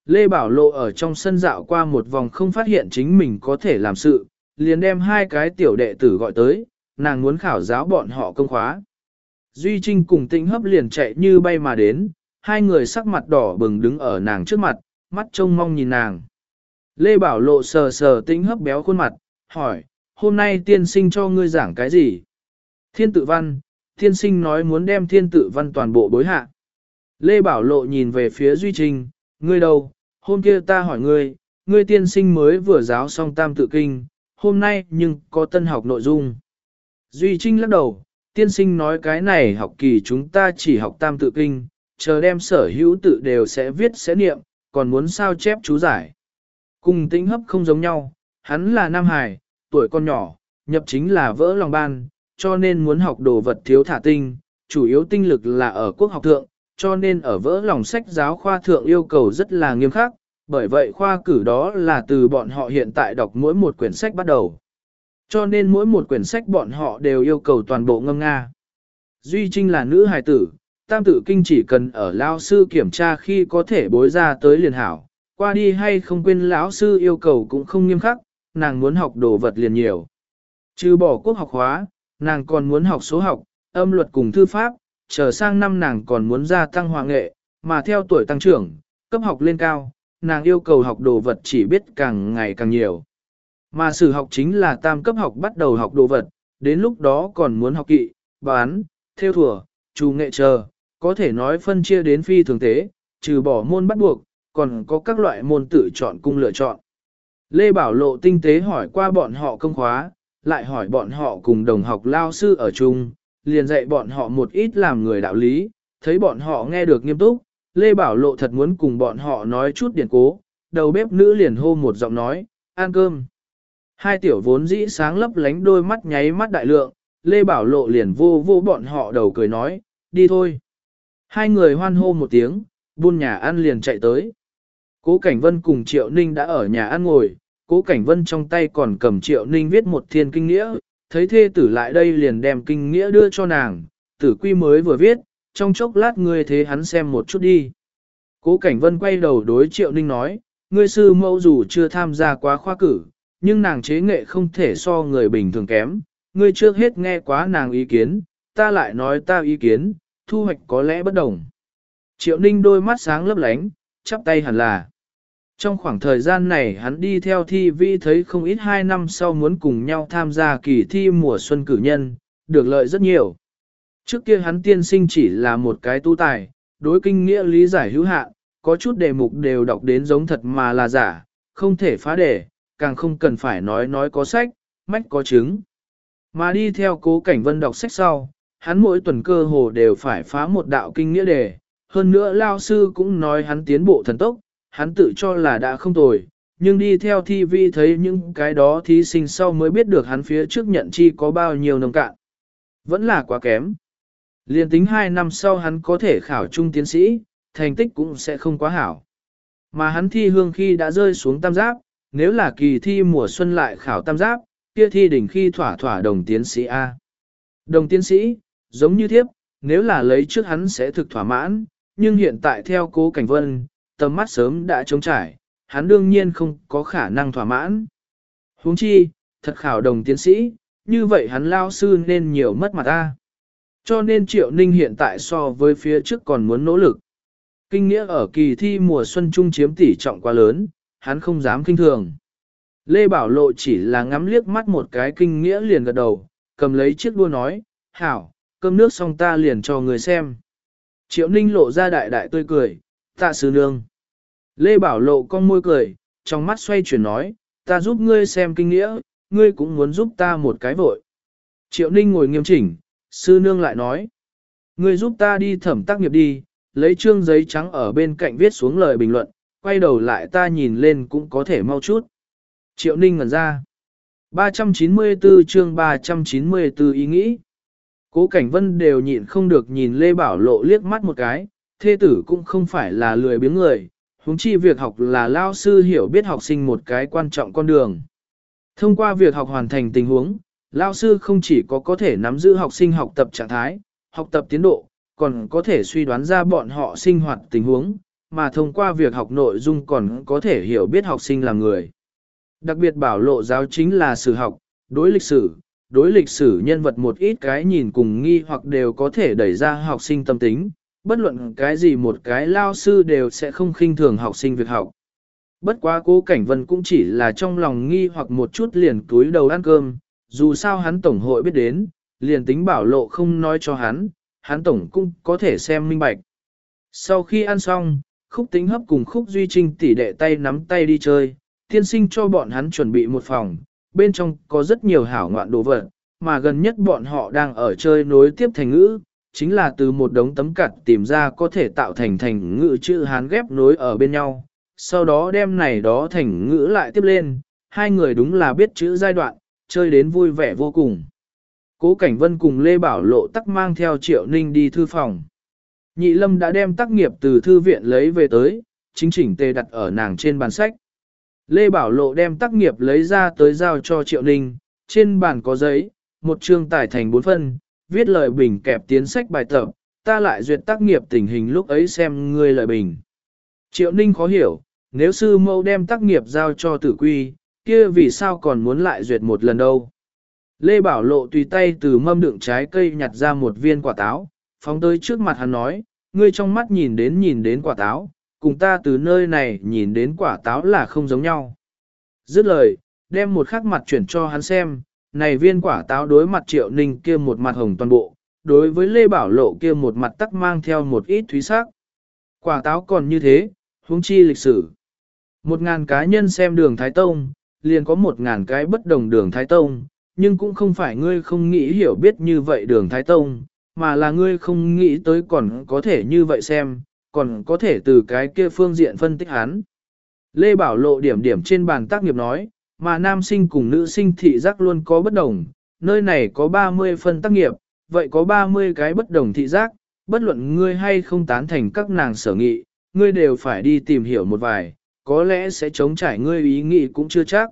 Lê Bảo Lộ ở trong sân dạo qua một vòng không phát hiện chính mình có thể làm sự, liền đem hai cái tiểu đệ tử gọi tới, nàng muốn khảo giáo bọn họ công khóa. Duy Trinh cùng Tĩnh Hấp liền chạy như bay mà đến, hai người sắc mặt đỏ bừng đứng ở nàng trước mặt, mắt trông mong nhìn nàng. Lê Bảo Lộ sờ sờ Tĩnh Hấp béo khuôn mặt, hỏi, hôm nay tiên sinh cho ngươi giảng cái gì? Thiên tự văn, tiên sinh nói muốn đem thiên tự văn toàn bộ bối hạ. Lê Bảo Lộ nhìn về phía Duy Trinh, ngươi đâu, hôm kia ta hỏi ngươi, ngươi tiên sinh mới vừa giáo xong tam tự kinh, hôm nay nhưng có tân học nội dung. Duy Trinh lắc đầu, tiên sinh nói cái này học kỳ chúng ta chỉ học tam tự kinh, chờ đem sở hữu tự đều sẽ viết sẽ niệm, còn muốn sao chép chú giải. Cùng Tĩnh Hấp không giống nhau, hắn là nam hài, tuổi con nhỏ, nhập chính là vỡ lòng ban, cho nên muốn học đồ vật thiếu thả tinh, chủ yếu tinh lực là ở quốc học thượng, cho nên ở vỡ lòng sách giáo khoa thượng yêu cầu rất là nghiêm khắc, bởi vậy khoa cử đó là từ bọn họ hiện tại đọc mỗi một quyển sách bắt đầu. Cho nên mỗi một quyển sách bọn họ đều yêu cầu toàn bộ ngâm nga. Duy Trinh là nữ hài tử, tam tự kinh chỉ cần ở lao sư kiểm tra khi có thể bối ra tới liền hảo, qua đi hay không quên lão sư yêu cầu cũng không nghiêm khắc, nàng muốn học đồ vật liền nhiều. Trừ bỏ quốc học hóa, nàng còn muốn học số học, âm luật cùng thư pháp, chờ sang năm nàng còn muốn gia tăng hòa nghệ, mà theo tuổi tăng trưởng, cấp học lên cao, nàng yêu cầu học đồ vật chỉ biết càng ngày càng nhiều. Mà sử học chính là tam cấp học bắt đầu học đồ vật, đến lúc đó còn muốn học kỵ, bán, theo thùa, trù nghệ chờ, có thể nói phân chia đến phi thường tế, trừ bỏ môn bắt buộc, còn có các loại môn tự chọn cung lựa chọn. Lê Bảo Lộ tinh tế hỏi qua bọn họ công khóa, lại hỏi bọn họ cùng đồng học lao sư ở chung, liền dạy bọn họ một ít làm người đạo lý, thấy bọn họ nghe được nghiêm túc, Lê Bảo Lộ thật muốn cùng bọn họ nói chút điển cố, đầu bếp nữ liền hô một giọng nói, ăn cơm. Hai tiểu vốn dĩ sáng lấp lánh đôi mắt nháy mắt đại lượng, Lê Bảo Lộ liền vô vô bọn họ đầu cười nói, đi thôi. Hai người hoan hô một tiếng, buôn nhà ăn liền chạy tới. Cố Cảnh Vân cùng Triệu Ninh đã ở nhà ăn ngồi, Cố Cảnh Vân trong tay còn cầm Triệu Ninh viết một thiên kinh nghĩa, thấy thê tử lại đây liền đem kinh nghĩa đưa cho nàng, tử quy mới vừa viết, trong chốc lát ngươi thế hắn xem một chút đi. Cố Cảnh Vân quay đầu đối Triệu Ninh nói, ngươi sư mẫu dù chưa tham gia quá khoa cử, nhưng nàng chế nghệ không thể so người bình thường kém, ngươi trước hết nghe quá nàng ý kiến, ta lại nói ta ý kiến, thu hoạch có lẽ bất đồng. Triệu Ninh đôi mắt sáng lấp lánh, chắp tay hẳn là. Trong khoảng thời gian này hắn đi theo thi vi thấy không ít 2 năm sau muốn cùng nhau tham gia kỳ thi mùa xuân cử nhân, được lợi rất nhiều. Trước kia hắn tiên sinh chỉ là một cái tu tài, đối kinh nghĩa lý giải hữu hạn, có chút đề mục đều đọc đến giống thật mà là giả, không thể phá đề, càng không cần phải nói có sách, mách có chứng. Mà đi theo Cố Cảnh Vân đọc sách sau, hắn mỗi tuần cơ hồ đều phải phá một đạo kinh nghĩa đề, hơn nữa lao sư cũng nói hắn tiến bộ thần tốc, hắn tự cho là đã không tồi, nhưng đi theo thi vi thấy những cái đó thí sinh sau mới biết được hắn phía trước nhận chi có bao nhiêu nông cạn. Vẫn là quá kém. Liên tính 2 năm sau hắn có thể khảo trung tiến sĩ, thành tích cũng sẽ không quá hảo. Mà hắn thi hương khi đã rơi xuống tam giáp, nếu là kỳ thi mùa xuân lại khảo tam giáp, kia thi đỉnh khi thỏa thỏa đồng tiến sĩ A. Đồng tiến sĩ, giống như thiếp, nếu là lấy trước hắn sẽ thực thỏa mãn, nhưng hiện tại theo Cố Cảnh Vân, tầm mắt sớm đã trống trải, hắn đương nhiên không có khả năng thỏa mãn. Huống chi, thật khảo đồng tiến sĩ, như vậy hắn lao sư nên nhiều mất mặt ta. Cho nên Triệu Ninh hiện tại so với phía trước còn muốn nỗ lực. Kinh nghĩa ở kỳ thi mùa xuân trung chiếm tỷ trọng quá lớn, hắn không dám kinh thường. Lê Bảo Lộ chỉ là ngắm liếc mắt một cái kinh nghĩa liền gật đầu, cầm lấy chiếc đua nói, hảo, cơm nước xong ta liền cho người xem. Triệu Ninh lộ ra đại đại tươi cười, tạ sư nương. Lê Bảo Lộ con môi cười, trong mắt xoay chuyển nói, ta giúp ngươi xem kinh nghĩa, ngươi cũng muốn giúp ta một cái vội. Triệu Ninh ngồi nghiêm chỉnh, sư nương lại nói, ngươi giúp ta đi thẩm tác nghiệp đi, lấy trương giấy trắng ở bên cạnh viết xuống lời bình luận, quay đầu lại ta nhìn lên cũng có thể mau chút. Triệu Ninh ngẩn ra. 394 chương 394 ý nghĩ. Cố Cảnh Vân đều nhịn không được nhìn Lê Bảo Lộ liếc mắt một cái, thê tử cũng không phải là lười biếng người, huống chi việc học là lao sư hiểu biết học sinh một cái quan trọng con đường. Thông qua việc học hoàn thành tình huống, lao sư không chỉ có thể nắm giữ học sinh học tập trạng thái, học tập tiến độ, còn có thể suy đoán ra bọn họ sinh hoạt tình huống, mà thông qua việc học nội dung còn có thể hiểu biết học sinh là người. Đặc biệt bảo lộ giáo chính là sử học, đối lịch sử nhân vật một ít cái nhìn cùng nghi hoặc đều có thể đẩy ra học sinh tâm tính, bất luận cái gì một cái lao sư đều sẽ không khinh thường học sinh việc học. Bất quá Cố Cảnh Vân cũng chỉ là trong lòng nghi hoặc một chút liền túi đầu ăn cơm, dù sao hắn tổng hội biết đến, liền tính bảo lộ không nói cho hắn tổng cũng có thể xem minh bạch. Sau khi ăn xong, Khúc Tĩnh Hấp cùng Khúc Duy Trinh tỉ đệ tay nắm tay đi chơi, tiên sinh cho bọn hắn chuẩn bị một phòng, bên trong có rất nhiều hảo ngoạn đồ vật, mà gần nhất bọn họ đang ở chơi nối tiếp thành ngữ, chính là từ một đống tấm cặt tìm ra có thể tạo thành thành ngữ chữ Hán ghép nối ở bên nhau, sau đó đem này đó thành ngữ lại tiếp lên, hai người đúng là biết chữ giai đoạn, chơi đến vui vẻ vô cùng. Cố Cảnh Vân cùng Lê Bảo Lộ tắc mang theo Triệu Ninh đi thư phòng. Nhị Lâm đã đem tác nghiệp từ thư viện lấy về tới, chính chỉnh tề đặt ở nàng trên bàn sách. Lê Bảo Lộ đem tác nghiệp lấy ra tới giao cho Triệu Ninh, trên bàn có giấy, một chương tải thành 4 phân, viết lời bình kẹp tiến sách bài tập, ta lại duyệt tác nghiệp tình hình lúc ấy xem ngươi lời bình. Triệu Ninh khó hiểu, nếu sư mẫu đem tác nghiệp giao cho Tử Quy, kia vì sao còn muốn lại duyệt một lần đâu. Lê Bảo Lộ tùy tay từ mâm đựng trái cây nhặt ra một viên quả táo, phóng tới trước mặt hắn nói, ngươi trong mắt nhìn đến quả táo, cùng ta từ nơi này nhìn đến quả táo là không giống nhau. Dứt lời, đem một khắc mặt chuyển cho hắn xem, này viên quả táo đối mặt Triệu Ninh kia một mặt hồng toàn bộ, đối với Lê Bảo Lộ kia một mặt tắc mang theo một ít thúy sắc. Quả táo còn như thế, huống chi lịch sử. 1000 cá nhân xem đường Thái Tông, liền có 1000 cái bất đồng đường Thái Tông, nhưng cũng không phải ngươi không nghĩ hiểu biết như vậy đường Thái Tông, mà là ngươi không nghĩ tới còn có thể như vậy xem, còn có thể từ cái kia phương diện phân tích hắn. Lê Bảo Lộ điểm điểm trên bàn tác nghiệp nói, mà nam sinh cùng nữ sinh thị giác luôn có bất đồng, nơi này có 30 phân tác nghiệp, vậy có 30 cái bất đồng thị giác, bất luận ngươi hay không tán thành các nàng sở nghị, ngươi đều phải đi tìm hiểu một vài, có lẽ sẽ chống trải ngươi ý nghĩ cũng chưa chắc.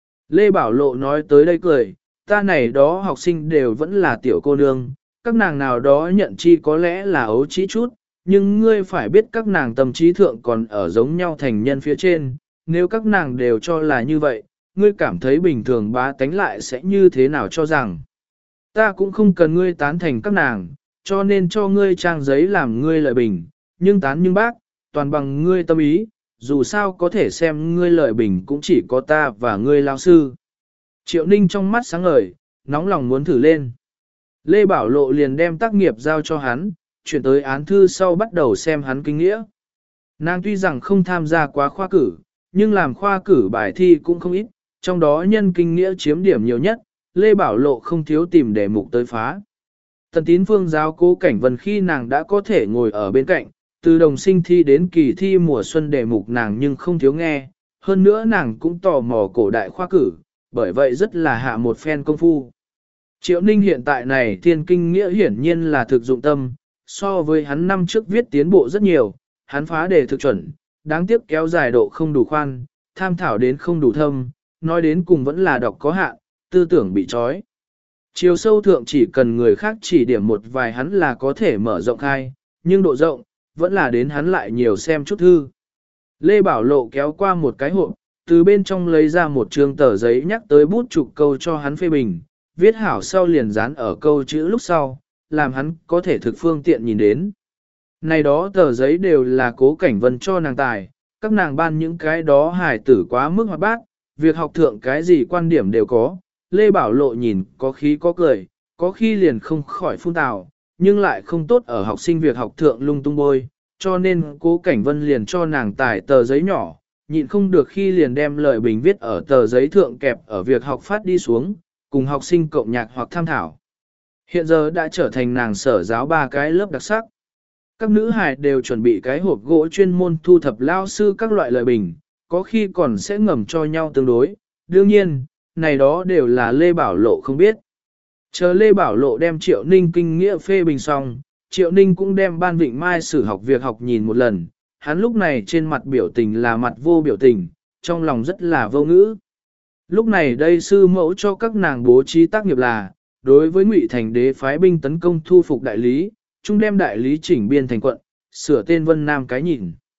Lê Bảo Lộ nói tới đây cười, ta này đó học sinh đều vẫn là tiểu cô nương, các nàng nào đó nhận chi có lẽ là ấu trí chút, nhưng ngươi phải biết các nàng tâm trí thượng còn ở giống nhau thành nhân phía trên, nếu các nàng đều cho là như vậy, ngươi cảm thấy bình thường bá tánh lại sẽ như thế nào cho rằng. Ta cũng không cần ngươi tán thành các nàng, cho nên cho ngươi trang giấy làm ngươi lợi bình, nhưng tán nhưng bác, toàn bằng ngươi tâm ý, dù sao có thể xem ngươi lợi bình cũng chỉ có ta và ngươi lao sư. Triệu Ninh trong mắt sáng ngời, nóng lòng muốn thử lên. Lê Bảo Lộ liền đem tác nghiệp giao cho hắn, chuyển tới án thư sau bắt đầu xem hắn kinh nghĩa. Nàng tuy rằng không tham gia quá khoa cử, nhưng làm khoa cử bài thi cũng không ít, trong đó nhân kinh nghĩa chiếm điểm nhiều nhất, Lê Bảo Lộ không thiếu tìm đề mục tới phá. Tần Tín Phương giáo Cố Cảnh Vân khi nàng đã có thể ngồi ở bên cạnh, từ đồng sinh thi đến kỳ thi mùa xuân đề mục nàng nhưng không thiếu nghe, hơn nữa nàng cũng tò mò cổ đại khoa cử, bởi vậy rất là hạ một phen công phu. Triệu Ninh hiện tại này thiên kinh nghĩa hiển nhiên là thực dụng tâm, so với hắn năm trước viết tiến bộ rất nhiều, hắn phá đề thực chuẩn, đáng tiếc kéo dài độ không đủ khoan, tham thảo đến không đủ thâm, nói đến cùng vẫn là đọc có hạn, tư tưởng bị trói. Chiều sâu thượng chỉ cần người khác chỉ điểm một vài hắn là có thể mở rộng khai, nhưng độ rộng, vẫn là đến hắn lại nhiều xem chút thư. Lê Bảo Lộ kéo qua một cái hộp, từ bên trong lấy ra một trương tờ giấy nhắc tới bút chụp câu cho hắn phê bình, viết hảo sau liền dán ở câu chữ lúc sau, làm hắn có thể thực phương tiện nhìn đến. Này đó tờ giấy đều là Cố Cảnh Vân cho nàng tài, các nàng ban những cái đó hài tử quá mức hoạt bát, việc học thượng cái gì quan điểm đều có. Lê Bảo Lộ nhìn có khí có cười, có khi liền không khỏi phun tào, nhưng lại không tốt ở học sinh việc học thượng lung tung bôi, cho nên Cố Cảnh Vân liền cho nàng tải tờ giấy nhỏ, nhịn không được khi liền đem lời bình viết ở tờ giấy thượng kẹp ở việc học phát đi xuống, cùng học sinh cộng nhạc hoặc tham thảo. Hiện giờ đã trở thành nàng sở giáo 3 cái lớp đặc sắc. Các nữ hài đều chuẩn bị cái hộp gỗ chuyên môn thu thập lao sư các loại lời bình, có khi còn sẽ ngầm cho nhau tương đối. Đương nhiên, này đó đều là Lê Bảo Lộ không biết. Chờ Lê Bảo Lộ đem Triệu Ninh kinh nghĩa phê bình xong, Triệu Ninh cũng đem Ban Vịnh Mai sử học việc học nhìn một lần. Hắn lúc này trên mặt biểu tình là mặt vô biểu tình, trong lòng rất là vô ngữ. Lúc này đây sư mẫu cho các nàng bố trí tác nghiệp là, đối với Ngụy Thành đế phái binh tấn công thu phục đại lý, chung đem đại lý chỉnh biên thành quận, sửa tên Vân Nam cái nhìn.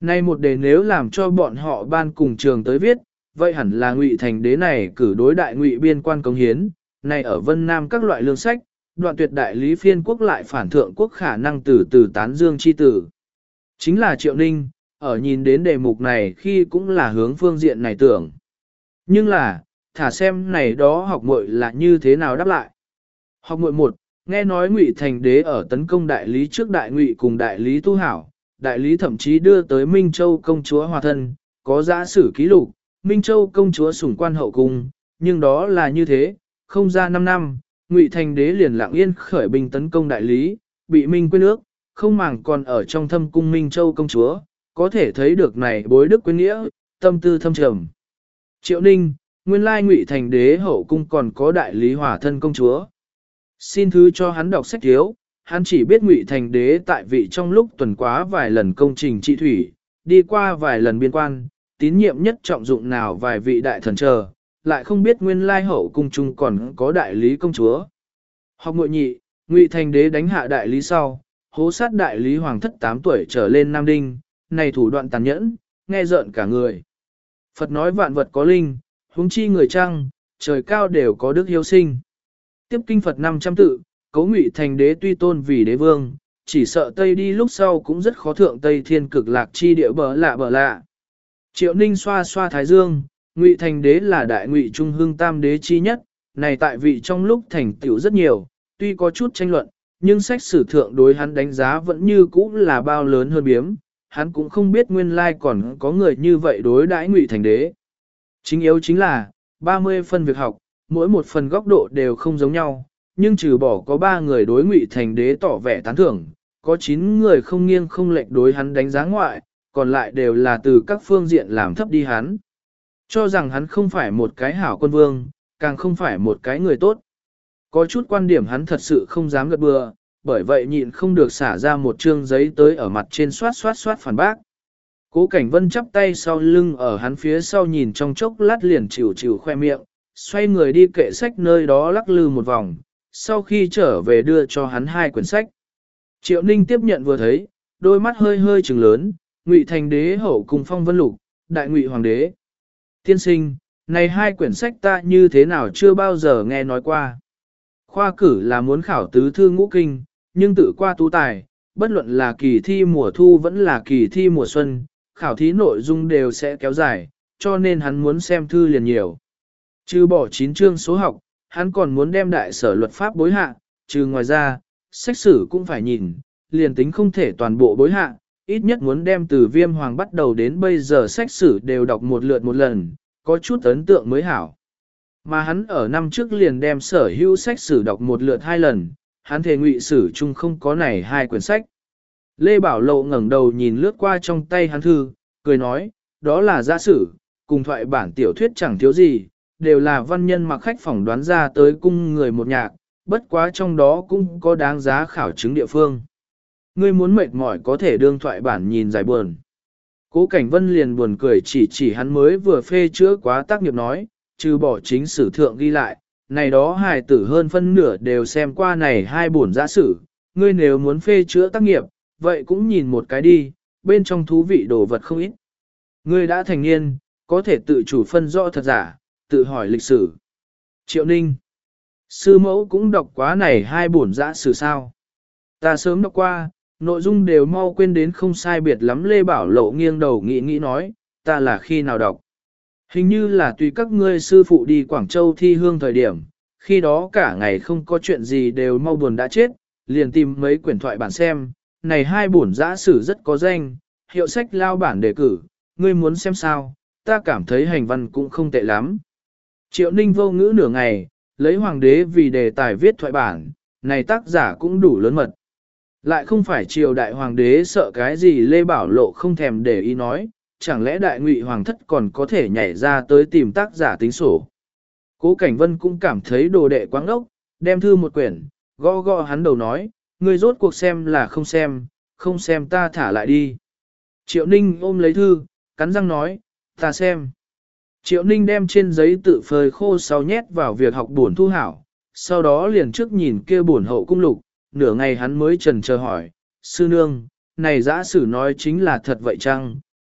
Nay một đề nếu làm cho bọn họ ban cùng trường tới viết, vậy hẳn là Ngụy Thành Đế này cử đối đại Ngụy biên quan công hiến, này ở Vân Nam các loại lương sách, đoạn tuyệt đại lý phiên quốc lại phản thượng quốc khả năng từ từ tán dương chi tử. Chính là Triệu Ninh, ở nhìn đến đề mục này khi cũng là hướng phương diện này tưởng. Nhưng là, thả xem này đó học muội là như thế nào đáp lại. Học muội 1, nghe nói Ngụy Thành Đế ở tấn công đại lý trước đại Ngụy cùng đại lý tu hảo, đại lý thậm chí đưa tới Minh Châu công chúa hòa thân, có giả sử ký lục, Minh Châu công chúa sủng quan hậu cung, nhưng đó là như thế, không ra 5 năm, Ngụy Thành Đế liền lặng yên khởi binh tấn công đại lý, bị Minh quên ước, không màng còn ở trong thâm cung Minh Châu công chúa, có thể thấy được này bối đức quên nghĩa, tâm tư thâm trầm. Triệu Ninh, nguyên lai Ngụy Thành Đế hậu cung còn có đại lý hòa thân công chúa. Xin thứ cho hắn đọc sách thiếu, hắn chỉ biết Ngụy Thành Đế tại vị trong lúc tuần quá vài lần công trình trị thủy, đi qua vài lần biên quan, tín nhiệm nhất trọng dụng nào vài vị đại thần chờ, lại không biết nguyên lai hậu cung chung còn có đại lý công chúa. Học muội nhị, Ngụy Thành Đế đánh hạ đại lý sau, hố sát đại lý hoàng thất 8 tuổi trở lên Nam Đinh, này thủ đoạn tàn nhẫn, nghe rợn cả người. Phật nói vạn vật có linh, huống chi người trăng, trời cao đều có đức hiếu sinh. Tiếp kinh Phật 500 tự, cấu Ngụy Thành Đế tuy tôn vì đế vương, chỉ sợ Tây đi lúc sau cũng rất khó thượng Tây thiên cực lạc chi địa bờ lạ. Triệu Ninh xoa xoa thái dương, Ngụy Thành Đế là đại Ngụy Trung Hưng tam đế chi nhất, này tại vị trong lúc thành tựu rất nhiều, tuy có chút tranh luận, nhưng sách sử thượng đối hắn đánh giá vẫn như cũ là bao lớn hơn biếm, hắn cũng không biết nguyên lai còn có người như vậy đối đãi Ngụy Thành Đế. Chính yếu chính là, 30 phân việc học, mỗi một phần góc độ đều không giống nhau, nhưng trừ bỏ có 3 người đối Ngụy Thành Đế tỏ vẻ tán thưởng, có 9 người không nghiêng không lệch đối hắn đánh giá ngoại, còn lại đều là từ các phương diện làm thấp đi hắn. Cho rằng hắn không phải một cái hảo quân vương, càng không phải một cái người tốt. Có chút quan điểm hắn thật sự không dám gật bừa, bởi vậy nhịn không được xả ra một trương giấy tới ở mặt trên xoát phản bác. Cố Cảnh Vân chắp tay sau lưng ở hắn phía sau nhìn trong chốc lát liền chịu khoe miệng, xoay người đi kệ sách nơi đó lắc lư một vòng, sau khi trở về đưa cho hắn 2 quyển sách. Triệu Ninh tiếp nhận vừa thấy, đôi mắt hơi trừng lớn, Ngụy Thành Đế hậu cùng Phong Vân Lục, đại Ngụy Hoàng đế. Tiên sinh, này 2 quyển sách ta như thế nào chưa bao giờ nghe nói qua. Khoa cử là muốn khảo tứ thư ngũ kinh, nhưng tự qua tú tài, bất luận là kỳ thi mùa thu vẫn là kỳ thi mùa xuân, khảo thí nội dung đều sẽ kéo dài, cho nên hắn muốn xem thư liền nhiều. Trừ bỏ 9 chương số học, hắn còn muốn đem đại sở luật pháp bối hạ, trừ ngoài ra, sách sử cũng phải nhìn, liền tính không thể toàn bộ bối hạ, ít nhất muốn đem từ Viêm Hoàng bắt đầu đến bây giờ sách sử đều đọc một lượt một lần, có chút ấn tượng mới hảo. Mà hắn ở năm trước liền đem sở hữu sách sử đọc một lượt 2 lần, hắn thề Ngụy sử chung không có này 2 quyển sách. Lê Bảo Lộ ngẩng đầu nhìn lướt qua trong tay hắn thư, cười nói, đó là giả sử, cùng thoại bản tiểu thuyết chẳng thiếu gì, đều là văn nhân mặc khách phỏng đoán ra tới cung người một nhạc, bất quá trong đó cũng có đáng giá khảo chứng địa phương. Ngươi muốn mệt mỏi có thể đương thoại bản nhìn giải buồn. Cố Cảnh Vân liền buồn cười chỉ hắn mới vừa phê chữa quá tác nghiệp nói, trừ bỏ chính sử thượng ghi lại, này đó hài tử hơn phân nửa đều xem qua này 2 bổn giả sử, ngươi nếu muốn phê chữa tác nghiệp, vậy cũng nhìn một cái đi, bên trong thú vị đồ vật không ít. Ngươi đã thành niên, có thể tự chủ phân rõ thật giả, tự hỏi lịch sử. Triệu Ninh, sư mẫu cũng đọc quá này 2 bổn giả sử sao? Ta sớm đọc qua, nội dung đều mau quên đến không sai biệt lắm. Lê Bảo Lộ nghiêng đầu nghĩ nói, ta là khi nào đọc? Hình như là tùy các ngươi sư phụ đi Quảng Châu thi hương thời điểm, khi đó cả ngày không có chuyện gì đều mau buồn đã chết, liền tìm mấy quyển thoại bản xem, này 2 bổn giả sử rất có danh, hiệu sách lao bản đề cử, ngươi muốn xem sao, ta cảm thấy hành văn cũng không tệ lắm. Triệu Ninh vô ngữ nửa ngày, lấy hoàng đế vì đề tài viết thoại bản, này tác giả cũng đủ lớn mật. Lại không phải triều đại hoàng đế sợ cái gì Lê Bảo Lộ không thèm để ý nói, chẳng lẽ đại Ngụy hoàng thất còn có thể nhảy ra tới tìm tác giả tính sổ. Cố Cảnh Vân cũng cảm thấy đồ đệ quáng ốc, đem thư một quyển, gõ hắn đầu nói, ngươi rốt cuộc xem là không xem ta thả lại đi. Triệu Ninh ôm lấy thư, cắn răng nói, ta xem. Triệu Ninh đem trên giấy tự phơi khô sau nhét vào việc học bổn thu hảo, sau đó liền trước nhìn kia bổn hậu cung lục, nửa ngày hắn mới chần chờ hỏi, sư nương, này giả sử nói chính là thật vậy chăng,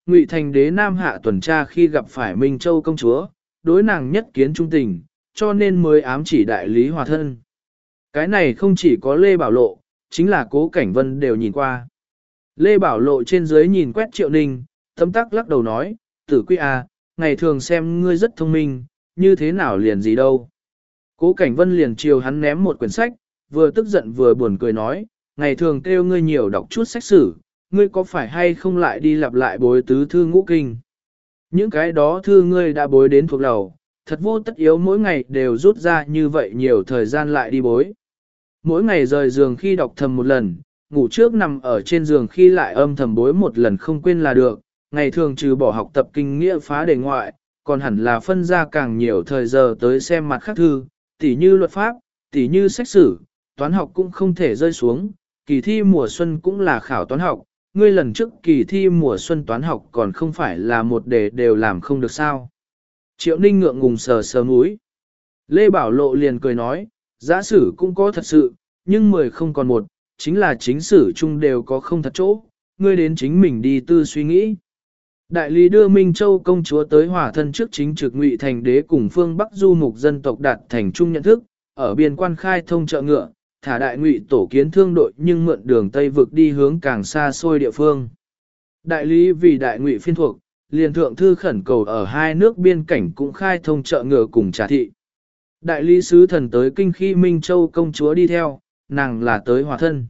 Ngụy Thành đế Nam Hạ tuần tra khi gặp phải Minh Châu công chúa, đối nàng nhất kiến trung tình, cho nên mới ám chỉ đại lý hòa thân. Cái này không chỉ có Lê Bảo Lộ, chính là Cố Cảnh Vân đều nhìn qua. Lê Bảo Lộ trên dưới nhìn quét Triệu Ninh, thâm tắc lắc đầu nói, Tử Quy à, ngày thường xem ngươi rất thông minh, như thế nào liền gì đâu. Cố Cảnh Vân liền chiều hắn ném một quyển sách, vừa tức giận vừa buồn cười nói, ngày thường kêu ngươi nhiều đọc chút sách sử, ngươi có phải hay không lại đi lặp lại bối tứ thư ngũ kinh. Những cái đó thư ngươi đã bối đến thuộc đầu, thật vô tất yếu mỗi ngày đều rút ra như vậy nhiều thời gian lại đi bối. Mỗi ngày rời giường khi đọc thầm một lần, ngủ trước nằm ở trên giường khi lại âm thầm bối một lần không quên là được, ngày thường trừ bỏ học tập kinh nghĩa phá đề ngoại, còn hẳn là phân ra càng nhiều thời giờ tới xem mặt khác thư, tỉ như luật pháp, tỉ như sách sử, toán học cũng không thể rơi xuống, kỳ thi mùa xuân cũng là khảo toán học, ngươi lần trước kỳ thi mùa xuân toán học còn không phải là một đề đều làm không được sao. Triệu Ninh ngượng ngùng sờ sờ mũi. Lê Bảo Lộ liền cười nói, giả sử cũng có thật sự, nhưng 10 không còn một, chính là chính sử chung đều có không thật chỗ, ngươi đến chính mình đi tư suy nghĩ. Đại lý đưa Minh Châu công chúa tới hòa thân trước chính trực Ngụy Thành đế cùng phương Bắc du mục dân tộc đạt thành chung nhận thức, ở biên quan khai thông chợ ngựa, thả đại Ngụy tổ kiến thương đội nhưng mượn đường Tây vực đi hướng càng xa xôi địa phương. Đại lý vì đại Ngụy phiên thuộc, liền thượng thư khẩn cầu ở hai nước biên cảnh cũng khai thông chợ ngựa cùng trà thị. Đại lý sứ thần tới kinh khi Minh Châu công chúa đi theo, nàng là tới hòa thân.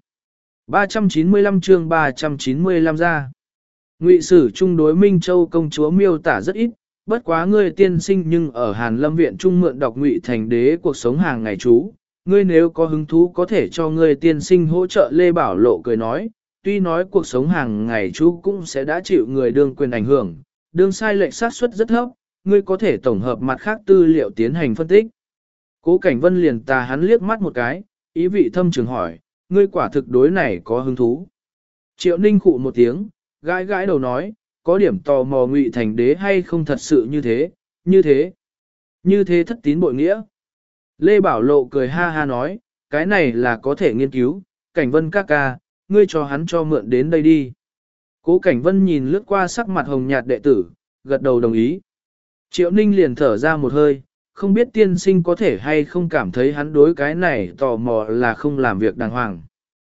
395 chương 395 ra. Ngụy sử trung đối Minh Châu công chúa miêu tả rất ít, bất quá ngươi tiên sinh nhưng ở Hàn Lâm viện trung mượn đọc Ngụy Thành đế cuộc sống hàng ngày chú, ngươi nếu có hứng thú có thể cho ngươi tiên sinh hỗ trợ. Lê Bảo Lộ cười nói, tuy nói cuộc sống hàng ngày chú cũng sẽ đã chịu người đương quyền ảnh hưởng, đương sai lệch xác suất rất thấp, ngươi có thể tổng hợp mặt khác tư liệu tiến hành phân tích. Cố Cảnh Vân liền tà hắn liếc mắt một cái, ý vị thâm trường hỏi, ngươi quả thực đối này có hứng thú. Triệu Ninh khụ một tiếng, gãi gãi đầu nói, có điểm tò mò Ngụy Thành đế hay không thật sự như thế thất tín bội nghĩa. Lê Bảo Lộ cười ha ha nói, cái này là có thể nghiên cứu, Cảnh Vân ca ca, ngươi cho hắn cho mượn đến đây đi. Cố Cảnh Vân nhìn lướt qua sắc mặt hồng nhạt đệ tử, gật đầu đồng ý. Triệu Ninh liền thở ra một hơi, không biết tiên sinh có thể hay không cảm thấy hắn đối cái này tò mò là không làm việc đàng hoàng.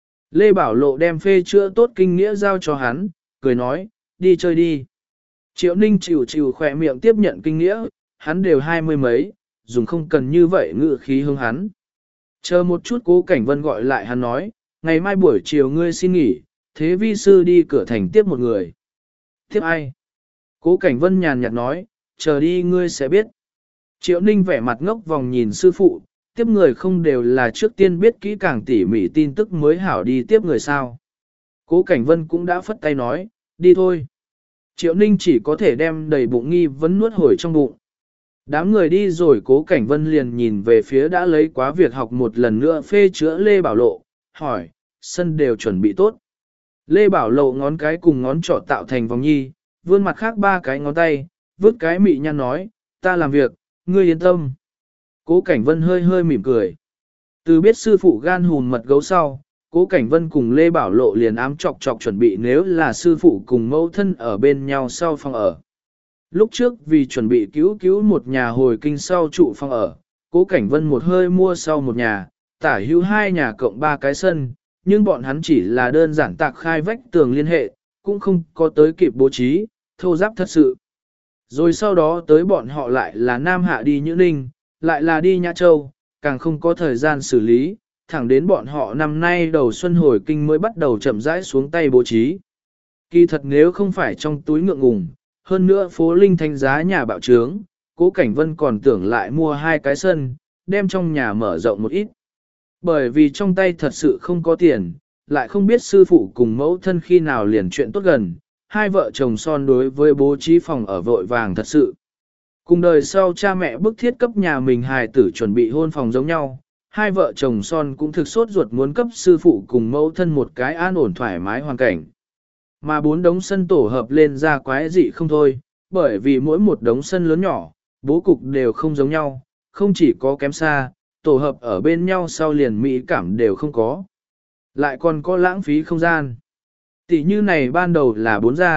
Lê Bảo Lộ đem phê chữa tốt kinh nghĩa giao cho hắn, cười nói, đi chơi đi. Triệu Ninh chịu khỏe miệng tiếp nhận kinh nghĩa, hắn đều 20 mấy, dùng không cần như vậy ngự khí hướng hắn. Chờ một chút Cố Cảnh Vân gọi lại hắn nói, ngày mai buổi chiều ngươi xin nghỉ, thế vi sư đi cửa thành tiếp một người. Tiếp ai? Cố Cảnh Vân nhàn nhạt nói, chờ đi ngươi sẽ biết. Triệu Ninh vẻ mặt ngốc vòng nhìn sư phụ, tiếp người không đều là trước tiên biết kỹ càng tỉ mỉ tin tức mới hảo đi tiếp người sao. Cố Cảnh Vân cũng đã phất tay nói, đi thôi. Triệu Ninh chỉ có thể đem đầy bụng nghi vấn nuốt hồi trong bụng. Đám người đi rồi Cố Cảnh Vân liền nhìn về phía đã lấy quá việc học một lần nữa phê chữa Lê Bảo Lộ, hỏi, sân đều chuẩn bị tốt. Lê Bảo Lộ ngón cái cùng ngón trỏ tạo thành vòng nhi, vươn mặt khác 3 cái ngón tay, vứt cái mị nhăn nói, ta làm việc, ngươi yên tâm. Cố Cảnh Vân hơi hơi mỉm cười. Từ biết sư phụ gan hùn mật gấu sau, Cố Cảnh Vân cùng Lê Bảo Lộ liền ám chọc chuẩn bị nếu là sư phụ cùng mẫu thân ở bên nhau sau phòng ở. Lúc trước vì chuẩn bị cứu một nhà hồi kinh sau trụ phòng ở, Cố Cảnh Vân một hơi mua sau một nhà, tả hữu 2 nhà cộng 3 cái sân, nhưng bọn hắn chỉ là đơn giản tạc khai vách tường liên hệ, cũng không có tới kịp bố trí, thô giáp thật sự. Rồi sau đó tới bọn họ lại là Nam Hạ đi Nhữ Ninh, lại là đi Nhã Châu, càng không có thời gian xử lý, thẳng đến bọn họ năm nay đầu xuân hồi kinh mới bắt đầu chậm rãi xuống tay bố trí. Kỳ thật nếu không phải trong túi ngượng ngùng, hơn nữa phố Linh thanh giá nhà bạo trướng, Cố Cảnh Vân còn tưởng lại mua 2 cái sân, đem trong nhà mở rộng một ít. Bởi vì trong tay thật sự không có tiền, lại không biết sư phụ cùng mẫu thân khi nào liền chuyện tốt gần, hai vợ chồng son đối với bố trí phòng ở vội vàng thật sự. Cùng đời sau cha mẹ bức thiết cấp nhà mình hài tử chuẩn bị hôn phòng giống nhau, hai vợ chồng son cũng thực sốt ruột muốn cấp sư phụ cùng mẫu thân một cái an ổn thoải mái hoàn cảnh. Mà 4 đống sân tổ hợp lên ra quái dị không thôi, bởi vì mỗi một đống sân lớn nhỏ, bố cục đều không giống nhau, không chỉ có kém xa, tổ hợp ở bên nhau sau liền mỹ cảm đều không có. Lại còn có lãng phí không gian. Tỷ như này ban đầu là 4 gia,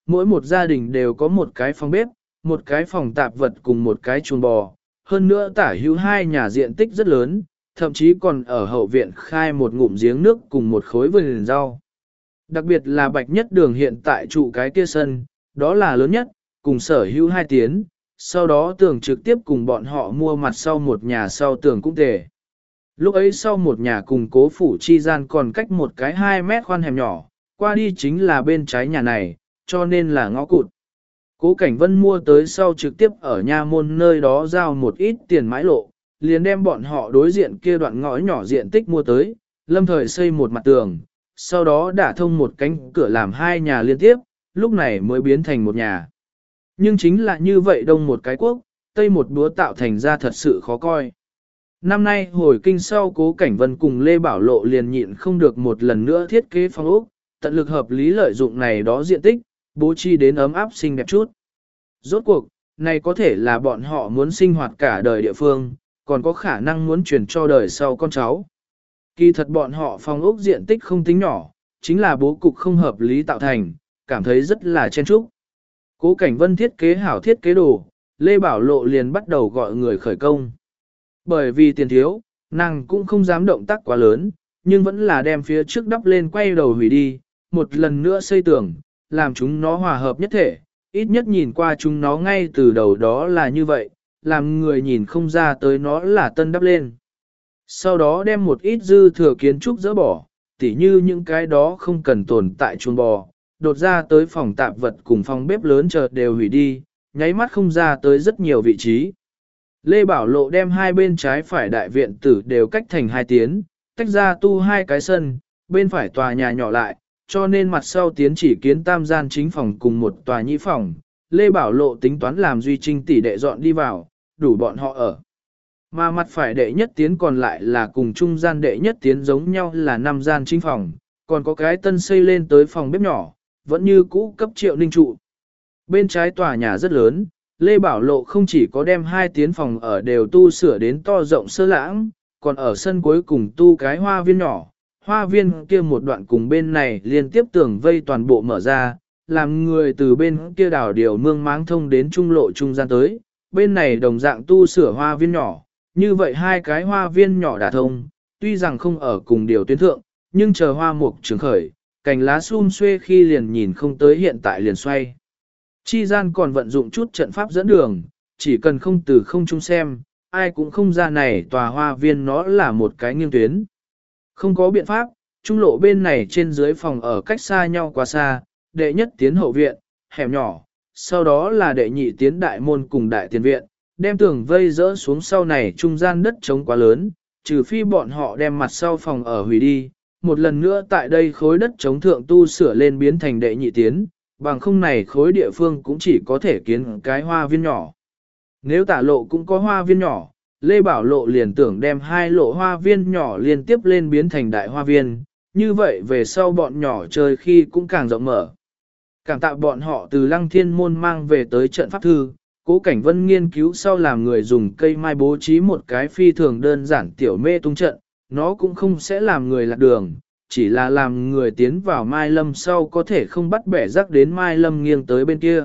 Mỗi một gia đình đều có một cái phòng bếp, một cái phòng tạp vật cùng một cái chuồng bò. Hơn nữa tả hữu hai nhà diện tích rất lớn, thậm chí còn ở hậu viện khai một ngụm giếng nước cùng một khối vườn rau. Đặc biệt là Bạch Nhất Đường hiện tại trụ cái kia sân, đó là lớn nhất, cùng sở hữu 2 tiến, sau đó Tường trực tiếp cùng bọn họ mua mặt sau một nhà sau Tường cũng tề. Lúc ấy sau một nhà cùng Cố Phủ chi gian còn cách một cái 2 mét khoan hẻm nhỏ, qua đi chính là bên trái nhà này, cho nên là ngõ cụt. Cố Cảnh Vân mua tới sau trực tiếp ở nha môn nơi đó giao một ít tiền mãi lộ, liền đem bọn họ đối diện kia đoạn ngõ nhỏ diện tích mua tới, lâm thời xây một mặt tường, sau đó đả thông một cánh cửa làm 2 nhà liên tiếp, lúc này mới biến thành một nhà. Nhưng chính là như vậy đông một cái quốc, tây một búa tạo thành ra thật sự khó coi. Năm nay hồi kinh sau Cố Cảnh Vân cùng Lê Bảo Lộ liền nhịn không được một lần nữa thiết kế phòng ốc, tận lực hợp lý lợi dụng này đó diện tích, bố trí đến ấm áp xinh đẹp chút. Rốt cuộc, này có thể là bọn họ muốn sinh hoạt cả đời địa phương, còn có khả năng muốn truyền cho đời sau con cháu. Kỳ thật bọn họ phòng ốc diện tích không tính nhỏ, chính là bố cục không hợp lý tạo thành, cảm thấy rất là chen chúc. Cố Cảnh Vân thiết kế hảo thiết kế đồ, Lê Bảo Lộ liền bắt đầu gọi người khởi công. Bởi vì tiền thiếu, nàng cũng không dám động tác quá lớn, nhưng vẫn là đem phía trước đắp lên quay đầu hủy đi, một lần nữa xây tường, làm chúng nó hòa hợp nhất thể, ít nhất nhìn qua chúng nó ngay từ đầu đó là như vậy, làm người nhìn không ra tới nó là tân đắp lên. Sau đó đem một ít dư thừa kiến trúc dỡ bỏ, tỉ như những cái đó không cần tồn tại chuồng bò, đột ra tới phòng tạp vật cùng phòng bếp lớn chợt đều hủy đi, nháy mắt không ra tới rất nhiều vị trí. Lê Bảo Lộ đem hai bên trái phải đại viện tử đều cách thành 2 tiến, tách ra tu 2 cái sân, bên phải tòa nhà nhỏ lại, cho nên mặt sau tiến chỉ kiến tam gian chính phòng cùng một tòa nhị phòng. Lê Bảo Lộ tính toán làm Duy Trinh tỷ đệ dọn đi vào, đủ bọn họ ở. Mà mặt phải đệ nhất tiến còn lại là cùng trung gian đệ nhất tiến giống nhau là 5 gian chính phòng, còn có cái tân xây lên tới phòng bếp nhỏ, vẫn như cũ cấp Triệu Ninh trụ. Bên trái tòa nhà rất lớn, Lê Bảo Lộ không chỉ có đem 2 tiến phòng ở đều tu sửa đến to rộng sơ lãng, còn ở sân cuối cùng tu cái hoa viên nhỏ. Hoa viên kia một đoạn cùng bên này liên tiếp tường vây toàn bộ mở ra, làm người từ bên kia đảo điều mương máng thông đến trung lộ trung gian tới. Bên này đồng dạng tu sửa hoa viên nhỏ, như vậy 2 cái hoa viên nhỏ đả thông, tuy rằng không ở cùng điều tuyến thượng, nhưng chờ hoa mục trường khởi, cành lá sum xuê khi liền nhìn không tới hiện tại liền xoay. Chi gian còn vận dụng chút trận pháp dẫn đường, chỉ cần không từ không trung xem, ai cũng không ra này tòa hoa viên nó là một cái nghiêng tuyến. Không có biện pháp, trung lộ bên này trên dưới phòng ở cách xa nhau quá xa, đệ nhất tiến hậu viện, hẻm nhỏ, sau đó là đệ nhị tiến đại môn cùng đại tiền viện, đem tường vây dỡ xuống sau này trung gian đất trống quá lớn, trừ phi bọn họ đem mặt sau phòng ở hủy đi, một lần nữa tại đây khối đất trống thượng tu sửa lên biến thành đệ nhị tiến, bằng không này khối địa phương cũng chỉ có thể kiến cái hoa viên nhỏ. Nếu tả lộ cũng có hoa viên nhỏ, Lê Bảo Lộ liền tưởng đem 2 lộ hoa viên nhỏ liên tiếp lên biến thành đại hoa viên, như vậy về sau bọn nhỏ chơi khi cũng càng rộng mở. Cảm tạ bọn họ từ Lăng Thiên Môn mang về tới trận pháp thư, Cố Cảnh Vân nghiên cứu sau làm người dùng cây mai bố trí một cái phi thường đơn giản tiểu mê tung trận, nó cũng không sẽ làm người lạc đường, chỉ là làm người tiến vào Mai Lâm sau có thể không bắt bẻ rắc đến Mai Lâm nghiêng tới bên kia.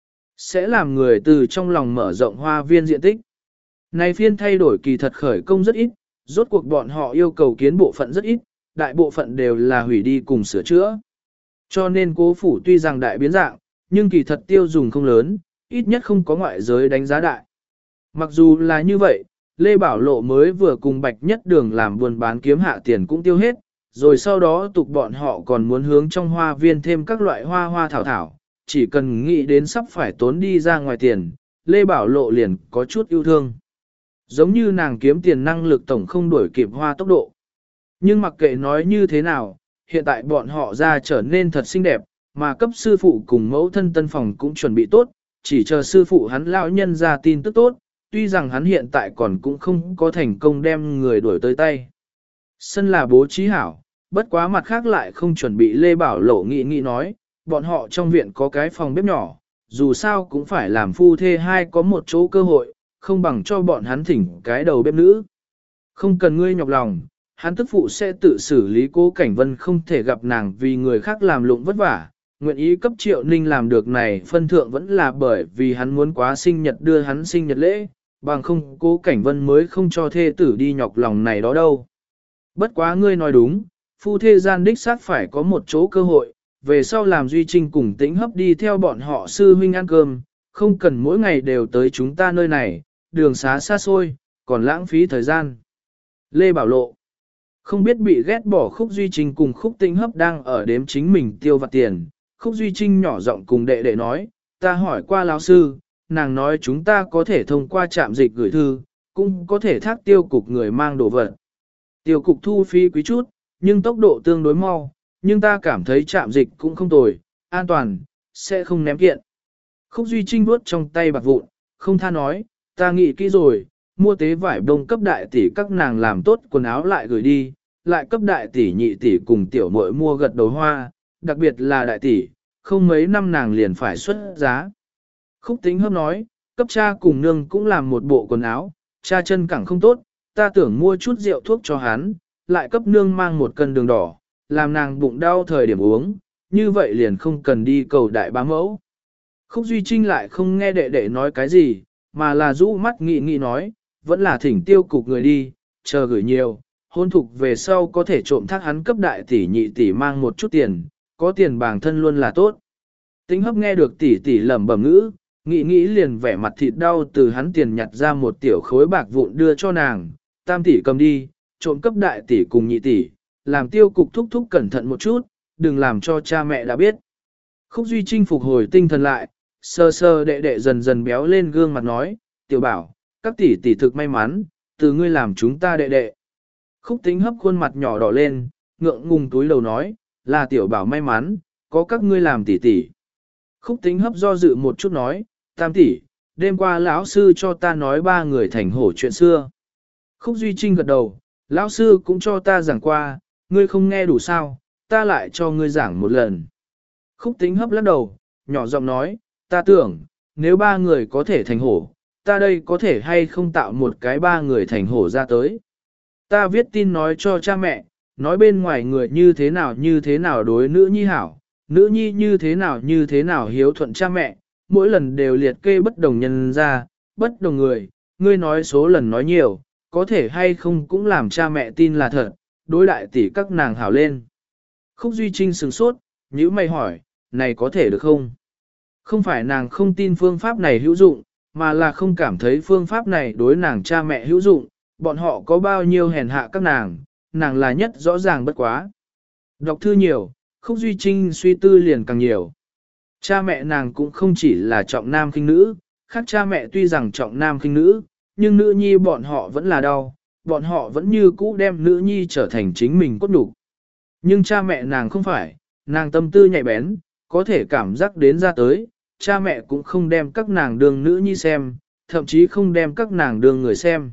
Sẽ làm người từ trong lòng mở rộng hoa viên diện tích. Này phiên thay đổi kỳ thật khởi công rất ít, rốt cuộc bọn họ yêu cầu kiến bộ phận rất ít, đại bộ phận đều là hủy đi cùng sửa chữa. Cho nên Cố Phủ tuy rằng đại biến dạng, nhưng kỳ thật tiêu dùng không lớn, ít nhất không có ngoại giới đánh giá đại. Mặc dù là như vậy, Lê Bảo Lộ mới vừa cùng Bạch Nhất Đường làm buôn bán kiếm hạ tiền cũng tiêu hết, rồi sau đó tục bọn họ còn muốn hướng trong hoa viên thêm các loại hoa hoa thảo thảo, chỉ cần nghĩ đến sắp phải tốn đi ra ngoài tiền, Lê Bảo Lộ liền có chút yêu thương. Giống như nàng kiếm tiền năng lực tổng không đuổi kịp hoa tốc độ. Nhưng mặc kệ nói như thế nào, hiện tại bọn họ ra trở nên thật xinh đẹp, mà cấp sư phụ cùng mẫu thân tân phòng cũng chuẩn bị tốt, chỉ chờ sư phụ hắn lão nhân ra tin tức tốt, tuy rằng hắn hiện tại còn cũng không có thành công đem người đuổi tới tay. Sân là bố trí hảo, bất quá mặt khác lại không chuẩn bị. Lê Bảo Lộ nghĩ nói, bọn họ trong viện có cái phòng bếp nhỏ, dù sao cũng phải làm phu thê hai có một chỗ cơ hội, không bằng cho bọn hắn thỉnh cái đầu bếp nữ. Không cần ngươi nhọc lòng, hắn tức phụ sẽ tự xử lý. Cố Cảnh Vân không thể gặp nàng vì người khác làm lụng vất vả, nguyện ý cấp Triệu Ninh làm được này phân thượng vẫn là bởi vì hắn muốn quá sinh nhật đưa hắn sinh nhật lễ, bằng không Cố Cảnh Vân mới không cho thê tử đi nhọc lòng này đó đâu. Bất quá ngươi nói đúng, phu thê gian đích xác phải có một chỗ cơ hội, về sau làm Duy Trinh cùng Tĩnh Hấp đi theo bọn họ sư huynh ăn cơm, không cần mỗi ngày đều tới chúng ta nơi này, đường xá xa xôi, còn lãng phí thời gian. Lê Bảo Lộ không biết bị ghét bỏ Khúc Duy Trinh cùng Khúc Tĩnh Hấp đang ở đếm chính mình tiêu vặt tiền. Khúc Duy Trinh nhỏ giọng cùng đệ đệ nói, ta hỏi qua lão sư, nàng nói chúng ta có thể thông qua trạm dịch gửi thư, cũng có thể thác tiêu cục người mang đồ vật. Tiêu cục thu phí quý chút, nhưng tốc độ tương đối mau, nhưng ta cảm thấy trạm dịch cũng không tồi, an toàn, sẽ không ném kiện. Khúc Duy Trinh vuốt trong tay bạc vụn, không tha nói, ta nghĩ kỹ rồi, mua tế vải đông cấp đại tỷ các nàng làm tốt quần áo lại gửi đi, lại cấp đại tỷ nhị tỷ cùng tiểu muội mua gật đầu hoa, đặc biệt là đại tỷ, không mấy năm nàng liền phải xuất giá. Khúc Tĩnh Hấp nói, cấp cha cùng nương cũng làm một bộ quần áo, cha chân cẳng không tốt, ta tưởng mua chút rượu thuốc cho hắn, lại cấp nương mang một cân đường đỏ, làm nàng bụng đau thời điểm uống, như vậy liền không cần đi cầu đại bá mẫu. Khúc Duy Trinh lại không nghe đệ đệ nói cái gì, mà là rũ mắt nghĩ nghĩ nói, vẫn là thỉnh tiêu cục người đi, chờ gửi nhiều, hôn thục về sau có thể trộm thác hắn cấp đại tỷ nhị tỷ mang một chút tiền, có tiền bản thân luôn là tốt. Tĩnh Hấp nghe được tỷ tỷ lẩm bẩm ngữ, nghĩ liền vẻ mặt thịt đau từ hắn tiền nhặt ra một tiểu khối bạc vụn đưa cho nàng, tam tỷ cầm đi, trộm cấp đại tỷ cùng nhị tỷ, làm tiêu cục thúc thúc cẩn thận một chút, đừng làm cho cha mẹ đã biết. Khúc Duy Trinh phục hồi tinh thần lại, sơ sơ đệ đệ dần dần béo lên gương mặt nói, tiểu bảo, các tỷ tỷ thực may mắn, từ ngươi làm chúng ta đệ đệ. Khúc Tĩnh Hấp khuôn mặt nhỏ đỏ lên, ngượng ngùng túi lầu nói, là tiểu bảo may mắn, có các ngươi làm tỷ tỷ. Khúc Tĩnh Hấp do dự một chút nói, tam tỷ, đêm qua lão sư cho ta nói ba người thành hổ chuyện xưa. Khúc Duy Trinh gật đầu, lão sư cũng cho ta giảng qua, ngươi không nghe đủ sao, ta lại cho ngươi giảng một lần. Khúc Tĩnh Hấp lắc đầu, nhỏ giọng nói, ta tưởng, nếu ba người có thể thành hổ, ta đây có thể hay không tạo một cái ba người thành hổ ra tới. Ta viết tin nói cho cha mẹ, nói bên ngoài người như thế nào đối nữ nhi hảo, nữ nhi như thế nào hiếu thuận cha mẹ, mỗi lần đều liệt kê bất đồng nhân ra, bất đồng người, ngươi nói số lần nói nhiều, có thể hay không cũng làm cha mẹ tin là thật, đối đại tỷ các nàng hảo lên. Khúc Duy Trinh sửng sốt, nhíu mày hỏi, này có thể được không? Không phải nàng không tin phương pháp này hữu dụng, mà là không cảm thấy phương pháp này đối nàng cha mẹ hữu dụng, bọn họ có bao nhiêu hèn hạ các nàng là nhất rõ ràng bất quá. Đọc thư nhiều, Khúc Duy Trinh suy tư liền càng nhiều. Cha mẹ nàng cũng không chỉ là trọng nam khinh nữ, khác cha mẹ tuy rằng trọng nam khinh nữ, nhưng nữ nhi bọn họ vẫn là đau, bọn họ vẫn như cũ đem nữ nhi trở thành chính mình cốt đủ. Nhưng cha mẹ nàng không phải, nàng tâm tư nhạy bén, có thể cảm giác đến ra tới, cha mẹ cũng không đem các nàng đương nữ nhi xem, thậm chí không đem các nàng đương người xem.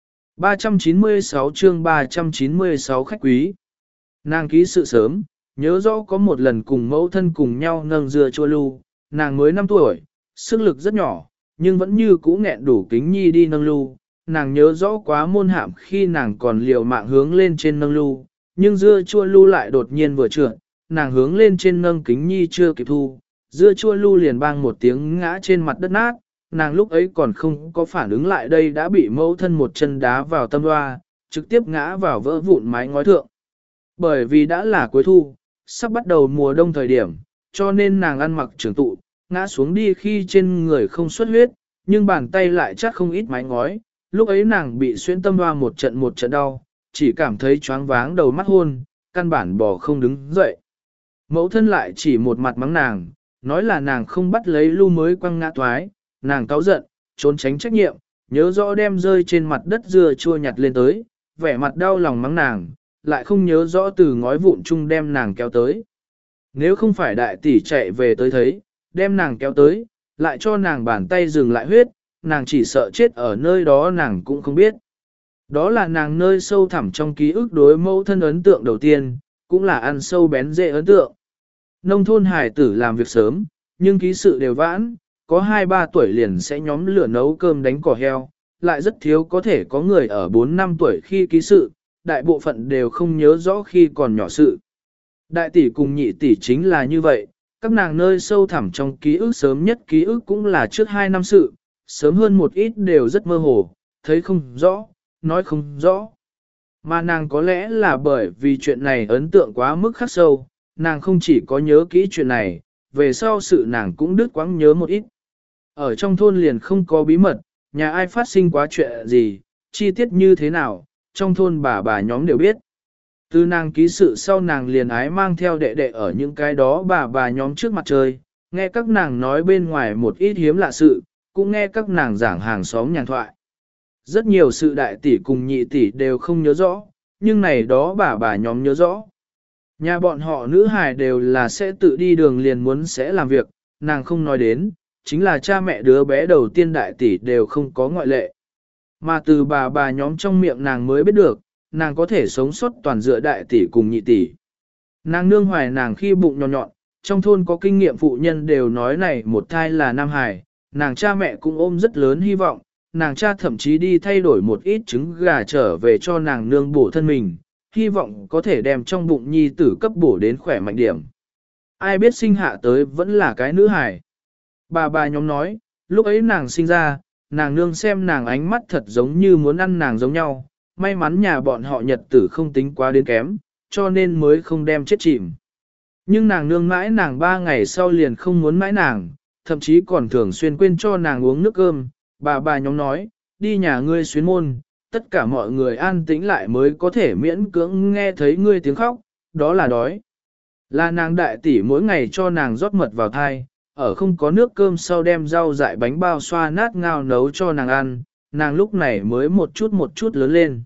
396 chương 396 khách quý. Nàng ký sự sớm, nhớ rõ có một lần cùng mẫu thân cùng nhau nâng dưa chua lưu, nàng mới 5 tuổi, sức lực rất nhỏ, nhưng vẫn như cũ nghẹn đủ kính nhi đi nâng lưu. Nàng nhớ rõ quá môn hạm khi nàng còn liều mạng hướng lên trên nâng lưu, nhưng dưa chua lưu lại đột nhiên vừa trượt, nàng hướng lên trên nâng kính nhi chưa kịp thu, dưa chua lưu liền bang một tiếng ngã trên mặt đất nát, nàng lúc ấy còn không có phản ứng lại đây đã bị mẫu thân một chân đá vào tâm hoa, trực tiếp ngã vào vỡ vụn mái ngói thượng. Bởi vì đã là cuối thu, sắp bắt đầu mùa đông thời điểm, cho nên nàng ăn mặc trường tụ, ngã xuống đi khi trên người không xuất huyết, nhưng bàn tay lại chát không ít mái ngói, lúc ấy nàng bị xuyên tâm hoa một trận đau, chỉ cảm thấy choáng váng đầu mắt hôn, căn bản bò không đứng dậy. Mẫu thân lại chỉ một mặt mắng nàng, nói là nàng không bắt lấy lưu mới quăng ngã toái, nàng cáu giận, trốn tránh trách nhiệm, nhớ rõ đem rơi trên mặt đất dưa chua nhặt lên tới, vẻ mặt đau lòng mắng nàng, lại không nhớ rõ từ ngói vụn chung đem nàng kéo tới. Nếu không phải đại tỷ chạy về tới thấy, đem nàng kéo tới, lại cho nàng bàn tay dừng lại huyết, nàng chỉ sợ chết ở nơi đó nàng cũng không biết. Đó là nàng nơi sâu thẳm trong ký ức đối mẫu thân ấn tượng đầu tiên, cũng là ăn sâu bén dễ ấn tượng. Nông thôn hải tử làm việc sớm, nhưng ký sự đều vãn, có 2-3 tuổi liền sẽ nhóm lửa nấu cơm đánh cỏ heo, lại rất thiếu có thể có người ở 4-5 tuổi khi ký sự, đại bộ phận đều không nhớ rõ khi còn nhỏ sự. Đại tỷ cùng nhị tỷ chính là như vậy, Các nàng nơi sâu thẳm trong ký ức sớm nhất ký ức cũng là trước 2 năm sự, sớm hơn một ít đều rất mơ hồ, thấy không rõ, nói không rõ. Mà nàng có lẽ là bởi vì chuyện này ấn tượng quá mức khắc sâu, nàng không chỉ có nhớ kỹ chuyện này, về sau sự nàng cũng đứt quãng nhớ một ít. Ở trong thôn liền không có bí mật, nhà ai phát sinh quá chuyện gì, chi tiết như thế nào, trong thôn bà nhóm đều biết. Từ nàng ký sự sau nàng liền ái mang theo đệ đệ ở những cái đó bà nhóm trước mặt trời, nghe các nàng nói bên ngoài một ít hiếm lạ sự, cũng nghe các nàng giảng hàng xóm nhàn thoại. Rất nhiều sự đại tỷ cùng nhị tỷ đều không nhớ rõ, nhưng này đó bà nhóm nhớ rõ. Nhà bọn họ nữ hài đều là sẽ tự đi đường liền muốn sẽ làm việc, nàng không nói đến, chính là cha mẹ đứa bé đầu tiên đại tỷ đều không có ngoại lệ. Mà từ bà nhóm trong miệng nàng mới biết được, nàng có thể sống sót toàn dựa đại tỷ cùng nhị tỷ. Nàng nương hoài nàng khi bụng nhọn nhọn, trong thôn có kinh nghiệm phụ nhân đều nói này một thai là nam hài, nàng cha mẹ cũng ôm rất lớn hy vọng, nàng cha thậm chí đi thay đổi một ít trứng gà trở về cho nàng nương bổ thân mình, hy vọng có thể đem trong bụng nhi tử cấp bổ đến khỏe mạnh điểm. Ai biết sinh hạ tới vẫn là cái nữ hài. Bà nhóm nói, lúc ấy nàng sinh ra, nàng nương xem nàng ánh mắt thật giống như muốn ăn nàng giống nhau, may mắn nhà bọn họ nhật tử không tính quá đến kém, cho nên mới không đem chết chìm. Nhưng nàng nương mãi nàng 3 ngày sau liền không muốn mãi nàng, thậm chí còn thường xuyên quên cho nàng uống nước cơm, bà nhóm nói, đi nhà ngươi xuyến môn, tất cả mọi người an tĩnh lại mới có thể miễn cưỡng nghe thấy ngươi tiếng khóc, đó là đói. Là nàng đại tỷ mỗi ngày cho nàng rót mật vào thai, ở không có nước cơm sau đem rau dại bánh bao xoa nát ngao nấu cho nàng ăn, nàng lúc này mới một chút lớn lên.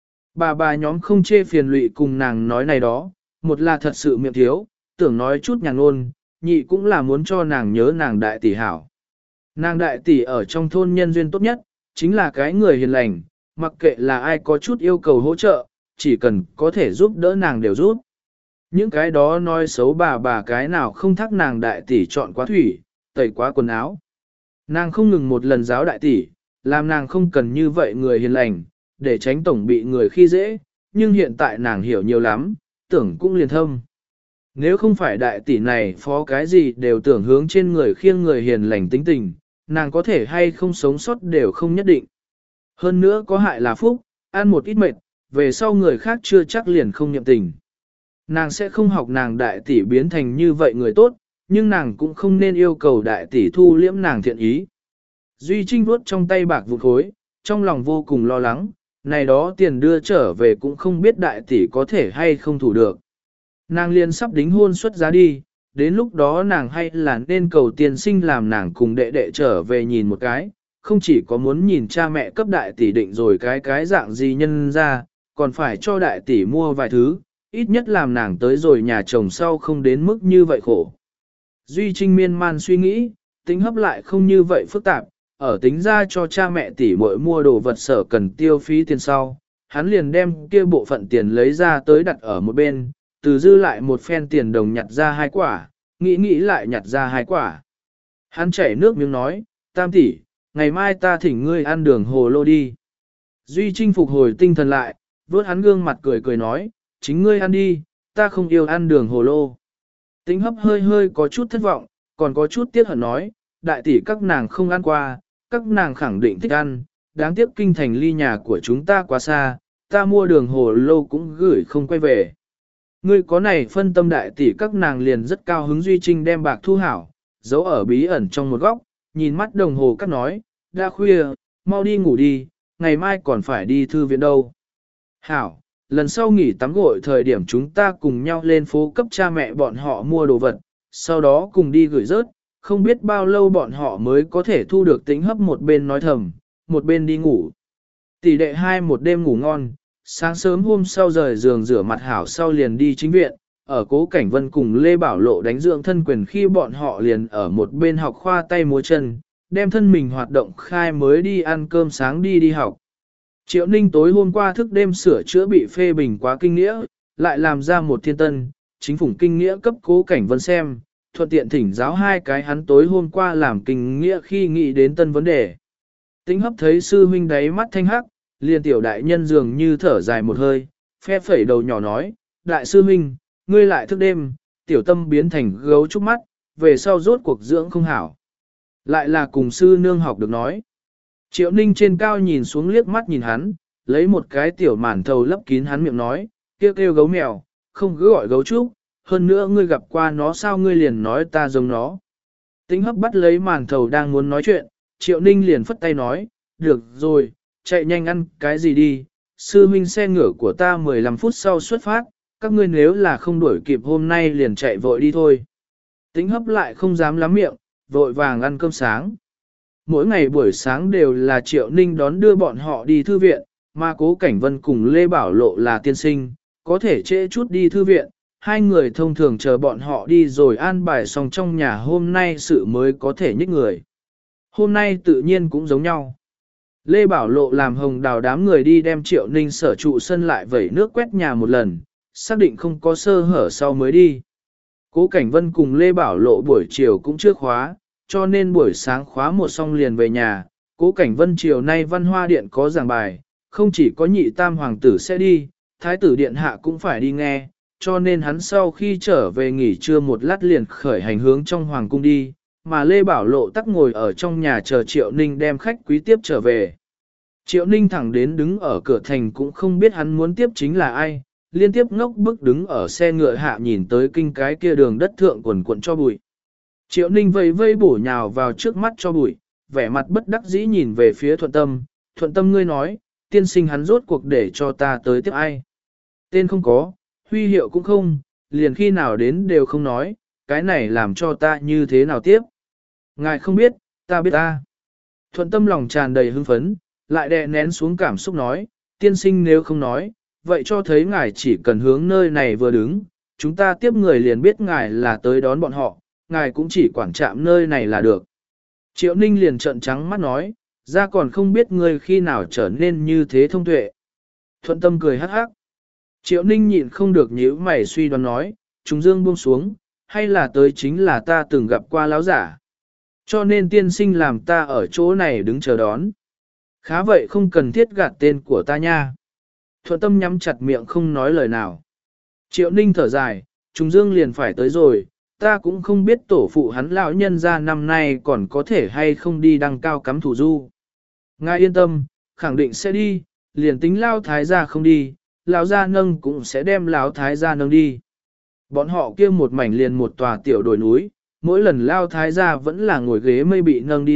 Bà nhóm không chê phiền lụy cùng nàng nói này đó, một là thật sự miệng thiếu, tưởng nói chút nhàn ngôn, nhị cũng là muốn cho nàng nhớ nàng đại tỷ hảo. Nàng đại tỷ ở trong thôn nhân duyên tốt nhất, chính là cái người hiền lành, mặc kệ là ai có chút yêu cầu hỗ trợ, chỉ cần có thể giúp đỡ nàng đều giúp. Những cái đó nói xấu bà cái nào không thắc nàng đại tỷ chọn quá thủy, tẩy quá quần áo. Nàng không ngừng một lần giáo đại tỷ, làm nàng không cần như vậy người hiền lành, để tránh tổng bị người khi dễ, nhưng hiện tại nàng hiểu nhiều lắm, tưởng cũng liền thâm. Nếu không phải đại tỷ này phó cái gì đều tưởng hướng trên người khiêng người hiền lành tính tình, nàng có thể hay không sống sót đều không nhất định. Hơn nữa có hại là phúc, ăn một ít mệt, về sau người khác chưa chắc liền không nhậm tình. Nàng sẽ không học nàng đại tỷ biến thành như vậy người tốt, nhưng nàng cũng không nên yêu cầu đại tỷ thu liễm nàng thiện ý. Duy Trinh vuốt trong tay bạc vụn khối, trong lòng vô cùng lo lắng, này đó tiền đưa trở về cũng không biết đại tỷ có thể hay không thủ được. Nàng liền sắp đính hôn xuất giá đi, đến lúc đó nàng hay là nên cầu tiền sinh làm nàng cùng đệ đệ trở về nhìn một cái, không chỉ có muốn nhìn cha mẹ cấp đại tỷ định rồi cái dạng gì nhân ra, còn phải cho đại tỷ mua vài thứ, ít nhất làm nàng tới rồi nhà chồng sau không đến mức như vậy khổ. Duy Trinh miên man suy nghĩ, tính hấp lại không như vậy phức tạp, ở tính ra cho cha mẹ tỷ muội mua đồ vật sở cần tiêu phí tiền sau, hắn liền đem kia bộ phận tiền lấy ra tới đặt ở một bên, từ dư lại một phen tiền đồng nhặt ra 2 quả, nghĩ lại nhặt ra 2 quả. Hắn chảy nước miếng nói, Tam tỷ, ngày mai ta thỉnh ngươi ăn đường hồ lô đi. Duy Trinh phục hồi tinh thần lại, vớt hắn gương mặt cười nói, chính ngươi ăn đi, ta không yêu ăn đường hồ lô. Tính hấp hơi có chút thất vọng, còn có chút tiếc hận nói, đại tỷ các nàng không ăn qua, các nàng khẳng định thích ăn, đáng tiếc kinh thành ly nhà của chúng ta quá xa, ta mua đường hồ lô cũng gửi không quay về. Ngươi có này phân tâm đại tỷ các nàng liền rất cao hứng. Duy Trinh đem bạc thu hảo, giấu ở bí ẩn trong một góc, nhìn mắt đồng hồ cắt nói, đã khuya, mau đi ngủ đi, ngày mai còn phải đi thư viện đâu. Hảo, lần sau nghỉ tắm gội thời điểm chúng ta cùng nhau lên phố cấp cha mẹ bọn họ mua đồ vật, sau đó cùng đi gửi rớt, không biết bao lâu bọn họ mới có thể thu được Tính hấp một bên nói thầm, một bên đi ngủ. Tỷ đệ 2 một đêm ngủ ngon, sáng sớm hôm sau rời giường rửa mặt hảo sau liền đi chính viện, ở Cố Cảnh Vân cùng Lê Bảo Lộ đánh dưỡng thân quyền khi bọn họ liền ở một bên học khoa tay múa chân, đem thân mình hoạt động khai mới đi ăn cơm sáng đi học. Triệu Ninh tối hôm qua thức đêm sửa chữa bị phê bình quá kinh nghĩa, lại làm ra một thiên tân, chính phủ kinh nghĩa cấp Cố Cảnh Vân xem, thuận tiện thỉnh giáo 2 cái hắn tối hôm qua làm kinh nghĩa khi nghĩ đến tân vấn đề. Tính hấp thấy sư huynh đáy mắt thanh hắc, liền tiểu đại nhân dường như thở dài một hơi, phe phẩy đầu nhỏ nói, đại sư huynh, ngươi lại thức đêm, tiểu tâm biến thành gấu trúc mắt, về sau rốt cuộc dưỡng không hảo. Lại là cùng sư nương học được nói. Triệu Ninh trên cao nhìn xuống liếc mắt nhìn hắn, lấy một cái tiểu màn thầu lấp kín hắn miệng nói, kêu kêu gấu mèo, không cứ gọi gấu trúc, hơn nữa ngươi gặp qua nó sao ngươi liền nói ta giống nó. Tĩnh hấp bắt lấy màn thầu đang muốn nói chuyện, Triệu Ninh liền phất tay nói, được rồi, chạy nhanh ăn cái gì đi, sư huynh xe ngựa của ta 15 phút sau xuất phát, các ngươi nếu là không đuổi kịp hôm nay liền chạy vội đi thôi. Tĩnh hấp lại không dám lắm miệng, vội vàng ăn cơm sáng. Mỗi ngày buổi sáng đều là Triệu Ninh đón đưa bọn họ đi thư viện, mà Cố Cảnh Vân cùng Lê Bảo Lộ là tiên sinh, có thể trễ chút đi thư viện, hai người thông thường chờ bọn họ đi rồi an bài xong trong nhà hôm nay sự mới có thể nhích người. Hôm nay tự nhiên cũng giống nhau. Lê Bảo Lộ làm hồng đào đám người đi đem Triệu Ninh sở trụ sân lại vẩy nước quét nhà một lần, xác định không có sơ hở sau mới đi. Cố Cảnh Vân cùng Lê Bảo Lộ buổi chiều cũng chưa khóa, cho nên buổi sáng khóa một xong liền về nhà. Cố Cảnh Vân chiều nay Văn Hoa Điện có giảng bài, không chỉ có nhị tam hoàng tử sẽ đi, thái tử điện hạ cũng phải đi nghe, cho nên hắn sau khi trở về nghỉ trưa một lát liền khởi hành hướng trong hoàng cung đi, mà Lê Bảo Lộ tắc ngồi ở trong nhà chờ Triệu Ninh đem khách quý tiếp trở về. Triệu Ninh thẳng đến đứng ở cửa thành cũng không biết hắn muốn tiếp chính là ai, liên tiếp ngốc bức đứng ở xe ngựa hạ nhìn tới kinh cái kia đường đất thượng quần cuộn cho bụi. Triệu Ninh vây vây bổ nhào vào trước mắt cho bụi, vẻ mặt bất đắc dĩ nhìn về phía Thuận Tâm ngươi nói, tiên sinh hắn rốt cuộc để cho ta tới tiếp ai. Tên không có, huy hiệu cũng không, liền khi nào đến đều không nói, cái này làm cho ta như thế nào tiếp. Ngài không biết, ta biết ta. Thuận Tâm lòng tràn đầy hưng phấn, lại đè nén xuống cảm xúc nói, tiên sinh nếu không nói, vậy cho thấy ngài chỉ cần hướng nơi này vừa đứng, chúng ta tiếp người liền biết ngài là tới đón bọn họ, ngài cũng chỉ quản trạm nơi này là được. Triệu Ninh liền trợn trắng mắt nói, ra còn không biết ngươi khi nào trở nên như thế thông tuệ. Thuận Tâm cười hắc hắc. Triệu Ninh nhịn không được nhíu mày suy đoán nói, trùng dương buông xuống, hay là tới chính là ta từng gặp qua lão giả. Cho nên tiên sinh làm ta ở chỗ này đứng chờ đón. Khá vậy không cần thiết gạt tên của ta nha. Thuận Tâm nhắm chặt miệng không nói lời nào. Triệu Ninh thở dài, trùng dương liền phải tới rồi, ta cũng không biết tổ phụ hắn lão nhân ra năm nay còn có thể hay không đi đăng cao cắm thủ du. Ngài yên tâm, khẳng định sẽ đi, liền tính lao thái gia không đi, lão gia nâng cũng sẽ đem lão thái gia nâng đi. Bọn họ kia một mảnh liền một tòa tiểu đồi núi, mỗi lần lao thái gia vẫn là ngồi ghế mây bị nâng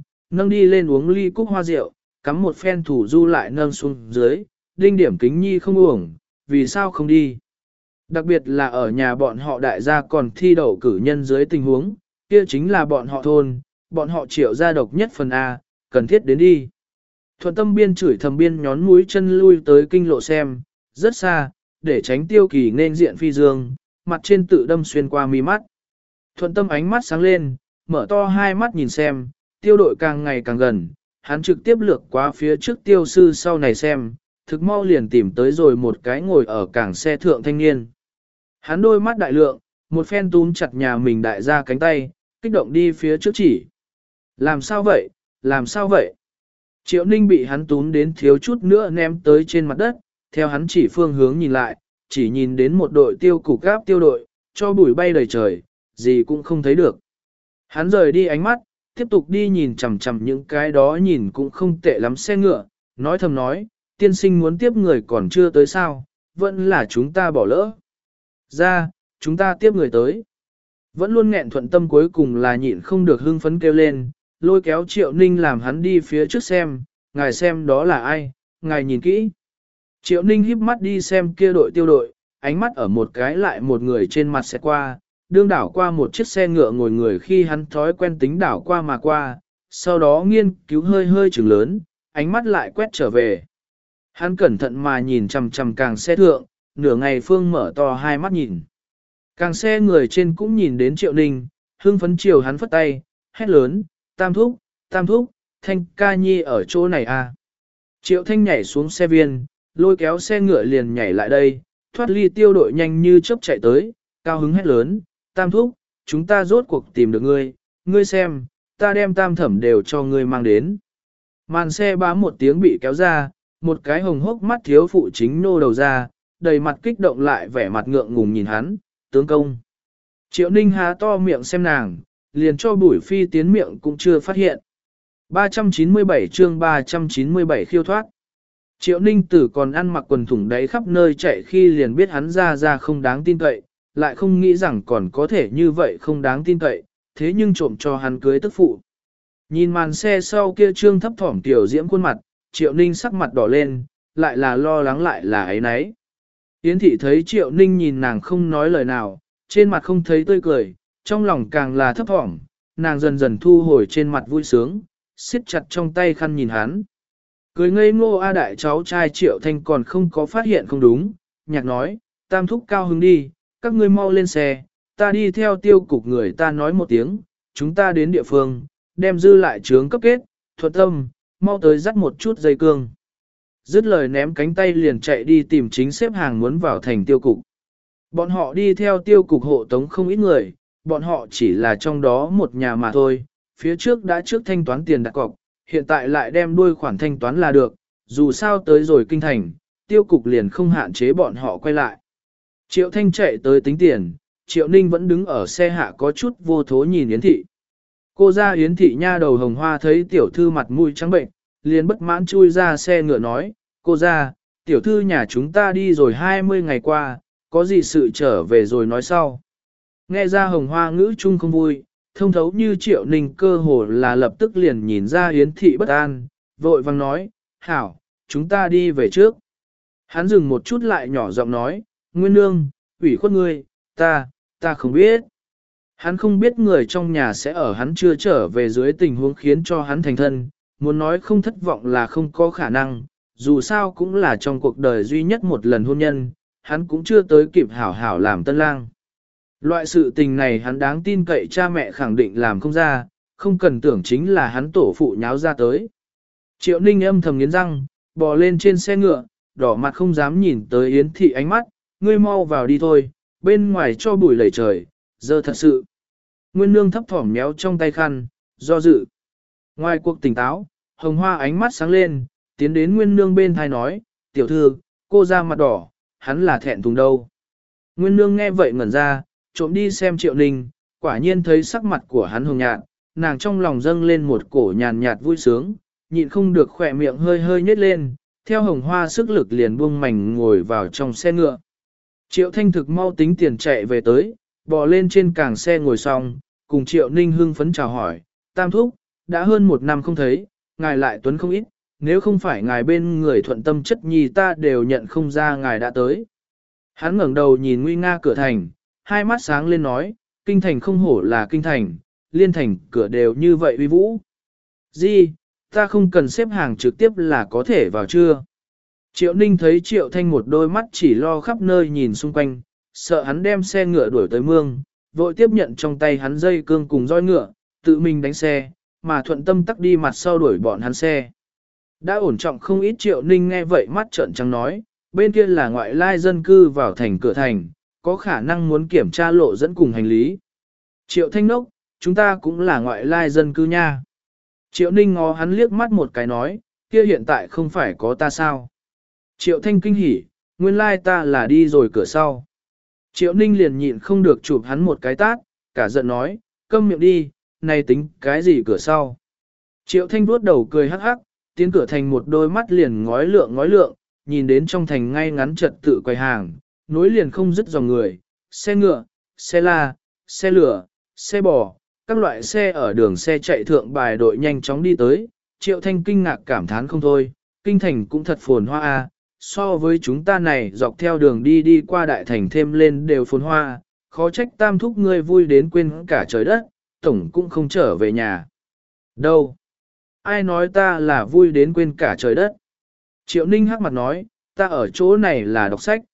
đi lên uống ly cúc hoa rượu, cắm một phen thủ du lại nâng xuống dưới, đinh điểm kính nhi không uổng, vì sao không đi. Đặc biệt là ở nhà bọn họ đại gia còn thi đậu cử nhân dưới tình huống, kia chính là bọn họ thôn, bọn họ Triệu gia độc nhất phần A, cần thiết đến đi. Thuận Tâm biên chửi thầm biên nhón mũi chân lui tới kinh lộ xem, rất xa, để tránh Tiêu Kỳ nên diện phi dương, mặt trên tự đâm xuyên qua mi mắt. Thuận Tâm ánh mắt sáng lên, mở to hai mắt nhìn xem, Tiêu đội càng ngày càng gần, hắn trực tiếp lược qua phía trước Tiêu sư sau này xem, thực mau liền tìm tới rồi một cái ngồi ở cảng xe thượng thanh niên. Hắn đôi mắt đại lượng, một phen túm chặt nhà mình đại gia cánh tay, kích động đi phía trước chỉ. Làm sao vậy, làm sao vậy? Triệu Ninh bị hắn túm đến thiếu chút nữa ném tới trên mặt đất, theo hắn chỉ phương hướng nhìn lại, chỉ nhìn đến một đội tiêu cục gáp tiêu đội, cho bụi bay đầy trời, gì cũng không thấy được. Hắn rời đi ánh mắt, tiếp tục đi nhìn chằm chằm những cái đó nhìn cũng không tệ lắm xe ngựa, nói thầm nói, tiên sinh muốn tiếp người còn chưa tới sao, vẫn là chúng ta bỏ lỡ. Ra, chúng ta tiếp người tới. Vẫn luôn nghẹn Thuận Tâm cuối cùng là nhịn không được hưng phấn kêu lên, lôi kéo Triệu Ninh làm hắn đi phía trước xem, ngài xem đó là ai, ngài nhìn kỹ. Triệu Ninh híp mắt đi xem kia đội tiêu đội, ánh mắt ở một cái lại một người trên mặt sẽ qua, đương đảo qua một chiếc xe ngựa ngồi người khi hắn thói quen tính đảo qua mà qua, sau đó nghiên cứu hơi hơi chừng lớn, ánh mắt lại quét trở về. Hắn cẩn thận mà nhìn chằm chằm càng xe thượng, nửa ngày phương mở to hai mắt nhìn. Càng xe người trên cũng nhìn đến Triệu Ninh, hưng phấn chiều hắn phất tay, hét lớn, tam thúc, Thanh ca nhi ở chỗ này à. Triệu Thanh nhảy xuống xe viên, lôi kéo xe ngựa liền nhảy lại đây, thoát ly tiêu đội nhanh như chớp chạy tới, cao hứng hét lớn, tam thúc, chúng ta rốt cuộc tìm được ngươi, ngươi xem, ta đem tam thẩm đều cho ngươi mang đến. Màn xe bám một tiếng bị kéo ra, một cái hồng hốc mắt thiếu phụ chính nô đầu ra, đầy mặt kích động lại vẻ mặt ngượng ngùng nhìn hắn, tướng công. Triệu Ninh há to miệng xem nàng, liền cho Bùi Phi tiến miệng cũng chưa phát hiện. 397 chương 397 khiêu thoát. Triệu Ninh Tử còn ăn mặc quần thủng đáy khắp nơi chạy khi liền biết hắn ra không đáng tin cậy, lại không nghĩ rằng còn có thể như vậy không đáng tin cậy, thế nhưng trộm cho hắn cưới tức phụ. Nhìn màn xe sau kia trương thấp thỏm tiểu diễm khuôn mặt, Triệu Ninh sắc mặt đỏ lên, lại là lo lắng lại là ấy nấy. Yến thị thấy Triệu Ninh nhìn nàng không nói lời nào, trên mặt không thấy tươi cười, trong lòng càng là thấp thỏm, nàng dần dần thu hồi trên mặt vui sướng, siết chặt trong tay khăn nhìn hắn. Cười ngây ngô A đại cháu trai Triệu Thanh còn không có phát hiện không đúng, nhạc nói, tam thúc cao hứng đi, các ngươi mau lên xe, ta đi theo tiêu cục người ta nói một tiếng, chúng ta đến địa phương, đem dư lại trướng cấp kết, thuận tâm, mau tới dắt một chút dây cương. Dứt lời ném cánh tay liền chạy đi tìm chính xếp hàng muốn vào thành tiêu cục. Bọn họ đi theo tiêu cục hộ tống không ít người, bọn họ chỉ là trong đó một nhà mà thôi, phía trước đã trước thanh toán tiền đặt cọc, hiện tại lại đem đuôi khoản thanh toán là được, dù sao tới rồi kinh thành, tiêu cục liền không hạn chế bọn họ quay lại. Triệu Thanh chạy tới tính tiền, Triệu Ninh vẫn đứng ở xe hạ có chút vô thố nhìn Yến Thị. Cô ra Yến Thị nha đầu hồng hoa thấy tiểu thư mặt mũi trắng bệnh, liền bất mãn chui ra xe ngựa nói, cô ra, tiểu thư nhà chúng ta đi rồi 20 ngày qua, có gì sự trở về rồi nói sau. Nghe ra hồng hoa ngữ chung không vui, thông thấu như Triệu Ninh cơ hồ là lập tức liền nhìn ra Yến Thị bất an, vội vang nói, hảo, chúng ta đi về trước. Hắn dừng một chút lại nhỏ giọng nói, Nguyên Nương, ủy khuất ngươi, ta không biết. Hắn không biết người trong nhà sẽ ở hắn chưa trở về dưới tình huống khiến cho hắn thành thân, muốn nói không thất vọng là không có khả năng, dù sao cũng là trong cuộc đời duy nhất một lần hôn nhân, hắn cũng chưa tới kịp hảo hảo làm tân lang. Loại sự tình này hắn đáng tin cậy cha mẹ khẳng định làm không ra, không cần tưởng chính là hắn tổ phụ nháo ra tới. Triệu Ninh âm thầm nghiến răng, bò lên trên xe ngựa, đỏ mặt không dám nhìn tới Yến Thị ánh mắt, ngươi mau vào đi thôi, bên ngoài cho bụi lầy trời, giờ thật sự. Nguyên Nương thấp thỏm méo trong tay khăn, do dự. Ngoài cuộc tỉnh táo, hồng hoa ánh mắt sáng lên, tiến đến Nguyên Nương bên thai nói, tiểu thư, cô ra mặt đỏ, hắn là thẹn thùng đâu. Nguyên Nương nghe vậy ngẩn ra, trộm đi xem Triệu Ninh, quả nhiên thấy sắc mặt của hắn hồng nhạt, nàng trong lòng dâng lên một cổ nhàn nhạt vui sướng, nhịn không được khỏe miệng hơi hơi nhếch lên, theo hồng hoa sức lực liền buông mảnh ngồi vào trong xe ngựa. Triệu Thanh thực mau tính tiền chạy về tới, bò lên trên càng xe ngồi xong, cùng Triệu Ninh hưng phấn chào hỏi, tam thúc, đã hơn 1 năm không thấy, ngài lại tuấn không ít, nếu không phải ngài bên người thuận tâm chất nhi ta đều nhận không ra ngài đã tới. Hắn ngẩng đầu nhìn nguy nga cửa thành, hai mắt sáng lên nói, kinh thành không hổ là kinh thành, liên thành cửa đều như vậy uy vũ. Gì, ta không cần xếp hàng trực tiếp là có thể vào chưa? Triệu Ninh thấy Triệu Thanh một đôi mắt chỉ lo khắp nơi nhìn xung quanh, sợ hắn đem xe ngựa đuổi tới mương, vội tiếp nhận trong tay hắn dây cương cùng roi ngựa, tự mình đánh xe, mà thuận tâm tắc đi mặt sau đuổi bọn hắn xe. Đã ổn trọng không ít Triệu Ninh nghe vậy mắt trợn trắng nói, bên kia là ngoại lai dân cư vào thành cửa thành, có khả năng muốn kiểm tra lộ dẫn cùng hành lý. Triệu Thanh nốc, chúng ta cũng là ngoại lai dân cư nha. Triệu Ninh ngó hắn liếc mắt một cái nói, kia hiện tại không phải có ta sao. Triệu Thanh kinh hỉ, nguyên lai ta là đi rồi cửa sau. Triệu Ninh liền nhịn không được chụp hắn một cái tát, cả giận nói, câm miệng đi, này tính cái gì cửa sau. Triệu Thanh vuốt đầu cười hắc hắc, tiến cửa thành một đôi mắt liền ngói lượng, nhìn đến trong thành ngay ngắn trật tự quầy hàng, nối liền không dứt dòng người, xe ngựa, xe la, xe lửa, xe bò, các loại xe ở đường xe chạy thượng bài đội nhanh chóng đi tới, Triệu Thanh kinh ngạc cảm thán không thôi, kinh thành cũng thật phồn hoa a, so với chúng ta này dọc theo đường đi qua đại thành thêm lên đều phồn hoa, khó trách tam thúc ngươi vui đến quên cả trời đất, tổng cũng không trở về nhà. Đâu? Ai nói ta là vui đến quên cả trời đất? Triệu Ninh hắc mặt nói, ta ở chỗ này là đọc sách.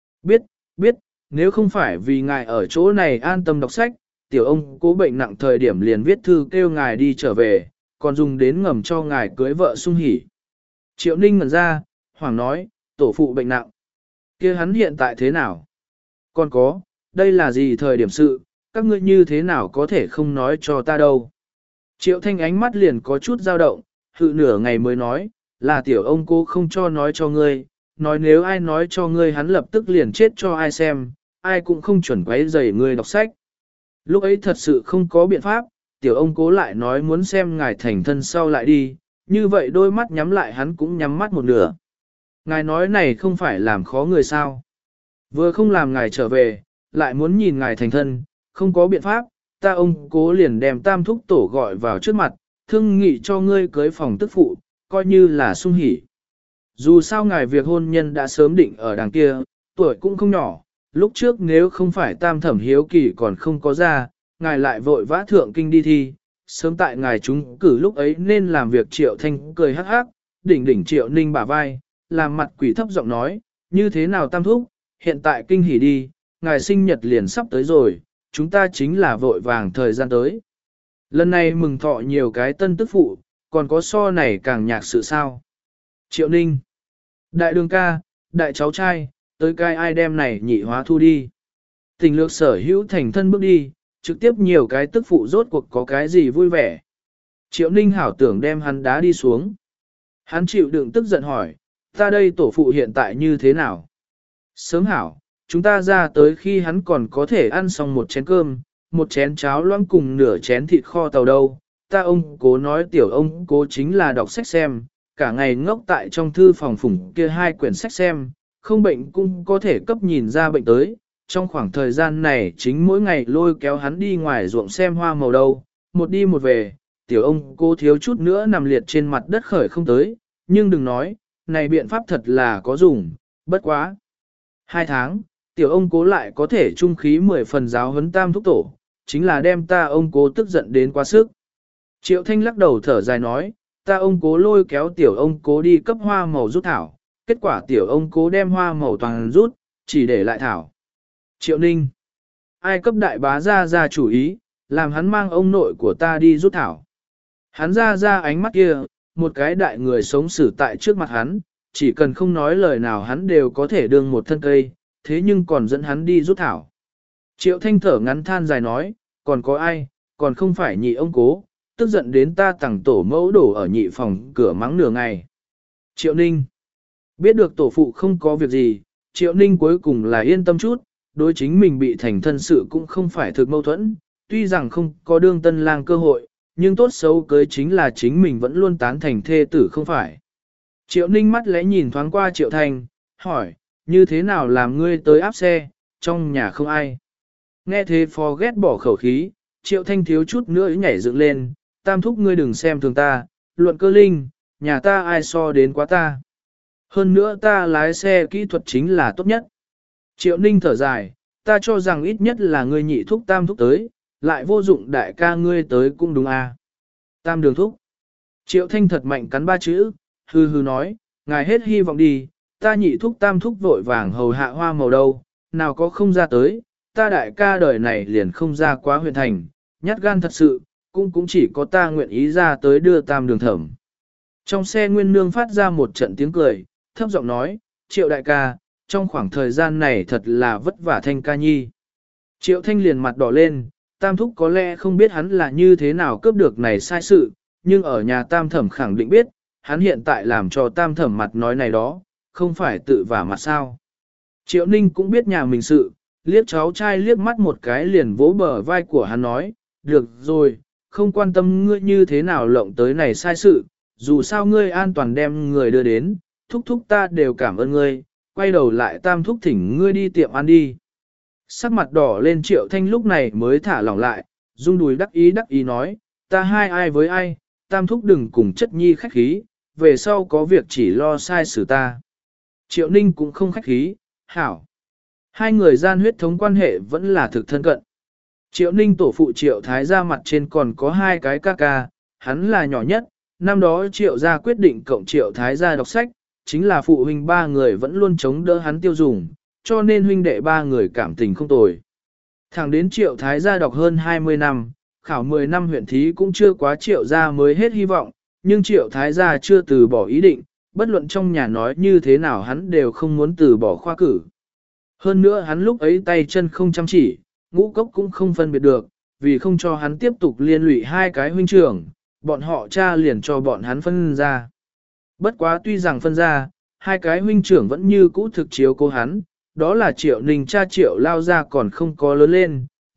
Biết, nếu không phải vì ngài ở chỗ này an tâm đọc sách, tiểu ông cố bệnh nặng thời điểm liền viết thư kêu ngài đi trở về, còn dùng đến ngầm cho ngài cưới vợ sung hỉ. Triệu Ninh ngẩn ra, hoảng nói, tổ phụ bệnh nặng. Kia hắn hiện tại thế nào? Còn có, đây là gì thời điểm sự, các ngươi như thế nào có thể không nói cho ta đâu? Triệu Thanh ánh mắt liền có chút dao động, hự nửa ngày mới nói, là tiểu ông cô không cho nói cho ngươi, nói nếu ai nói cho ngươi hắn lập tức liền chết cho ai xem, ai cũng không chuẩn quấy rầy ngươi đọc sách. Lúc ấy thật sự không có biện pháp, tiểu ông cố lại nói muốn xem ngài thành thân sau lại đi, như vậy đôi mắt nhắm lại hắn cũng nhắm mắt một nửa. Ngài nói này không phải làm khó người sao. Vừa không làm ngài trở về, lại muốn nhìn ngài thành thân, không có biện pháp, ta ông cố liền đem tam thúc tổ gọi vào trước mặt, thương nghị cho ngươi cưới phòng tức phụ, coi như là sung hỉ. Dù sao ngài việc hôn nhân đã sớm định ở đằng kia, tuổi cũng không nhỏ, lúc trước nếu không phải tam thẩm hiếu kỳ còn không có ra, ngài lại vội vã thượng kinh đi thi, sớm tại ngài trúng cử lúc ấy nên làm việc Triệu Thanh cười hắc hắc, đỉnh đỉnh Triệu Ninh bả vai, làm mặt quỷ thấp giọng nói, như thế nào tam thúc, hiện tại kinh hỉ đi, ngài sinh nhật liền sắp tới rồi, chúng ta chính là vội vàng thời gian tới. Lần này mừng thọ nhiều cái tân tức phụ, còn có so này càng nhạc sự sao. Triệu Ninh, đại đường ca, đại cháu trai, tới cai ai đem này nhị hóa thu đi. Tình lược sở hữu thành thân bước đi, trực tiếp nhiều cái tức phụ rốt cuộc có cái gì vui vẻ. Triệu Ninh hảo tưởng đem hắn đá đi xuống. Hắn chịu đựng tức giận hỏi, ta đây tổ phụ hiện tại như thế nào? Sớm hảo, chúng ta ra tới khi hắn còn có thể ăn xong một chén cơm, một chén cháo loãng cùng nửa chén thịt kho tàu đâu. Ta ông cố nói tiểu ông cố chính là đọc sách xem, cả ngày ngốc tại trong thư phòng phủng kia 2 quyển sách xem, không bệnh cũng có thể cấp nhìn ra bệnh tới. Trong khoảng thời gian này chính mỗi ngày lôi kéo hắn đi ngoài ruộng xem hoa màu đâu, một đi một về, tiểu ông cố thiếu chút nữa nằm liệt trên mặt đất khởi không tới, nhưng đừng nói, này biện pháp thật là có dùng, bất quá. 2 tháng, tiểu ông cố lại có thể trung khí 10 phần giáo huấn tam thúc tổ, chính là đem ta ông cố tức giận đến quá sức. Triệu Thanh lắc đầu thở dài nói, ta ông cố lôi kéo tiểu ông cố đi cấp hoa màu rút thảo, kết quả tiểu ông cố đem hoa màu toàn rút, chỉ để lại thảo. Triệu Ninh, ai cấp đại bá ra chủ ý, làm hắn mang ông nội của ta đi rút thảo. Hắn ra ánh mắt kia, một cái đại người sống xử tại trước mặt hắn, chỉ cần không nói lời nào hắn đều có thể đương một thân cây, thế nhưng còn dẫn hắn đi rút thảo. Triệu Thanh thở ngắn than dài nói, còn có ai, còn không phải nhị ông cố, tức giận đến ta tặng tổ mẫu đổ ở nhị phòng cửa mắng nửa ngày. Triệu Ninh, biết được tổ phụ không có việc gì, Triệu Ninh cuối cùng là yên tâm chút, đối chính mình bị thành thân sự cũng không phải thực mâu thuẫn, tuy rằng không có đương tân lang cơ hội, nhưng tốt xấu cưới chính là chính mình vẫn luôn tán thành thê tử không phải. Triệu Ninh mắt lẽ nhìn thoáng qua Triệu Thanh, hỏi, như thế nào làm ngươi tới áp xe, trong nhà không ai. Nghe thế phó ghét bỏ khẩu khí, Triệu Thanh thiếu chút nữa nhảy dựng lên, tam thúc ngươi đừng xem thường ta, luận cơ linh, nhà ta ai so đến quá ta. Hơn nữa ta lái xe kỹ thuật chính là tốt nhất. Triệu Ninh thở dài, ta cho rằng ít nhất là ngươi nhị thúc tam thúc tới, lại vô dụng đại ca ngươi tới cũng đúng à. Tam đường thúc. Triệu Thanh thật mạnh cắn 3 chữ, hư hư nói, ngài hết hy vọng đi, ta nhị thúc tam thúc vội vàng hầu hạ hoa màu đâu, nào có không ra tới, ta đại ca đời này liền không ra quá huyện thành, nhát gan thật sự, cũng chỉ có ta nguyện ý ra tới đưa tam đường thẩm. Trong xe Nguyên Nương phát ra một trận tiếng cười, thấp giọng nói, Triệu đại ca, trong khoảng thời gian này thật là vất vả Thanh ca nhi. Triệu Thanh liền mặt đỏ lên, tam thúc có lẽ không biết hắn là như thế nào cướp được này sai sự, nhưng ở nhà tam thẩm khẳng định biết, hắn hiện tại làm cho tam thẩm mặt nói này đó, không phải tự vả mặt sao. Triệu Ninh cũng biết nhà mình sự, liếc cháu trai liếc mắt một cái liền vỗ bờ vai của hắn nói, được rồi, không quan tâm ngươi như thế nào lộng tới này sai sự, dù sao ngươi an toàn đem người đưa đến, thúc thúc ta đều cảm ơn ngươi, quay đầu lại tam thúc thỉnh ngươi đi tiệm ăn đi. Sắc mặt đỏ lên Triệu Thanh lúc này mới thả lỏng lại, rung đùi đắc ý nói, ta hai ai với ai, tam thúc đừng cùng chất nhi khách khí, về sau có việc chỉ lo sai xử ta. Triệu Ninh cũng không khách khí, hảo. Hai người gian huyết thống quan hệ vẫn là thực thân cận. Triệu Ninh tổ phụ Triệu Thái gia mặt trên còn có 2 cái ca ca, hắn là nhỏ nhất, năm đó Triệu gia quyết định cộng Triệu Thái gia đọc sách, chính là phụ huynh 3 người vẫn luôn chống đỡ hắn tiêu dùng, cho nên huynh đệ 3 người cảm tình không tồi. Thẳng đến Triệu Thái gia đọc hơn 20 năm, khảo 10 năm huyện thí cũng chưa quá Triệu gia mới hết hy vọng, nhưng Triệu Thái gia chưa từ bỏ ý định, bất luận trong nhà nói như thế nào hắn đều không muốn từ bỏ khoa cử. Hơn nữa hắn lúc ấy tay chân không chăm chỉ, ngũ cốc cũng không phân biệt được, vì không cho hắn tiếp tục liên lụy 2 cái huynh trưởng, bọn họ cha liền cho bọn hắn phân ra. Bất quá tuy rằng phân ra, 2 cái huynh trưởng vẫn như cũ thực chiếu cố hắn, đó là Triệu Ninh cha Triệu lao ra còn không có lớn lên,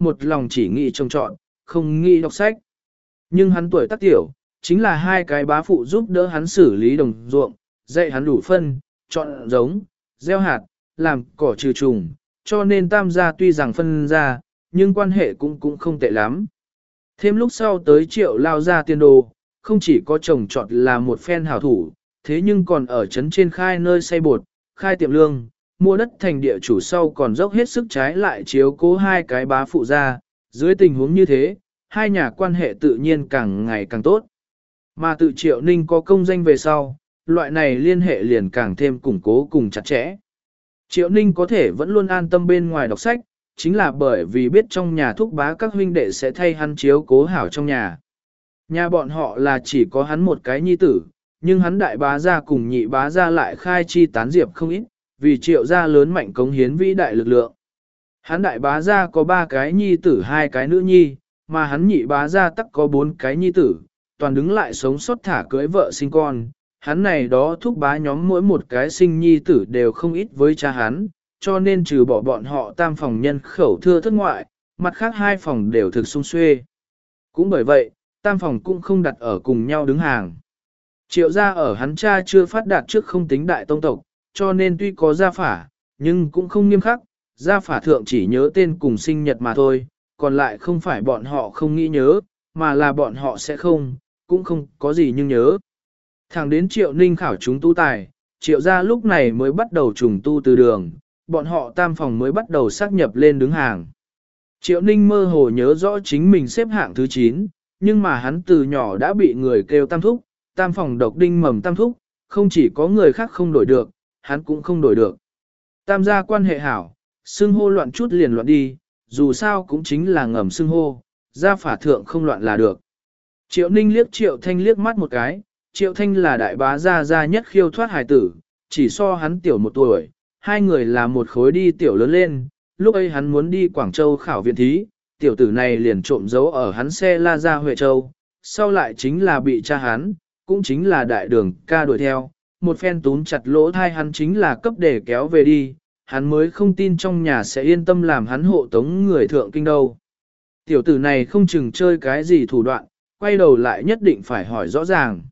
một lòng chỉ nghĩ trông trọn, không nghĩ đọc sách. Nhưng hắn tuổi tác tiểu, chính là hai cái bá phụ giúp đỡ hắn xử lý đồng ruộng, dạy hắn đủ phân, chọn giống, gieo hạt, làm cỏ trừ trùng, cho nên tam gia tuy rằng phân ra, nhưng quan hệ cũng không tệ lắm. Thêm lúc sau tới Triệu lao ra tiền đồ, không chỉ có trồng trọt là một phen hảo thủ, thế nhưng còn ở trấn trên khai nơi xây bột, khai tiệm lương, mua đất thành địa chủ sau còn dốc hết sức trái lại chiếu cố hai cái bá phụ ra, dưới tình huống như thế, hai nhà quan hệ tự nhiên càng ngày càng tốt. Mà tự Triệu Ninh có công danh về sau, loại này liên hệ liền càng thêm củng cố cùng chặt chẽ. Triệu Ninh có thể vẫn luôn an tâm bên ngoài đọc sách, chính là bởi vì biết trong nhà thúc bá các huynh đệ sẽ thay hắn chiếu cố hảo trong nhà. Nhà bọn họ là chỉ có hắn một cái nhi tử, nhưng hắn đại bá gia cùng nhị bá gia lại khai chi tán diệp không ít, vì Triệu gia lớn mạnh cống hiến vĩ đại lực lượng. Hắn đại bá gia có 3 cái nhi tử 2 cái nữ nhi, mà hắn nhị bá gia tắc có 4 cái nhi tử, toàn đứng lại sống sót thả cưới vợ sinh con. Hắn này đó thúc bá nhóm mỗi một cái sinh nhi tử đều không ít với cha hắn, cho nên trừ bỏ bọn họ tam phòng nhân khẩu thưa thất ngoại, mặt khác 2 phòng đều thực sung xuê. Cũng bởi vậy, tam phòng cũng không đặt ở cùng nhau đứng hàng. Triệu gia ở hắn cha chưa phát đạt trước không tính đại tông tộc, cho nên tuy có gia phả, nhưng cũng không nghiêm khắc, gia phả thượng chỉ nhớ tên cùng sinh nhật mà thôi, còn lại không phải bọn họ không nghĩ nhớ, mà là bọn họ sẽ không, cũng không có gì nhưng nhớ. Thẳng đến Triệu Ninh khảo chúng tu tài, Triệu gia lúc này mới bắt đầu trùng tu từ đường, bọn họ tam phòng mới bắt đầu xác nhập lên đứng hàng. Triệu Ninh mơ hồ nhớ rõ chính mình xếp hạng thứ 9, nhưng mà hắn từ nhỏ đã bị người kêu tam thúc, tam phòng độc đinh mầm tam thúc, không chỉ có người khác không đổi được, hắn cũng không đổi được. Tam gia quan hệ hảo, xưng hô loạn chút liền loạn đi, dù sao cũng chính là ngầm xưng hô, gia phả thượng không loạn là được. Triệu Ninh liếc Triệu Thanh liếc mắt một cái, Triệu Thanh là đại bá gia nhất khiêu thoát hài tử, chỉ so hắn tiểu 1 tuổi, hai người là một khối đi tiểu lớn lên, lúc ấy hắn muốn đi Quảng Châu khảo viện thí, tiểu tử này liền trộm giấu ở hắn xe la ra Huệ Châu, sau lại chính là bị cha hắn, cũng chính là đại đường ca đuổi theo, một phen túm chặt lỗ thai hắn chính là cấp để kéo về đi, hắn mới không tin trong nhà sẽ yên tâm làm hắn hộ tống người thượng kinh đâu. Tiểu tử này không chừng chơi cái gì thủ đoạn, quay đầu lại nhất định phải hỏi rõ ràng.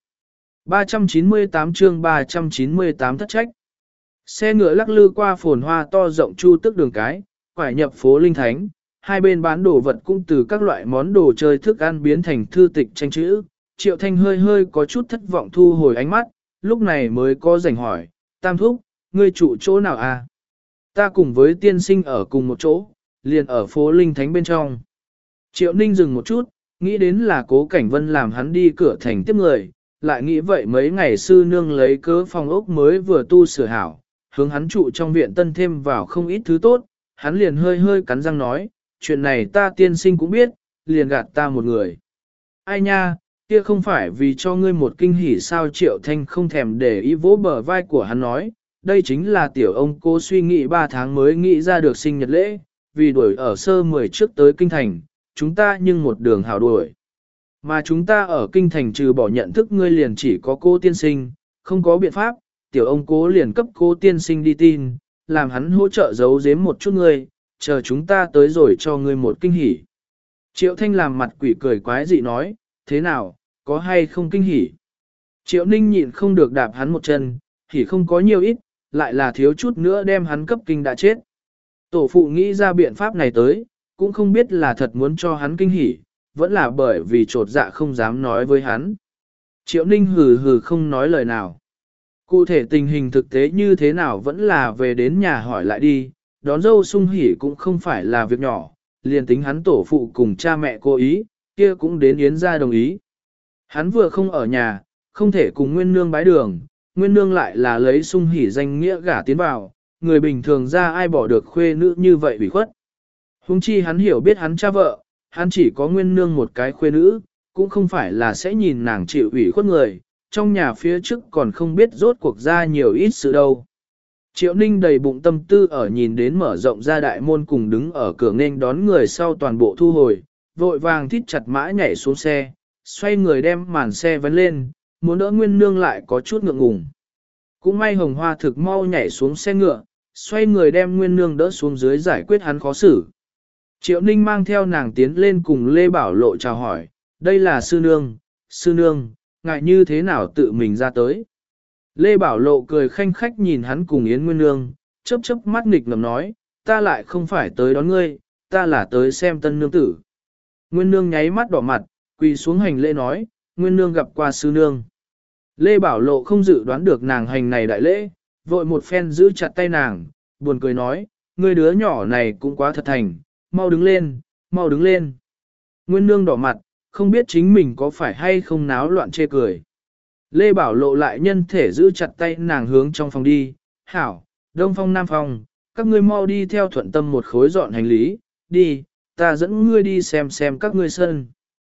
398 chương 398 thất trách. Xe ngựa lắc lư qua phồn hoa to rộng chu tức đường cái, quải nhập phố Linh Thánh, hai bên bán đồ vật cũng từ các loại món đồ chơi thức ăn biến thành thư tịch tranh chữ. Triệu Thanh hơi hơi có chút thất vọng thu hồi ánh mắt, lúc này mới có rảnh hỏi, tam thúc, ngươi trụ chỗ nào à? Ta cùng với tiên sinh ở cùng một chỗ, liền ở phố Linh Thánh bên trong. Triệu Ninh dừng một chút, nghĩ đến là Cố Cảnh Vân làm hắn đi cửa thành tiếp người, lại nghĩ vậy mấy ngày sư nương lấy cớ phòng ốc mới vừa tu sửa hảo, hướng hắn trụ trong viện tân thêm vào không ít thứ tốt, hắn liền hơi hơi cắn răng nói, chuyện này ta tiên sinh cũng biết, liền gạt ta một người. Ai nha, kia không phải vì cho ngươi một kinh hỉ sao? Triệu Thanh không thèm để ý vỗ bờ vai của hắn nói, đây chính là tiểu ông cô suy nghĩ 3 tháng mới nghĩ ra được sinh nhật lễ, vì đuổi ở sơ 10 trước tới kinh thành, chúng ta nhưng một đường hào đuổi. Mà chúng ta ở kinh thành trừ bỏ nhận thức ngươi liền chỉ có cô tiên sinh, không có biện pháp, tiểu ông cố liền cấp cô tiên sinh đi tin, làm hắn hỗ trợ giấu giếm một chút ngươi, chờ chúng ta tới rồi cho ngươi một kinh hỉ. Triệu Thanh làm mặt quỷ cười quái dị nói, thế nào, có hay không kinh hỉ? Triệu Ninh nhịn không được đạp hắn một chân, hỉ không có nhiều ít, lại là thiếu chút nữa đem hắn cấp kinh đã chết. Tổ phụ nghĩ ra biện pháp này tới, cũng không biết là thật muốn cho hắn kinh hỉ, vẫn là bởi vì trột dạ không dám nói với hắn. Triệu Ninh hừ hừ không nói lời nào. Cụ thể tình hình thực tế như thế nào vẫn là về đến nhà hỏi lại đi, đón dâu sung hỉ cũng không phải là việc nhỏ, liền tính hắn tổ phụ cùng cha mẹ cố ý, kia cũng đến Yến gia đồng ý. Hắn vừa không ở nhà, không thể cùng Nguyên Nương bái đường, Nguyên Nương lại là lấy sung hỉ danh nghĩa gả tiến vào, người bình thường ra ai bỏ được khuê nữ như vậy ủy khuất. Huống chi hắn hiểu biết hắn cha vợ, hắn chỉ có Nguyên Nương một cái khuê nữ, cũng không phải là sẽ nhìn nàng chịu ủy khuất người, trong nhà phía trước còn không biết rốt cuộc ra nhiều ít sự đâu. Triệu Ninh đầy bụng tâm tư ở nhìn đến mở rộng ra đại môn cùng đứng ở cửa nghênh đón người sau toàn bộ thu hồi, vội vàng thít chặt mã nhảy xuống xe, xoay người đem màn xe vấn lên, muốn đỡ Nguyên Nương lại có chút ngượng ngùng. Cũng may Hồng Hoa thực mau nhảy xuống xe ngựa, xoay người đem Nguyên Nương đỡ xuống dưới giải quyết hắn khó xử. Triệu Ninh mang theo nàng tiến lên cùng Lê Bảo Lộ chào hỏi, đây là sư nương, ngại như thế nào tự mình ra tới. Lê Bảo Lộ cười khanh khách nhìn hắn cùng Yến Nguyên Nương, chớp chớp mắt nghịch ngầm nói, ta lại không phải tới đón ngươi, ta là tới xem tân nương tử. Nguyên Nương nháy mắt đỏ mặt, quỳ xuống hành lễ nói, Nguyên Nương gặp qua sư nương. Lê Bảo Lộ không dự đoán được nàng hành này đại lễ, vội một phen giữ chặt tay nàng, buồn cười nói, ngươi đứa nhỏ này cũng quá thật thành, mau đứng lên, mau đứng lên. Nguyên Nương đỏ mặt, không biết chính mình có phải hay không náo loạn chê cười. Lê Bảo Lộ lại nhân thể giữ chặt tay nàng hướng trong phòng đi, hảo, đông phong nam phong, các ngươi mau đi theo thuận tâm một khối dọn hành lý, đi, ta dẫn ngươi đi xem các ngươi sân.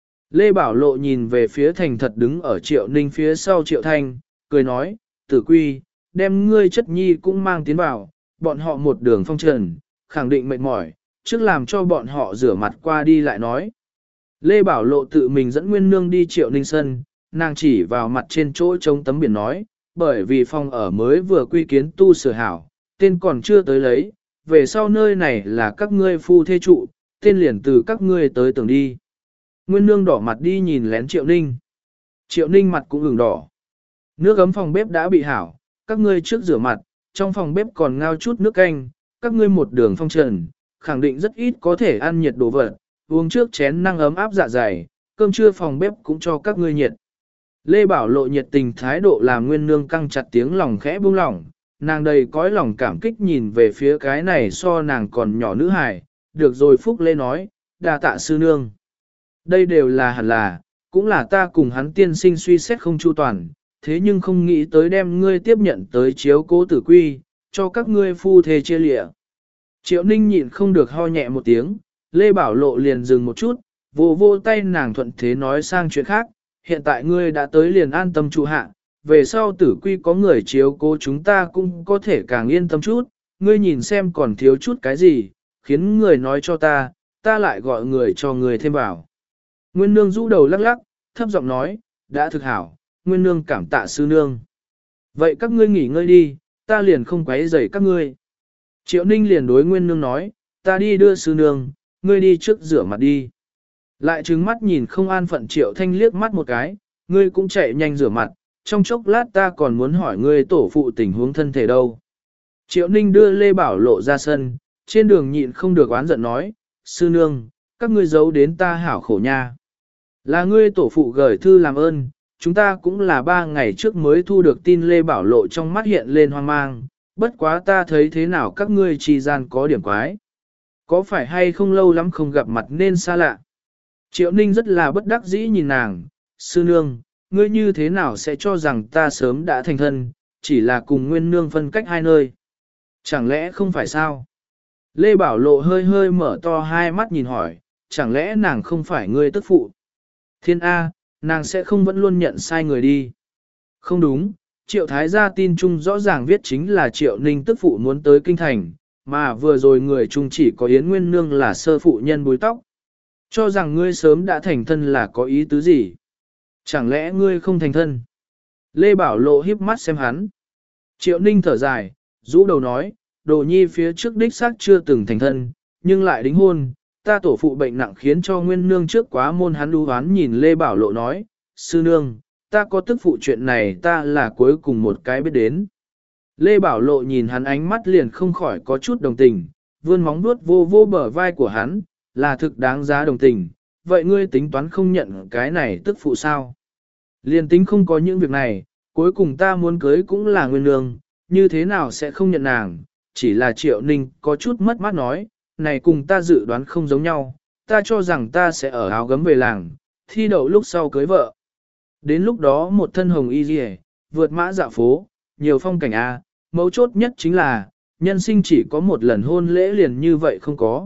Lê Bảo Lộ nhìn về phía thành thật đứng ở Triệu Ninh phía sau Triệu Thanh, cười nói, Tử Quy, đem ngươi chất nhi cũng mang tiến vào, bọn họ một đường phong trần, khẳng định mệt mỏi, trước làm cho bọn họ rửa mặt qua đi lại nói. Lê Bảo Lộ tự mình dẫn Nguyên Nương đi Triệu Ninh sân, nàng chỉ vào mặt trên chỗ trống tấm biển nói, bởi vì phòng ở mới vừa quy kiến tu sửa hảo, tên còn chưa tới lấy, về sau nơi này là các ngươi phu thê trụ, tên liền từ các ngươi tới tưởng đi. Nguyên Nương đỏ mặt đi nhìn lén Triệu Ninh. Triệu Ninh mặt cũng ửng đỏ. Nước ấm phòng bếp đã bị hảo, các ngươi trước rửa mặt, trong phòng bếp còn ngao chút nước canh, các ngươi một đường phong trần, khẳng định rất ít có thể ăn nhiệt đồ vật, uống trước chén năng ấm áp dạ dày, cơm trưa phòng bếp cũng cho các ngươi nhiệt. Lê Bảo Lộ nhiệt tình thái độ làm Nguyên Nương căng chặt tiếng lòng khẽ buông lỏng, nàng đầy cõi lòng cảm kích nhìn về phía cái này so nàng còn nhỏ nữ hài, được rồi Phúc Lê nói, đa tạ sư nương. Đây đều là hẳn là, cũng là ta cùng hắn tiên sinh suy xét không chu toàn, thế nhưng không nghĩ tới đem ngươi tiếp nhận tới chiếu cố Tử Quy, cho các ngươi phu thê chia lịa. Triệu Ninh nhịn không được ho nhẹ một tiếng, Lê Bảo Lộ liền dừng một chút, vô vô tay nàng thuận thế nói sang chuyện khác, hiện tại ngươi đã tới liền an tâm trụ hạ, về sau Tử Quy có người chiếu cố chúng ta cũng có thể càng yên tâm chút, ngươi nhìn xem còn thiếu chút cái gì, khiến người nói cho ta, ta lại gọi người cho người thêm vào. Nguyên Nương rũ đầu lắc lắc, thấp giọng nói, đã thực hảo, Nguyên Nương cảm tạ sư nương. Vậy các ngươi nghỉ ngơi đi, ta liền không quấy rầy các ngươi. Triệu Ninh liền đối Nguyên Nương nói, ta đi đưa sư nương, ngươi đi trước rửa mặt đi. Lại trừng mắt nhìn không an phận Triệu Thanh liếc mắt một cái, ngươi cũng chạy nhanh rửa mặt, trong chốc lát ta còn muốn hỏi ngươi tổ phụ tình huống thân thể đâu. Triệu Ninh đưa Lê Bảo Lộ ra sân, trên đường nhịn không được oán giận nói, sư nương, các ngươi giấu đến ta hảo khổ nha. Là ngươi tổ phụ gửi thư làm ơn, chúng ta cũng là 3 ngày trước mới thu được tin Lê Bảo Lộ trong mắt hiện lên hoang mang, bất quá ta thấy thế nào các ngươi trì gian có điểm quái. Có phải hay không lâu lắm không gặp mặt nên xa lạ. Triệu Ninh rất là bất đắc dĩ nhìn nàng, sư nương, ngươi như thế nào sẽ cho rằng ta sớm đã thành thân, chỉ là cùng Nguyên Nương phân cách hai nơi. Chẳng lẽ không phải sao? Lê Bảo Lộ hơi hơi mở to hai mắt nhìn hỏi, chẳng lẽ nàng không phải ngươi tức phụ? Thiên A, nàng sẽ không vẫn luôn nhận sai người đi. Không đúng, Triệu Thái gia tin chung rõ ràng viết chính là Triệu Ninh tức phụ muốn tới kinh thành, mà vừa rồi người chung chỉ có Yến Nguyên Nương là sơ phụ nhân búi tóc. Cho rằng ngươi sớm đã thành thân là có ý tứ gì? Chẳng lẽ ngươi không thành thân? Lê Bảo Lộ híp mắt xem hắn. Triệu Ninh thở dài, rũ đầu nói, Đồ Nhi phía trước đích xác chưa từng thành thân, nhưng lại đính hôn, ta tổ phụ bệnh nặng khiến cho Nguyên Nương trước quá môn hắn đu hoán nhìn Lê Bảo Lộ nói, sư nương, ta có tức phụ chuyện này ta là cuối cùng một cái biết đến. Lê Bảo Lộ nhìn hắn ánh mắt liền không khỏi có chút đồng tình, vươn móng vuốt vô vô bờ vai của hắn, là thực đáng giá đồng tình, vậy ngươi tính toán không nhận cái này tức phụ sao? Liền tính không có những việc này, cuối cùng ta muốn cưới cũng là Nguyên Nương, như thế nào sẽ không nhận nàng, chỉ là Triệu Ninh có chút mất mát nói, này cùng ta dự đoán không giống nhau, ta cho rằng ta sẽ ở áo gấm về làng, thi đậu lúc sau cưới vợ. Đến lúc đó một thân hồng y rìa, vượt mã dạo phố, nhiều phong cảnh A, mấu chốt nhất chính là, nhân sinh chỉ có một lần hôn lễ liền như vậy không có.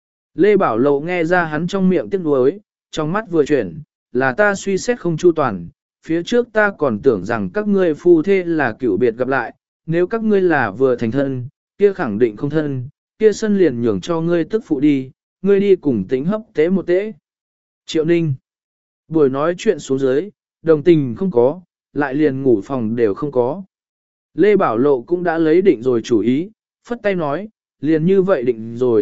Lê Bảo Lộ nghe ra hắn trong miệng tiếc nuối, trong mắt vừa chuyển, là ta suy xét không chu toàn, phía trước ta còn tưởng rằng các ngươi phu thê là cựu biệt gặp lại, nếu các ngươi là vừa thành thân, kia khẳng định không thân, kia sân liền nhường cho ngươi tức phụ đi, ngươi đi cùng tính hấp tế một tế. Triệu Ninh, buổi nói chuyện xuống dưới, đồng tình không có, lại liền ngủ phòng đều không có. Lê Bảo Lộ cũng đã lấy định rồi chủ ý, phất tay nói, liền như vậy định rồi,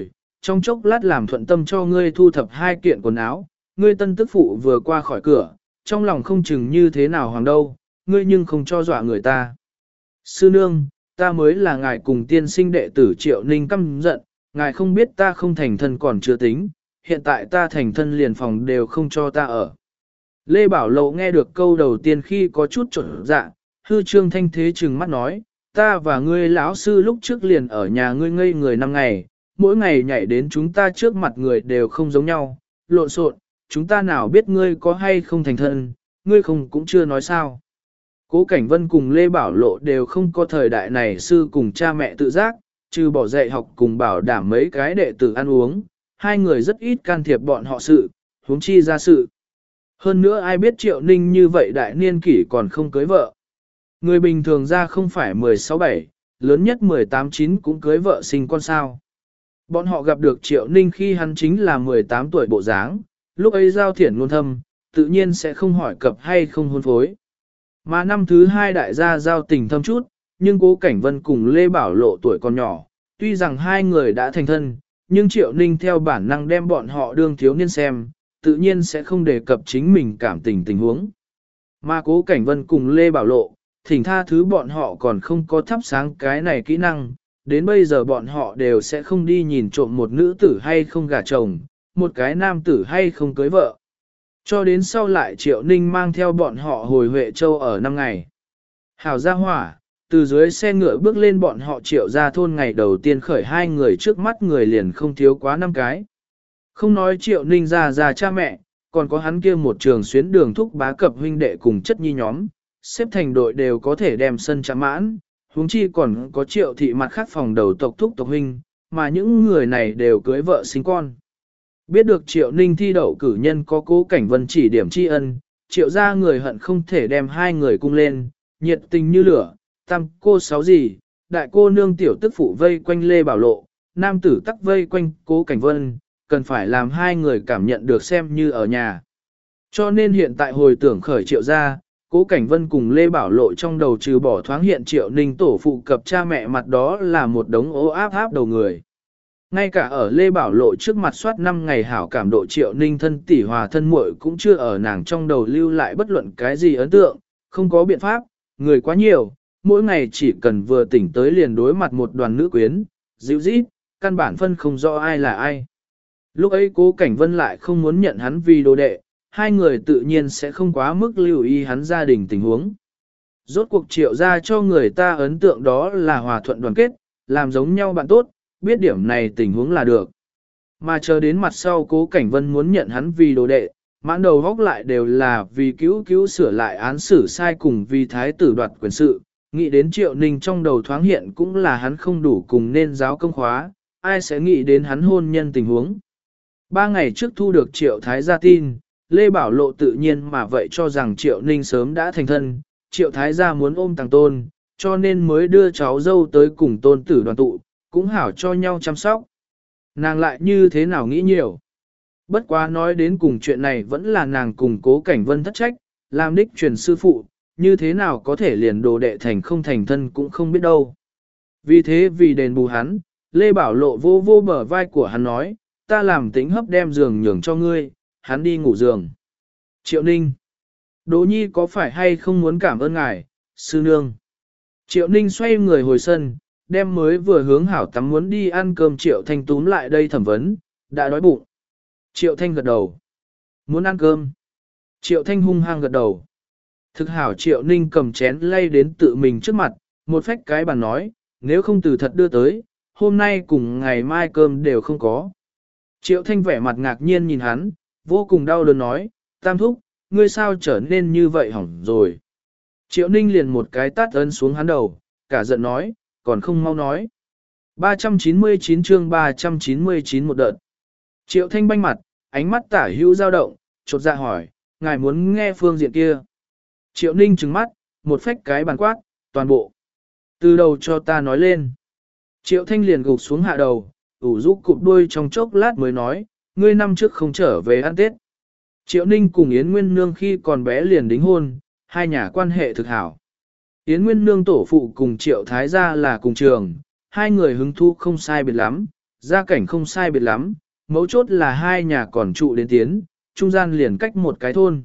trong chốc lát làm thuận tâm cho ngươi thu thập 2 kiện quần áo, ngươi tân tức phụ vừa qua khỏi cửa, trong lòng không chừng như thế nào hoàng đâu, ngươi nhưng không cho dọa người ta. Sư nương, ta mới là ngài cùng tiên sinh đệ tử Triệu Ninh căm giận, ngài không biết ta không thành thân còn chưa tính, hiện tại ta thành thân liền phòng đều không cho ta ở. Lê Bảo Lộ nghe được câu đầu tiên khi có chút trộn dạ, hư trương thanh thế trừng mắt nói, ta và ngươi lão sư lúc trước liền ở nhà ngươi ngây người 5 ngày, mỗi ngày nhảy đến chúng ta trước mặt người đều không giống nhau, lộn xộn, chúng ta nào biết ngươi có hay không thành thân, ngươi không cũng chưa nói sao. Cố Cảnh Vân cùng Lê Bảo Lộ đều không có thời đại này sư cùng cha mẹ tự giác, trừ bỏ dạy học cùng bảo đảm mấy cái đệ tử ăn uống, hai người rất ít can thiệp bọn họ sự, huống chi ra sự. Hơn nữa ai biết Triệu Ninh như vậy đại niên kỷ còn không cưới vợ. Người bình thường ra không phải 16-17, lớn nhất 18-9 cũng cưới vợ sinh con sao. Bọn họ gặp được Triệu Ninh khi hắn chính là 18 tuổi bộ dáng, lúc ấy giao thiển ngôn thâm, tự nhiên sẽ không hỏi cập hay không hôn phối. Mà năm thứ 2 đại gia giao tình thâm chút, nhưng Cố Cảnh Vân cùng Lê Bảo Lộ tuổi còn nhỏ, tuy rằng hai người đã thành thân, nhưng Triệu Ninh theo bản năng đem bọn họ đương thiếu niên xem, tự nhiên sẽ không đề cập chính mình cảm tình huống. Mà Cố Cảnh Vân cùng Lê Bảo Lộ, thỉnh tha thứ bọn họ còn không có thắp sáng cái này kỹ năng, đến bây giờ bọn họ đều sẽ không đi nhìn trộm một nữ tử hay không gả chồng, một cái nam tử hay không cưới vợ. Cho đến sau lại Triệu Ninh mang theo bọn họ hồi Huệ Châu ở 5 ngày. Hảo gia hỏa, từ dưới xe ngựa bước lên bọn họ Triệu ra thôn ngày đầu tiên khởi hai người trước mắt người liền không thiếu quá 5 cái. Không nói Triệu Ninh ra cha mẹ, còn có hắn kia một trường xuyến đường thúc bá cập huynh đệ cùng chất nhi nhóm, xếp thành đội đều có thể đem sân chạm mãn, huống chi còn có Triệu thị mặt khác phòng đầu tộc thúc tộc huynh, mà những người này đều cưới vợ sinh con. Biết được Triệu Ninh thi đậu cử nhân có Cố Cảnh Vân chỉ điểm tri ân, Triệu ra người hận không thể đem hai người cung lên, nhiệt tình như lửa, tam cô sáu gì, đại cô nương tiểu tức phụ vây quanh Lê Bảo Lộ, nam tử tắc vây quanh Cố Cảnh Vân, cần phải làm hai người cảm nhận được xem như ở nhà. Cho nên hiện tại hồi tưởng khởi Triệu ra, Cố Cảnh Vân cùng Lê Bảo Lộ trong đầu trừ bỏ thoáng hiện Triệu Ninh tổ phụ cập cha mẹ mặt đó là một đống ố áp đầu người. Ngay cả ở Lê Bảo Lộ trước mặt soát 5 ngày hảo cảm độ Triệu Ninh thân tỷ hòa thân muội cũng chưa ở nàng trong đầu lưu lại bất luận cái gì ấn tượng, không có biện pháp, người quá nhiều, mỗi ngày chỉ cần vừa tỉnh tới liền đối mặt một đoàn nữ quyến, dịu rít, căn bản phân không rõ ai là ai. Lúc ấy Cố Cảnh Vân lại không muốn nhận hắn vì đồ đệ, hai người tự nhiên sẽ không quá mức lưu ý hắn gia đình tình huống. Rốt cuộc Triệu ra cho người ta ấn tượng đó là hòa thuận đoàn kết, làm giống nhau bạn tốt, biết điểm này tình huống là được. Mà chờ đến mặt sau Cố Cảnh Vân muốn nhận hắn vì đồ đệ, mãn đầu góc lại đều là vì cứu sửa lại án xử sai cùng vì thái tử đoạt quyền sự, nghĩ đến Triệu Ninh trong đầu thoáng hiện cũng là hắn không đủ cùng nên giáo công khóa, ai sẽ nghĩ đến hắn hôn nhân tình huống. 3 ngày trước thu được Triệu Thái gia tin, Lê Bảo Lộ tự nhiên mà vậy cho rằng Triệu Ninh sớm đã thành thân, Triệu Thái gia muốn ôm tàng tôn, cho nên mới đưa cháu dâu tới cùng tôn tử đoàn tụ, cũng hảo cho nhau chăm sóc. Nàng lại như thế nào nghĩ nhiều. Bất quá nói đến cùng chuyện này vẫn là nàng cùng Cố Cảnh Vân thất trách, làm đích truyền sư phụ, như thế nào có thể liền đồ đệ thành không thành thân cũng không biết đâu. Vì thế vì đền bù hắn, Lê Bảo Lộ vô bờ vai của hắn nói, ta làm tính hấp đem giường nhường cho ngươi, hắn đi ngủ giường. Triệu Ninh, Đỗ Nhi có phải hay không muốn cảm ơn ngài, sư nương. Triệu Ninh xoay người hồi sân, đem mới vừa hướng hảo tắm muốn đi ăn cơm Triệu Thanh túm lại đây thẩm vấn, đã đói bụng. Triệu Thanh gật đầu. Muốn ăn cơm. Triệu Thanh hung hăng gật đầu. Thực hảo Triệu Ninh cầm chén lay đến tự mình trước mặt, một phách cái bàn nói, nếu không từ thật đưa tới, hôm nay cùng ngày mai cơm đều không có. Triệu Thanh vẻ mặt ngạc nhiên nhìn hắn, vô cùng đau đớn nói, Tam thúc, ngươi sao trở nên như vậy hỏng rồi. Triệu Ninh liền một cái tát ấn xuống hắn đầu, cả giận nói, còn không mau nói. 399 chương 399 một đợt. Triệu Thanh banh mặt, ánh mắt tả hữu dao động, chột dạ hỏi, ngài muốn nghe phương diện kia. Triệu Ninh trừng mắt, một phách cái bàn quát, toàn bộ. Từ đầu cho ta nói lên. Triệu Thanh liền gục xuống hạ đầu, ủ rũ cụp đuôi trong chốc lát mới nói, ngươi năm trước không trở về ăn Tết. Triệu Ninh cùng Yến Nguyên Nương khi còn bé liền đính hôn, hai nhà quan hệ thực hảo. Yến Nguyên Nương tổ phụ cùng Triệu Thái gia là cùng trường, hai người hứng thú không sai biệt lắm, Gia cảnh không sai biệt lắm, mấu chốt là hai nhà còn trụ đến tiến, trung gian liền cách một cái thôn.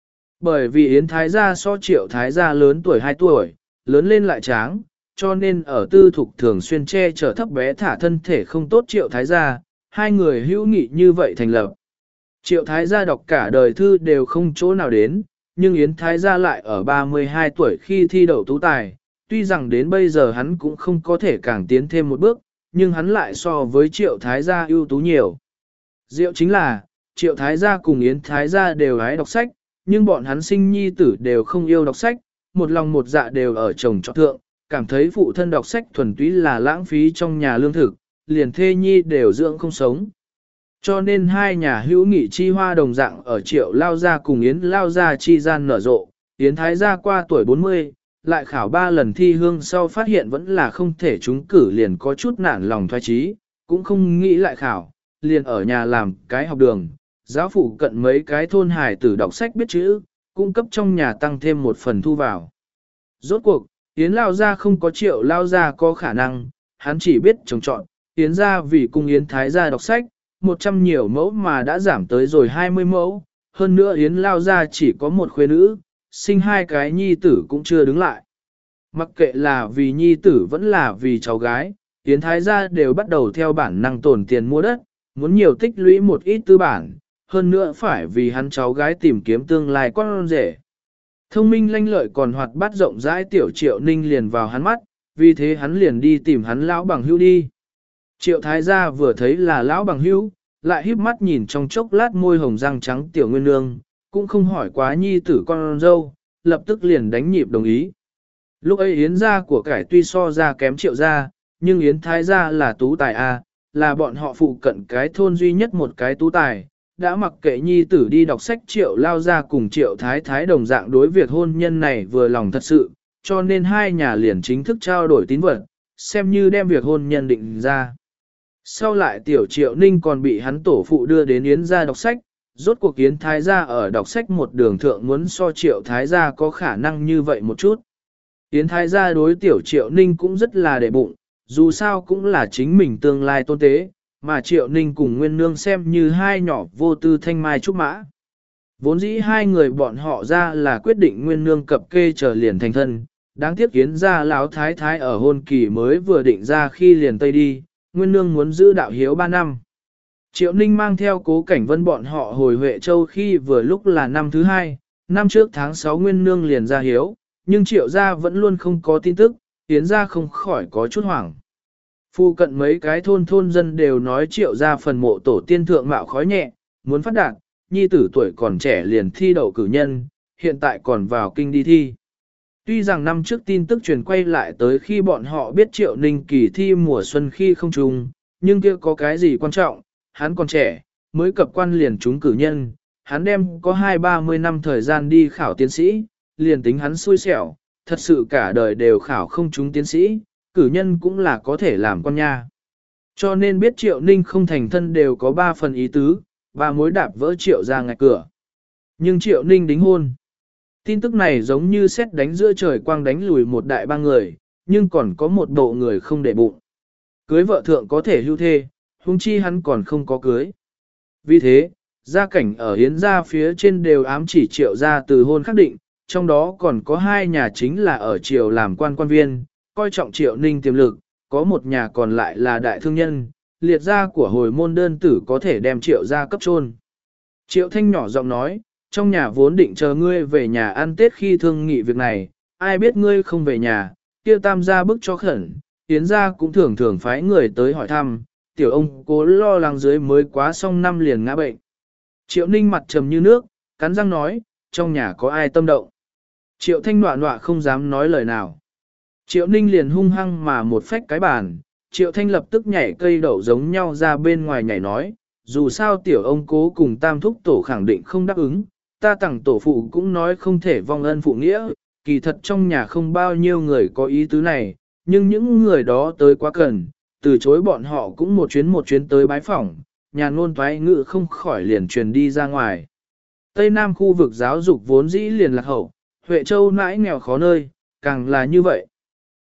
Bởi vì Yến Thái Gia so Triệu Thái Gia lớn tuổi 2 tuổi, lớn lên lại tráng, cho nên ở tư thục thường xuyên che chở thấp bé thả thân thể không tốt Triệu Thái Gia, hai người hữu nghị như vậy thành lập. Triệu Thái Gia đọc cả đời thư đều không chỗ nào đến, nhưng Yến Thái Gia lại ở 32 tuổi khi thi đậu tú tài, tuy rằng đến bây giờ hắn cũng không có thể càng tiến thêm một bước, nhưng hắn lại so với Triệu Thái Gia ưu tú nhiều. Diệu chính là, Triệu Thái Gia cùng Yến Thái Gia đều hái đọc sách, nhưng bọn hắn sinh nhi tử đều không yêu đọc sách, một lòng một dạ đều ở chồng trọ thượng, cảm thấy phụ thân đọc sách thuần túy là lãng phí trong nhà lương thực, liền thê nhi đều dưỡng không sống. Cho nên hai nhà hữu nghị chi hoa đồng dạng ở Triệu Lao Gia cùng Yến Lao Gia chi gian nở rộ, Yến Thái Gia qua tuổi 40, lại khảo 3 lần thi hương sau phát hiện vẫn là không thể trúng cử liền có chút nản lòng thoái trí, cũng không nghĩ lại khảo, liền ở nhà làm cái học đường, giáo phụ cận mấy cái thôn hài tử đọc sách biết chữ, cung cấp trong nhà tăng thêm một phần thu vào. Rốt cuộc, Yến Lao Gia không có Triệu Lao Gia có khả năng, hắn chỉ biết trồng trọn, Yến gia vì cùng Yến Thái Gia đọc sách, 100 nhiều mẫu mà đã giảm tới rồi 20 mẫu, hơn nữa Yến Lao Gia chỉ có một khuê nữ, sinh hai cái nhi tử cũng chưa đứng lại. Mặc kệ là vì nhi tử vẫn là vì cháu gái, Yến Thái Gia đều bắt đầu theo bản năng tổn tiền mua đất, muốn nhiều tích lũy một ít tư bản, hơn nữa phải vì hắn cháu gái tìm kiếm tương lai con rể. Thông minh lanh lợi còn hoạt bát rộng rãi tiểu Triệu Ninh liền vào hắn mắt, vì thế hắn liền đi tìm hắn lão bằng hữu đi. Triệu Thái Gia vừa thấy là lão bằng hữu, lại híp mắt nhìn trong chốc lát môi hồng răng trắng tiểu nguyên nương, cũng không hỏi quá nhi tử con dâu, lập tức liền đánh nhịp đồng ý. Lúc ấy Yến gia của cải tuy so ra kém Triệu gia, nhưng Yến Thái gia là tú tài A, là bọn họ phụ cận cái thôn duy nhất một cái tú tài, đã mặc kệ nhi tử đi đọc sách Triệu Lao gia cùng Triệu Thái Thái đồng dạng đối việc hôn nhân này vừa lòng thật sự, cho nên hai nhà liền chính thức trao đổi tín vật, xem như đem việc hôn nhân định ra. Sau lại tiểu Triệu Ninh còn bị hắn tổ phụ đưa đến Yến gia đọc sách, rốt cuộc Yến Thái gia ở đọc sách một đường thượng muốn so Triệu Thái gia có khả năng như vậy một chút. Yến Thái gia đối tiểu Triệu Ninh cũng rất là để bụng, dù sao cũng là chính mình tương lai tôn tế, mà Triệu Ninh cùng Nguyên Nương xem như hai nhỏ vô tư thanh mai trúc mã. Vốn dĩ hai người bọn họ ra là quyết định Nguyên Nương cập kê trở liền thành thân, đáng tiếc Yến gia lão thái thái ở hôn kỳ mới vừa định ra khi liền tây đi, Nguyên Nương muốn giữ đạo hiếu 3 năm. Triệu Ninh mang theo Cố Cảnh Vân bọn họ hồi Huệ Châu khi vừa lúc là năm thứ 2, năm trước tháng 6 Nguyên Nương liền ra hiếu, nhưng Triệu gia vẫn luôn không có tin tức, Yến gia không khỏi có chút hoảng. Phu cận mấy cái thôn dân đều nói Triệu gia phần mộ tổ tiên thượng mạo khói nhẹ, muốn phát đạt, nhi tử tuổi còn trẻ liền thi đậu cử nhân, hiện tại còn vào kinh đi thi. Tuy rằng năm trước tin tức truyền quay lại tới khi bọn họ biết Triệu Ninh kỳ thi mùa xuân khi không trùng, nhưng kia có cái gì quan trọng, hắn còn trẻ, mới cập quan liền trúng cử nhân, hắn đem có 20-30 năm thời gian đi khảo tiến sĩ, liền tính hắn xui xẻo, thật sự cả đời đều khảo không trúng tiến sĩ, cử nhân cũng là có thể làm con nha. Cho nên biết Triệu Ninh không thành thân đều có 3 phần ý tứ, và mối đạp vỡ Triệu ra ngạch cửa. Nhưng Triệu Ninh đính hôn. Tin tức này giống như sét đánh giữa trời quang đánh lùi một đại ba người, nhưng còn có một bộ người không để bụng. Cưới vợ thượng có thể hưu thê, huống chi hắn còn không có cưới. Vì thế, gia cảnh ở Yến gia phía trên đều ám chỉ Triệu gia từ hôn khắc định, trong đó còn có 2 nhà chính là ở Triều làm quan viên, coi trọng Triệu Ninh tiềm lực, có một nhà còn lại là đại thương nhân, liệt gia của hồi môn đơn tử có thể đem Triệu gia cấp chôn. Triệu Thanh nhỏ giọng nói, trong nhà vốn định chờ ngươi về nhà ăn Tết khi thương nghị việc này, ai biết ngươi không về nhà, kia Tam gia bức cho khẩn, Yến gia cũng thường thường phái người tới hỏi thăm, tiểu ông cố lo lắng dưới mới quá xong năm liền ngã bệnh. Triệu Ninh mặt trầm như nước, cắn răng nói, trong nhà có ai tâm động. Triệu Thanh nọa nọa không dám nói lời nào. Triệu Ninh liền hung hăng mà một phách cái bàn, Triệu Thanh lập tức nhảy cây đậu giống nhau ra bên ngoài nhảy nói, dù sao tiểu ông cố cùng tam thúc tổ khẳng định không đáp ứng, ta tặng tổ phụ cũng nói không thể vong ân phụ nghĩa, kỳ thật trong nhà không bao nhiêu người có ý tứ này, nhưng những người đó tới quá cần, từ chối bọn họ cũng một chuyến tới bái phỏng, nhà ngôn toái ngự không khỏi liền truyền đi ra ngoài. Tây Nam khu vực giáo dục vốn dĩ liền lạc hậu, Huệ Châu mãi nghèo khó nơi, càng là như vậy.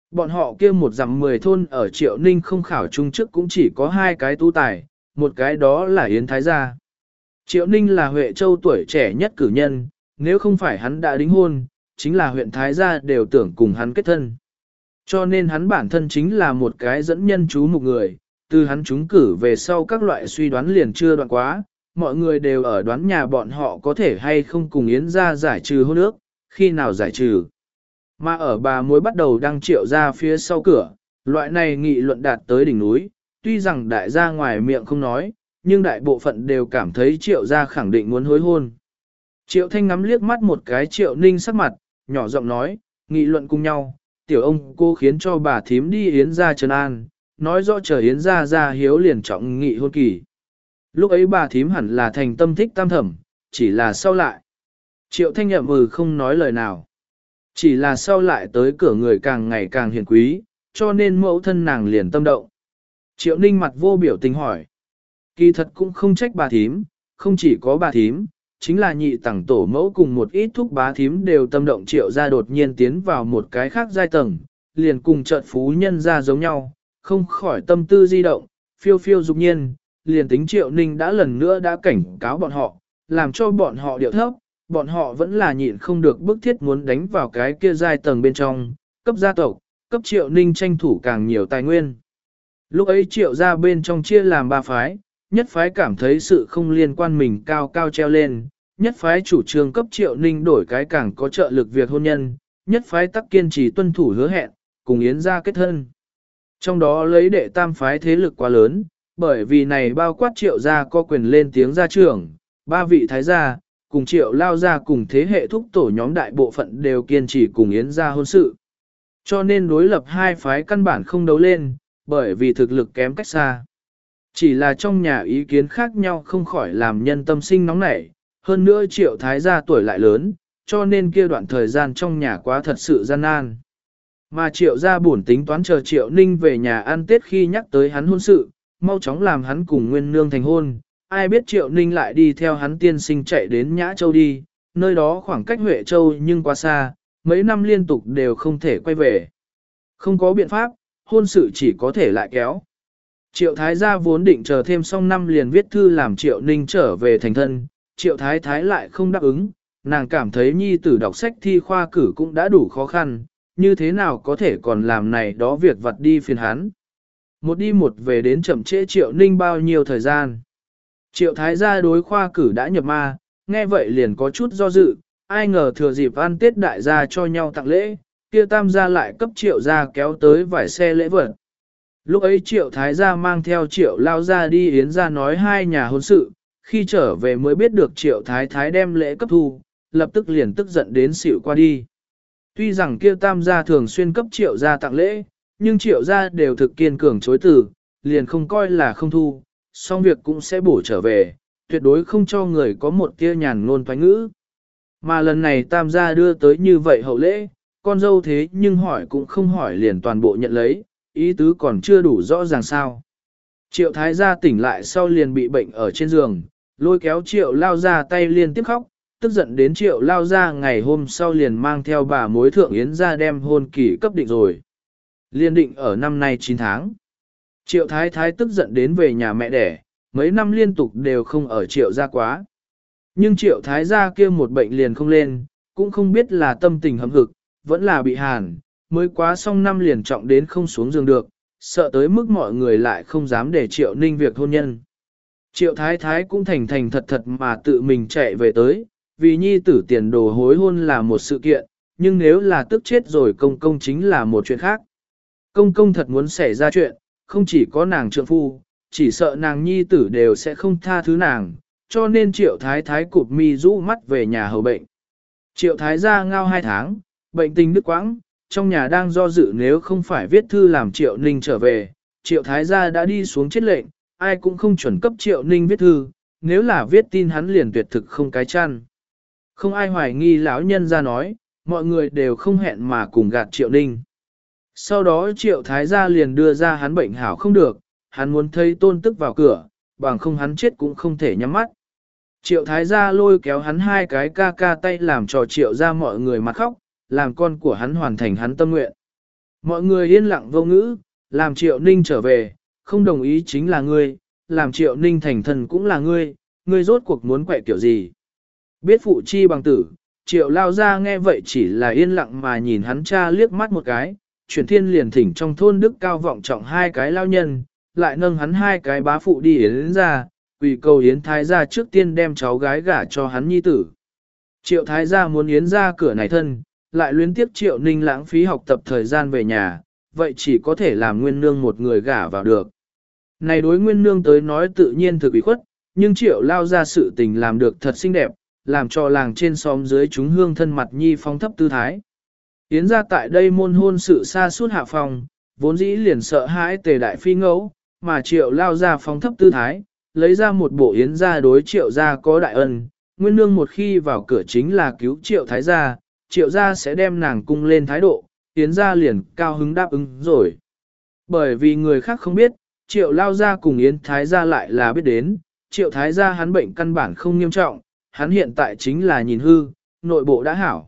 Bọn họ kia một dặm 10 thôn ở Triệu Ninh không khảo trung chức cũng chỉ có 2 cái tu tài, một cái đó là Yến Thái Gia. Triệu Ninh là Huệ Châu tuổi trẻ nhất cử nhân, nếu không phải hắn đã đính hôn, chính là huyện Thái Gia đều tưởng cùng hắn kết thân. Cho nên hắn bản thân chính là một cái dẫn nhân chú mục người, từ hắn trúng cử về sau các loại suy đoán liền chưa đoạn quá, mọi người đều ở đoán nhà bọn họ có thể hay không cùng Yến gia giải trừ hôn ước, khi nào giải trừ. Mà ở bà mối bắt đầu đăng Triệu ra phía sau cửa, loại này nghị luận đạt tới đỉnh núi, tuy rằng đại gia ngoài miệng không nói, nhưng đại bộ phận đều cảm thấy Triệu gia khẳng định muốn hối hôn. Triệu Thanh ngắm liếc mắt một cái Triệu Ninh sắc mặt, nhỏ giọng nói, nghị luận cùng nhau, tiểu ông cô khiến cho bà thím đi Yến gia trấn an, nói rõ chờ Yến gia ra hiếu liền trọng nghị hôn kỳ. Lúc ấy bà thím hẳn là thành tâm thích tam thẩm, chỉ là sau lại. Triệu Thanh nhậm không nói lời nào. Chỉ là sau lại tới cửa người càng ngày càng hiền quý, cho nên mẫu thân nàng liền tâm động. Triệu Ninh mặt vô biểu tình hỏi. Kỳ thật cũng không trách bà thím, không chỉ có bà thím, chính là nhị tẳng tổ mẫu cùng một ít thúc bá thím đều tâm động Triệu ra đột nhiên tiến vào một cái khác giai tầng, liền cùng chợt phú nhân ra giống nhau, không khỏi tâm tư di động, phiêu phiêu dục nhiên, liền tính Triệu Ninh đã lần nữa đã cảnh cáo bọn họ, làm cho bọn họ điệu thấp, bọn họ vẫn là nhịn không được bức thiết muốn đánh vào cái kia giai tầng bên trong, cấp gia tộc, cấp Triệu Ninh tranh thủ càng nhiều tài nguyên. Lúc ấy Triệu ra bên trong chia làm 3 phái, nhất phái cảm thấy sự không liên quan mình cao cao treo lên, nhất phái chủ trương cấp Triệu Ninh đổi cái càng có trợ lực việc hôn nhân, nhất phái tắc kiên trì tuân thủ hứa hẹn, cùng Yến gia kết thân. Trong đó lấy đệ tam phái thế lực quá lớn, bởi vì này bao quát Triệu gia có quyền lên tiếng gia trưởng, 3 vị thái gia, cùng Triệu lao gia cùng thế hệ thúc tổ nhóm đại bộ phận đều kiên trì cùng Yến gia hôn sự. Cho nên đối lập hai phái căn bản không đấu lên, bởi vì thực lực kém cách xa. Chỉ là trong nhà ý kiến khác nhau không khỏi làm nhân tâm sinh nóng nảy, hơn nữa Triệu thái gia tuổi lại lớn, cho nên kia đoạn thời gian trong nhà quá thật sự gian nan. Mà Triệu gia buồn tính toán chờ Triệu Ninh về nhà ăn Tết khi nhắc tới hắn hôn sự, mau chóng làm hắn cùng Nguyên Nương thành hôn. Ai biết Triệu Ninh lại đi theo hắn tiên sinh chạy đến Nhã Châu đi, nơi đó khoảng cách Huệ Châu nhưng quá xa, mấy năm liên tục đều không thể quay về. Không có biện pháp, hôn sự chỉ có thể lại kéo. Triệu Thái gia vốn định chờ thêm xong năm liền viết thư làm Triệu Ninh trở về thành thân, Triệu Thái Thái lại không đáp ứng, nàng cảm thấy nhi tử đọc sách thi khoa cử cũng đã đủ khó khăn, như thế nào có thể còn làm này đó việc vặt đi phiền hắn. Một đi một về đến chậm trễ Triệu Ninh bao nhiêu thời gian. Triệu Thái gia đối khoa cử đã nhập ma, nghe vậy liền có chút do dự, ai ngờ thừa dịp ăn Tết đại gia cho nhau tặng lễ, kia tam gia lại cấp Triệu gia kéo tới vài xe lễ vật. Lúc ấy Triệu Thái gia mang theo Triệu lao gia đi Yến gia nói hai nhà hôn sự, khi trở về mới biết được Triệu Thái Thái đem lễ cấp thu, lập tức liền tức giận đến xỉu qua đi. Tuy rằng kia tam gia thường xuyên cấp Triệu gia tặng lễ, nhưng Triệu gia đều thực kiên cường chối từ, liền không coi là không thu, xong việc cũng sẽ bổ trở về, tuyệt đối không cho người có một tia nhàn ngôn thoái ngữ. Mà lần này tam gia đưa tới như vậy hậu lễ, con dâu thế nhưng hỏi cũng không hỏi liền toàn bộ nhận lấy, ý tứ còn chưa đủ rõ ràng sao. Triệu Thái gia tỉnh lại sau liền bị bệnh ở trên giường, lôi kéo Triệu lao ra tay liên tiếp khóc, tức giận đến Triệu lao ra ngày hôm sau liền mang theo bà mối thượng Yến ra đem hôn kỳ cấp định rồi. Liên định ở năm nay 9 tháng. Triệu Thái Thái tức giận đến về nhà mẹ đẻ, mấy năm liên tục đều không ở Triệu gia quá. Nhưng Triệu Thái gia kia một bệnh liền không lên, cũng không biết là tâm tình hâm hực, vẫn là bị hàn, mới quá xong năm liền trọng đến không xuống giường được, sợ tới mức mọi người lại không dám để Triệu Ninh việc hôn nhân. Triệu Thái Thái cũng thành thành thật thật mà tự mình chạy về tới, vì nhi tử tiền đồ hối hôn là một sự kiện, nhưng nếu là tức chết rồi công công chính là một chuyện khác. Công công thật muốn xảy ra chuyện, không chỉ có nàng trượng phu, chỉ sợ nàng nhi tử đều sẽ không tha thứ nàng, cho nên Triệu Thái Thái cụp mi rũ mắt về nhà hầu bệnh. Triệu Thái gia ngao 2 tháng, bệnh tình đứt quãng, trong nhà đang do dự nếu không phải viết thư làm Triệu Ninh trở về, Triệu Thái gia đã đi xuống chết lệnh, ai cũng không chuẩn cấp Triệu Ninh viết thư, nếu là viết tin hắn liền tuyệt thực không cái chăn. Không ai hoài nghi lão nhân ra nói, mọi người đều không hẹn mà cùng gạt Triệu Ninh. Sau đó Triệu Thái gia liền đưa ra hắn bệnh hảo không được, hắn muốn thấy tôn tức vào cửa, bằng không hắn chết cũng không thể nhắm mắt. Triệu Thái gia lôi kéo hắn 2 cái ca ca tay làm trò Triệu ra mọi người mặt khóc, làm con của hắn hoàn thành hắn tâm nguyện. Mọi người yên lặng vô ngữ, làm Triệu Ninh trở về, không đồng ý chính là ngươi, làm Triệu Ninh thành thần cũng là ngươi rốt cuộc muốn quậy kiểu gì. Biết phụ chi bằng tử, Triệu lao ra nghe vậy chỉ là yên lặng mà nhìn hắn cha liếc mắt một cái, chuyển thiên liền thỉnh trong thôn đức cao vọng trọng hai cái lao nhân, lại nâng hắn hai cái bá phụ đi yến ra, quỳ cầu yến thái gia trước tiên đem cháu gái gả cho hắn nhi tử. Triệu thái gia muốn yến ra cửa này thân, lại luyến tiếp Triệu Ninh lãng phí học tập thời gian về nhà, vậy chỉ có thể làm Nguyên Nương một người gả vào được. Này đối Nguyên Nương tới nói tự nhiên thực ủy khuất, nhưng Triệu lao ra sự tình làm được thật xinh đẹp, làm cho làng trên xóm dưới chúng hương thân mặt nhi phong thấp tư thái. Yến ra tại đây môn hôn sự xa suốt hạ phòng, vốn dĩ liền sợ hãi tề đại phi ngẫu, mà Triệu lao ra phong thấp tư thái, lấy ra một bộ Yến ra đối Triệu ra có đại ân. Nguyên Nương một khi vào cửa chính là cứu Triệu thái gia, Triệu gia sẽ đem nàng cung lên thái độ, Yến gia liền cao hứng đáp ứng rồi. Bởi vì người khác không biết, Triệu lao gia cùng Yến thái gia lại là biết đến, Triệu thái gia hắn bệnh căn bản không nghiêm trọng, hắn hiện tại chính là nhìn hư, nội bộ đã hảo.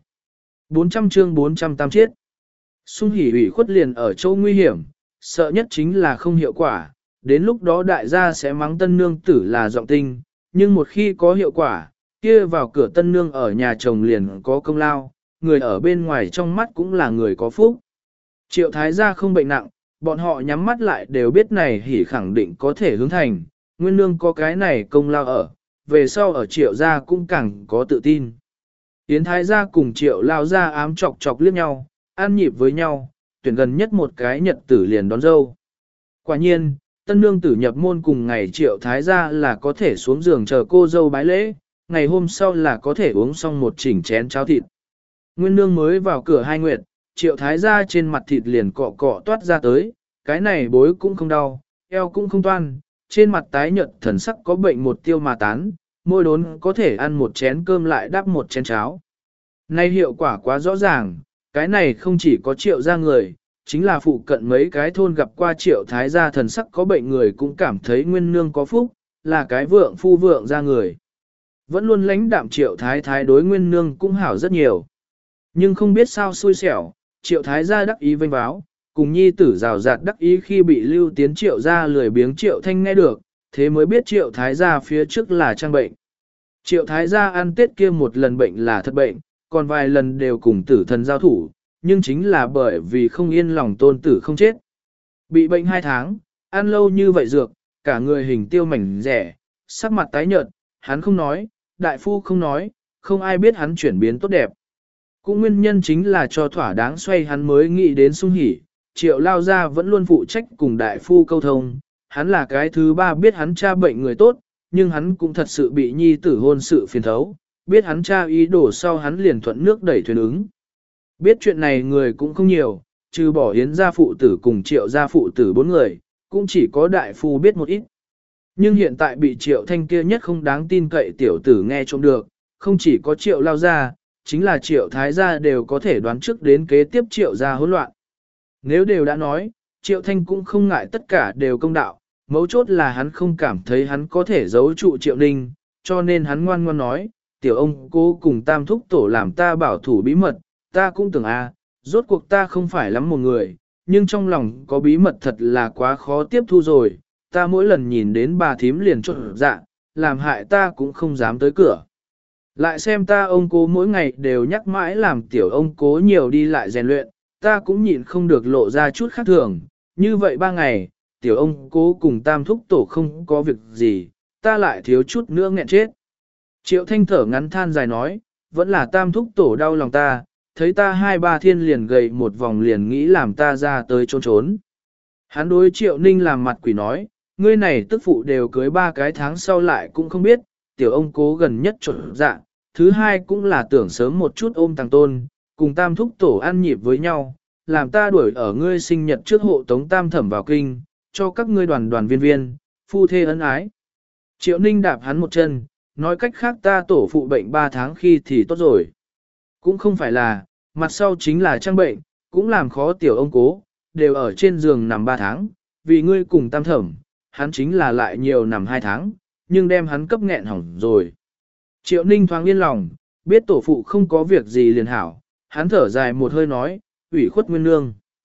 400 chương 408 chiết. Xung hỉ ủy khuất liền ở chỗ nguy hiểm, sợ nhất chính là không hiệu quả, đến lúc đó đại gia sẽ mắng tân nương tử là giọng tinh, nhưng một khi có hiệu quả, kia vào cửa tân nương ở nhà chồng liền có công lao, người ở bên ngoài trong mắt cũng là người có phúc. Triệu thái gia không bệnh nặng, bọn họ nhắm mắt lại đều biết này hỉ khẳng định có thể hướng thành, nguyên nương có cái này công lao ở, về sau ở triệu gia cũng càng có tự tin. Yến thái gia cùng triệu lao gia ám chọc chọc liếc nhau, ăn nhịp với nhau, tuyển gần nhất một cái nhật tử liền đón dâu. Quả nhiên, tân nương tử nhập môn cùng ngày triệu thái gia là có thể xuống giường chờ cô dâu bái lễ, ngày hôm sau là có thể uống xong một chỉnh chén cháo thịt. Nguyên nương mới vào cửa 2 nguyệt, triệu thái gia trên mặt thịt liền cọ cọ toát ra tới, cái này bối cũng không đau, eo cũng không toan, trên mặt tái nhợt thần sắc có bệnh một tiêu mà tán, môi đốn có thể ăn một chén cơm lại đắp một chén cháo. Nay hiệu quả quá rõ ràng, cái này không chỉ có triệu gia người, chính là phụ cận mấy cái thôn gặp qua triệu thái gia thần sắc có bệnh người cũng cảm thấy nguyên nương có phúc, là cái vượng phu vượng ra người. Vẫn luôn lãnh đạm triệu thái thái đối nguyên nương cũng hảo rất nhiều. Nhưng không biết sao xui xẻo, triệu thái gia đắc ý vênh váo, cùng nhi tử rào rạt đắc ý khi bị lưu tiến triệu gia lười biếng triệu thanh nghe được, thế mới biết triệu thái gia phía trước là trang bệnh. Triệu thái gia ăn tết kia một lần bệnh là thật bệnh, còn vài lần đều cùng tử thần giao thủ, nhưng chính là bởi vì không yên lòng tôn tử không chết. Bị bệnh 2 tháng, ăn lâu như vậy dược, cả người hình tiêu mảnh rẻ, sắc mặt tái nhợt, hắn không nói, đại phu không nói, không ai biết hắn chuyển biến tốt đẹp. Cũng nguyên nhân chính là cho thỏa đáng xoay hắn mới nghĩ đến sung hỉ, triệu lao gia vẫn luôn phụ trách cùng đại phu câu thông, hắn là cái thứ 3 biết hắn cha bệnh người tốt, nhưng hắn cũng thật sự bị nhi tử hôn sự phiền thấu, biết hắn cha ý đồ sau hắn liền thuận nước đẩy thuyền ứng. Biết chuyện này người cũng không nhiều, trừ bỏ Yến gia phụ tử cùng triệu gia phụ tử 4 người, cũng chỉ có đại phu biết một ít. Nhưng hiện tại bị triệu thanh kia nhất không đáng tin cậy tiểu tử nghe trộm được, không chỉ có triệu lao gia, chính là triệu thái gia đều có thể đoán trước đến kế tiếp triệu gia hỗn loạn. Nếu đều đã nói, triệu thanh cũng không ngại tất cả đều công đạo, mấu chốt là hắn không cảm thấy hắn có thể giấu trụ triệu ninh, cho nên hắn ngoan ngoan nói, tiểu ông cố cùng tam thúc tổ làm ta bảo thủ bí mật, ta cũng tưởng rốt cuộc ta không phải lắm một người, nhưng trong lòng có bí mật thật là quá khó tiếp thu rồi, ta mỗi lần nhìn đến bà thím liền trộn dạ, làm hại ta cũng không dám tới cửa. Lại xem ta ông cố mỗi ngày đều nhắc mãi làm tiểu ông cố nhiều đi lại rèn luyện, ta cũng nhịn không được lộ ra chút khác thường, như vậy 3 ngày, tiểu ông cố cùng tam thúc tổ không có việc gì, ta lại thiếu chút nữa nghẹn chết. Triệu thanh thở ngắn than dài nói, vẫn là tam thúc tổ đau lòng ta, thấy ta 2-3 thiên liền gầy một vòng liền nghĩ làm ta ra tới trốn trốn. Hắn đối triệu ninh làm mặt quỷ nói, ngươi này tức phụ đều cưới 3 cái tháng sau lại cũng không biết, tiểu ông cố gần nhất chuẩn dạ, thứ hai cũng là tưởng sớm một chút ôm thằng tôn, cùng tam thúc tổ ăn nhịp với nhau, làm ta đuổi ở ngươi sinh nhật trước hộ tống tam thẩm vào kinh, cho các ngươi đoàn đoàn viên viên, phu thê ân ái. Triệu ninh đạp hắn một chân, nói cách khác ta tổ phụ bệnh 3 tháng khi thì tốt rồi. Cũng không phải là, mặt sau chính là trang bệnh, cũng làm khó tiểu ông cố, đều ở trên giường nằm 3 tháng, vì ngươi cùng tam thẩm, hắn chính là lại nhiều nằm 2 tháng, nhưng đem hắn cấp nghẹn hỏng rồi. Triệu ninh thoáng yên lòng, biết tổ phụ không có việc gì liền hảo, hắn thở dài một hơi nói, ủy khuất nguyên nương.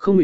Không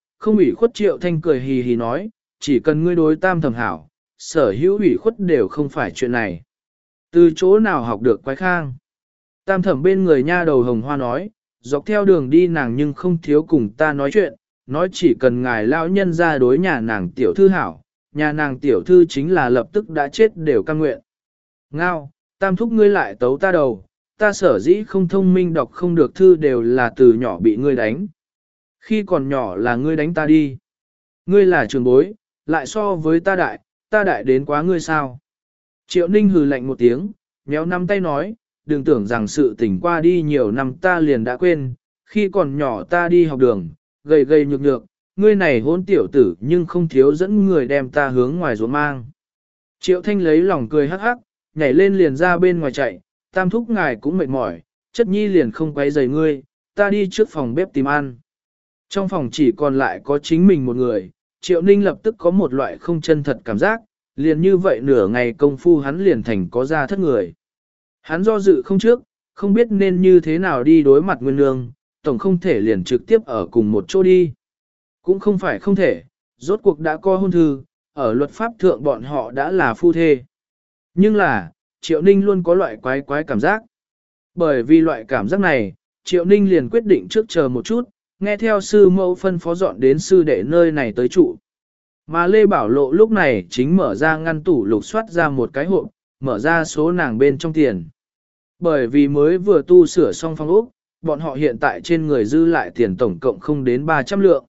ủy khuất Triệu Thanh cười hì hì nói, chỉ cần ngươi đối Tam Thẩm hảo, sở hữu ủy khuất đều không phải chuyện này. Từ chỗ nào học được quái khang? Tam Thẩm bên người nha đầu Hồng Hoa nói, dọc theo đường đi nàng nhưng không thiếu cùng ta nói chuyện, nói chỉ cần ngài lão nhân ra đối nhà nàng tiểu thư hảo, nhà nàng tiểu thư chính là lập tức đã chết đều cam nguyện. Ngao, Tam thúc ngươi lại tấu ta đầu, ta sở dĩ không thông minh đọc không được thư đều là từ nhỏ bị ngươi đánh. Khi còn nhỏ là ngươi đánh ta đi. Ngươi là trường bối, lại so với ta đại đến quá ngươi sao. Triệu Ninh hừ lạnh một tiếng, méo nắm tay nói, đừng tưởng rằng sự tình qua đi nhiều năm ta liền đã quên, khi còn nhỏ ta đi học đường, gầy gầy nhược nhược, ngươi này hôn tiểu tử nhưng không thiếu dẫn người đem ta hướng ngoài ruộng mang. Triệu Thanh lấy lòng cười hắc hắc, nhảy lên liền ra bên ngoài chạy, Tam thúc ngài cũng mệt mỏi, chất nhi liền không quấy rầy ngươi, ta đi trước phòng bếp tìm ăn. Trong phòng chỉ còn lại có chính mình một người, Triệu Ninh lập tức có một loại không chân thật cảm giác, liền như vậy nửa ngày công phu hắn liền thành có ra thất người. Hắn do dự không trước, không biết nên như thế nào đi đối mặt Nguyên Nương, tổng không thể liền trực tiếp ở cùng một chỗ đi. Cũng không phải không thể, rốt cuộc đã có hôn thư, ở luật pháp thượng bọn họ đã là phu thê. Nhưng là, Triệu Ninh luôn có loại quái quái cảm giác. Bởi vì loại cảm giác này, Triệu Ninh liền quyết định trước chờ một chút, nghe theo sư mẫu phân phó dọn đến sư đệ nơi này tới trụ. Mà Lê Bảo Lộ lúc này chính mở ra ngăn tủ lục soát ra một cái hộp, mở ra số nàng bên trong tiền. Bởi vì mới vừa tu sửa xong phòng ốc, bọn họ hiện tại trên người dư lại tiền tổng cộng không đến 300 lượng.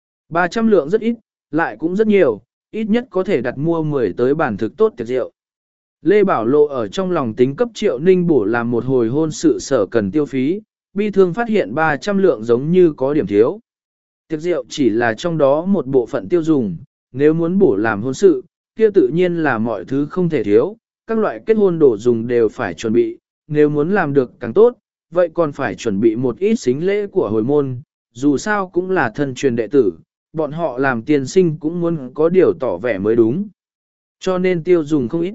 300 lượng rất ít, lại cũng rất nhiều, ít nhất có thể đặt mua 10 tới bản thực tốt tiệc rượu. Lê Bảo Lộ ở trong lòng tính cấp Triệu Ninh bổ làm một hồi hôn sự sở cần tiêu phí, bi thương phát hiện 300 lượng giống như có điểm thiếu. Tiệc rượu chỉ là trong đó một bộ phận tiêu dùng, nếu muốn bổ làm hôn sự, kia tự nhiên là mọi thứ không thể thiếu, các loại kết hôn đồ dùng đều phải chuẩn bị, nếu muốn làm được càng tốt, vậy còn phải chuẩn bị một ít xính lễ của hồi môn, dù sao cũng là thân truyền đệ tử, bọn họ làm tiền sinh cũng muốn có điều tỏ vẻ mới đúng. Cho nên tiêu dùng không ít.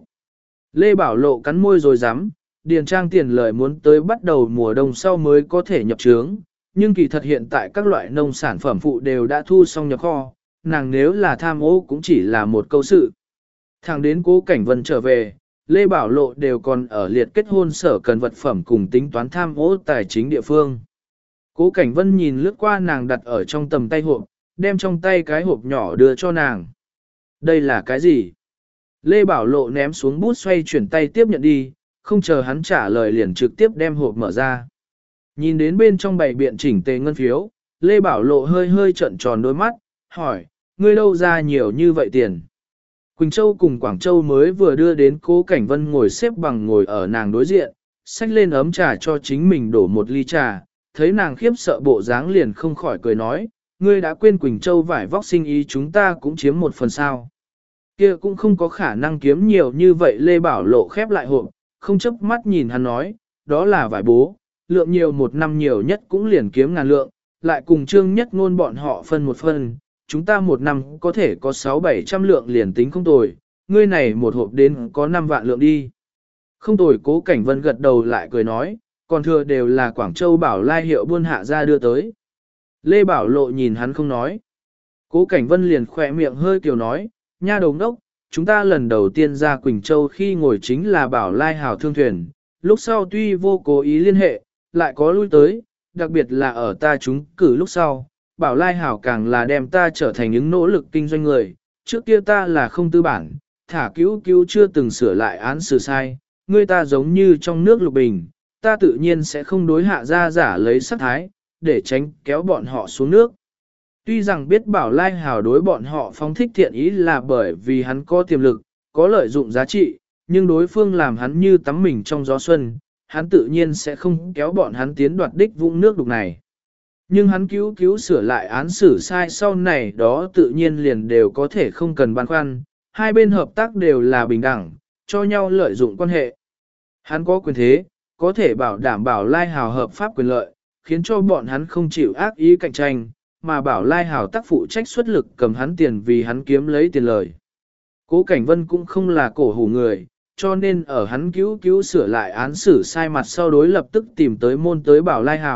Lê Bảo Lộ cắn môi rồi dám, điền trang tiền lời muốn tới bắt đầu mùa đông sau mới có thể nhập trướng, nhưng kỳ thật hiện tại các loại nông sản phẩm phụ đều đã thu xong nhập kho, nàng nếu là tham ô cũng chỉ là một câu sự. Thẳng đến Cố Cảnh Vân trở về, Lê Bảo Lộ đều còn ở liệt kết hôn sở cần vật phẩm cùng tính toán tham ô tài chính địa phương. Cố Cảnh Vân nhìn lướt qua nàng đặt ở trong tầm tay hộp, đem trong tay cái hộp nhỏ đưa cho nàng. Đây là cái gì? Lê Bảo Lộ ném xuống bút xoay chuyển tay tiếp nhận đi, không chờ hắn trả lời liền trực tiếp đem hộp mở ra. Nhìn đến bên trong bày biện chỉnh tề ngân phiếu, Lê Bảo Lộ hơi hơi trợn tròn đôi mắt, hỏi, ngươi đâu ra nhiều như vậy tiền? Quỳnh Châu cùng Quảng Châu mới vừa đưa đến Cố Cảnh Vân ngồi xếp bằng ngồi ở nàng đối diện, xách lên ấm trà cho chính mình đổ một ly trà, thấy nàng khiếp sợ bộ dáng liền không khỏi cười nói, ngươi đã quên Quỳnh Châu vải vóc sinh ý chúng ta cũng chiếm một phần sao. Kia cũng không có khả năng kiếm nhiều như vậy. Lê Bảo Lộ khép lại hộp, không chớp mắt nhìn hắn nói, đó là vải bố, lượng nhiều một năm nhiều nhất cũng liền kiếm ngàn lượng, lại cùng Trương Nhất Ngôn bọn họ phân một phần, chúng ta một năm có thể có 600-700 lượng liền tính không tồi, ngươi này một hộp đến có 5 vạn lượng đi. Không tồi. Cố Cảnh Vân gật đầu lại cười nói, còn thừa đều là Quảng Châu Bảo Lai hiệu buôn hạ ra đưa tới. Lê Bảo Lộ nhìn hắn không nói. Cố Cảnh Vân liền khỏe miệng hơi kiều nói, nha đầu đốc, chúng ta lần đầu tiên ra Quỳnh Châu khi ngồi chính là Bảo Lai hào thương thuyền, lúc sau tuy vô cố ý liên hệ, lại có lui tới, đặc biệt là ở ta trúng cử lúc sau, Bảo Lai hào càng là đem ta trở thành những nỗ lực kinh doanh người, trước kia ta là không tư bản, thả cứu chưa từng sửa lại án xử sai, người ta giống như trong nước lục bình, ta tự nhiên sẽ không đối hạ ra giả lấy sắc thái, để tránh kéo bọn họ xuống nước. Tuy rằng biết Bảo Lai hào đối bọn họ phóng thích thiện ý là bởi vì hắn có tiềm lực, có lợi dụng giá trị, nhưng đối phương làm hắn như tắm mình trong gió xuân, hắn tự nhiên sẽ không kéo bọn hắn tiến đoạt đích vũng nước đục này. Nhưng hắn cứu sửa lại án xử sai sau này đó tự nhiên liền đều có thể không cần băn khoăn, hai bên hợp tác đều là bình đẳng, cho nhau lợi dụng quan hệ. Hắn có quyền thế, có thể bảo đảm Bảo Lai hào hợp pháp quyền lợi, khiến cho bọn hắn không chịu ác ý cạnh tranh, mà Bảo Lai hào tác phụ trách xuất lực cầm hắn tiền vì hắn kiếm lấy tiền lời. Cố Cảnh Vân cũng không là cổ hủ người, cho nên ở hắn cứu sửa lại án xử sai mặt sau đối lập tức tìm tới môn tới Bảo Lai hào,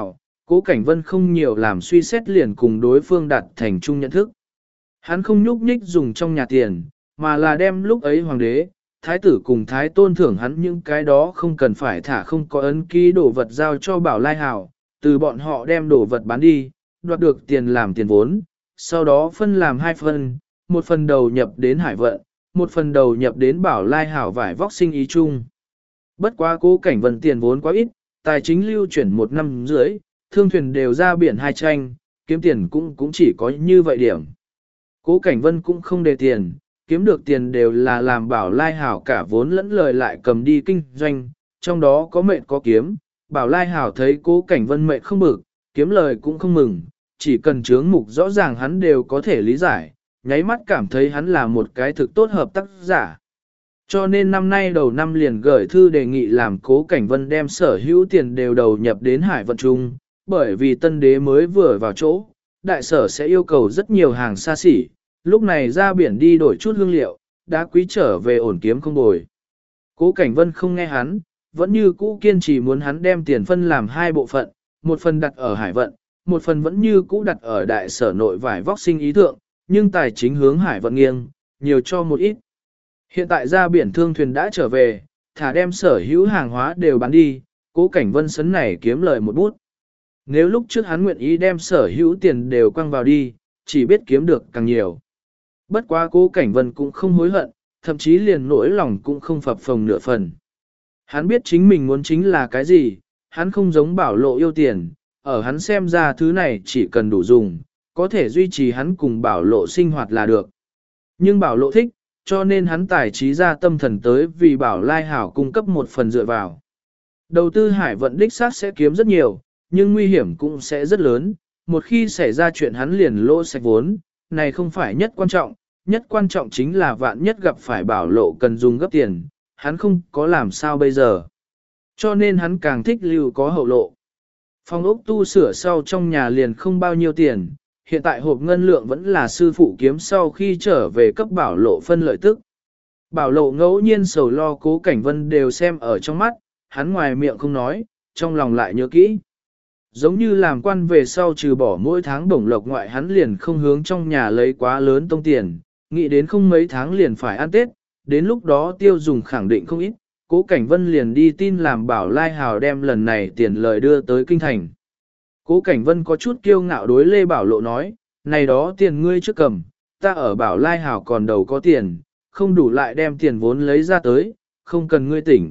Cố Cảnh Vân không nhiều làm suy xét liền cùng đối phương đạt thành chung nhận thức. Hắn không nhúc nhích dùng trong nhà tiền, mà là đem lúc ấy hoàng đế, thái tử cùng thái tôn thưởng hắn những cái đó không cần phải thả không có ấn ký đồ vật giao cho Bảo Lai Hào, từ bọn họ đem đồ vật bán đi, đoạt được tiền làm tiền vốn, sau đó phân làm hai phần, một phần đầu nhập đến hải vận, một phần đầu nhập đến Bảo Lai Hào vải vóc sinh ý chung. Bất quá Cố Cảnh Vân tiền vốn quá ít, tài chính lưu chuyển một năm dưới, thương thuyền đều ra biển hai tranh, kiếm tiền cũng chỉ có như vậy điểm. Cố Cảnh Vân cũng không đề tiền, kiếm được tiền đều là làm Bảo Lai Hảo cả vốn lẫn lời lại cầm đi kinh doanh, trong đó có mệnh có kiếm. Bảo Lai Hảo thấy Cố Cảnh Vân mệnh không bực, kiếm lời cũng không mừng, chỉ cần chướng mục rõ ràng hắn đều có thể lý giải, nháy mắt cảm thấy hắn là một cái thực tốt hợp tác giả. Cho nên năm nay đầu năm liền gửi thư đề nghị làm Cố Cảnh Vân đem sở hữu tiền đều đầu nhập đến hải vận chung, bởi vì tân đế mới vừa vào chỗ, đại sở sẽ yêu cầu rất nhiều hàng xa xỉ, lúc này ra biển đi đổi chút hương liệu, đã quý trở về ổn kiếm không bồi. Cố Cảnh Vân không nghe hắn, vẫn như cũ kiên trì muốn hắn đem tiền phân làm hai bộ phận, một phần đặt ở hải vận, một phần vẫn như cũ đặt ở đại sở nội vải vóc sinh ý thượng, nhưng tài chính hướng hải vận nghiêng, nhiều cho một ít. Hiện tại ra biển thương thuyền đã trở về, thả đem sở hữu hàng hóa đều bán đi, Cố Cảnh Vân sấn này kiếm lời một bút. Nếu lúc trước hắn nguyện ý đem sở hữu tiền đều quăng vào đi, chỉ biết kiếm được càng nhiều. Bất quá Cố Cảnh Vân cũng không hối hận, thậm chí liền nỗi lòng cũng không phập phồng nửa phần. Hắn biết chính mình muốn chính là cái gì, hắn không giống Bảo Lộ yêu tiền, ở hắn xem ra thứ này chỉ cần đủ dùng, có thể duy trì hắn cùng Bảo Lộ sinh hoạt là được. Nhưng Bảo Lộ thích, cho nên hắn tài trí ra tâm thần tới vì Bảo Lai Hảo cung cấp một phần dựa vào. Đầu tư hải vận đích xác sẽ kiếm rất nhiều, nhưng nguy hiểm cũng sẽ rất lớn, một khi xảy ra chuyện hắn liền lỗ sạch vốn, này không phải nhất quan trọng chính là vạn nhất gặp phải Bảo Lộ cần dùng gấp tiền, hắn không có làm sao bây giờ. Cho nên hắn càng thích lưu có hậu lộ. Phòng ốc tu sửa sau trong nhà liền không bao nhiêu tiền, hiện tại hộp ngân lượng vẫn là sư phụ kiếm sau khi trở về cấp Bảo Lộ phân lợi tức. Bảo Lộ ngẫu nhiên sầu lo Cố Cảnh Vân đều xem ở trong mắt, hắn ngoài miệng không nói, trong lòng lại nhớ kỹ. Giống như làm quan về sau trừ bỏ mỗi tháng bổng lộc ngoại hắn liền không hướng trong nhà lấy quá lớn tông tiền, nghĩ đến không mấy tháng liền phải ăn Tết, đến lúc đó tiêu dùng khẳng định không ít, Cố Cảnh Vân liền đi tin làm Bảo Lai Hào đem lần này tiền lời đưa tới kinh thành. Cố Cảnh Vân có chút kiêu ngạo đối Lê Bảo Lộ nói, này đó tiền ngươi trước cầm, ta ở Bảo Lai Hào còn đầu có tiền, không đủ lại đem tiền vốn lấy ra tới, không cần ngươi tỉnh.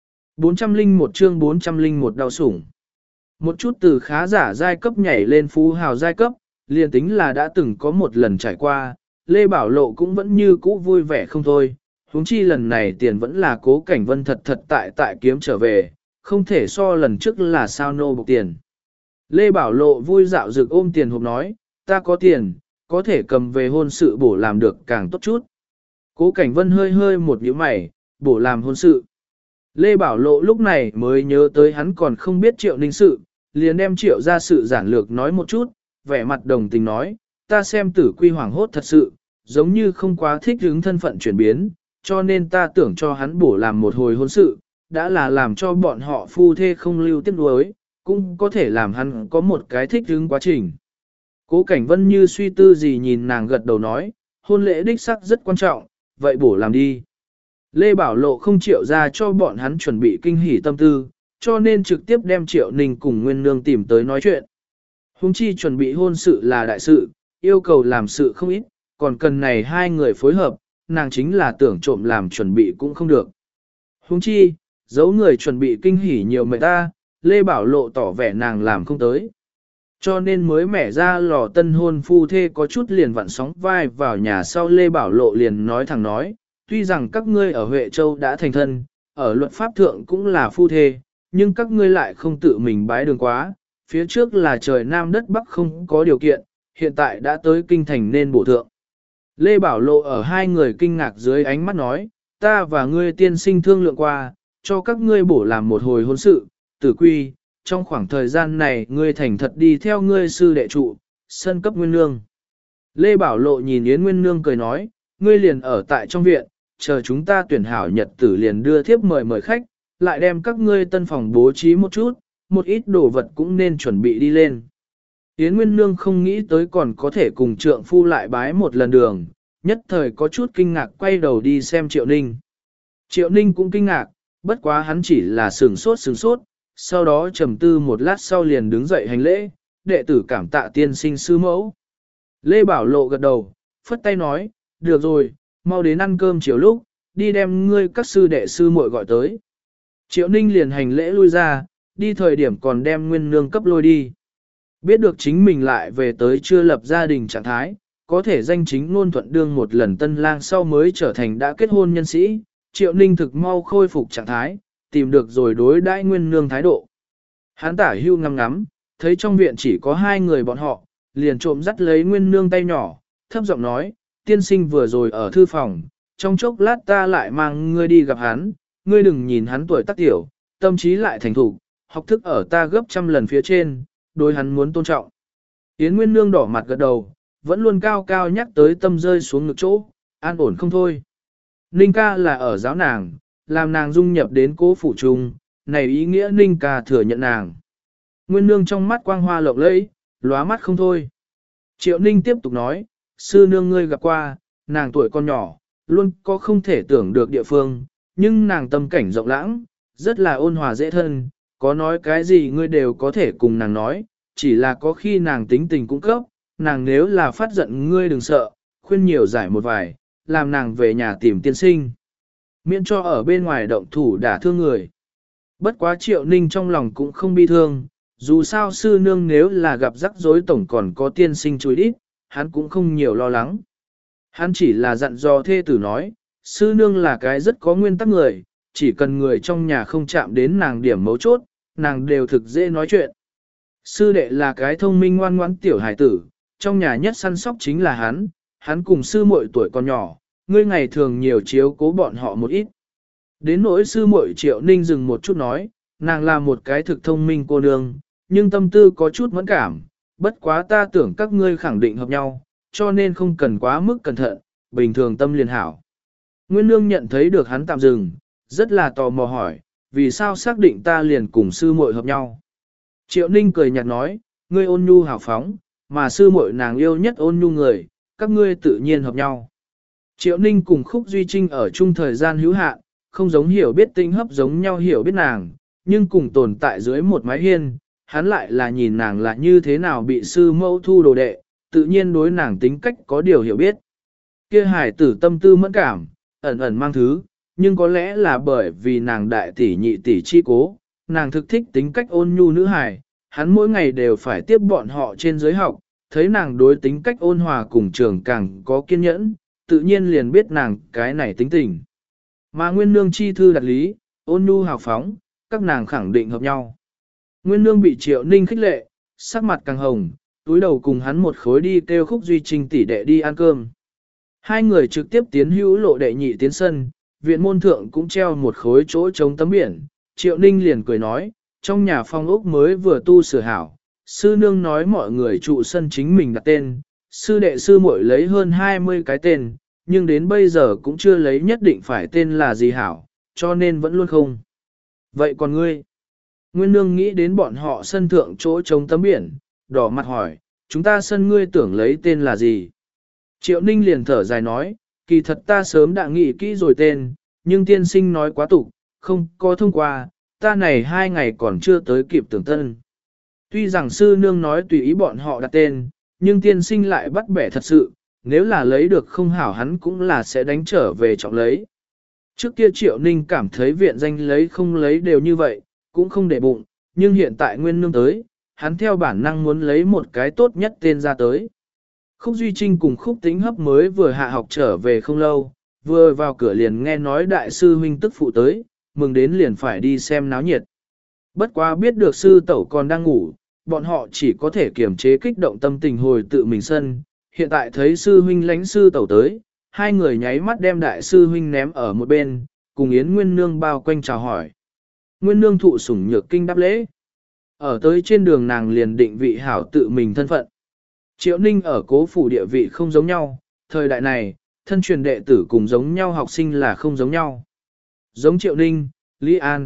401 chương 401 đau sủng. Một chút từ khá giả giai cấp nhảy lên phú hào giai cấp, liền tính là đã từng có một lần trải qua, Lê Bảo Lộ cũng vẫn như cũ vui vẻ không thôi, huống chi lần này tiền vẫn là Cố Cảnh Vân thật tại kiếm trở về, không thể so lần trước là sao nô bộc tiền. Lê Bảo Lộ vui dạo dược ôm tiền hộp nói, ta có tiền, có thể cầm về hôn sự bổ làm được càng tốt chút. Cố Cảnh Vân hơi hơi một nhíu mày, bổ làm hôn sự. Lê Bảo Lộ lúc này mới nhớ tới hắn còn không biết Triệu Ninh sự, liền đem Triệu ra sự giản lược nói một chút, vẻ mặt đồng tình nói, ta xem Tử Quy hoảng hốt thật sự, giống như không quá thích hứng thân phận chuyển biến, cho nên ta tưởng cho hắn bổ làm một hồi hôn sự, đã là làm cho bọn họ phu thê không lưu tiếc nuối, cũng có thể làm hắn có một cái thích hứng quá trình. Cố Cảnh Vân như suy tư gì nhìn nàng gật đầu nói, hôn lễ đích sắc rất quan trọng, vậy bổ làm đi. Lê Bảo Lộ không chịu ra cho bọn hắn chuẩn bị kinh hỉ tâm tư, cho nên trực tiếp đem Triệu Ninh cùng Nguyên Nương tìm tới nói chuyện. Hùng chi chuẩn bị hôn sự là đại sự, yêu cầu làm sự không ít, còn cần này hai người phối hợp, nàng chính là tưởng trộm làm chuẩn bị cũng không được. Hùng chi, giấu người chuẩn bị kinh hỉ nhiều mệt ta, Lê Bảo Lộ tỏ vẻ nàng làm không tới. Cho nên mới mẻ ra lò tân hôn phu thê có chút liền vặn sóng vai vào nhà sau Lê Bảo Lộ liền nói thẳng nói, tuy rằng các ngươi ở Huệ Châu đã thành thân, ở luật pháp thượng cũng là phu thê, nhưng các ngươi lại không tự mình bái đường quá, phía trước là trời Nam đất Bắc không có điều kiện, hiện tại đã tới kinh thành nên bổ thượng. Lê Bảo Lộ ở hai người kinh ngạc dưới ánh mắt nói, ta và ngươi tiên sinh thương lượng qua, cho các ngươi bổ làm một hồi hôn sự, Tử Quy, trong khoảng thời gian này ngươi thành thật đi theo ngươi sư đệ trụ, sân cấp Nguyên Nương. Lê Bảo Lộ nhìn Yến Nguyên Nương cười nói, ngươi liền ở tại trong viện, chờ chúng ta tuyển hảo nhật tử liền đưa thiếp mời khách, lại đem các ngươi tân phòng bố trí một chút, một ít đồ vật cũng nên chuẩn bị đi lên. Yến Nguyên Nương không nghĩ tới còn có thể cùng trượng phu lại bái một lần đường, nhất thời có chút kinh ngạc quay đầu đi xem Triệu Ninh. Triệu Ninh cũng kinh ngạc, bất quá hắn chỉ là sửng sốt, sau đó trầm tư một lát sau liền đứng dậy hành lễ, đệ tử cảm tạ tiên sinh sư mẫu. Lê Bảo Lộ gật đầu, phất tay nói, được rồi, mau đến ăn cơm chiều lúc, đi đem ngươi các sư đệ sư muội gọi tới. Triệu Ninh liền hành lễ lui ra, đi thời điểm còn đem Nguyên Nương cấp lôi đi. Biết được chính mình lại về tới chưa lập gia đình trạng thái, có thể danh chính ngôn thuận đương một lần tân lang sau mới trở thành đã kết hôn nhân sĩ, Triệu Ninh thực mau khôi phục trạng thái, tìm được rồi đối đãi Nguyên Nương thái độ. Hán tả hưu ngắm ngắm, thấy trong viện chỉ có hai người bọn họ, liền trộm dắt lấy Nguyên Nương tay nhỏ, thấp giọng nói, tiên sinh vừa rồi ở thư phòng, trong chốc lát ta lại mang ngươi đi gặp hắn, ngươi đừng nhìn hắn tuổi tác tiểu, tâm trí lại thành thủ, học thức ở ta gấp trăm lần phía trên, đối hắn muốn tôn trọng. Yến Nguyên Nương đỏ mặt gật đầu, vẫn luôn cao cao nhắc tới tâm rơi xuống ngực chỗ, an ổn không thôi. Ninh ca là ở giáo nàng, làm nàng dung nhập đến cố phủ trung, này ý nghĩa Ninh ca thừa nhận nàng. Nguyên Nương trong mắt quang hoa lộng lẫy, lóa mắt không thôi. Triệu Ninh tiếp tục nói, sư nương ngươi gặp qua, nàng tuổi còn nhỏ, luôn có không thể tưởng được địa phương, nhưng nàng tâm cảnh rộng lãng, rất là ôn hòa dễ thân, có nói cái gì ngươi đều có thể cùng nàng nói, chỉ là có khi nàng tính tình cũng cấp, nàng nếu là phát giận ngươi đừng sợ, khuyên nhiều giải một vài, làm nàng về nhà tìm tiên sinh. Miễn cho ở bên ngoài động thủ đả thương người. Bất quá Triệu Ninh trong lòng cũng không bi thương, dù sao sư nương nếu là gặp rắc rối tổng còn có tiên sinh chúi đít, hắn cũng không nhiều lo lắng. Hắn chỉ là dặn dò thê tử nói, sư nương là cái rất có nguyên tắc người, chỉ cần người trong nhà không chạm đến nàng điểm mấu chốt, nàng đều thực dễ nói chuyện. Sư đệ là cái thông minh ngoan ngoãn tiểu hải tử, trong nhà nhất săn sóc chính là hắn cùng sư muội tuổi còn nhỏ, ngươi ngày thường nhiều chiếu cố bọn họ một ít. Đến nỗi sư muội Triệu Ninh dừng một chút nói, nàng là một cái thực thông minh cô nương, nhưng tâm tư có chút mẫn cảm, bất quá ta tưởng các ngươi khẳng định hợp nhau, cho nên không cần quá mức cẩn thận, bình thường tâm liền hảo. Nguyên Nương nhận thấy được hắn tạm dừng, rất là tò mò hỏi, vì sao xác định ta liền cùng sư muội hợp nhau. Triệu Ninh cười nhạt nói, ngươi ôn nhu hào phóng, mà sư muội nàng yêu nhất ôn nhu người, các ngươi tự nhiên hợp nhau. Triệu Ninh cùng Khúc Duy Trinh ở chung thời gian hữu hạn, không giống hiểu biết Tinh Hấp giống nhau hiểu biết nàng, nhưng cùng tồn tại dưới một mái hiên, hắn lại là nhìn nàng là như thế nào bị sư mẫu thu đồ đệ, tự nhiên đối nàng tính cách có điều hiểu biết. Kia hải tử tâm tư mẫn cảm, ẩn ẩn mang thứ, nhưng có lẽ là bởi vì nàng đại tỷ nhị tỷ chi cố, nàng thực thích tính cách ôn nhu nữ hài, hắn mỗi ngày đều phải tiếp bọn họ trên giới học, thấy nàng đối tính cách ôn hòa cùng trường càng có kiên nhẫn, tự nhiên liền biết nàng cái này tính tình. Mà Nguyên Nương chi thư đặt lý, ôn nhu hào phóng, các nàng khẳng định hợp nhau. Nguyên Nương bị Triệu Ninh khích lệ, sắc mặt càng hồng, túi đầu cùng hắn một khối đi kêu Khúc Duy Trinh tỷ đệ đi ăn cơm. Hai người trực tiếp tiến hữu lộ đệ nhị tiến sân, viện môn thượng cũng treo một khối chỗ trống tấm biển. Triệu Ninh liền cười nói, trong nhà phong ốc mới vừa tu sửa hảo, sư nương nói mọi người trụ sân chính mình đặt tên, sư đệ sư muội lấy hơn 20 cái tên, nhưng đến bây giờ cũng chưa lấy nhất định phải tên là gì hảo, cho nên vẫn luôn không. Vậy còn ngươi? Nguyên Nương nghĩ đến bọn họ sân thượng chỗ trống tấm biển, đỏ mặt hỏi, chúng ta sân ngươi tưởng lấy tên là gì? Triệu Ninh liền thở dài nói, kỳ thật ta sớm đã nghĩ kỹ rồi tên, nhưng tiên sinh nói quá tục, không có thông qua, ta này 2 ngày còn chưa tới kịp tưởng tân. Tuy rằng sư nương nói tùy ý bọn họ đặt tên, nhưng tiên sinh lại bắt bẻ thật sự, nếu là lấy được không hảo hắn cũng là sẽ đánh trở về trọng lấy. Trước kia Triệu Ninh cảm thấy viện danh lấy không lấy đều như vậy, cũng không để bụng, nhưng hiện tại Nguyên Nương tới, hắn theo bản năng muốn lấy một cái tốt nhất tên ra tới. Khúc Duy Trinh cùng Khúc Tĩnh Hấp mới vừa hạ học trở về không lâu, vừa vào cửa liền nghe nói đại sư huynh tức phụ tới, mừng đến liền phải đi xem náo nhiệt. Bất quá biết được sư tẩu còn đang ngủ, bọn họ chỉ có thể kiềm chế kích động tâm tình hồi tự mình sân. Hiện tại thấy sư huynh lãnh sư tẩu tới, hai người nháy mắt đem đại sư huynh ném ở một bên, cùng Yến Nguyên Nương bao quanh chào hỏi. Nguyên Nương thụ sủng nhược kinh đáp lễ. Ở tới trên đường nàng liền định vị hảo tự mình thân phận. Triệu Ninh ở cố phủ địa vị không giống nhau, thời đại này, thân truyền đệ tử cùng giống nhau học sinh là không giống nhau. Giống Triệu Ninh, Lý An,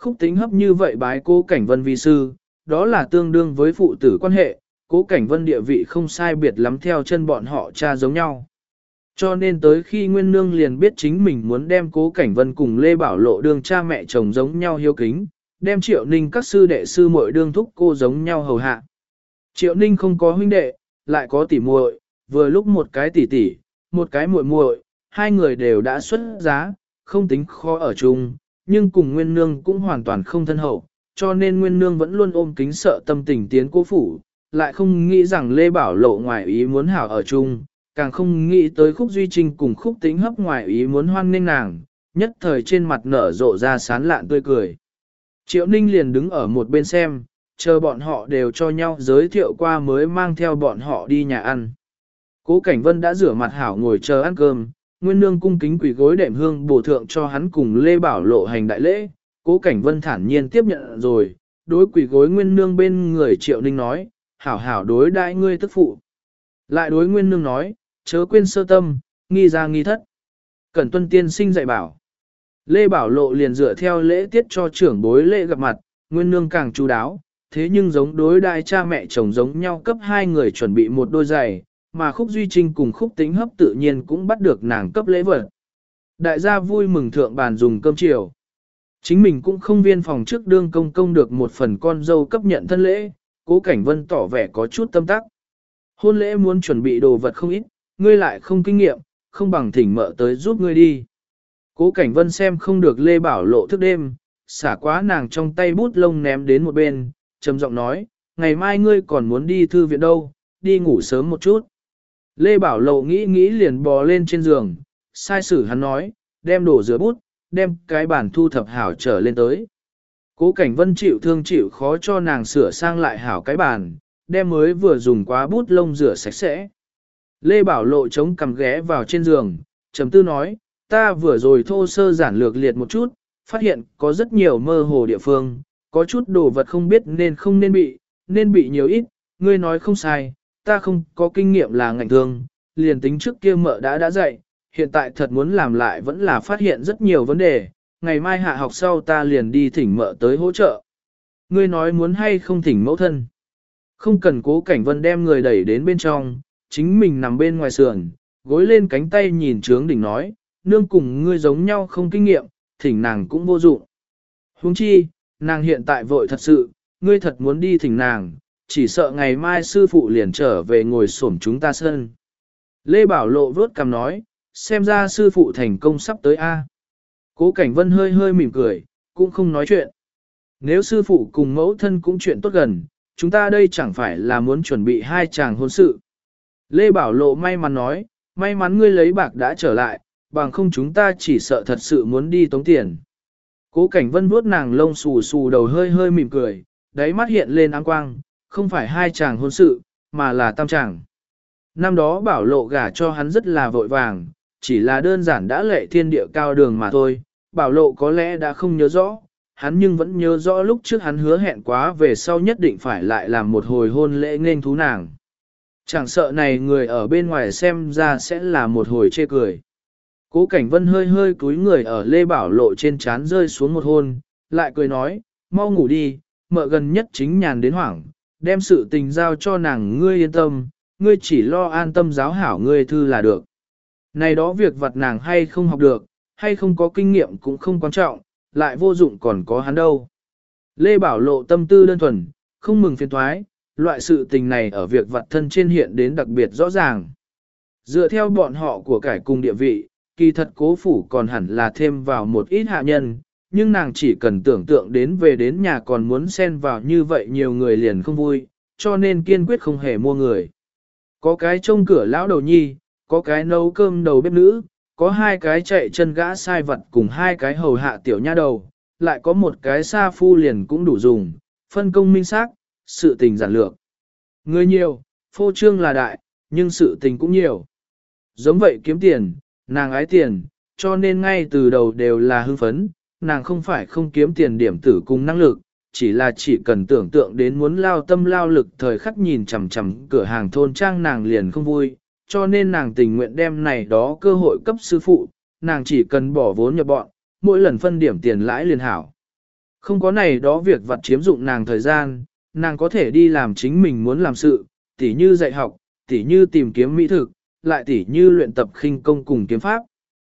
Khúc Tĩnh Hấp như vậy bái Cố Cảnh Vân vi sư, đó là tương đương với phụ tử quan hệ, Cố Cảnh Vân địa vị không sai biệt lắm theo chân bọn họ cha giống nhau. Cho nên tới khi Nguyên Nương liền biết chính mình muốn đem Cố Cảnh Vân cùng Lê Bảo Lộ đương cha mẹ chồng giống nhau hiếu kính, đem Triệu Ninh các sư đệ sư muội đương thúc cô giống nhau hầu hạ. Triệu Ninh không có huynh đệ, lại có tỷ muội, vừa lúc một cái tỷ tỷ, một cái muội muội, hai người đều đã xuất giá, không tính khó ở chung, nhưng cùng Nguyên Nương cũng hoàn toàn không thân hậu, cho nên Nguyên Nương vẫn luôn ôm kính sợ tâm tình tiến Cố phủ, lại không nghĩ rằng Lê Bảo Lộ ngoài ý muốn hảo ở chung, càng không nghĩ tới Khúc Duy Trinh cùng Khúc Tĩnh Hấp ngoài ý muốn hoan nghênh nàng, nhất thời trên mặt nở rộ ra sán lạn tươi cười. Triệu Ninh liền đứng ở một bên xem, chờ bọn họ đều cho nhau giới thiệu qua mới mang theo bọn họ đi nhà ăn. Cố Cảnh Vân đã rửa mặt hảo ngồi chờ ăn cơm, Nguyên Nương cung kính quỳ gối đệm hương bổ thượng cho hắn cùng Lê Bảo Lộ hành đại lễ, Cố Cảnh Vân thản nhiên tiếp nhận rồi, đối quỳ gối Nguyên Nương bên người Triệu Ninh nói, hảo hảo đối đãi ngươi tức phụ. Lại đối Nguyên Nương nói, chớ quên sơ tâm, nghi ra nghi thất. Cẩn tuân tiên sinh dạy bảo. Lê Bảo Lộ liền dựa theo lễ tiết cho trưởng bối lễ gặp mặt, Nguyên Nương càng chú đáo, thế nhưng giống đối đại cha mẹ chồng giống nhau cấp hai người chuẩn bị một đôi giày, mà Khúc Duy Trinh cùng Khúc Tĩnh Hấp tự nhiên cũng bắt được nàng cấp lễ vật. Đại gia vui mừng thượng bàn dùng cơm chiều. Chính mình cũng không viên phòng trước đương công công được một phần con dâu cấp nhận thân lễ, Cố Cảnh Vân tỏ vẻ có chút tâm tắc. Hôn lễ muốn chuẩn bị đồ vật không ít, ngươi lại không kinh nghiệm, không bằng thỉnh mợ tới giúp ngươi đi. Cố Cảnh Vân xem không được Lê Bảo Lộ thức đêm, xả quá nàng trong tay bút lông ném đến một bên, trầm giọng nói, ngày mai ngươi còn muốn đi thư viện đâu, đi ngủ sớm một chút. Lê Bảo Lộ nghĩ nghĩ liền bò lên trên giường, sai sử hắn nói, đem đổ rửa bút, đem cái bản thu thập hảo trở lên tới. Cố Cảnh Vân chịu thương chịu khó cho nàng sửa sang lại hảo cái bàn, đem mới vừa dùng quá bút lông rửa sạch sẽ. Lê Bảo Lộ chống cằm ghé vào trên giường, trầm tư nói, ta vừa rồi thô sơ giản lược liệt một chút, phát hiện có rất nhiều mơ hồ địa phương, có chút đồ vật không biết nên không nên bị nhiều ít, ngươi nói không sai, ta không có kinh nghiệm là ngành thương, liền tính trước kia mợ đã dạy, hiện tại thật muốn làm lại vẫn là phát hiện rất nhiều vấn đề, ngày mai hạ học sau ta liền đi thỉnh mợ tới hỗ trợ. Ngươi nói muốn hay không thỉnh mẫu thân. Không cần Cố Cảnh Vân đem người đẩy đến bên trong, chính mình nằm bên ngoài sườn, gối lên cánh tay nhìn trướng đỉnh nói, nương cùng ngươi giống nhau không kinh nghiệm, thỉnh nàng cũng vô dụng. Huống chi, nàng hiện tại vội thật sự, ngươi thật muốn đi thỉnh nàng, chỉ sợ ngày mai sư phụ liền trở về ngồi xổm chúng ta sân. Lê Bảo Lộ vớt cằm nói, xem ra sư phụ thành công sắp tới A. Cố Cảnh Vân hơi hơi mỉm cười, cũng không nói chuyện. Nếu sư phụ cùng mẫu thân cũng chuyện tốt gần, chúng ta đây chẳng phải là muốn chuẩn bị hai chàng hôn sự. Lê Bảo Lộ may mắn nói, may mắn ngươi lấy bạc đã trở lại, bằng không chúng ta chỉ sợ thật sự muốn đi tống tiền. Cố Cảnh Vân vuốt nàng lông xù xù đầu hơi hơi mỉm cười, đáy mắt hiện lên áng quang, không phải hai chàng hôn sự, mà là tam chàng. Năm đó Bảo Lộ gả cho hắn rất là vội vàng, chỉ là đơn giản đã lệ thiên địa cao đường mà thôi, Bảo Lộ có lẽ đã không nhớ rõ, hắn nhưng vẫn nhớ rõ lúc trước hắn hứa hẹn quá về sau nhất định phải lại làm một hồi hôn lễ nghênh thú nàng. Chẳng sợ này người ở bên ngoài xem ra sẽ là một hồi chê cười. Cố Cảnh Vân hơi hơi cúi người ở Lê Bảo Lộ trên trán rơi xuống một hôn, lại cười nói, mau ngủ đi, mợ gần nhất chính nhàn đến hoảng, đem sự tình giao cho nàng ngươi yên tâm, ngươi chỉ lo an tâm giáo hảo ngươi thư là được. Này đó việc vặt nàng hay không học được, hay không có kinh nghiệm cũng không quan trọng, lại vô dụng còn có hắn đâu. Lê Bảo Lộ tâm tư đơn thuần, không mừng phiền thoái, loại sự tình này ở việc vặt thân trên hiện đến đặc biệt rõ ràng. Dựa theo bọn họ của cải cùng địa vị, kỳ thật Cố phủ còn hẳn là thêm vào một ít hạ nhân, nhưng nàng chỉ cần tưởng tượng đến về đến nhà còn muốn xen vào như vậy nhiều người liền không vui, cho nên kiên quyết không hề mua người. Có cái trông cửa lão đầu nhi, có cái nấu cơm đầu bếp nữ, có hai cái chạy chân gã sai vật cùng hai cái hầu hạ tiểu nha đầu, lại có một cái sa phu liền cũng đủ dùng, phân công minh xác, sự tình giản lược. Người nhiều, phô trương là đại, nhưng sự tình cũng nhiều. Giống vậy kiếm tiền, nàng ái tiền, cho nên ngay từ đầu đều là hưng phấn, nàng không phải không kiếm tiền điểm tử cùng năng lực, chỉ cần tưởng tượng đến muốn lao tâm lao lực thời khắc nhìn chằm chằm cửa hàng thôn trang nàng liền không vui, cho nên nàng tình nguyện đem này đó cơ hội cấp sư phụ, nàng chỉ cần bỏ vốn nhập bọn, mỗi lần phân điểm tiền lãi liền hảo. Không có này đó việc vặt chiếm dụng nàng thời gian, nàng có thể đi làm chính mình muốn làm sự, tỉ như dạy học, tỉ như tìm kiếm mỹ thực, lại tỉ như luyện tập khinh công cùng kiếm pháp.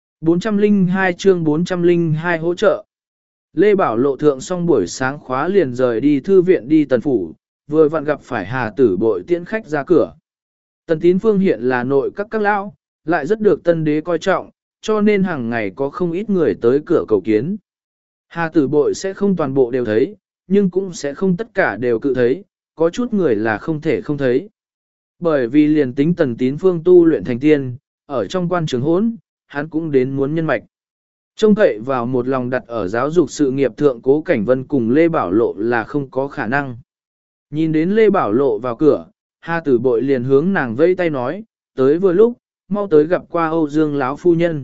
402 chương 402 hỗ trợ. Lê Bảo Lộ thượng xong buổi sáng khóa liền rời đi thư viện đi Tần Phủ, vừa vặn gặp phải Hà Tử Bội tiễn khách ra cửa. Tần Tín Phương hiện là nội các lão, lại rất được tân đế coi trọng, cho nên hàng ngày có không ít người tới cửa cầu kiến. Hà Tử Bội sẽ không toàn bộ đều thấy, nhưng cũng sẽ không tất cả đều cự thấy, có chút người là không thể không thấy. Bởi vì liền tính Tần Tín Phương tu luyện thành tiên, ở trong quan trường hỗn, hắn cũng đến muốn nhân mạch. Trông cậy vào một lòng đặt ở giáo dục sự nghiệp thượng Cố Cảnh Vân cùng Lê Bảo Lộ là không có khả năng. Nhìn đến Lê Bảo Lộ vào cửa, Hà Tử Bội liền hướng nàng vẫy tay nói, tới vừa lúc, mau tới gặp qua Âu Dương lão phu nhân.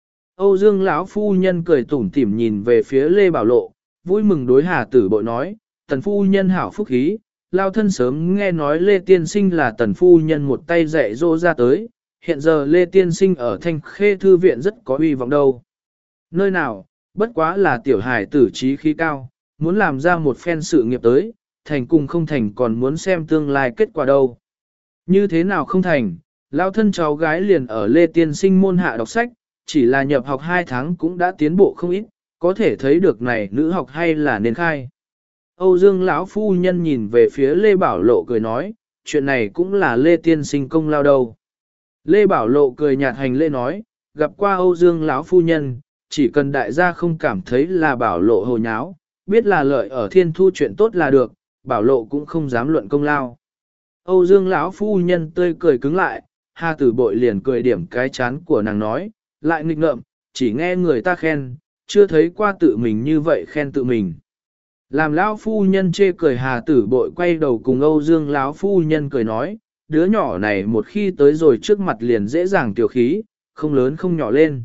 Âu Dương lão phu nhân cười tủm tỉm nhìn về phía Lê Bảo Lộ, vui mừng đối Hà Tử Bội nói, tần phu nhân hảo phúc khí, lao thân sớm nghe nói Lê Tiên Sinh là tần phu nhân một tay dạy dỗ ra tới, hiện giờ Lê Tiên Sinh ở Thanh Khê Thư Viện rất có uy vọng đâu. Nơi nào, bất quá là tiểu hài tử trí khí cao, muốn làm ra một phen sự nghiệp tới, thành cùng không thành còn muốn xem tương lai kết quả đâu. Như thế nào không thành, lao thân cháu gái liền ở Lê Tiên Sinh môn hạ đọc sách, chỉ là nhập học 2 tháng cũng đã tiến bộ không ít, có thể thấy được này nữ học hay là nên khai. Âu Dương lão phu nhân nhìn về phía Lê Bảo Lộ cười nói, chuyện này cũng là Lê Tiên Sinh công lao đâu. Lê Bảo Lộ cười nhạt hành lễ nói, gặp qua Âu Dương lão phu nhân, chỉ cần đại gia không cảm thấy là Bảo Lộ hồ nháo, biết là lợi ở thiên thu chuyện tốt là được, Bảo Lộ cũng không dám luận công lao. Âu Dương lão phu nhân tươi cười cứng lại, Hà Tử Bội liền cười điểm cái chán của nàng nói, lại nghịch ngợm, chỉ nghe người ta khen, chưa thấy qua tự mình như vậy khen tự mình. Làm lão phu nhân chê cười Hà Tử Bội quay đầu cùng Âu Dương lão phu nhân cười nói, đứa nhỏ này một khi tới rồi trước mặt liền dễ dàng tiểu khí, không lớn không nhỏ lên.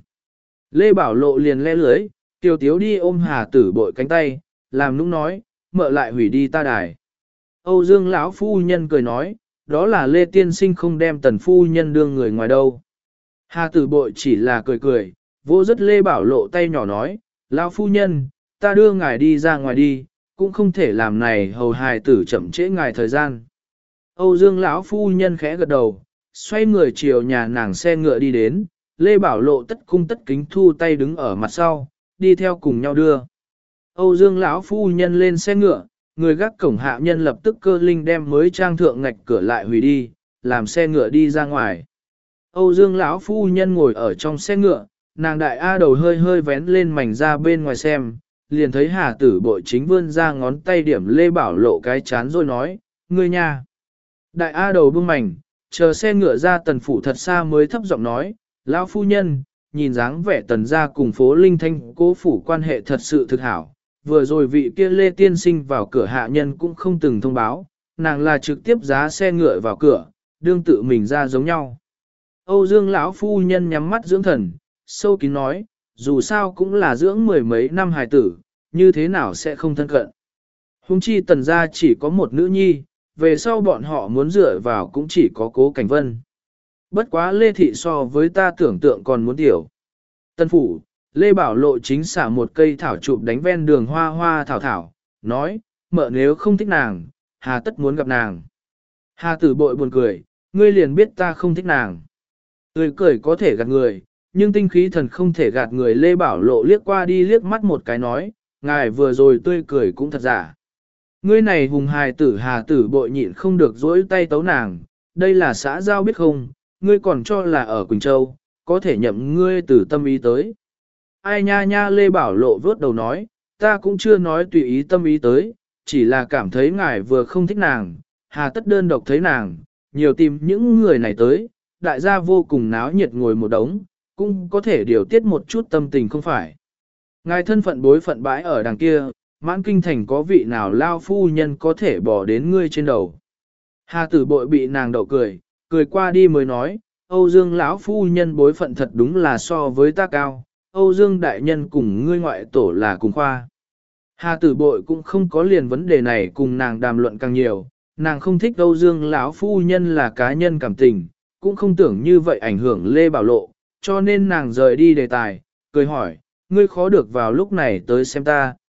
Lê Bảo Lộ liền le lưới, tiểu tiếu đi ôm Hà Tử Bội cánh tay, làm nũng nói, mợ lại hủy đi ta đài. Âu Dương lão phu nhân cười nói, đó là Lê Tiên Sinh không đem tần phu nhân đương người ngoài đâu. Hà Tử Bội chỉ là cười cười, vô rất Lê Bảo Lộ tay nhỏ nói, lão phu nhân, ta đưa ngài đi ra ngoài đi, cũng không thể làm này hầu hài tử chậm trễ ngài thời gian. Âu Dương lão phu nhân khẽ gật đầu, xoay người chiều nhà nàng xe ngựa đi đến, Lê Bảo Lộ tất cung tất kính thu tay đứng ở mặt sau, đi theo cùng nhau đưa. Âu Dương lão phu nhân lên xe ngựa, người gác cổng hạ nhân lập tức cơ linh đem mới trang thượng ngạch cửa lại hủy đi, làm xe ngựa đi ra ngoài. Âu Dương lão phu nhân ngồi ở trong xe ngựa, nàng đại A đầu hơi hơi vén lên mảnh ra bên ngoài xem, liền thấy Hà Tử Bội chính vươn ra ngón tay điểm Lê Bảo Lộ cái chán rồi nói, ngươi nha. Đại A đầu bưng mảnh, chờ xe ngựa ra Tần Phủ thật xa mới thấp giọng nói, lão phu nhân, nhìn dáng vẻ Tần gia cùng phố Linh Thanh Cố phủ quan hệ thật sự thực hảo. Vừa rồi vị kia Lê Tiên Sinh vào cửa hạ nhân cũng không từng thông báo, nàng là trực tiếp giá xe ngựa vào cửa, đương tự mình ra giống nhau. Âu Dương lão phu nhân nhắm mắt dưỡng thần, sâu kín nói, dù sao cũng là dưỡng mười mấy năm hài tử, như thế nào sẽ không thân cận. Huống chi Tần gia chỉ có một nữ nhi, về sau bọn họ muốn dựa vào cũng chỉ có Cố Cảnh Vân. Bất quá Lê Thị so với ta tưởng tượng còn muốn tiểu. Tân Phủ, Lê Bảo Lộ chính xả một cây thảo chụp đánh ven đường hoa hoa thảo thảo, nói, mợ nếu không thích nàng, hà tất muốn gặp nàng. Hà Tử Bội buồn cười, ngươi liền biết ta không thích nàng. Tươi cười có thể gạt người, nhưng tinh khí thần không thể gạt người. Lê Bảo Lộ liếc qua đi liếc mắt một cái nói, ngài vừa rồi tươi cười cũng thật giả. Ngươi này hùng hài tử. Hà Tử Bội nhịn không được dỗi tay tấu nàng, đây là xã giao biết không, ngươi còn cho là ở Quỳnh Châu, có thể nhậm ngươi từ tâm ý tới. Ai nha nha. Lê Bảo Lộ vớt đầu nói, ta cũng chưa nói tùy ý tâm ý tới, chỉ là cảm thấy ngài vừa không thích nàng, hà tất đơn độc thấy nàng, nhiều tìm những người này tới, đại gia vô cùng náo nhiệt ngồi một đống, cũng có thể điều tiết một chút tâm tình không phải. Ngài thân phận bối phận bãi ở đằng kia, mãn kinh thành có vị nào lao phu nhân có thể bỏ đến ngươi trên đầu. Hà Tử Bội bị nàng đậu cười, cười qua đi mới nói, Âu Dương lão phu nhân bối phận thật đúng là so với ta cao, Âu Dương đại nhân cùng ngươi ngoại tổ là cùng khoa. Hà Tử Bội cũng không có liền vấn đề này cùng nàng đàm luận càng nhiều, nàng không thích Âu Dương lão phu nhân là cá nhân cảm tình, cũng không tưởng như vậy ảnh hưởng Lê Bảo Lộ, cho nên nàng rời đi đề tài, cười hỏi, ngươi khó được vào lúc này tới xem ta,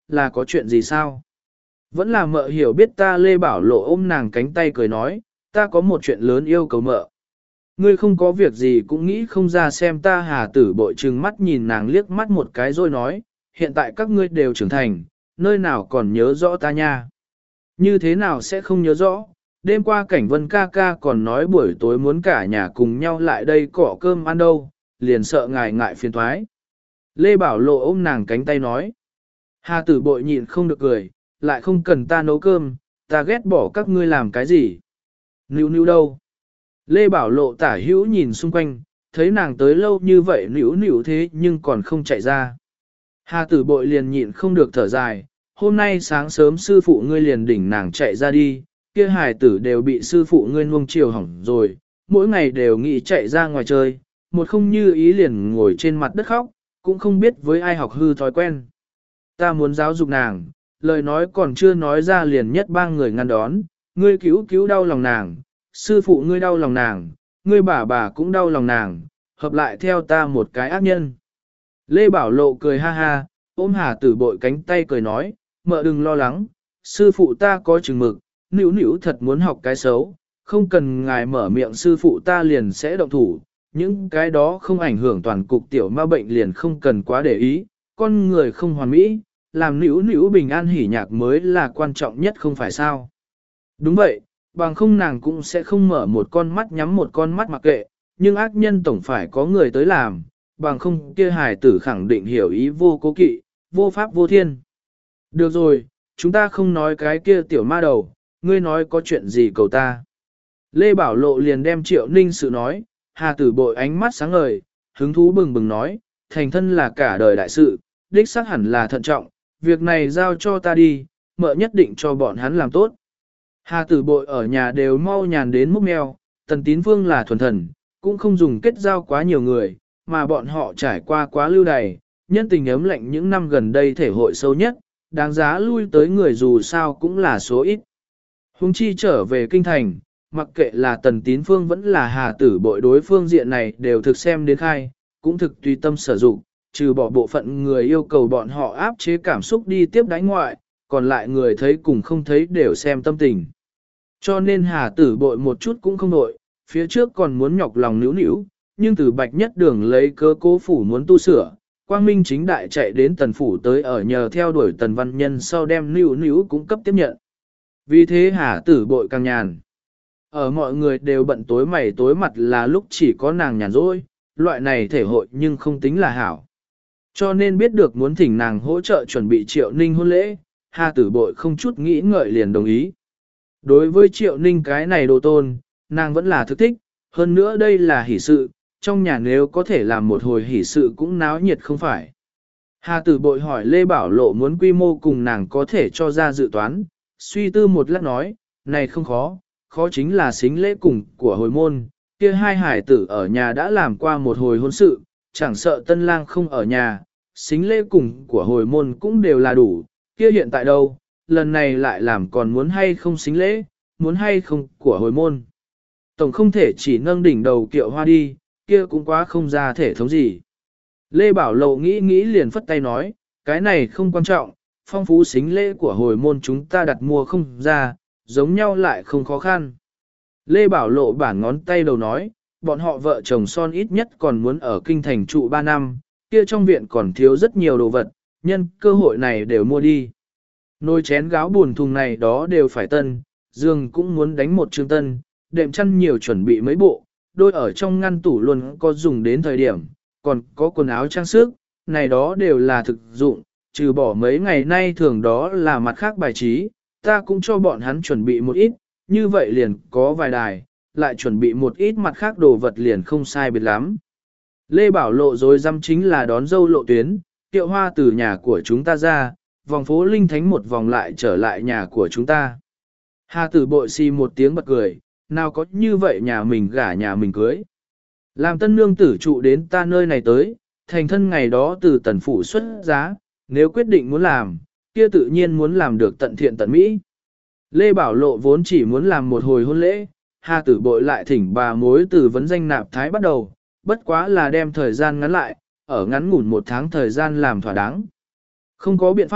là có chuyện gì sao? Vẫn là mợ hiểu biết ta. Lê Bảo Lộ ôm nàng cánh tay cười nói, ta có một chuyện lớn yêu cầu mợ. Ngươi không có việc gì cũng nghĩ không ra xem ta. Hà Tử Bội trừng mắt nhìn nàng liếc mắt một cái rồi nói, hiện tại các ngươi đều trưởng thành, nơi nào còn nhớ rõ ta nha. Như thế nào sẽ không nhớ rõ, đêm qua Cảnh Vân ca ca còn nói buổi tối muốn cả nhà cùng nhau lại đây cỏ cơm ăn đâu, liền sợ ngài ngại phiền thoái. Lê Bảo Lộ ôm nàng cánh tay nói, Hà Tử Bội nhịn không được cười, lại không cần ta nấu cơm, ta ghét bỏ các ngươi làm cái gì. Níu níu đâu? Lê Bảo Lộ tả hữu nhìn xung quanh, thấy nàng tới lâu như vậy níu níu thế nhưng còn không chạy ra. Hà Tử Bội liền nhịn không được thở dài, hôm nay sáng sớm sư phụ ngươi liền đỉnh nàng chạy ra đi, kia hài tử đều bị sư phụ ngươi nuông chiều hỏng rồi, mỗi ngày đều nghĩ chạy ra ngoài chơi, một không như ý liền ngồi trên mặt đất khóc, cũng không biết với ai học hư thói quen. Ta muốn giáo dục nàng, lời nói còn chưa nói ra liền nhất ba người ngăn đón, ngươi cứu cứu đau lòng nàng, sư phụ ngươi đau lòng nàng, ngươi bà cũng đau lòng nàng, hợp lại theo ta một cái ác nhân. Lê Bảo Lộ cười ha ha, ôm Hà Tử Bội cánh tay cười nói, mợ đừng lo lắng, sư phụ ta có chừng mực, nữu nữu thật muốn học cái xấu, không cần ngài mở miệng sư phụ ta liền sẽ động thủ, những cái đó không ảnh hưởng toàn cục tiểu ma bệnh liền không cần quá để ý, con người không hoàn mỹ, làm nữu nữu bình an hỉ nhạc mới là quan trọng nhất không phải sao. Đúng vậy, bằng không nàng cũng sẽ không mở một con mắt nhắm một con mắt mặc kệ, nhưng ác nhân tổng phải có người tới làm, bằng không kia hài tử khẳng định hiểu ý vô cố kỵ, vô pháp vô thiên. Được rồi, chúng ta không nói cái kia tiểu ma đầu, ngươi nói có chuyện gì cầu ta. Lê Bảo Lộ liền đem Triệu Ninh sự nói, Hà Tử Bội ánh mắt sáng ngời, hứng thú bừng bừng nói, thành thân là cả đời đại sự, đích xác hẳn là thận trọng, việc này giao cho ta đi, mợ nhất định cho bọn hắn làm tốt. Hà Tử Bội ở nhà đều mau nhàn đến múc mèo, Tần Tín Phương là thuần thần, cũng không dùng kết giao quá nhiều người, mà bọn họ trải qua quá lưu đày, nhân tình ấm lạnh những năm gần đây thể hội sâu nhất, đáng giá lui tới người dù sao cũng là số ít. Hùng chi trở về kinh thành, mặc kệ là Tần Tín Phương vẫn là Hà Tử Bội đối phương diện này đều thực xem đến khai, cũng thực tùy tâm sử dụng, trừ bỏ bộ phận người yêu cầu bọn họ áp chế cảm xúc đi tiếp đáy ngoại, còn lại người thấy cùng không thấy đều xem tâm tình. Cho nên Hà Tử Bội một chút cũng không nội, phía trước còn muốn nhọc lòng níu níu, nhưng từ Bạch Nhất Đường lấy cơ cố phủ muốn tu sửa, Quang Minh chính đại chạy đến Tần phủ tới ở nhờ theo đuổi Tần Văn Nhân sau đem níu níu cũng cấp tiếp nhận. Vì thế Hà Tử Bội càng nhàn. Ở mọi người đều bận tối mày tối mặt là lúc chỉ có nàng nhàn rỗi, loại này thể hội nhưng không tính là hảo. Cho nên biết được muốn thỉnh nàng hỗ trợ chuẩn bị Triệu Ninh hôn lễ, Hà Tử Bội không chút nghĩ ngợi liền đồng ý. Đối với Triệu Ninh cái này đồ tôn, nàng vẫn là thực thích, hơn nữa đây là hỷ sự, trong nhà nếu có thể làm một hồi hỷ sự cũng náo nhiệt không phải. Hà Tử Bội hỏi Lê Bảo Lộ muốn quy mô cùng nàng có thể cho ra dự toán, suy tư một lát nói, này không khó, khó chính là xính lễ cùng của hồi môn, kia hai hải tử ở nhà đã làm qua một hồi hôn sự, chẳng sợ tân lang không ở nhà, xính lễ cùng của hồi môn cũng đều là đủ, kia hiện tại đâu, lần này lại làm còn muốn hay không xính lễ, muốn hay không của hồi môn. Tổng không thể chỉ nâng đỉnh đầu kiệu hoa đi, kia cũng quá không ra thể thống gì. Lê Bảo Lộ nghĩ nghĩ liền phất tay nói, cái này không quan trọng, phong phú xính lễ của hồi môn chúng ta đặt mua không ra, giống nhau lại không khó khăn. Lê Bảo Lộ bản ngón tay đầu nói, bọn họ vợ chồng son ít nhất còn muốn ở kinh thành trụ 3 năm, kia trong viện còn thiếu rất nhiều đồ vật, nhân cơ hội này đều mua đi. Nồi chén gáo buồn thùng này đó đều phải tân, giường cũng muốn đánh một chương tân, đệm chăn nhiều chuẩn bị mấy bộ, đôi ở trong ngăn tủ luôn có dùng đến thời điểm, còn có quần áo trang sức, này đó đều là thực dụng, trừ bỏ mấy ngày nay thường đó là mặt khác bài trí, ta cũng cho bọn hắn chuẩn bị một ít, như vậy liền có vài đài, lại chuẩn bị một ít mặt khác đồ vật liền không sai biệt lắm. Lê Bảo Lộ dối dăm chính là đón dâu lộ tuyến, kiệu hoa từ nhà của chúng ta ra, vòng phố Linh Thánh một vòng lại trở lại nhà của chúng ta. Hà Tử Bội xì một tiếng bật cười, nào có như vậy nhà mình gả nhà mình cưới. Làm tân nương tử trụ đến ta nơi này tới, thành thân ngày đó từ tần phủ xuất giá, nếu quyết định muốn làm, kia tự nhiên muốn làm được tận thiện tận mỹ. Lê Bảo Lộ vốn chỉ muốn làm một hồi hôn lễ, Hà Tử Bội lại thỉnh bà mối từ vấn danh nạp thái bắt đầu, bất quá là đem thời gian ngắn lại, ở ngắn ngủn 1 tháng thời gian làm thỏa đáng. Không có biện pháp,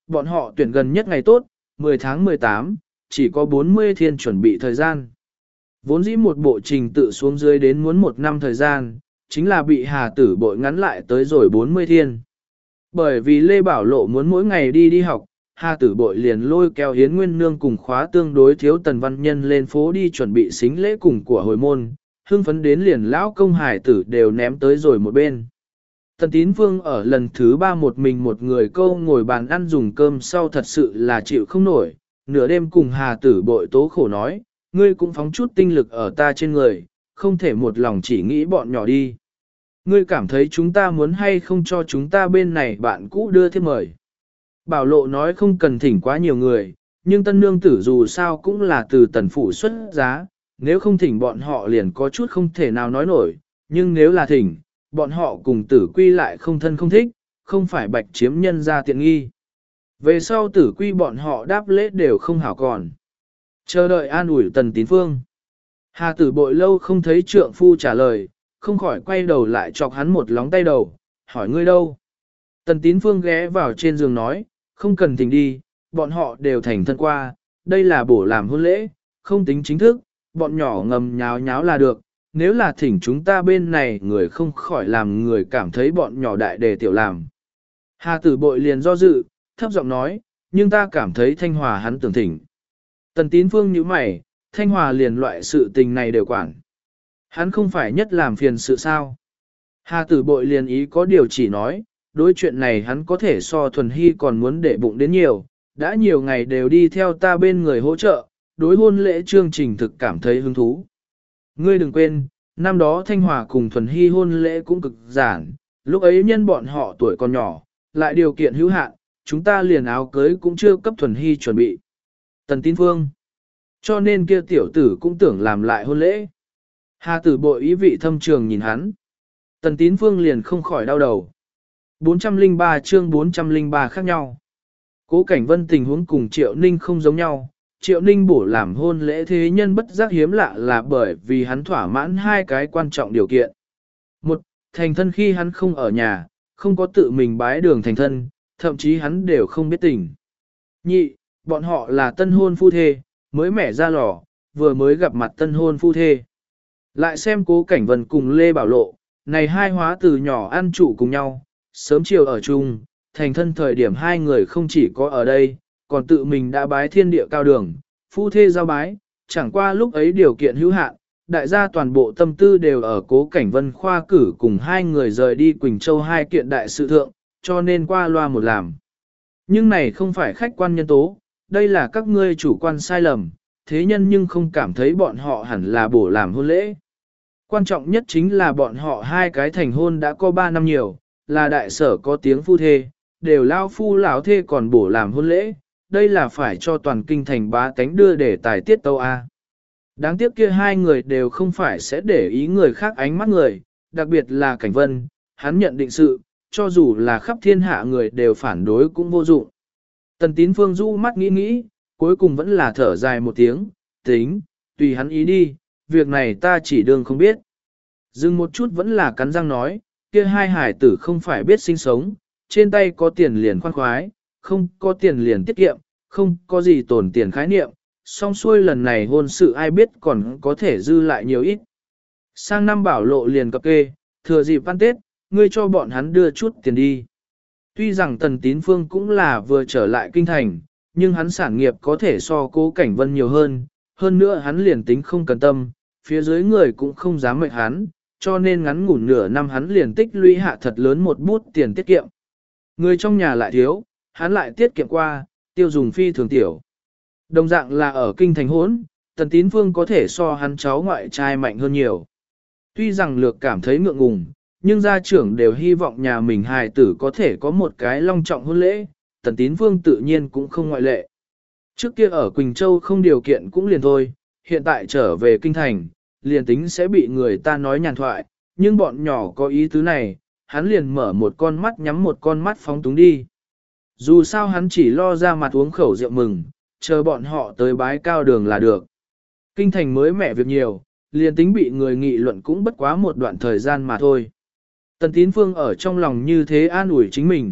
bọn họ tuyển gần nhất ngày tốt, 10 tháng 18, chỉ có 40 thiên chuẩn bị thời gian. Vốn dĩ một bộ trình tự xuống dưới đến muốn 1 năm thời gian, chính là bị Hà Tử Bội ngắn lại tới rồi 40 thiên. Bởi vì Lê Bảo Lộ muốn mỗi ngày đi học, Hà Tử Bội liền lôi kéo Hiến Nguyên Nương cùng khóa tương đối thiếu Tần Văn Nhân lên phố đi chuẩn bị xính lễ cùng của hồi môn, hưng phấn đến liền lão công hải tử đều ném tới rồi một bên. Tần Tín Vương ở lần thứ 3 một mình một người câu ngồi bàn ăn dùng cơm sau thật sự là chịu không nổi, nửa đêm cùng Hà Tử Bội tố khổ nói, ngươi cũng phóng chút tinh lực ở ta trên người, không thể một lòng chỉ nghĩ bọn nhỏ đi. Ngươi cảm thấy chúng ta muốn hay không cho chúng ta bên này bạn cũ đưa thiệp mời. Bảo Lộ nói không cần thỉnh quá nhiều người, nhưng tân nương tử dù sao cũng là từ tần phủ xuất giá, nếu không thỉnh bọn họ liền có chút không thể nào nói nổi, nhưng nếu là thỉnh, bọn họ cùng tử quy lại không thân không thích, không phải bạch chiếm nhân ra tiện nghi. Về sau tử quy bọn họ đáp lễ đều không hảo còn. Chờ đợi an ủi Tần Tín Phương. Hà Tử Bội lâu không thấy trượng phu trả lời, không khỏi quay đầu lại chọc hắn một lóng tay đầu, hỏi ngươi đâu. Tần Tín Phương ghé vào trên giường nói, không cần thỉnh đi, bọn họ đều thành thân qua, đây là bổ làm hôn lễ, không tính chính thức, bọn nhỏ ngầm nháo nháo là được, nếu là thỉnh chúng ta bên này người không khỏi làm người cảm thấy bọn nhỏ đại đề tiểu làm. Hà Tử Bội liền do dự, thấp giọng nói, nhưng ta cảm thấy Thanh Hòa hắn tưởng thỉnh. Tần Tín Phương nhíu mày, Thanh Hòa liền loại sự tình này đều quản. Hắn không phải nhất làm phiền sự sao. Hà Tử Bội liền ý có điều chỉ nói, đối chuyện này hắn có thể so Thuần Hy còn muốn để bụng đến nhiều, đã nhiều ngày đều đi theo ta bên người hỗ trợ, đối hôn lễ chương trình thực cảm thấy hứng thú. Ngươi đừng quên, năm đó Thanh Hòa cùng Thuần Hy hôn lễ cũng cực giản, lúc ấy nhân bọn họ tuổi còn nhỏ, lại điều kiện hữu hạn, chúng ta liền áo cưới cũng chưa cấp Thuần Hy chuẩn bị. Tần Tín Phương. Cho nên kia tiểu tử cũng tưởng làm lại hôn lễ. Hà Tử Bội ý vị thâm trường nhìn hắn. Tần Tín Phương liền không khỏi đau đầu. 403 chương 403 khác nhau. Cố Cảnh Vân tình huống cùng Triệu Ninh không giống nhau. Triệu Ninh bổ làm hôn lễ thế nhân bất giác hiếm lạ là bởi vì hắn thỏa mãn hai cái quan trọng điều kiện. Một, thành thân khi hắn không ở nhà, không có tự mình bái đường thành thân, thậm chí hắn đều không biết tình. Nhị, bọn họ là tân hôn phu thê, mới mẻ ra lò, vừa mới gặp mặt tân hôn phu thê. Lại xem Cố Cảnh Vân cùng Lê Bảo Lộ, này hai hóa từ nhỏ ăn trụ cùng nhau, sớm chiều ở chung, thành thân thời điểm hai người không chỉ có ở đây, còn tự mình đã bái thiên địa cao đường, phu thê giao bái, chẳng qua lúc ấy điều kiện hữu hạn, đại gia toàn bộ tâm tư đều ở Cố Cảnh Vân khoa cử cùng hai người rời đi Quỳnh Châu hai kiện đại sự thượng, cho nên qua loa một làm. Nhưng này không phải khách quan nhân tố, đây là các ngươi chủ quan sai lầm, thế nhân nhưng không cảm thấy bọn họ hẳn là bổ làm hôn lễ. Quan trọng nhất chính là bọn họ hai cái thành hôn đã có 3 năm nhiều, là đại sở có tiếng phu thê, đều lao phu lão thê còn bổ làm hôn lễ, đây là phải cho toàn kinh thành bá tánh đưa để tài tiết tâu A. Đáng tiếc kia hai người đều không phải sẽ để ý người khác ánh mắt người, đặc biệt là Cảnh Vân, hắn nhận định sự, cho dù là khắp thiên hạ người đều phản đối cũng vô dụng. Tần Tín Phương du mắt nghĩ nghĩ, cuối cùng vẫn là thở dài một tiếng, tính, tùy hắn ý đi, việc này ta chỉ đương không biết. Dừng một chút vẫn là cắn răng nói, kia hai hải tử không phải biết sinh sống, trên tay có tiền liền khoan khoái, không có tiền liền tiết kiệm, không có gì tổn tiền khái niệm, song xuôi lần này hôn sự ai biết còn có thể dư lại nhiều ít. Sang năm Bảo Lộ liền cập kê, thừa dịp ăn Tết, ngươi cho bọn hắn đưa chút tiền đi. Tuy rằng Tần Tín Phương cũng là vừa trở lại kinh thành, nhưng hắn sản nghiệp có thể so Cố Cảnh Vân nhiều hơn nữa hắn liền tính không cần tâm, phía dưới người cũng không dám mệnh hắn, cho nên ngắn ngủn nửa năm hắn liền tích lũy hạ thật lớn một bút tiền tiết kiệm. Người trong nhà lại thiếu, hắn lại tiết kiệm qua, tiêu dùng phi thường tiểu. Đồng dạng là ở kinh thành hốn, Tần Tín Phương có thể so hắn cháu ngoại trai mạnh hơn nhiều. Tuy rằng lược cảm thấy ngượng ngùng, nhưng gia trưởng đều hy vọng nhà mình hài tử có thể có một cái long trọng hôn lễ, Tần Tín Phương tự nhiên cũng không ngoại lệ. Trước kia ở Quỳnh Châu không điều kiện cũng liền thôi, hiện tại trở về kinh thành, liền tính sẽ bị người ta nói nhàn thoại, nhưng bọn nhỏ có ý tứ này, hắn liền mở một con mắt nhắm một con mắt phóng túng đi. Dù sao hắn chỉ lo ra mặt uống khẩu rượu mừng, chờ bọn họ tới bái cao đường là được. Kinh thành mới mẻ việc nhiều, liền tính bị người nghị luận cũng bất quá một đoạn thời gian mà thôi. Tần Tín Phương ở trong lòng như thế an ủi chính mình,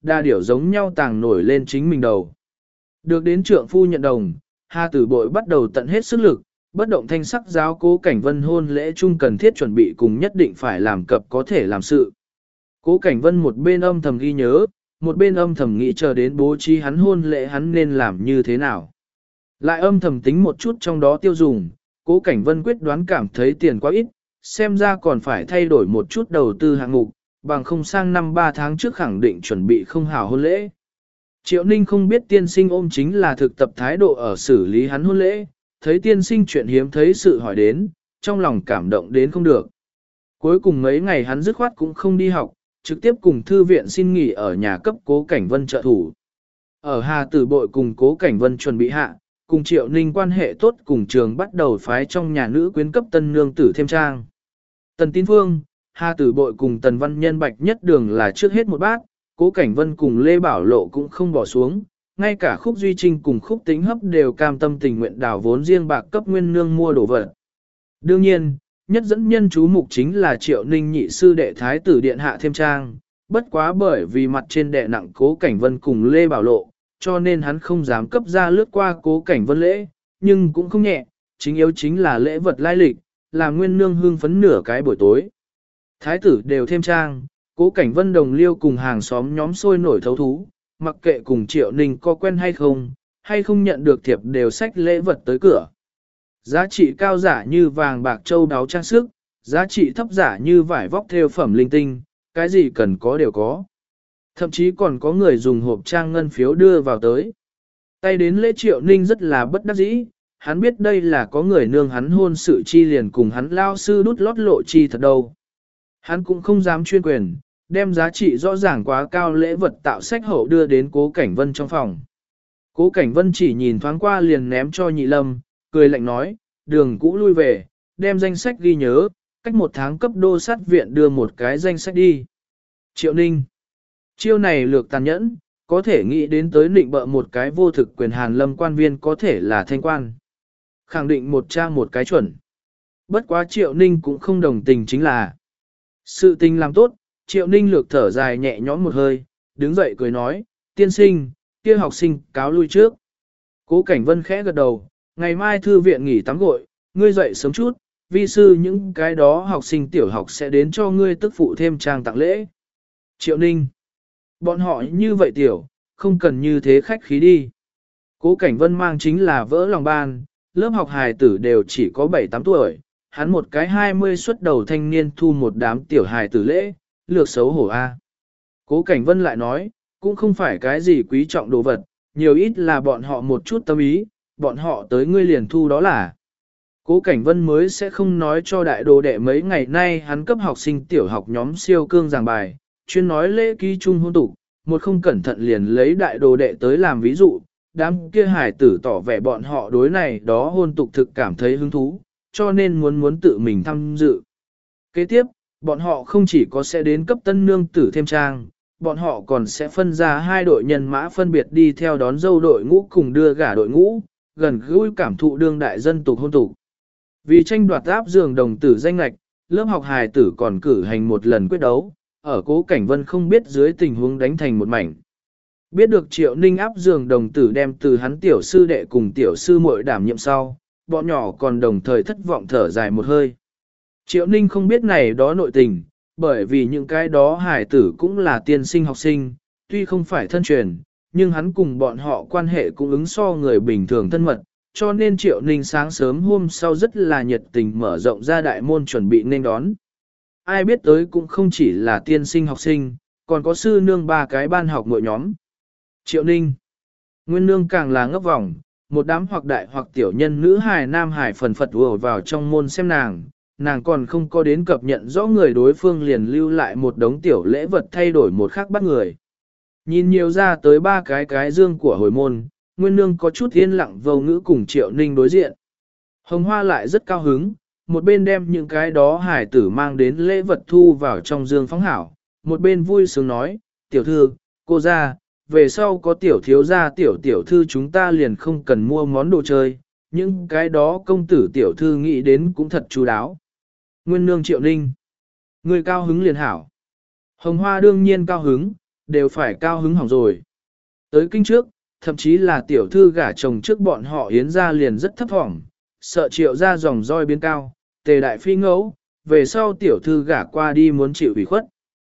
đa điểu giống nhau tàng nổi lên chính mình đầu. Được đến trượng phu nhận đồng, Hà Tử Bội bắt đầu tận hết sức lực, bất động thanh sắc giáo Cố Cảnh Vân hôn lễ chung cần thiết chuẩn bị cùng nhất định phải làm cập có thể làm sự. Cố Cảnh Vân một bên âm thầm ghi nhớ, một bên âm thầm nghĩ chờ đến bố trí hắn hôn lễ hắn nên làm như thế nào. Lại âm thầm tính một chút trong đó tiêu dùng, Cố Cảnh Vân quyết đoán cảm thấy tiền quá ít, xem ra còn phải thay đổi một chút đầu tư hạng mục, bằng không sang năm 3 tháng trước khẳng định chuẩn bị không hảo hôn lễ. Triệu Ninh không biết tiên sinh ôm chính là thực tập thái độ ở xử lý hắn hôn lễ, thấy tiên sinh chuyện hiếm thấy sự hỏi đến, trong lòng cảm động đến không được. Cuối cùng mấy ngày hắn dứt khoát cũng không đi học, trực tiếp cùng thư viện xin nghỉ ở nhà cấp Cố Cảnh Vân trợ thủ. Ở Hà Tử Bội cùng Cố Cảnh Vân chuẩn bị hạ, cùng Triệu Ninh quan hệ tốt cùng trường bắt đầu phái trong nhà nữ quyến cấp tân nương tử thêm trang. Tần Tín Phương, Hà Tử Bội cùng Tần Văn Nhân Bạch Nhất Đường là trước hết một bát, Cố Cảnh Vân cùng Lê Bảo Lộ cũng không bỏ xuống, ngay cả Khúc Duy Trinh cùng Khúc Tính Hấp đều cam tâm tình nguyện đào vốn riêng bạc cấp nguyên nương mua đồ vật. Đương nhiên, nhất dẫn nhân chú mục chính là Triệu Ninh nhị sư đệ thái tử điện hạ thêm trang, bất quá bởi vì mặt trên đệ nặng Cố Cảnh Vân cùng Lê Bảo Lộ, cho nên hắn không dám cấp ra lướt qua Cố Cảnh Vân lễ, nhưng cũng không nhẹ, chính yếu chính là lễ vật lai lịch, làm nguyên nương hương phấn nửa cái buổi tối. Thái tử đều thêm trang, Cố Cảnh Vân đồng liêu cùng hàng xóm nhóm sôi nổi thấu thú, mặc kệ cùng Triệu Ninh có quen hay không nhận được thiệp đều xách lễ vật tới cửa. Giá trị cao giả như vàng bạc châu đáo trang sức, giá trị thấp giả như vải vóc thêu phẩm linh tinh, cái gì cần có đều có. Thậm chí còn có người dùng hộp trang ngân phiếu đưa vào tới. Tay đến lễ Triệu Ninh rất là bất đắc dĩ, hắn biết đây là có người nương hắn hôn sự chi liền cùng hắn lao sư đút lót lộ chi thật đâu. Hắn cũng không dám chuyên quyền, đem giá trị rõ ràng quá cao lễ vật tạo sách hậu đưa đến Cố Cảnh Vân trong phòng. Cố Cảnh Vân chỉ nhìn thoáng qua liền ném cho Nhị Lâm, cười lạnh nói, đường cũ lui về, đem danh sách ghi nhớ, cách 1 tháng cấp đô sát viện đưa một cái danh sách đi. Triệu Ninh. Chiêu này lược tàn nhẫn, có thể nghĩ đến tới định bợ một cái vô thực quyền Hàn Lâm quan viên có thể là thanh quan. Khẳng định một trang một cái chuẩn. Bất quá Triệu Ninh cũng không đồng tình chính là. Sự tình làm tốt, Triệu Ninh lược thở dài nhẹ nhõm một hơi, đứng dậy cười nói, tiên sinh, kia học sinh cáo lui trước. Cố Cảnh Vân khẽ gật đầu, ngày mai thư viện nghỉ tắm gội, ngươi dậy sớm chút, vi sư những cái đó học sinh tiểu học sẽ đến cho ngươi tức phụ thêm trang tặng lễ. Triệu Ninh, bọn họ như vậy tiểu, không cần như thế khách khí đi. Cố Cảnh Vân mang chính là vỡ lòng ban, lớp học hài tử đều chỉ có 7-8 tuổi, hắn một cái 20 xuất đầu thanh niên thu một đám tiểu hài tử lễ, lược xấu hổ a. Cố Cảnh Vân lại nói, cũng không phải cái gì quý trọng đồ vật, nhiều ít là bọn họ một chút tâm ý, bọn họ tới ngươi liền thu đó là. Cố Cảnh Vân mới sẽ không nói cho đại đồ đệ mấy ngày nay hắn cấp học sinh tiểu học nhóm siêu cương giảng bài, chuyên nói lễ ký chung hôn tục, một không cẩn thận liền lấy đại đồ đệ tới làm ví dụ, đám kia hài tử tỏ vẻ bọn họ đối này đó hôn tục thực cảm thấy hứng thú, cho nên muốn tự mình tham dự. Kế tiếp, bọn họ không chỉ có sẽ đến cấp tân nương tử thêm trang, bọn họ còn sẽ phân ra 2 đội nhân mã phân biệt đi theo đón dâu đội ngũ cùng đưa gả đội ngũ, gần gũi cảm thụ đương đại dân tục hôn tục. Vì tranh đoạt áp giường đồng tử danh lạch, lớp học hài tử còn cử hành một lần quyết đấu, ở Cố Cảnh Vân không biết dưới tình huống đánh thành một mảnh. Biết được Triệu Ninh áp giường đồng tử đem từ hắn tiểu sư đệ cùng tiểu sư muội đảm nhiệm sau, bọn nhỏ còn đồng thời thất vọng thở dài một hơi. Triệu Ninh không biết này đó nội tình, bởi vì những cái đó hải tử cũng là tiên sinh học sinh, tuy không phải thân truyền, nhưng hắn cùng bọn họ quan hệ cũng ứng so người bình thường thân mật, cho nên Triệu Ninh sáng sớm hôm sau rất là nhiệt tình mở rộng ra đại môn chuẩn bị nên đón. Ai biết tới cũng không chỉ là tiên sinh học sinh, còn có sư nương 3 cái ban học mỗi nhóm. Triệu Ninh, Nguyên Nương càng là ngấp vòng, một đám hoặc đại hoặc tiểu nhân nữ hài nam hài phần phật ùa vào trong môn xem nàng còn không có đến cập nhận rõ người đối phương liền lưu lại một đống tiểu lễ vật thay đổi một khác bắt người. Nhìn nhiều ra tới 3 cái dương của hồi môn, Nguyên Nương có chút yên lặng vô ngữ cùng Triệu Ninh đối diện. Hồng Hoa lại rất cao hứng, một bên đem những cái đó hải tử mang đến lễ vật thu vào trong dương phóng hảo, một bên vui sướng nói, tiểu thư, cô ra, về sau có tiểu thiếu gia tiểu thư chúng ta liền không cần mua món đồ chơi, những cái đó công tử tiểu thư nghĩ đến cũng thật chú đáo. Nguyên Nương Triệu Ninh, người cao hứng liền hảo. Hồng Hoa đương nhiên cao hứng, đều phải cao hứng hỏng rồi. Tới kinh trước, thậm chí là tiểu thư gả chồng trước bọn họ Yến gia liền rất thấp thỏm, sợ Triệu gia dòng roi biến cao, tề đại phi ngẫu, về sau tiểu thư gả qua đi muốn chịu ủy khuất.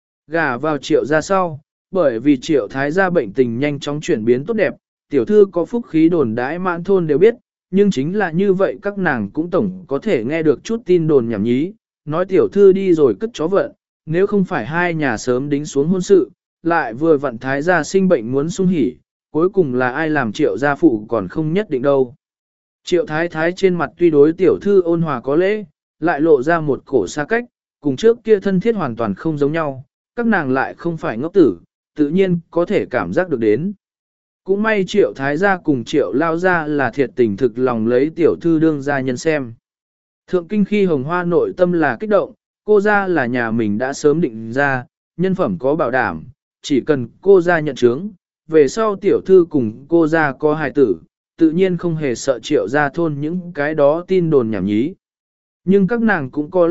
Gả vào Triệu gia sau, bởi vì Triệu thái gia bệnh tình nhanh chóng chuyển biến tốt đẹp, tiểu thư có phúc khí đồn đãi mãn thôn đều biết, nhưng chính là như vậy các nàng cũng tổng có thể nghe được chút tin đồn nhảm nhí, nói tiểu thư đi rồi cất chó vận, nếu không phải hai nhà sớm đính xuống hôn sự, lại vừa vặn thái gia sinh bệnh muốn sung hỉ, cuối cùng là ai làm Triệu gia phụ còn không nhất định đâu. Triệu thái thái trên mặt tuy đối tiểu thư ôn hòa có lễ, lại lộ ra một cổ xa cách, cùng trước kia thân thiết hoàn toàn không giống nhau, các nàng lại không phải ngốc tử, tự nhiên có thể cảm giác được đến. Cũng may Triệu thái gia cùng Triệu lao gia là thiệt tình thực lòng lấy tiểu thư đương gia nhân xem. Thượng kinh khi Hồng Hoa nội tâm là kích động, cô gia là nhà mình đã sớm định ra, nhân phẩm có bảo đảm, chỉ cần cô gia nhận chứng, về sau tiểu thư cùng cô gia có hài tử, tự nhiên không hề sợ Triệu gia thôn những cái đó tin đồn nhảm nhí. Nhưng các nàng cũng có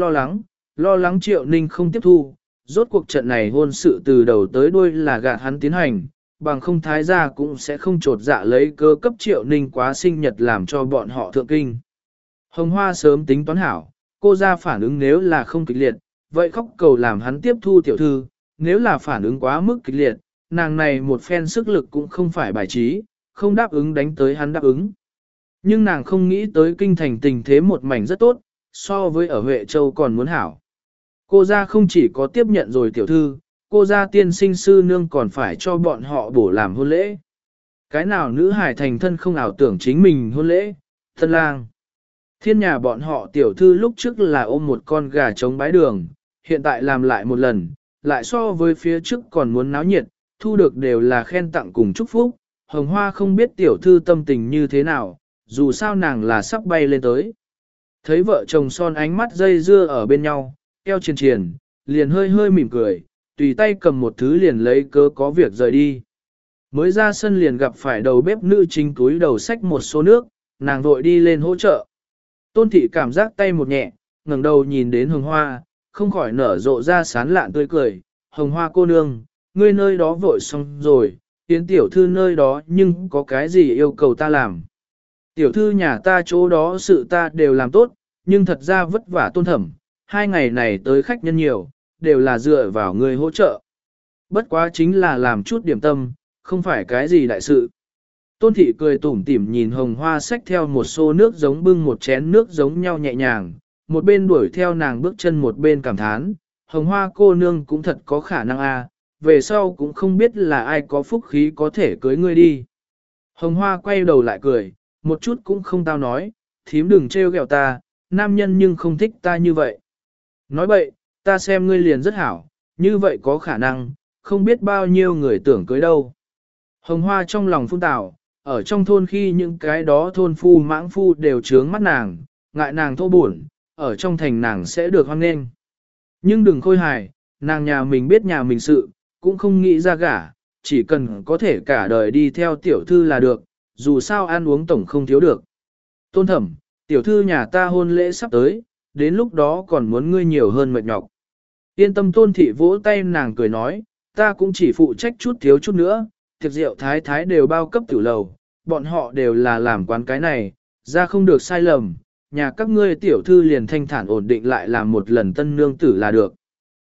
lo lắng Triệu Ninh không tiếp thu, rốt cuộc trận này hôn sự từ đầu tới đuôi là gạt hắn tiến hành, bằng không thái gia cũng sẽ không trột dạ lấy cơ cấp Triệu Ninh quá sinh nhật làm cho bọn họ thượng kinh. Hồng Hoa sớm tính toán hảo, cô gia phản ứng nếu là không kịch liệt, vậy khóc cầu làm hắn tiếp thu tiểu thư, nếu là phản ứng quá mức kịch liệt, nàng này một phen sức lực cũng không phải bài trí, không đáp ứng đánh tới hắn đáp ứng. Nhưng nàng không nghĩ tới kinh thành tình thế một mảnh rất tốt, so với ở Huệ Châu còn muốn hảo. Cô gia không chỉ có tiếp nhận rồi tiểu thư, cô gia tiên sinh sư nương còn phải cho bọn họ bổ làm hôn lễ. Cái nào nữ hài thành thân không ảo tưởng chính mình hôn lễ, thân lang. Thiên nhà bọn họ tiểu thư lúc trước là ôm một con gà trống bái đường, hiện tại làm lại một lần, lại so với phía trước còn muốn náo nhiệt, thu được đều là khen tặng cùng chúc phúc. Hồng Hoa không biết tiểu thư tâm tình như thế nào, dù sao nàng là sắp bay lên tới. Thấy vợ chồng son ánh mắt dây dưa ở bên nhau, eo triền triền, liền hơi hơi mỉm cười, tùy tay cầm một thứ liền lấy cớ có việc rời đi. Mới ra sân liền gặp phải đầu bếp nữ chính túi đầu xách một số nước, nàng vội đi lên hỗ trợ. Tôn thị cảm giác tay một nhẹ, ngẩng đầu nhìn đến Hồng Hoa, không khỏi nở rộ ra sán lạn tươi cười. Hồng Hoa cô nương, ngươi nơi đó vội xong rồi, Yến tiểu thư nơi đó nhưng có cái gì yêu cầu ta làm. Tiểu thư nhà ta chỗ đó sự ta đều làm tốt, nhưng thật ra vất vả Tôn thẩm, 2 ngày này tới khách nhân nhiều, đều là dựa vào ngươi hỗ trợ. Bất quá chính là làm chút điểm tâm, không phải cái gì đại sự. Tôn thị cười tủm tỉm nhìn Hồng Hoa xách theo một xô nước giống bưng một chén nước giống nhau nhẹ nhàng, một bên đuổi theo nàng bước chân một bên cảm thán, Hồng Hoa cô nương cũng thật có khả năng a, về sau cũng không biết là ai có phúc khí có thể cưới ngươi đi. Hồng Hoa quay đầu lại cười, một chút cũng không tao nói, thím đừng trêu ghẹo ta, nam nhân nhưng không thích ta như vậy. Nói bậy, ta xem ngươi liền rất hảo, như vậy có khả năng, không biết bao nhiêu người tưởng cưới đâu. Hồng Hoa trong lòng phun tảo, ở trong thôn khi những cái đó thôn phu mãng phu đều trướng mắt nàng, ngại nàng thô buồn, ở trong thành nàng sẽ được hoan nghênh. Nhưng đừng khôi hài, nàng nhà mình biết nhà mình sự, cũng không nghĩ ra gả, chỉ cần có thể cả đời đi theo tiểu thư là được, dù sao ăn uống tổng không thiếu được. Tôn thẩm, tiểu thư nhà ta hôn lễ sắp tới, đến lúc đó còn muốn ngươi nhiều hơn mệt nhọc. Yên tâm Tôn thị vỗ tay nàng cười nói, ta cũng chỉ phụ trách chút thiếu chút nữa, tiệc rượu thái thái đều bao cấp tử lầu, bọn họ đều là làm quán cái này, ra không được sai lầm, nhà các ngươi tiểu thư liền thanh thản ổn định lại làm một lần tân nương tử là được.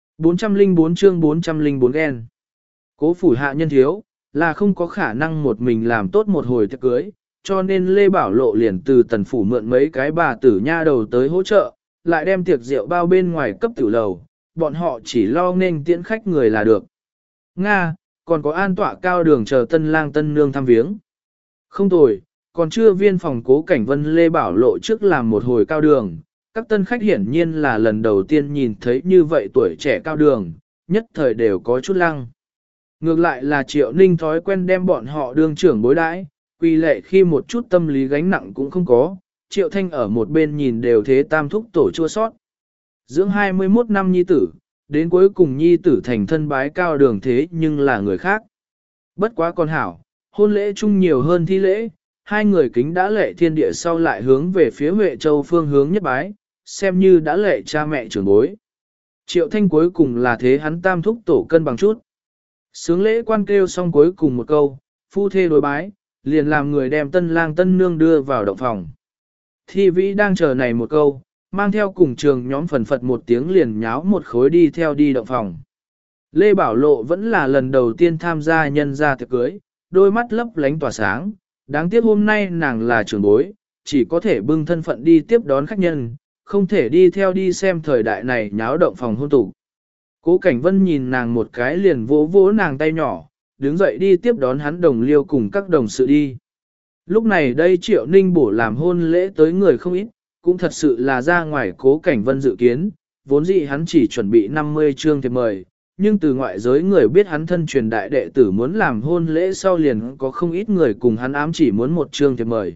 404 chương 404 ghen. Cố phủ hạ nhân thiếu, là không có khả năng một mình làm tốt một hồi tiệc cưới, cho nên Lê Bảo Lộ liền từ tần phủ mượn mấy cái bà tử nha đầu tới hỗ trợ, lại đem tiệc rượu bao bên ngoài cấp tử lầu, bọn họ chỉ lo nên tiễn khách người là được. Nga, còn có an tọa cao đường chờ tân lang tân nương thăm viếng. Không tồi, còn chưa viên phòng Cố Cảnh Vân Lê Bảo Lộ trước làm một hồi cao đường, các tân khách hiển nhiên là lần đầu tiên nhìn thấy như vậy tuổi trẻ cao đường, nhất thời đều có chút lăng. Ngược lại là Triệu Ninh thói quen đem bọn họ đương trưởng bối đãi, quy lệ khi một chút tâm lý gánh nặng cũng không có, Triệu Thanh ở một bên nhìn đều thế tam thúc tổ chua sót. Dưỡng 21 năm nhi tử, đến cuối cùng nhi tử thành thân bái cao đường thế nhưng là người khác. Bất quá con hảo, hôn lễ chung nhiều hơn thi lễ, hai người kính đã lệ thiên địa sau lại hướng về phía Huệ Châu phương hướng nhất bái, xem như đã lệ cha mẹ trưởng bối. Triệu Thanh cuối cùng là thế hắn tam thúc tổ cân bằng chút. Sướng lễ quan kêu xong cuối cùng một câu, phu thê đối bái, liền làm người đem tân lang tân nương đưa vào động phòng. Thi vĩ đang chờ này một câu, mang theo cùng trường nhóm phần phật một tiếng liền nháo một khối đi theo đi động phòng. Lê Bảo Lộ vẫn là lần đầu tiên tham gia nhân gia tiệc cưới, đôi mắt lấp lánh tỏa sáng, đáng tiếc hôm nay nàng là trưởng bối, chỉ có thể bưng thân phận đi tiếp đón khách nhân, không thể đi theo đi xem thời đại này nháo động phòng hôn tục. Cố Cảnh Vân nhìn nàng một cái liền vỗ vỗ nàng tay nhỏ, đứng dậy đi tiếp đón hắn đồng liêu cùng các đồng sự đi. Lúc này đây Triệu Ninh bổ làm hôn lễ tới người không ít, cũng thật sự là ra ngoài Cố Cảnh Vân dự kiến, vốn dĩ hắn chỉ chuẩn bị 50 chương thiệp mời, nhưng từ ngoại giới người biết hắn thân truyền đại đệ tử muốn làm hôn lễ sau liền có không ít người cùng hắn ám chỉ muốn một chương thiệp mời.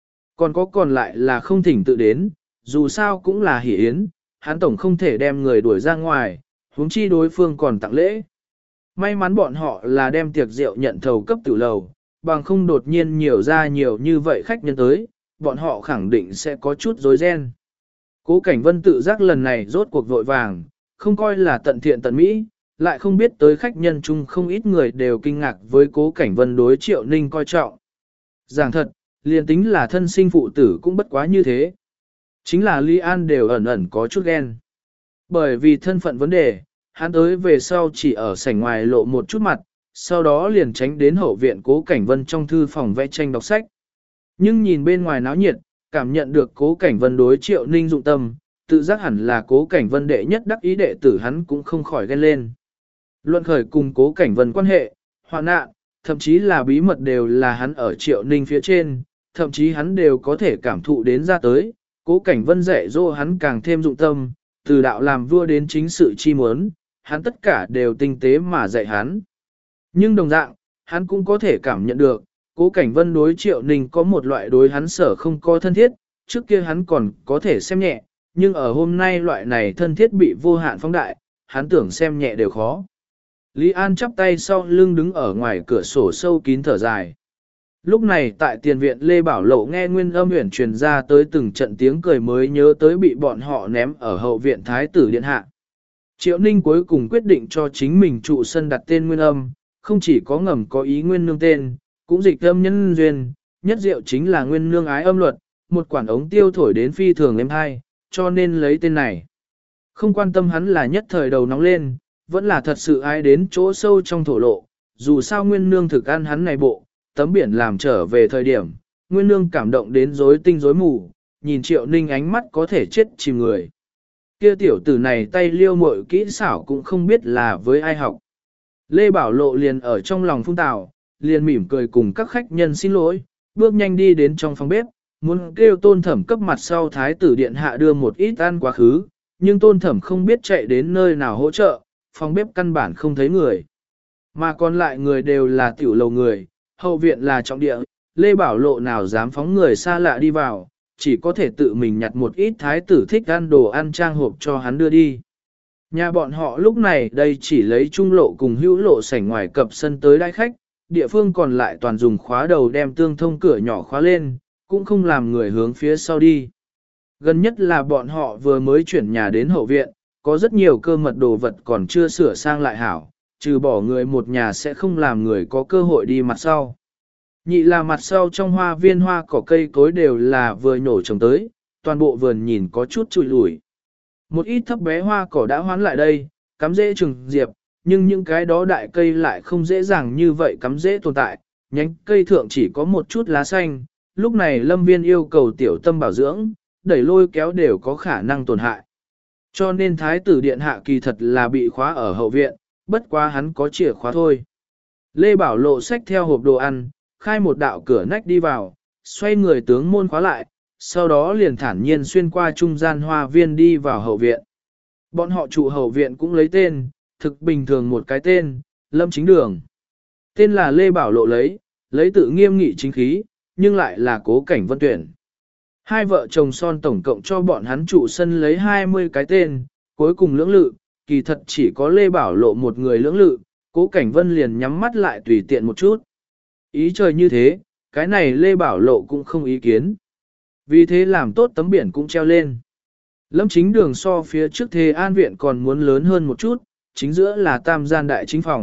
Còn lại là không thỉnh tự đến, dù sao cũng là hỷ yến, hắn tổng không thể đem người đuổi ra ngoài, huống chi đối phương còn tặng lễ. May mắn bọn họ là đem tiệc rượu nhận thầu cấp tử lầu, bằng không đột nhiên nhiều ra nhiều như vậy khách nhân tới, bọn họ khẳng định sẽ có chút rối ren. Cố Cảnh Vân tự giác lần này rốt cuộc vội vàng, không coi là tận thiện tận mỹ, lại không biết tới khách nhân chung không ít người đều kinh ngạc với Cố Cảnh Vân đối Triệu Ninh coi trọng. Giảng thật, liền tính là thân sinh phụ tử cũng bất quá như thế. Chính là Lý An đều ẩn ẩn có chút ghen. Bởi vì thân phận vấn đề, hắn tới về sau chỉ ở sảnh ngoài lộ một chút mặt, sau đó liền tránh đến hậu viện Cố Cảnh Vân trong thư phòng vẽ tranh đọc sách. Nhưng nhìn bên ngoài náo nhiệt, cảm nhận được Cố Cảnh Vân đối Triệu Ninh dụng tâm, tự giác hẳn là Cố Cảnh Vân đệ nhất đắc ý đệ tử hắn cũng không khỏi ghen lên. Luận khởi cùng Cố Cảnh Vân quan hệ, hoạn nạn, thậm chí là bí mật đều là hắn ở Triệu Ninh phía trên, thậm chí hắn đều có thể cảm thụ đến ra tới, Cố Cảnh Vân dạy dỗ hắn càng thêm dụng tâm, từ đạo làm vua đến chính sự chi muốn, hắn tất cả đều tinh tế mà dạy hắn. Nhưng đồng dạng, hắn cũng có thể cảm nhận được, Cố Cảnh Vân đối Triệu Ninh có một loại đối hắn sở không có thân thiết, trước kia hắn còn có thể xem nhẹ, nhưng ở hôm nay loại này thân thiết bị vô hạn phóng đại, hắn tưởng xem nhẹ đều khó. Lý An chắp tay sau lưng đứng ở ngoài cửa sổ sâu kín thở dài. Lúc này tại tiền viện Lê Bảo Lộ nghe nguyên âm huyền truyền ra tới từng trận tiếng cười mới nhớ tới bị bọn họ ném ở hậu viện Thái tử Điện Hạ. Triệu Ninh cuối cùng quyết định cho chính mình trụ sân đặt tên nguyên âm, không chỉ có ngầm có ý nguyên nương tên, cũng dịch âm nhân duyên, nhất diệu chính là nguyên nương ái âm luật, một quản ống tiêu thổi đến phi thường êm hai, cho nên lấy tên này. Không quan tâm hắn là nhất thời đầu nóng lên, vẫn là thật sự ai đến chỗ sâu trong thổ lộ, dù sao nguyên nương thực ăn hắn này bộ, tấm biển làm trở về thời điểm, nguyên nương cảm động đến rối tinh rối mù, nhìn Triệu Ninh ánh mắt có thể chết chìm người. Kia tiểu tử này tay liêu mội kỹ xảo cũng không biết là với ai học. Lê Bảo Lộ liền ở trong lòng phung tào, liền mỉm cười cùng các khách nhân xin lỗi, bước nhanh đi đến trong phòng bếp, muốn kêu Tôn Thẩm cấp mặt sau Thái tử Điện Hạ đưa một ít ăn quá khứ, nhưng Tôn Thẩm không biết chạy đến nơi nào hỗ trợ, phòng bếp căn bản không thấy người. Mà còn lại người đều là tiểu lầu người, hậu viện là trọng địa, Lê Bảo Lộ nào dám phóng người xa lạ đi vào, chỉ có thể tự mình nhặt một ít thái tử thích ăn đồ ăn trang hộp cho hắn đưa đi. Nhà bọn họ lúc này đây chỉ lấy trung lộ cùng hữu lộ sảnh ngoài cập sân tới đãi khách, địa phương còn lại toàn dùng khóa đầu đem tương thông cửa nhỏ khóa lên, cũng không làm người hướng phía sau đi. Gần nhất là bọn họ vừa mới chuyển nhà đến hậu viện, có rất nhiều cơ mật đồ vật còn chưa sửa sang lại hảo, trừ bỏ người một nhà sẽ không làm người có cơ hội đi mặt sau. Nhị là mặt sau trong hoa viên hoa cỏ cây cối đều là vừa nhổ trồng tới, toàn bộ vườn nhìn có chút trụi lủi. Một ít thấp bé hoa cỏ đã hoán lại đây, cắm dễ trừng diệp, nhưng những cái đó đại cây lại không dễ dàng như vậy cắm dễ tồn tại, nhánh cây thượng chỉ có một chút lá xanh, lúc này lâm viên yêu cầu tiểu tâm bảo dưỡng, đẩy lôi kéo đều có khả năng tổn hại. Cho nên thái tử điện hạ kỳ thật là bị khóa ở hậu viện, bất quá hắn có chìa khóa thôi. Lê Bảo Lộ xách theo hộp đồ ăn, khai một đạo cửa nách đi vào, xoay người tướng môn khóa lại, sau đó liền thản nhiên xuyên qua trung gian hoa viên đi vào hậu viện. Bọn họ trụ hậu viện cũng lấy tên, thực bình thường một cái tên, Lâm Chính Đường. Tên là Lê Bảo Lộ lấy tự nghiêm nghị chính khí, nhưng lại là Cố Cảnh Vân tuyển. Hai vợ chồng son tổng cộng cho bọn hắn trụ sân lấy 20 cái tên, cuối cùng lưỡng lự, kỳ thật chỉ có Lê Bảo Lộ một người lưỡng lự, Cố Cảnh Vân liền nhắm mắt lại tùy tiện một chút. Ý trời như thế, cái này Lê Bảo Lộ cũng không ý kiến. Vì thế làm tốt tấm biển cũng treo lên. Lâm Chính Đường so phía trước Thề An Viện còn muốn lớn hơn một chút, chính giữa là tam gian đại chính phòng,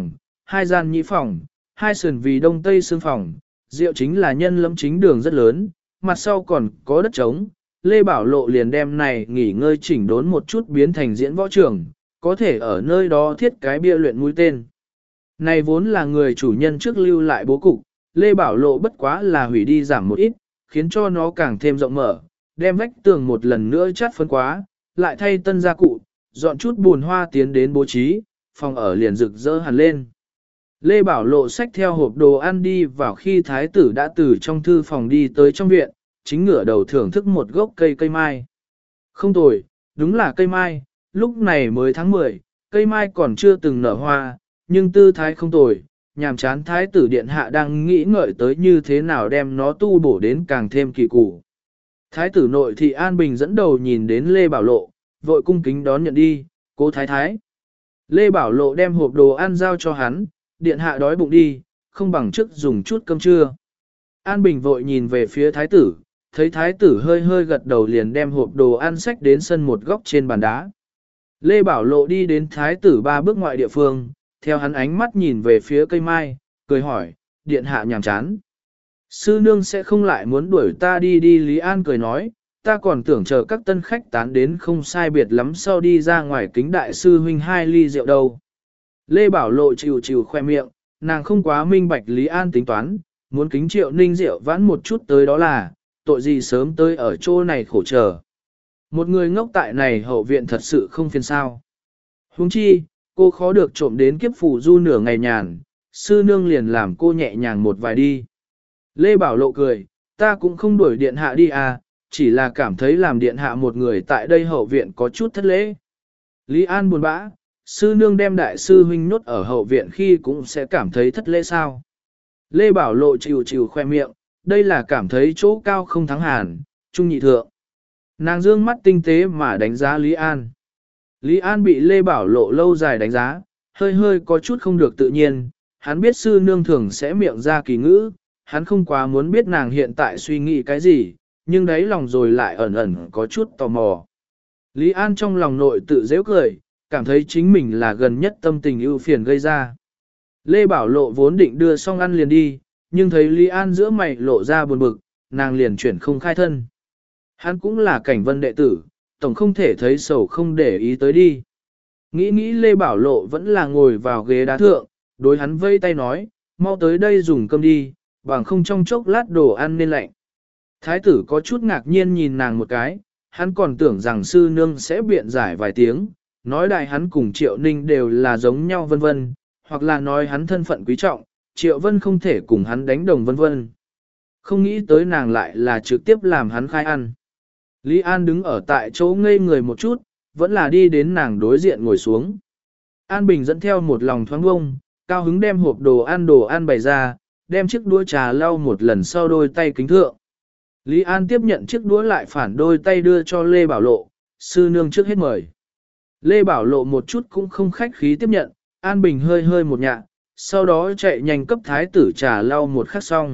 2 gian nhị phòng, 2 sườn vì đông tây xương phòng, rượu chính là nhân lẫm chính đường rất lớn, mặt sau còn có đất trống. Lê Bảo Lộ liền đem này nghỉ ngơi chỉnh đốn một chút biến thành diễn võ trường, có thể ở nơi đó thiết cái bia luyện mũi tên. Này vốn là người chủ nhân trước lưu lại bố cục, Lê Bảo Lộ bất quá là hủy đi giảm một ít, khiến cho nó càng thêm rộng mở, đem vách tường một lần nữa chát phấn quá, lại thay tân gia cụ, dọn chút bùn hoa tiến đến bố trí, phòng ở liền rực rỡ hẳn lên. Lê Bảo Lộ xách theo hộp đồ ăn đi vào khi thái tử đã từ trong thư phòng đi tới trong viện, chính ngửa đầu thưởng thức một gốc cây mai. Không tồi, đúng là cây mai, lúc này mới tháng 10, cây mai còn chưa từng nở hoa, nhưng tư thái không tồi, nhàm chán thái tử điện hạ đang nghĩ ngợi tới như thế nào đem nó tu bổ đến càng thêm kỳ củ. Thái tử nội thị An Bình dẫn đầu nhìn đến Lê Bảo Lộ, vội cung kính đón nhận đi, cố thái thái. Lê Bảo Lộ đem hộp đồ ăn giao cho hắn, điện hạ đói bụng đi, không bằng trước dùng chút cơm trưa. An Bình vội nhìn về phía thái tử, thấy thái tử hơi hơi gật đầu liền đem hộp đồ ăn xách đến sân một góc trên bàn đá. Lê Bảo Lộ đi đến thái tử 3 bước ngoại địa phương, theo hắn ánh mắt nhìn về phía cây mai, cười hỏi, điện hạ nhàm chán. Sư nương sẽ không lại muốn đuổi ta đi đi Lý An cười nói, ta còn tưởng chờ các tân khách tán đến không sai biệt lắm sau đi ra ngoài kính đại sư huynh 2 ly rượu đâu. Lê Bảo Lộ chịu chịu khoe miệng, nàng không quá minh bạch Lý An tính toán, muốn kính Triệu Ninh rượu vãn một chút tới đó là, tội gì sớm tới ở chỗ này khổ chờ. Một người ngốc tại này hậu viện thật sự không phiền sao. Huống chi, cô khó được trộm đến kiếp phủ du nửa ngày nhàn, sư nương liền làm cô nhẹ nhàng một vài đi. Lê Bảo Lộ cười, ta cũng không đuổi điện hạ đi à, chỉ là cảm thấy làm điện hạ một người tại đây hậu viện có chút thất lễ. Lý An buồn bã, sư nương đem đại sư huynh nhốt ở hậu viện khi cũng sẽ cảm thấy thất lễ sao. Lê Bảo Lộ chịu chịu khoe miệng, đây là cảm thấy chỗ cao không thắng hàn, trung nhị thượng. Nàng dương mắt tinh tế mà đánh giá Lý An. Lý An bị Lê Bảo Lộ lâu dài đánh giá, hơi hơi có chút không được tự nhiên, hắn biết sư nương thường sẽ miệng ra kỳ ngữ, hắn không quá muốn biết nàng hiện tại suy nghĩ cái gì, nhưng đáy lòng rồi lại ẩn ẩn có chút tò mò. Lý An trong lòng nội tự dễ cười, cảm thấy chính mình là gần nhất tâm tình ưu phiền gây ra. Lê Bảo Lộ vốn định đưa xong ăn liền đi, nhưng thấy Lý An giữa mày lộ ra buồn bực, nàng liền chuyển không khai thân. Hắn cũng là cảnh vân đệ tử, tổng không thể thấy sầu không để ý tới đi. Nghĩ Lê Bảo Lộ vẫn là ngồi vào ghế đá thượng, đối hắn vây tay nói, mau tới đây dùng cơm đi, bằng không trong chốc lát đồ ăn nên lạnh. Thái tử có chút ngạc nhiên nhìn nàng một cái, hắn còn tưởng rằng sư nương sẽ biện giải vài tiếng, nói đại hắn cùng Triệu Ninh đều là giống nhau vân vân, hoặc là nói hắn thân phận quý trọng, Triệu Vân không thể cùng hắn đánh đồng vân vân. Không nghĩ tới nàng lại là trực tiếp làm hắn khai ăn. Lý An đứng ở tại chỗ ngây người một chút, vẫn là đi đến nàng đối diện ngồi xuống. An Bình dẫn theo một lòng thoáng bông, cao hứng đem hộp đồ ăn bày ra, đem chiếc đũa trà lau một lần sau đôi tay kính thượng. Lý An tiếp nhận chiếc đũa lại phản đôi tay đưa cho Lê Bảo Lộ, sư nương trước hết mời. Lê Bảo Lộ một chút cũng không khách khí tiếp nhận, An Bình hơi hơi một nhạ, sau đó chạy nhanh cấp thái tử trà lau một khắc xong.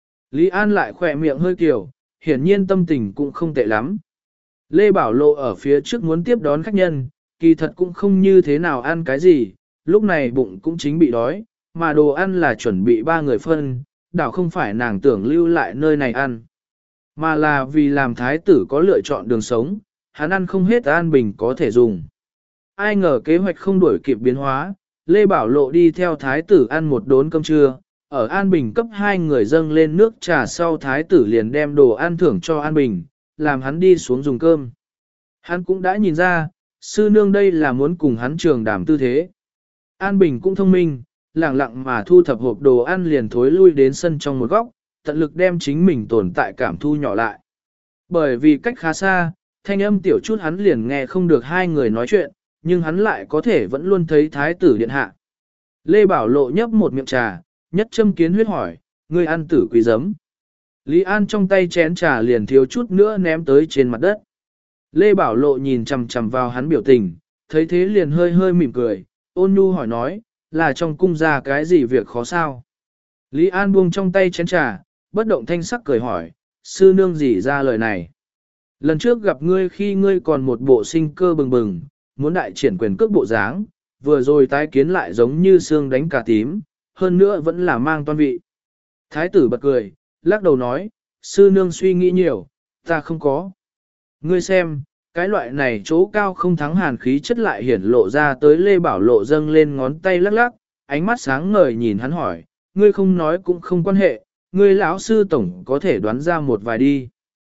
Lý An lại khỏe miệng hơi kiểu, hiển nhiên tâm tình cũng không tệ lắm. Lê Bảo Lộ ở phía trước muốn tiếp đón khách nhân, kỳ thật cũng không như thế nào ăn cái gì, lúc này bụng cũng chính bị đói, mà đồ ăn là chuẩn bị 3 người phân, đảo không phải nàng tưởng lưu lại nơi này ăn. Mà là vì làm thái tử có lựa chọn đường sống, hắn ăn không hết An Bình có thể dùng. Ai ngờ kế hoạch không đuổi kịp biến hóa, Lê Bảo Lộ đi theo thái tử ăn một đốn cơm trưa, ở An Bình cấp 2 người dâng lên nước trà sau thái tử liền đem đồ ăn thưởng cho An Bình, làm hắn đi xuống dùng cơm. Hắn cũng đã nhìn ra, sư nương đây là muốn cùng hắn trường đàm tư thế. An Bình cũng thông minh, lặng lặng mà thu thập hộp đồ ăn liền thối lui đến sân trong một góc, tận lực đem chính mình tồn tại cảm thu nhỏ lại. Bởi vì cách khá xa, thanh âm tiểu chút hắn liền nghe không được 2 người nói chuyện, nhưng hắn lại có thể vẫn luôn thấy thái tử điện hạ. Lê Bảo Lộ nhấp một miệng trà, nhất châm kiến huyết hỏi, ngươi ăn tử quý giấm. Lý An trong tay chén trà liền thiếu chút nữa ném tới trên mặt đất. Lê Bảo Lộ nhìn chằm chằm vào hắn biểu tình, thấy thế liền hơi hơi mỉm cười, ôn nhu hỏi nói, là trong cung ra cái gì việc khó sao? Lý An buông trong tay chén trà, bất động thanh sắc cười hỏi, sư nương gì ra lời này? Lần trước gặp ngươi khi ngươi còn một bộ sinh cơ bừng bừng, muốn đại triển quyền cước bộ dáng, vừa rồi tái kiến lại giống như xương đánh cả tím, hơn nữa vẫn là mang toan vị. Thái tử bật cười, lắc đầu nói, sư nương suy nghĩ nhiều, ta không có. Ngươi xem, cái loại này chỗ cao không thắng hàn khí chất lại hiển lộ ra tới Lê Bảo Lộ dâng lên ngón tay lắc lắc, ánh mắt sáng ngời nhìn hắn hỏi, ngươi không nói cũng không quan hệ, ngươi lão sư tổng có thể đoán ra một vài đi.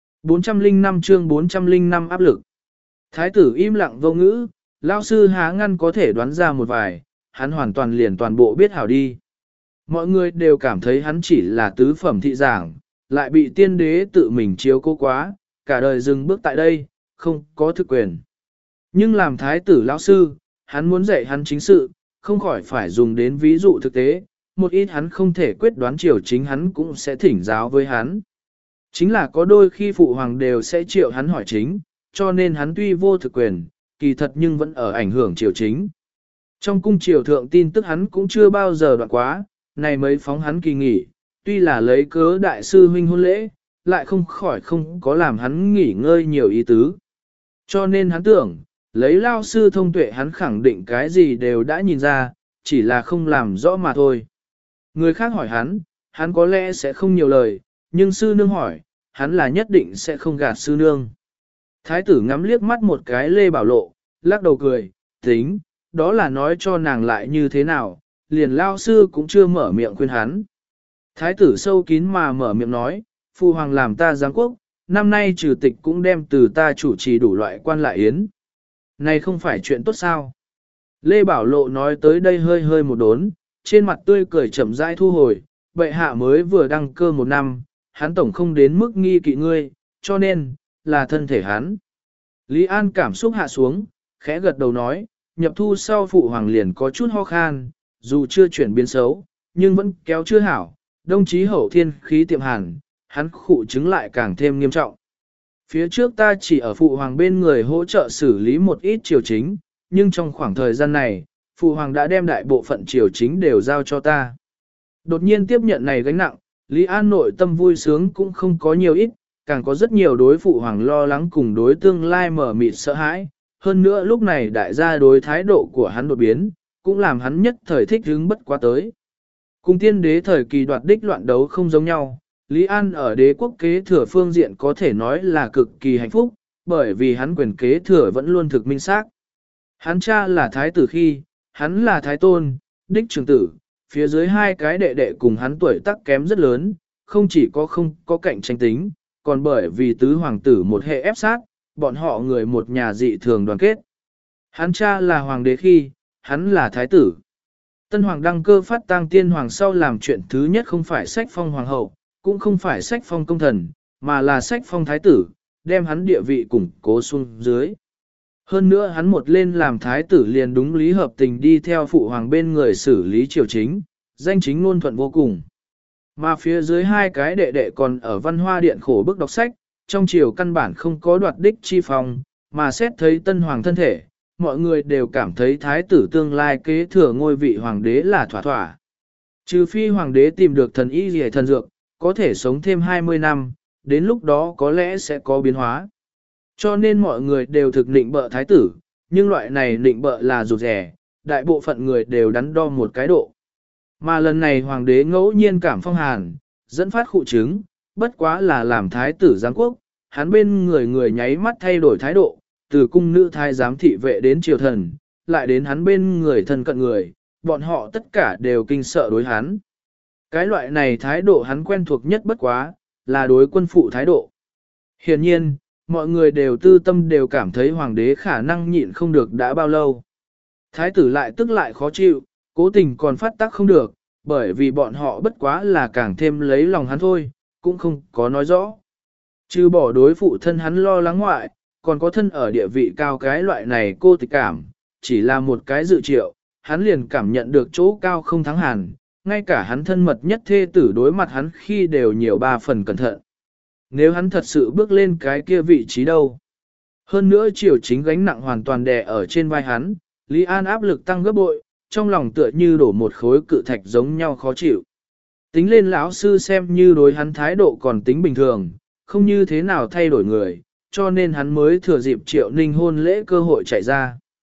405 chương 405 áp lực. Thái tử im lặng vô ngữ, lão sư há ngăn có thể đoán ra một vài, hắn hoàn toàn liền toàn bộ biết hảo đi. Mọi người đều cảm thấy hắn chỉ là tứ phẩm thị giảng, lại bị tiên đế tự mình chiếu cố quá, cả đời dừng bước tại đây, không có thực quyền. Nhưng làm thái tử lão sư, hắn muốn dạy hắn chính sự, không khỏi phải dùng đến ví dụ thực tế, một ít hắn không thể quyết đoán triều chính hắn cũng sẽ thỉnh giáo với hắn. Chính là có đôi khi phụ hoàng đều sẽ triệu hắn hỏi chính, cho nên hắn tuy vô thực quyền, kỳ thật nhưng vẫn ở ảnh hưởng triều chính. Trong cung triều thượng tin tức hắn cũng chưa bao giờ đoạn quá, này mấy phóng hắn kỳ nghỉ, tuy là lấy cớ đại sư huynh hôn lễ, lại không khỏi không có làm hắn nghỉ ngơi nhiều ý tứ. Cho nên hắn tưởng, lấy lao sư thông tuệ hắn khẳng định cái gì đều đã nhìn ra, chỉ là không làm rõ mà thôi. Người khác hỏi hắn có lẽ sẽ không nhiều lời, nhưng sư nương hỏi, hắn là nhất định sẽ không gạt sư nương. Thái tử ngắm liếc mắt một cái Lê Bảo Lộ, lắc đầu cười, tính, đó là nói cho nàng lại như thế nào, liền lao sư cũng chưa mở miệng khuyên hắn. Thái tử sâu kín mà mở miệng nói, Phu hoàng làm ta giáng quốc, năm nay trừ tịch cũng đem từ ta chủ trì đủ loại quan lại yến. Này không phải chuyện tốt sao? Lê Bảo Lộ nói tới đây hơi hơi một đốn, trên mặt tươi cười chậm rãi thu hồi, bệ hạ mới vừa đăng cơ một năm, hắn tổng không đến mức nghi kỵ ngươi, cho nên, là thân thể hắn. Lý An cảm xúc hạ xuống, khẽ gật đầu nói, nhập thu sau phụ hoàng liền có chút ho khan, dù chưa chuyển biến xấu, nhưng vẫn kéo chưa hảo, đồng chí hậu thiên khí tiệm hàn, hắn khụ chứng lại càng thêm nghiêm trọng. Phía trước ta chỉ ở phụ hoàng bên người hỗ trợ xử lý một ít triều chính, nhưng trong khoảng thời gian này, phụ hoàng đã đem đại bộ phận triều chính đều giao cho ta. Đột nhiên tiếp nhận này gánh nặng, Lý An nội tâm vui sướng cũng không có nhiều ít, càng có rất nhiều đối phụ hoàng lo lắng cùng đối tương lai mở mịt sợ hãi. Hơn nữa lúc này đại gia đối thái độ của hắn đột biến, cũng làm hắn nhất thời thích hứng bất quá tới. Cùng tiên đế thời kỳ đoạt đích loạn đấu không giống nhau, Lý An ở đế quốc kế thừa phương diện có thể nói là cực kỳ hạnh phúc, bởi vì hắn quyền kế thừa vẫn luôn thực minh xác. Hắn cha là thái tử khi, hắn là thái tôn, đích trưởng tử, phía dưới hai cái đệ đệ cùng hắn tuổi tác kém rất lớn, không chỉ không có cạnh tranh tính, còn bởi vì tứ hoàng tử một hệ ép sát, bọn họ người một nhà dị thường đoàn kết. Hắn cha là hoàng đế khi, hắn là thái tử. Tân hoàng đăng cơ phát tang tiên hoàng sau làm chuyện thứ nhất không phải sách phong hoàng hậu, cũng không phải sách phong công thần, mà là sách phong thái tử, đem hắn địa vị củng cố xuống dưới. Hơn nữa hắn một lên làm thái tử liền đúng lý hợp tình đi theo phụ hoàng bên người xử lý triều chính, danh chính ngôn thuận vô cùng. Mà phía dưới hai cái đệ đệ còn ở văn hoa điện khổ bức đọc sách, trong triều căn bản không có đoạt đích chi phong, mà xét thấy tân hoàng thân thể, mọi người đều cảm thấy thái tử tương lai kế thừa ngôi vị hoàng đế là thỏa thỏa. Trừ phi hoàng đế tìm được thần y rỉa thần dược, có thể sống thêm 20 năm, đến lúc đó có lẽ sẽ có biến hóa. Cho nên mọi người đều thực định bợ thái tử, nhưng loại này định bợ là rụt rẻ, đại bộ phận người đều đắn đo một cái độ. Mà lần này hoàng đế ngẫu nhiên cảm phong hàn, dẫn phát khụ chứng, bất quá là làm thái tử giáng quốc, hắn bên người nháy mắt thay đổi thái độ, từ cung nữ thái giám thị vệ đến triều thần, lại đến hắn bên người thân cận người, bọn họ tất cả đều kinh sợ đối hắn. Cái loại này thái độ hắn quen thuộc nhất bất quá, là đối quân phụ thái độ. Hiển nhiên, mọi người đều tư tâm đều cảm thấy hoàng đế khả năng nhịn không được đã bao lâu. Thái tử lại tức lại khó chịu, cố tình còn phát tác không được, bởi vì bọn họ bất quá là càng thêm lấy lòng hắn thôi, cũng không có nói rõ. Trừ bỏ đối phụ thân hắn lo lắng ngoại, còn có thân ở địa vị cao cái loại này cô tịch cảm, chỉ là một cái dự triệu, hắn liền cảm nhận được chỗ cao không thắng hàn, ngay cả hắn thân mật nhất thê tử đối mặt hắn khi đều nhiều 3 phần cẩn thận. Nếu hắn thật sự bước lên cái kia vị trí đâu. Hơn nữa triều chính gánh nặng hoàn toàn đè ở trên vai hắn, Lý An áp lực tăng gấp bội, trong lòng tựa như đổ một khối cự thạch giống nhau khó chịu. Tính lên lão sư xem như đối hắn thái độ còn tính bình thường, không như thế nào thay đổi người, cho nên hắn mới thừa dịp Triệu Ninh hôn lễ cơ hội chạy ra.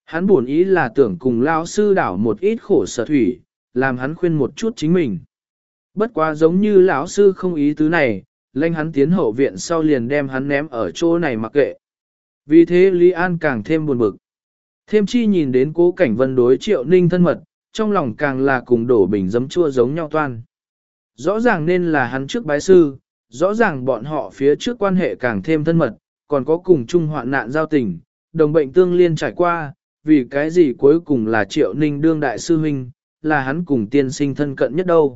Hắn buồn ý là tưởng cùng lao sư đảo một ít khổ sở thủy, làm hắn khuyên một chút chính mình. Bất quá giống như lão sư không ý tứ này, lệnh hắn tiến hậu viện sau liền đem hắn ném ở chỗ này mặc kệ. Vì thế Lý An càng thêm buồn bực. Thêm chi nhìn đến Cố Cảnh Vân đối Triệu Ninh thân mật, trong lòng càng là cùng đổ bình giấm chua giống nhau toan. Rõ ràng nên là hắn trước bái sư, rõ ràng bọn họ phía trước quan hệ càng thêm thân mật, còn có cùng chung hoạn nạn giao tình, đồng bệnh tương liên trải qua, vì cái gì cuối cùng là Triệu Ninh đương đại sư huynh, là hắn cùng tiên sinh thân cận nhất đâu.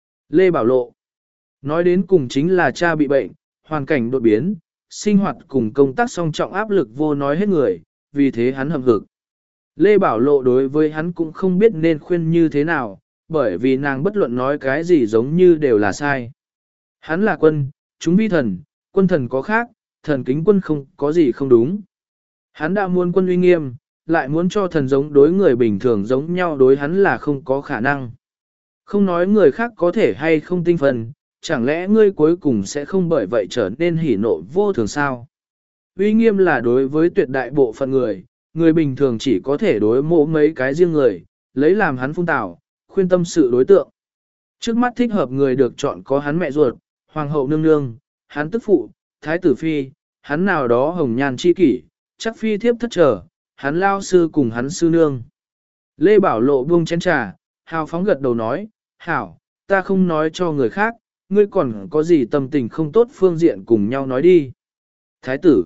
Lê Bảo Lộ nói đến cùng chính là cha bị bệnh, hoàn cảnh đột biến, sinh hoạt cùng công tác song trọng áp lực vô nói hết người, vì thế hắn hậm hực. Lê Bảo Lộ đối với hắn cũng không biết nên khuyên như thế nào, bởi vì nàng bất luận nói cái gì giống như đều là sai. Hắn là quân, chúng vi thần, quân thần có khác, thần kính quân không có gì không đúng. Hắn đã muốn quân uy nghiêm, lại muốn cho thần giống đối người bình thường giống nhau đối hắn là không có khả năng. Không nói người khác có thể hay không tinh thần, chẳng lẽ ngươi cuối cùng sẽ không bởi vậy trở nên hỉ nộ vô thường sao? Uy nghiêm là đối với tuyệt đại bộ phận người, người bình thường chỉ có thể đối mộ mấy cái riêng người, lấy làm hắn phung tảo, khuyên tâm sự đối tượng. Trước mắt thích hợp người được chọn có hắn mẹ ruột, hoàng hậu nương nương, hắn tức phụ, thái tử phi, hắn nào đó hồng nhan chi kỷ, chắc phi thiếp thất trở, hắn lao sư cùng hắn sư nương. Lê Bảo Lộ buông chén trà, hào phóng gật đầu nói, hảo, ta không nói cho người khác, ngươi còn có gì tâm tình không tốt phương diện cùng nhau nói đi. Thái tử,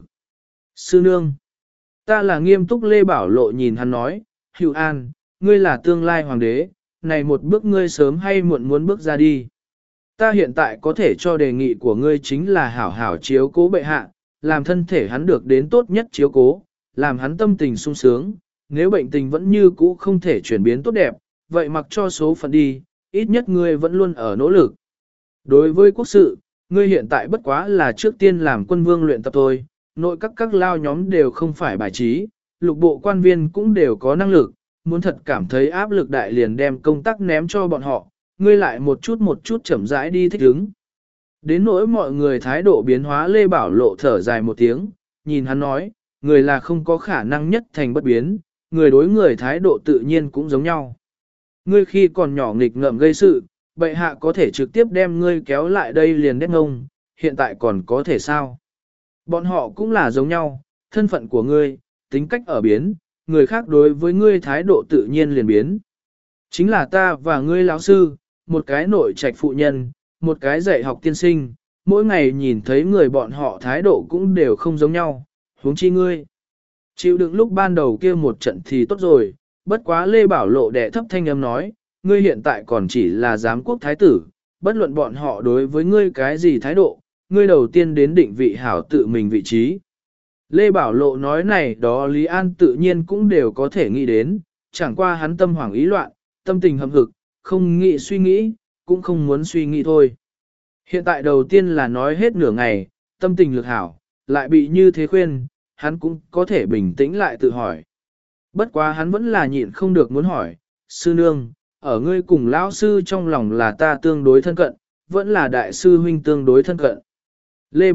sư nương, ta là nghiêm túc. Lê Bảo Lộ nhìn hắn nói, Hữu An, ngươi là tương lai hoàng đế, này một bước ngươi sớm hay muộn muốn bước ra đi. Ta hiện tại có thể cho đề nghị của ngươi chính là hảo hảo chiếu cố bệ hạ, làm thân thể hắn được đến tốt nhất chiếu cố, làm hắn tâm tình sung sướng, nếu bệnh tình vẫn như cũ không thể chuyển biến tốt đẹp, vậy mặc cho số phận đi, ít nhất ngươi vẫn luôn ở nỗ lực. Đối với quốc sự, ngươi hiện tại bất quá là trước tiên làm quân vương luyện tập thôi, nội các lao nhóm đều không phải bài trí, lục bộ quan viên cũng đều có năng lực, muốn thật cảm thấy áp lực đại liền đem công tác ném cho bọn họ, ngươi lại một chút chậm rãi đi thích ứng. Đến nỗi mọi người thái độ biến hóa, Lê Bảo Lộ thở dài một tiếng, nhìn hắn nói, người là không có khả năng nhất thành bất biến, người đối người thái độ tự nhiên cũng giống nhau. Ngươi khi còn nhỏ nghịch ngợm gây sự, bệ hạ có thể trực tiếp đem ngươi kéo lại đây liền đét ngông, hiện tại còn có thể sao? Bọn họ cũng là giống nhau, thân phận của ngươi, tính cách ở biến, người khác đối với ngươi thái độ tự nhiên liền biến. Chính là ta và ngươi lão sư, một cái nội trạch phụ nhân, một cái dạy học tiên sinh, mỗi ngày nhìn thấy người bọn họ thái độ cũng đều không giống nhau, huống chi ngươi. Chịu đựng lúc ban đầu kia một trận thì tốt rồi, bất quá Lê Bảo Lộ đẻ thấp thanh âm nói, ngươi hiện tại còn chỉ là giám quốc thái tử, bất luận bọn họ đối với ngươi cái gì thái độ, ngươi đầu tiên đến định vị hảo tự mình vị trí. Lê Bảo Lộ nói này đó Lý An tự nhiên cũng đều có thể nghĩ đến, chẳng qua hắn tâm hoảng ý loạn, tâm tình hậm hực, không nghĩ suy nghĩ, cũng không muốn suy nghĩ thôi. Hiện tại đầu tiên là nói hết nửa ngày, tâm tình lực hảo, lại bị như thế khuyên, hắn cũng có thể bình tĩnh lại tự hỏi. Bất quá hắn vẫn là nhịn không được muốn hỏi, sư nương, ở ngươi cùng lão sư trong lòng là ta tương đối thân cận, vẫn là đại sư huynh tương đối thân cận. Lê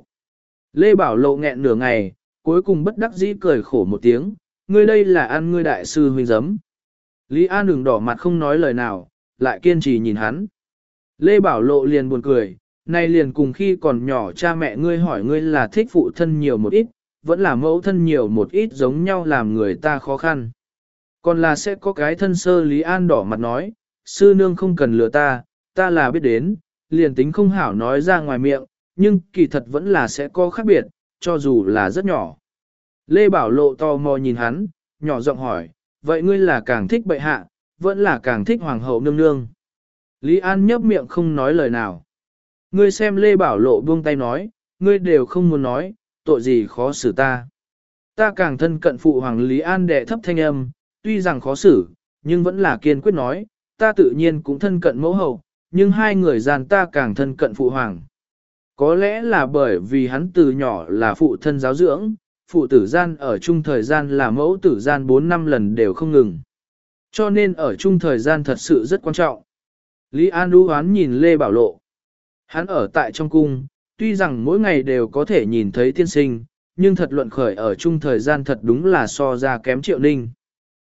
Bảo Lộ nghẹn nửa ngày, cuối cùng bất đắc dĩ cười khổ một tiếng, ngươi đây là ăn ngươi đại sư huynh giấm. Lý An đừng đỏ mặt không nói lời nào, lại kiên trì nhìn hắn. Lê Bảo Lộ liền buồn cười, nay liền cùng khi còn nhỏ cha mẹ ngươi hỏi ngươi là thích phụ thân nhiều một ít, vẫn là mẫu thân nhiều một ít giống nhau làm người ta khó khăn. Còn là sẽ có cái thân sơ. Lý An đỏ mặt nói, sư nương không cần lừa ta là biết đến, liền tính không hảo nói ra ngoài miệng, nhưng kỳ thật vẫn là sẽ có khác biệt, cho dù là rất nhỏ. Lê Bảo Lộ tò mò nhìn hắn, nhỏ giọng hỏi, vậy ngươi là càng thích bệ hạ, vẫn là càng thích hoàng hậu nương nương? Lý An nhấp miệng không nói lời nào. Ngươi xem. Lê Bảo Lộ buông tay nói, ngươi đều không muốn nói, tội gì khó xử ta. Ta càng thân cận phụ hoàng. Lý An đệ thấp thanh âm, tuy rằng khó xử, nhưng vẫn là kiên quyết nói, ta tự nhiên cũng thân cận mẫu hậu, nhưng hai người gian ta càng thân cận phụ hoàng. Có lẽ là bởi vì hắn từ nhỏ là phụ thân giáo dưỡng, phụ tử gian ở chung thời gian là mẫu tử gian 4-5 lần đều không ngừng. Cho nên ở chung thời gian thật sự rất quan trọng. Lý An đu hoán nhìn Lê Bảo Lộ. Hắn ở tại trong cung, tuy rằng mỗi ngày đều có thể nhìn thấy tiên sinh, nhưng thật luận khởi ở chung thời gian thật đúng là so ra kém Triệu Ninh.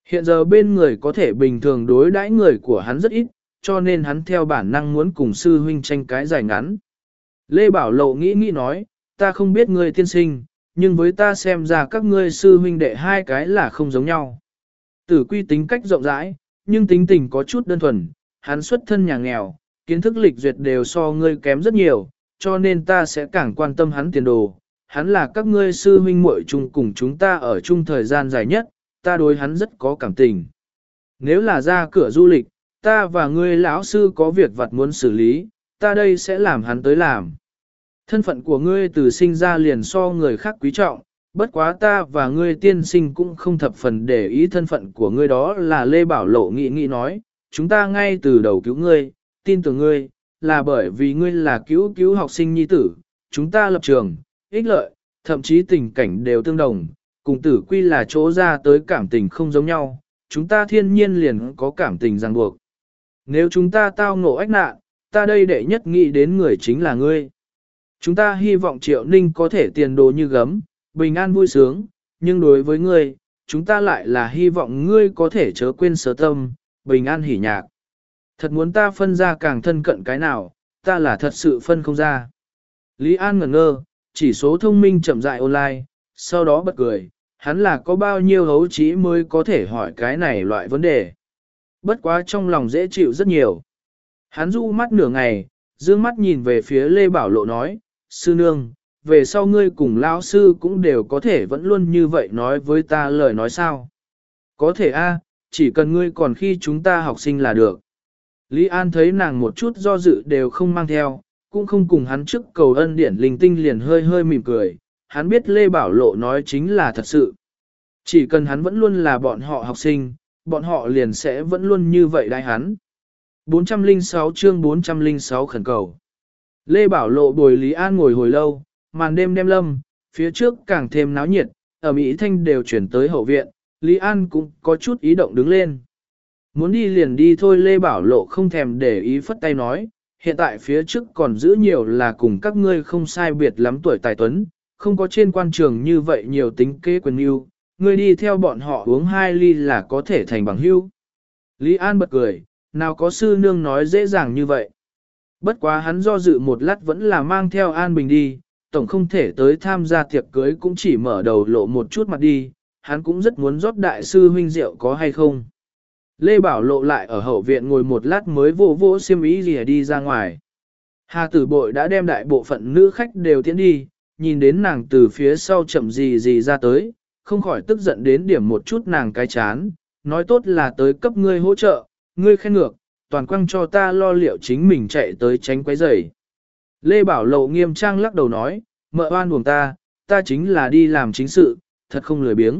Hiện giờ bên người có thể bình thường đối đãi người của hắn rất ít, cho nên hắn theo bản năng muốn cùng sư huynh tranh cái dài ngắn. Lê Bảo Lộ nghĩ nghĩ nói, ta không biết ngươi tiên sinh, nhưng với ta xem ra các ngươi sư huynh đệ hai cái là không giống nhau. Tử Quy tính cách rộng rãi, nhưng tính tình có chút đơn thuần, hắn xuất thân nhà nghèo, kiến thức lịch duyệt đều so ngươi kém rất nhiều, cho nên ta sẽ càng quan tâm hắn tiền đồ. Hắn là các ngươi sư huynh muội chung cùng chúng ta ở chung thời gian dài nhất, ta đối hắn rất có cảm tình. Nếu là ra cửa du lịch, ta và ngươi lão sư có việc vặt muốn xử lý, ta đây sẽ làm hắn tới làm. Thân phận của ngươi từ sinh ra liền so người khác quý trọng, bất quá ta và ngươi tiên sinh cũng không thập phần để ý thân phận của ngươi, đó là Lê Bảo Lộ nghĩ nói, chúng ta ngay từ đầu cứu ngươi, tin tưởng ngươi, là bởi vì ngươi là cứu học sinh nhi tử, chúng ta lập trường, ích lợi, thậm chí tình cảnh đều tương đồng, cùng Tử Quy là chỗ ra tới cảm tình không giống nhau, chúng ta thiên nhiên liền có cảm tình ràng buộc. Nếu chúng ta tao ngộ ách nạn, ta đây đệ nhất nghĩ đến người chính là ngươi. Chúng ta hy vọng Triệu Ninh có thể tiền đồ như gấm, bình an vui sướng, nhưng đối với ngươi, chúng ta lại là hy vọng ngươi có thể chớ quên sở tâm, bình an hỉ nhạc. Thật muốn ta phân ra càng thân cận cái nào, ta là thật sự phân không ra. Lý An ngẩn ngơ, chỉ số thông minh chậm rãi online, sau đó bật cười, hắn là có bao nhiêu hấu trí mới có thể hỏi cái này loại vấn đề. Bất quá trong lòng dễ chịu rất nhiều. Hắn du mắt nửa ngày, dương mắt nhìn về phía Lê Bảo Lộ nói, sư nương, về sau ngươi cùng lão sư cũng đều có thể vẫn luôn như vậy nói với ta lời nói sao. Có thể a, chỉ cần ngươi còn khi chúng ta học sinh là được. Lý An thấy nàng một chút do dự đều không mang theo, cũng không cùng hắn trước cầu ân điển linh tinh liền hơi hơi mỉm cười, hắn biết Lê Bảo Lộ nói chính là thật sự. Chỉ cần hắn vẫn luôn là bọn họ học sinh, bọn họ liền sẽ vẫn luôn như vậy đại hắn. 406 chương 406 khẩn cầu. Lê Bảo Lộ bồi Lý An ngồi hồi lâu, màn đêm đêm lâm, phía trước càng thêm náo nhiệt, ở Mỹ Thanh đều chuyển tới hậu viện, Lý An cũng có chút ý động đứng lên. Muốn đi liền đi thôi, Lê Bảo Lộ không thèm để ý phất tay nói, hiện tại phía trước còn giữ nhiều là cùng các ngươi không sai biệt lắm tuổi tài tuấn, không có trên quan trường như vậy nhiều tính kế quyền mưu, ngươi đi theo bọn họ uống 2 ly là có thể thành bằng hữu. Lý An bật cười, nào có sư nương nói dễ dàng như vậy. Bất quá hắn do dự một lát vẫn là mang theo An Bình đi, tổng không thể tới tham gia tiệc cưới cũng chỉ mở đầu lộ một chút mặt đi, hắn cũng rất muốn rót đại sư huynh rượu có hay không. Lê Bảo Lộ lại ở hậu viện ngồi một lát mới vỗ xiêm ý gì đi ra ngoài. Hà Tử Bội đã đem đại bộ phận nữ khách đều tiến đi, nhìn đến nàng từ phía sau chậm gì ra tới, không khỏi tức giận đến điểm một chút nàng cái chán, nói tốt là tới cấp ngươi hỗ trợ, ngươi khen ngược, toàn quăng cho ta lo liệu chính mình chạy tới tránh quấy rầy. Lê Bảo Lộ nghiêm trang lắc đầu nói, mợ oan buồn ta chính là đi làm chính sự, thật không lười biếng.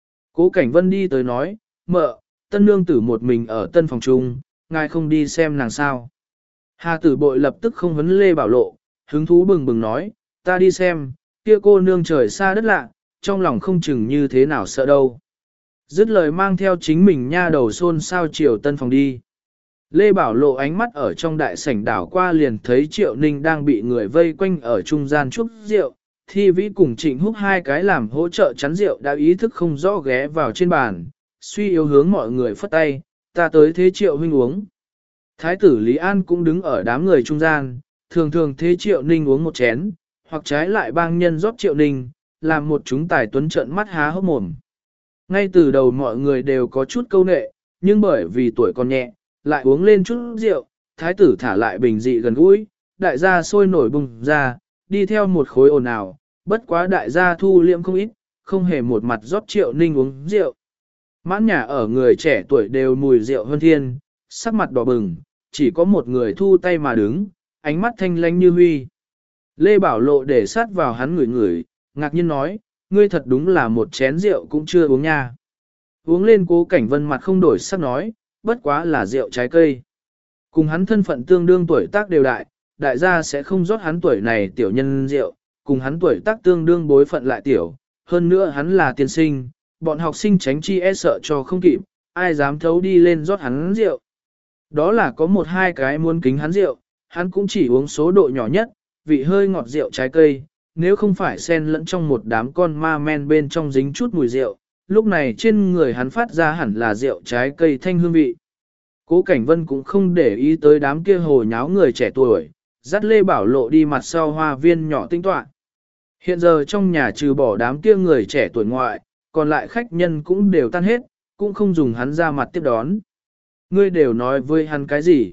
Cố Cảnh Vân đi tới nói, mợ, tân nương tử một mình ở tân phòng chung, ngài không đi xem nàng sao. Hà Tử Bội lập tức không vấn Lê Bảo Lộ, hứng thú bừng bừng nói, ta đi xem, kia cô nương trời xa đất lạ, trong lòng không chừng như thế nào sợ đâu. Dứt lời mang theo chính mình nha đầu xôn sao chiều tân phòng đi. Lê Bảo Lộ ánh mắt ở trong đại sảnh đảo qua liền thấy Triệu Ninh đang bị người vây quanh ở trung gian chúc rượu, Thi Vĩ cùng Trịnh Húc hai cái làm hỗ trợ chắn rượu đã ý thức không rõ ghé vào trên bàn, suy yếu hướng mọi người phất tay, ta tới thế Triệu huynh uống. Thái tử Lý An cũng đứng ở đám người trung gian, thường thường thế Triệu Ninh uống một chén, hoặc trái lại bang nhân rót Triệu Ninh, làm một chúng tài tuấn trợn mắt há hốc mồm. Ngay từ đầu mọi người đều có chút câu nệ, nhưng bởi vì tuổi còn nhẹ, lại uống lên chút rượu, thái tử thả lại bình dị gần gũi, đại gia sôi nổi bùng ra, đi theo một khối ồn ào, bất quá đại gia thu liệm không ít, không hề một mặt rót Triệu Ninh uống rượu. Mãn nhà ở người trẻ tuổi đều mùi rượu hơn thiên, sắc mặt đỏ bừng, chỉ có một người thu tay mà đứng, ánh mắt thanh lanh như huy. Lê Bảo Lộ để sát vào hắn ngửi, ngạc nhiên nói, ngươi thật đúng là một chén rượu cũng chưa uống nha. Uống lên Cố Cảnh Vân mặt không đổi sắc nói, bất quá là rượu trái cây. Cùng hắn thân phận tương đương tuổi tác đều đại gia sẽ không rót hắn tuổi này tiểu nhân rượu, cùng hắn tuổi tác tương đương bối phận lại tiểu, hơn nữa hắn là tiên sinh, bọn học sinh tránh chi e sợ cho không kịp, ai dám thấu đi lên rót hắn rượu. Đó là có một hai cái muốn kính hắn rượu, hắn cũng chỉ uống số độ nhỏ nhất, vị hơi ngọt rượu trái cây, nếu không phải xen lẫn trong một đám con ma men bên trong dính chút mùi rượu, lúc này trên người hắn phát ra hẳn là rượu trái cây thanh hương vị. Cố Cảnh Vân cũng không để ý tới đám kia hồ nháo người trẻ tuổi, dắt Lê Bảo Lộ đi mặt sau hoa viên nhỏ tinh tọa. Hiện giờ trong nhà trừ bỏ đám kia người trẻ tuổi ngoại, còn lại khách nhân cũng đều tan hết, cũng không dùng hắn ra mặt tiếp đón. Ngươi đều nói với hắn cái gì?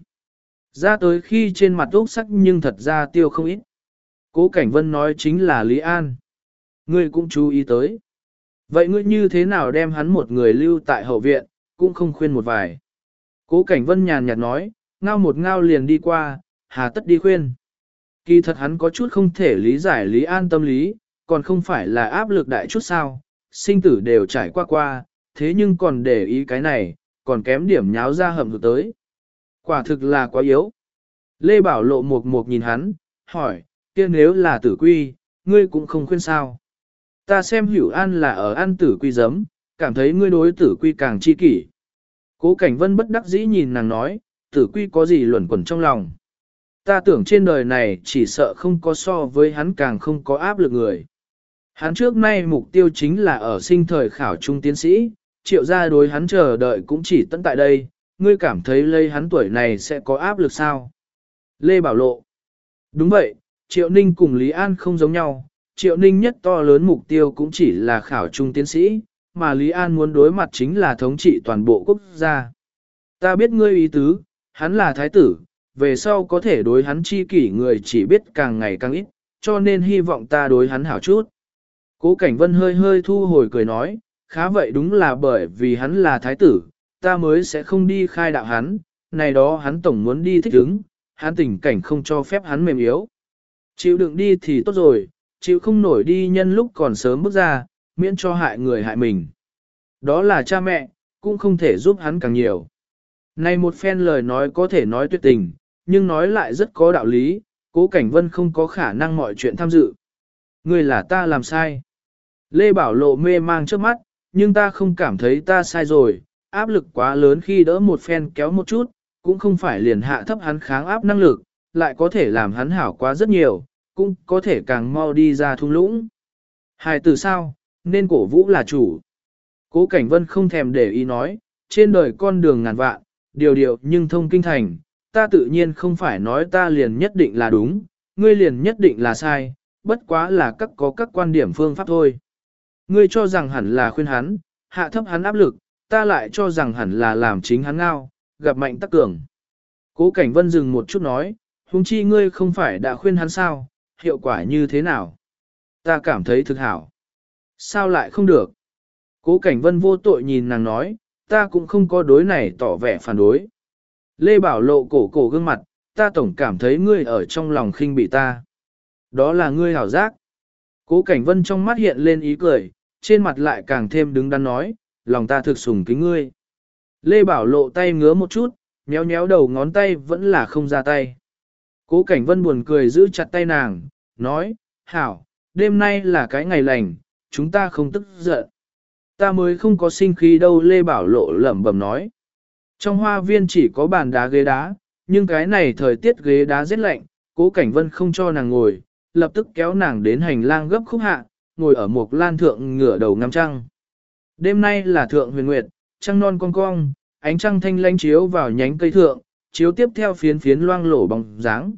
Ra tới khi trên mặt úc sắc nhưng thật ra tiêu không ít. Cố Cảnh Vân nói chính là Lý An. Ngươi cũng chú ý tới. Vậy ngươi như thế nào đem hắn một người lưu tại hậu viện, cũng không khuyên một vài. Cố Cảnh Vân nhàn nhạt nói, ngao một ngao liền đi qua, hà tất đi khuyên. Kỳ thật hắn có chút không thể lý giải Lý An tâm lý, còn không phải là áp lực đại chút sao, sinh tử đều trải qua, thế nhưng còn để ý cái này, còn kém điểm nháo ra hầm được tới. Quả thực là quá yếu. Lê Bảo Lộ mộc mộc nhìn hắn, hỏi, kia nếu là tử quy, ngươi cũng không khuyên sao. Ta xem Hữu An là ở ăn tử quy giấm, cảm thấy ngươi đối tử quy càng chi kỷ. Cố Cảnh Vân bất đắc dĩ nhìn nàng nói, tử quy có gì luẩn quẩn trong lòng. Ta tưởng trên đời này chỉ sợ không có so với hắn càng không có áp lực người. Hắn trước nay mục tiêu chính là ở sinh thời khảo trung tiến sĩ, Triệu gia đối hắn chờ đợi cũng chỉ tận tại đây, ngươi cảm thấy lấy hắn tuổi này sẽ có áp lực sao? Lê Bảo Lộ. Đúng vậy, Triệu Ninh cùng Lý An không giống nhau, Triệu Ninh nhất to lớn mục tiêu cũng chỉ là khảo trung tiến sĩ, mà Lý An muốn đối mặt chính là thống trị toàn bộ quốc gia. Ta biết ngươi ý tứ, hắn là thái tử, về sau có thể đối hắn chi kỷ người chỉ biết càng ngày càng ít, cho nên hy vọng ta đối hắn hảo chút. Cố Cảnh Vân hơi hơi thu hồi cười nói, khá vậy đúng là bởi vì hắn là thái tử, ta mới sẽ không đi khai đạo hắn, này đó hắn tổng muốn đi thích ứng, hắn tình cảnh không cho phép hắn mềm yếu. Chịu đựng đi thì tốt rồi, chịu không nổi đi nhân lúc còn sớm bước ra, miễn cho hại người hại mình. Đó là cha mẹ, cũng không thể giúp hắn càng nhiều. Này một phen lời nói có thể nói tuyệt tình, nhưng nói lại rất có đạo lý, Cố Cảnh Vân không có khả năng mọi chuyện tham dự. Ngươi là ta làm sai. Lê Bảo Lộ mê mang trước mắt, nhưng ta không cảm thấy ta sai rồi, áp lực quá lớn khi đỡ một phen kéo một chút, cũng không phải liền hạ thấp hắn kháng áp năng lực, lại có thể làm hắn hảo quá rất nhiều, cũng có thể càng mau đi ra thung lũng. Hài từ sao, nên cổ vũ là chủ. Cố Cảnh Vân không thèm để ý nói, trên đời con đường ngàn vạn, điều nhưng thông kinh thành, ta tự nhiên không phải nói ta liền nhất định là đúng, ngươi liền nhất định là sai, bất quá là có các quan điểm phương pháp thôi. Ngươi cho rằng hẳn là khuyên hắn, hạ thấp hắn áp lực, ta lại cho rằng hẳn là làm chính hắn ngao, gặp mạnh tắc cường. Cố Cảnh Vân dừng một chút nói, huống chi ngươi không phải đã khuyên hắn sao, hiệu quả như thế nào? Ta cảm thấy thực hảo. Sao lại không được? Cố Cảnh Vân vô tội nhìn nàng nói, ta cũng không có đối này tỏ vẻ phản đối. Lê Bảo Lộ cổ gương mặt, ta tổng cảm thấy ngươi ở trong lòng khinh bị ta. Đó là ngươi hảo giác. Cố Cảnh Vân trong mắt hiện lên ý cười, trên mặt lại càng thêm đứng đắn nói, lòng ta thực sủng kính ngươi. Lê Bảo Lộ tay ngứa một chút, nhéo nhéo đầu ngón tay vẫn là không ra tay. Cố Cảnh Vân buồn cười giữ chặt tay nàng, nói, hảo, đêm nay là cái ngày lành, chúng ta không tức giận. Ta mới không có sinh khí đâu Lê Bảo Lộ lẩm bẩm nói. Trong hoa viên chỉ có bàn đá ghế đá, nhưng cái này thời tiết ghế đá rất lạnh, Cố Cảnh Vân không cho nàng ngồi, lập tức kéo nàng đến hành lang gấp khúc hạ, ngồi ở một lan thượng ngửa đầu ngắm trăng. Đêm nay là thượng huyền nguyệt, trăng non cong cong, ánh trăng thanh lanh chiếu vào nhánh cây thượng, chiếu tiếp theo phiến phiến loang lổ bóng dáng.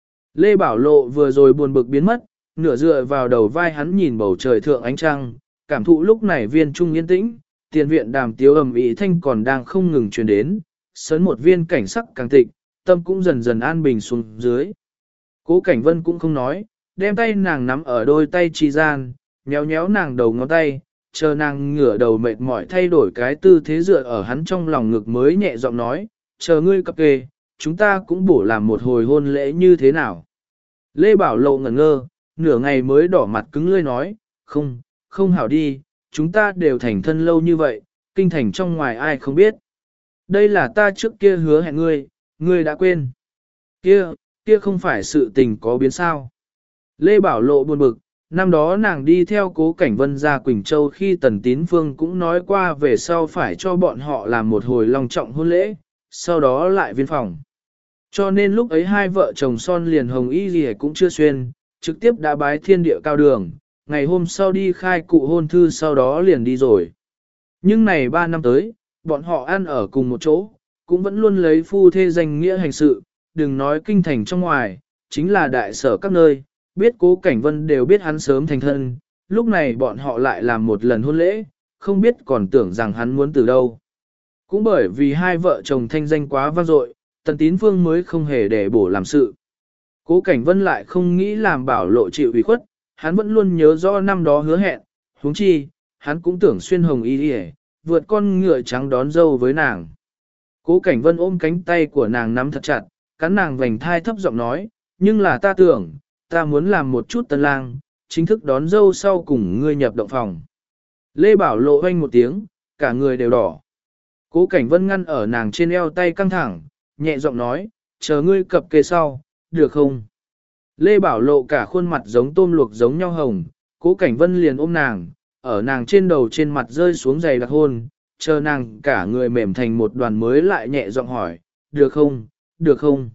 Lê Bảo Lộ vừa rồi buồn bực biến mất, nửa dựa vào đầu vai hắn nhìn bầu trời thượng ánh trăng, cảm thụ lúc này viên trung yên tĩnh, tiền viện đàm tiếu ầm ĩ thanh còn đang không ngừng truyền đến, sớn một viên cảnh sắc càng tịch, tâm cũng dần dần an bình xuống dưới. Cố Cảnh Vân cũng không nói, đem tay nàng nắm ở đôi tay chi gian, nhéo nhéo nàng đầu ngón tay, chờ nàng ngửa đầu mệt mỏi thay đổi cái tư thế dựa ở hắn trong lòng ngực mới nhẹ giọng nói, chờ ngươi cập kê, chúng ta cũng bổ làm một hồi hôn lễ như thế nào. Lê Bảo Lộ ngẩn ngơ, nửa ngày mới đỏ mặt cứng lưỡi nói, không hảo đi, chúng ta đều thành thân lâu như vậy, kinh thành trong ngoài ai không biết. Đây là ta trước kia hứa hẹn ngươi đã quên. Kia không phải sự tình có biến sao. Lê Bảo Lộ buồn bực, năm đó nàng đi theo Cố Cảnh Vân ra Quỳnh Châu khi Tần Tín Phương cũng nói qua về sau phải cho bọn họ làm một hồi long trọng hôn lễ, sau đó lại viên phòng. Cho nên lúc ấy hai vợ chồng son liền hồng y gì cũng chưa xuyên, trực tiếp đã bái thiên địa cao đường, ngày hôm sau đi khai cụ hôn thư sau đó liền đi rồi. Nhưng này 3 năm tới, bọn họ ăn ở cùng một chỗ, cũng vẫn luôn lấy phu thê danh nghĩa hành sự, đừng nói kinh thành trong ngoài, chính là đại sở các nơi, biết Cố Cảnh Vân đều biết hắn sớm thành thân, lúc này bọn họ lại làm một lần hôn lễ, không biết còn tưởng rằng hắn muốn từ đâu. Cũng bởi vì hai vợ chồng thanh danh quá vang dội, Tần Tín Phương mới không hề để bổ làm sự. Cố Cảnh Vân lại không nghĩ làm Bảo Lộ chịu ủy khuất, hắn vẫn luôn nhớ rõ năm đó hứa hẹn, huống chi, hắn cũng tưởng xuyên hồng y đi vượt con ngựa trắng đón dâu với nàng. Cố Cảnh Vân ôm cánh tay của nàng nắm thật chặt, cắn nàng vành thai thấp giọng nói, nhưng là ta tưởng, ta muốn làm một chút tân lang, chính thức đón dâu sau cùng ngươi nhập động phòng. Lê Bảo Lộ oanh một tiếng, cả người đều đỏ. Cố Cảnh Vân ngăn ở nàng trên eo tay căng thẳng, nhẹ giọng nói, chờ ngươi cập kê sau, được không? Lê Bảo Lộ cả khuôn mặt giống tôm luộc giống nhau hồng, Cố Cảnh Vân liền ôm nàng, ở nàng trên đầu trên mặt rơi xuống giày đặc hôn, chờ nàng cả người mềm thành một đoàn mới lại nhẹ giọng hỏi, được không, được không?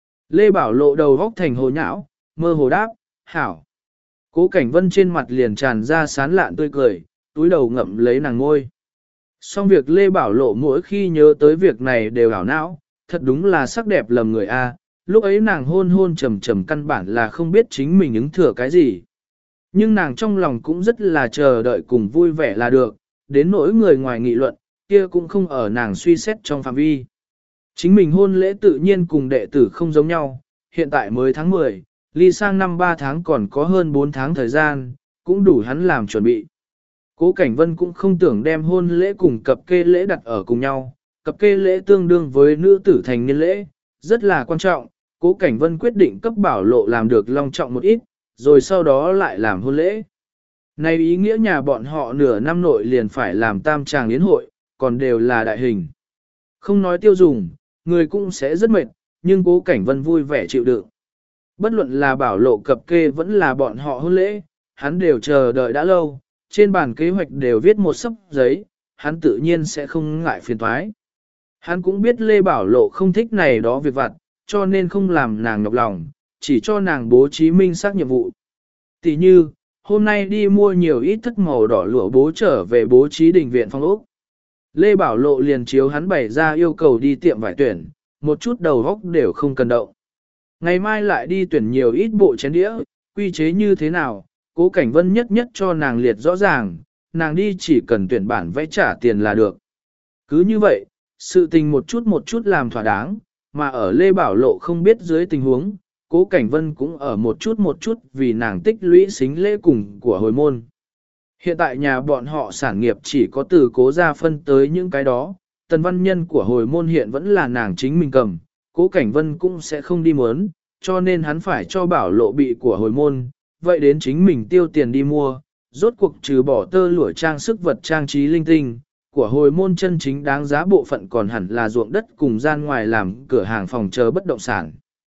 Lê Bảo Lộ đầu góc thành hồ nhão, mơ hồ đáp, hảo. Cố Cảnh Vân trên mặt liền tràn ra sán lạn tươi cười, túi đầu ngậm lấy nàng ngôi. Xong việc Lê Bảo Lộ mỗi khi nhớ tới việc này đều ảo não, thật đúng là sắc đẹp lầm người a. Lúc ấy nàng hôn hôn trầm trầm căn bản là không biết chính mình ứng thừa cái gì. Nhưng nàng trong lòng cũng rất là chờ đợi cùng vui vẻ là được, đến nỗi người ngoài nghị luận, kia cũng không ở nàng suy xét trong phạm vi. Chính mình hôn lễ tự nhiên cùng đệ tử không giống nhau, hiện tại mới tháng 10, ly sang năm 3 tháng còn có hơn 4 tháng thời gian, cũng đủ hắn làm chuẩn bị. Cố Cảnh Vân cũng không tưởng đem hôn lễ cùng cập kê lễ đặt ở cùng nhau, cập kê lễ tương đương với nữ tử thành niên lễ, rất là quan trọng, Cố Cảnh Vân quyết định cấp Bảo Lộ làm được long trọng một ít, rồi sau đó lại làm hôn lễ. Này ý nghĩa nhà bọn họ nửa năm nội liền phải làm tam tràng yến hội, còn đều là đại hình. Không nói tiêu dùng, người cũng sẽ rất mệt, nhưng Cố Cảnh Vân vui vẻ chịu đựng. Bất luận là Bảo Lộ cập kê vẫn là bọn họ hôn lễ, hắn đều chờ đợi đã lâu, trên bàn kế hoạch đều viết một sấp giấy, hắn tự nhiên sẽ không ngại phiền toái. Hắn cũng biết Lê Bảo Lộ không thích này đó việc vặt, cho nên không làm nàng nhọc lòng, chỉ cho nàng bố trí minh xác nhiệm vụ. Tỷ như, hôm nay đi mua nhiều ít thất màu đỏ lụa bố trở về bố trí đình viện phong ốc. Lê Bảo Lộ liền chiếu hắn bày ra yêu cầu đi tiệm vải tuyển, một chút đầu góc đều không cần động. Ngày mai lại đi tuyển nhiều ít bộ chén đĩa, quy chế như thế nào, Cố Cảnh Vân nhất nhất cho nàng liệt rõ ràng, nàng đi chỉ cần tuyển bản vẽ trả tiền là được. Cứ như vậy, sự tình một chút làm thỏa đáng, mà ở Lê Bảo Lộ không biết dưới tình huống, Cố Cảnh Vân cũng ở một chút vì nàng tích lũy xính lễ cùng của hồi môn. Hiện tại nhà bọn họ sản nghiệp chỉ có từ Cố gia phân tới những cái đó, tần văn nhân của hồi môn hiện vẫn là nàng chính mình cầm, Cố Cảnh Vân cũng sẽ không đi muốn, cho nên hắn phải cho Bảo Lộ bị của hồi môn, vậy đến chính mình tiêu tiền đi mua, rốt cuộc trừ bỏ tơ lụa trang sức vật trang trí linh tinh, của hồi môn chân chính đáng giá bộ phận còn hẳn là ruộng đất cùng gian ngoài làm cửa hàng phòng chờ bất động sản.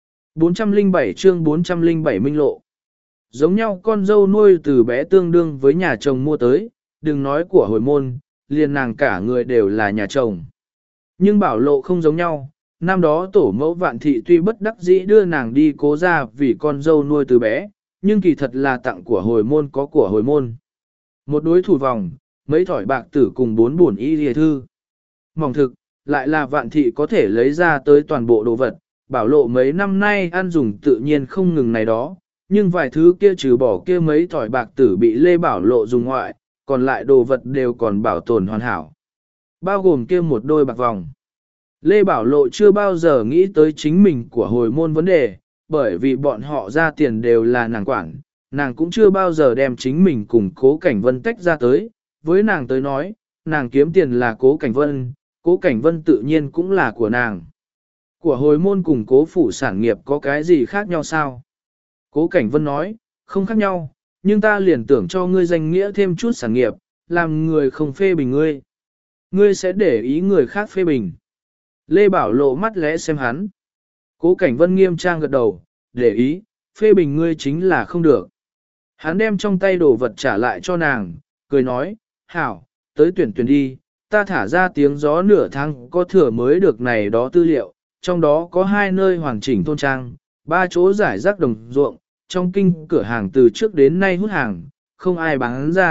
407 chương 407 minh lộ. Giống nhau con dâu nuôi từ bé tương đương với nhà chồng mua tới, đừng nói của hồi môn, liền nàng cả người đều là nhà chồng. Nhưng Bảo Lộ không giống nhau, năm đó tổ mẫu Vạn Thị tuy bất đắc dĩ đưa nàng đi Cố gia vì con dâu nuôi từ bé, nhưng kỳ thật là tặng của hồi môn có của hồi môn. Một đối thủ vòng, mấy thỏi bạc tử cùng 4 bổn y lìa thư. Mỏng thực, lại là Vạn Thị có thể lấy ra tới toàn bộ đồ vật, Bảo Lộ mấy năm nay ăn dùng tự nhiên không ngừng này đó, nhưng vài thứ kia trừ bỏ kia mấy thỏi bạc tử bị Lê Bảo Lộ dùng ngoại, còn lại đồ vật đều còn bảo tồn hoàn hảo. Bao gồm kia một đôi bạc vòng. Lê Bảo Lộ chưa bao giờ nghĩ tới chính mình của hồi môn vấn đề, bởi vì bọn họ ra tiền đều là nàng quản, nàng cũng chưa bao giờ đem chính mình cùng Cố Cảnh Vân tách ra tới, với nàng tới nói, nàng kiếm tiền là Cố Cảnh Vân tự nhiên cũng là của nàng. Của hồi môn cùng Cố phủ sản nghiệp có cái gì khác nhau sao? Cố Cảnh Vân nói, không khác nhau, nhưng ta liền tưởng cho ngươi danh nghĩa thêm chút sản nghiệp, làm người không phê bình ngươi. Ngươi sẽ để ý người khác phê bình. Lê Bảo Lộ mắt lẽ xem hắn. Cố Cảnh Vân nghiêm trang gật đầu, để ý, phê bình ngươi chính là không được. Hắn đem trong tay đồ vật trả lại cho nàng, cười nói, hảo, tới tuyển đi, ta thả ra tiếng gió nửa tháng có thừa mới được này đó tư liệu, trong đó có 2 nơi hoàn chỉnh thôn trang, 3 chỗ giải rác đồng ruộng, trong kinh cửa hàng từ trước đến nay hút hàng, không ai bán ra,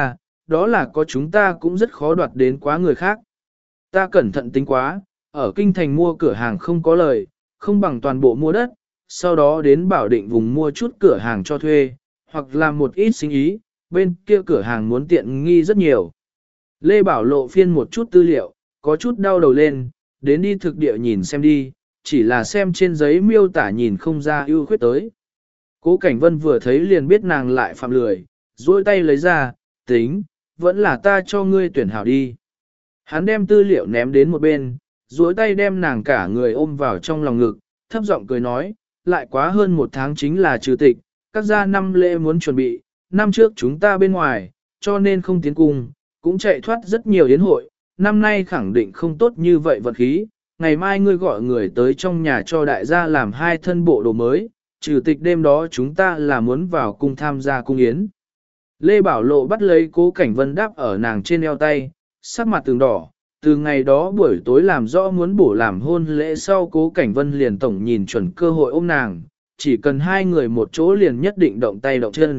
đó là có chúng ta cũng rất khó đoạt đến quá người khác. Ta cẩn thận tính quá, ở kinh thành mua cửa hàng không có lời, không bằng toàn bộ mua đất, sau đó đến Bảo Định vùng mua chút cửa hàng cho thuê, hoặc làm một ít sinh ý, bên kia cửa hàng muốn tiện nghi rất nhiều. Lê Bảo Lộ phiên một chút tư liệu, có chút đau đầu lên, đến đi thực địa nhìn xem đi, chỉ là xem trên giấy miêu tả nhìn không ra ưu khuyết tới. Cố Cảnh Vân vừa thấy liền biết nàng lại phạm lười, duỗi tay lấy ra, tính, vẫn là ta cho ngươi tuyển hảo đi. Hắn đem tư liệu ném đến một bên, duỗi tay đem nàng cả người ôm vào trong lòng ngực, thấp giọng cười nói, lại quá hơn một tháng chính là trừ tịch, các gia năm lễ muốn chuẩn bị, năm trước chúng ta bên ngoài, cho nên không tiến cung, cũng chạy thoát rất nhiều yến hội, năm nay khẳng định không tốt như vậy vật khí, ngày mai ngươi gọi người tới trong nhà cho đại gia làm 2 thân bộ đồ mới, trừ tịch đêm đó chúng ta là muốn vào cung tham gia cung yến. Lê Bảo Lộ bắt lấy Cố Cảnh Vân đáp ở nàng trên eo tay, sắc mặt tường đỏ, từ ngày đó buổi tối làm rõ muốn bổ làm hôn lễ sau Cố Cảnh Vân liền tổng nhìn chuẩn cơ hội ôm nàng, chỉ cần hai người một chỗ liền nhất định động tay động chân.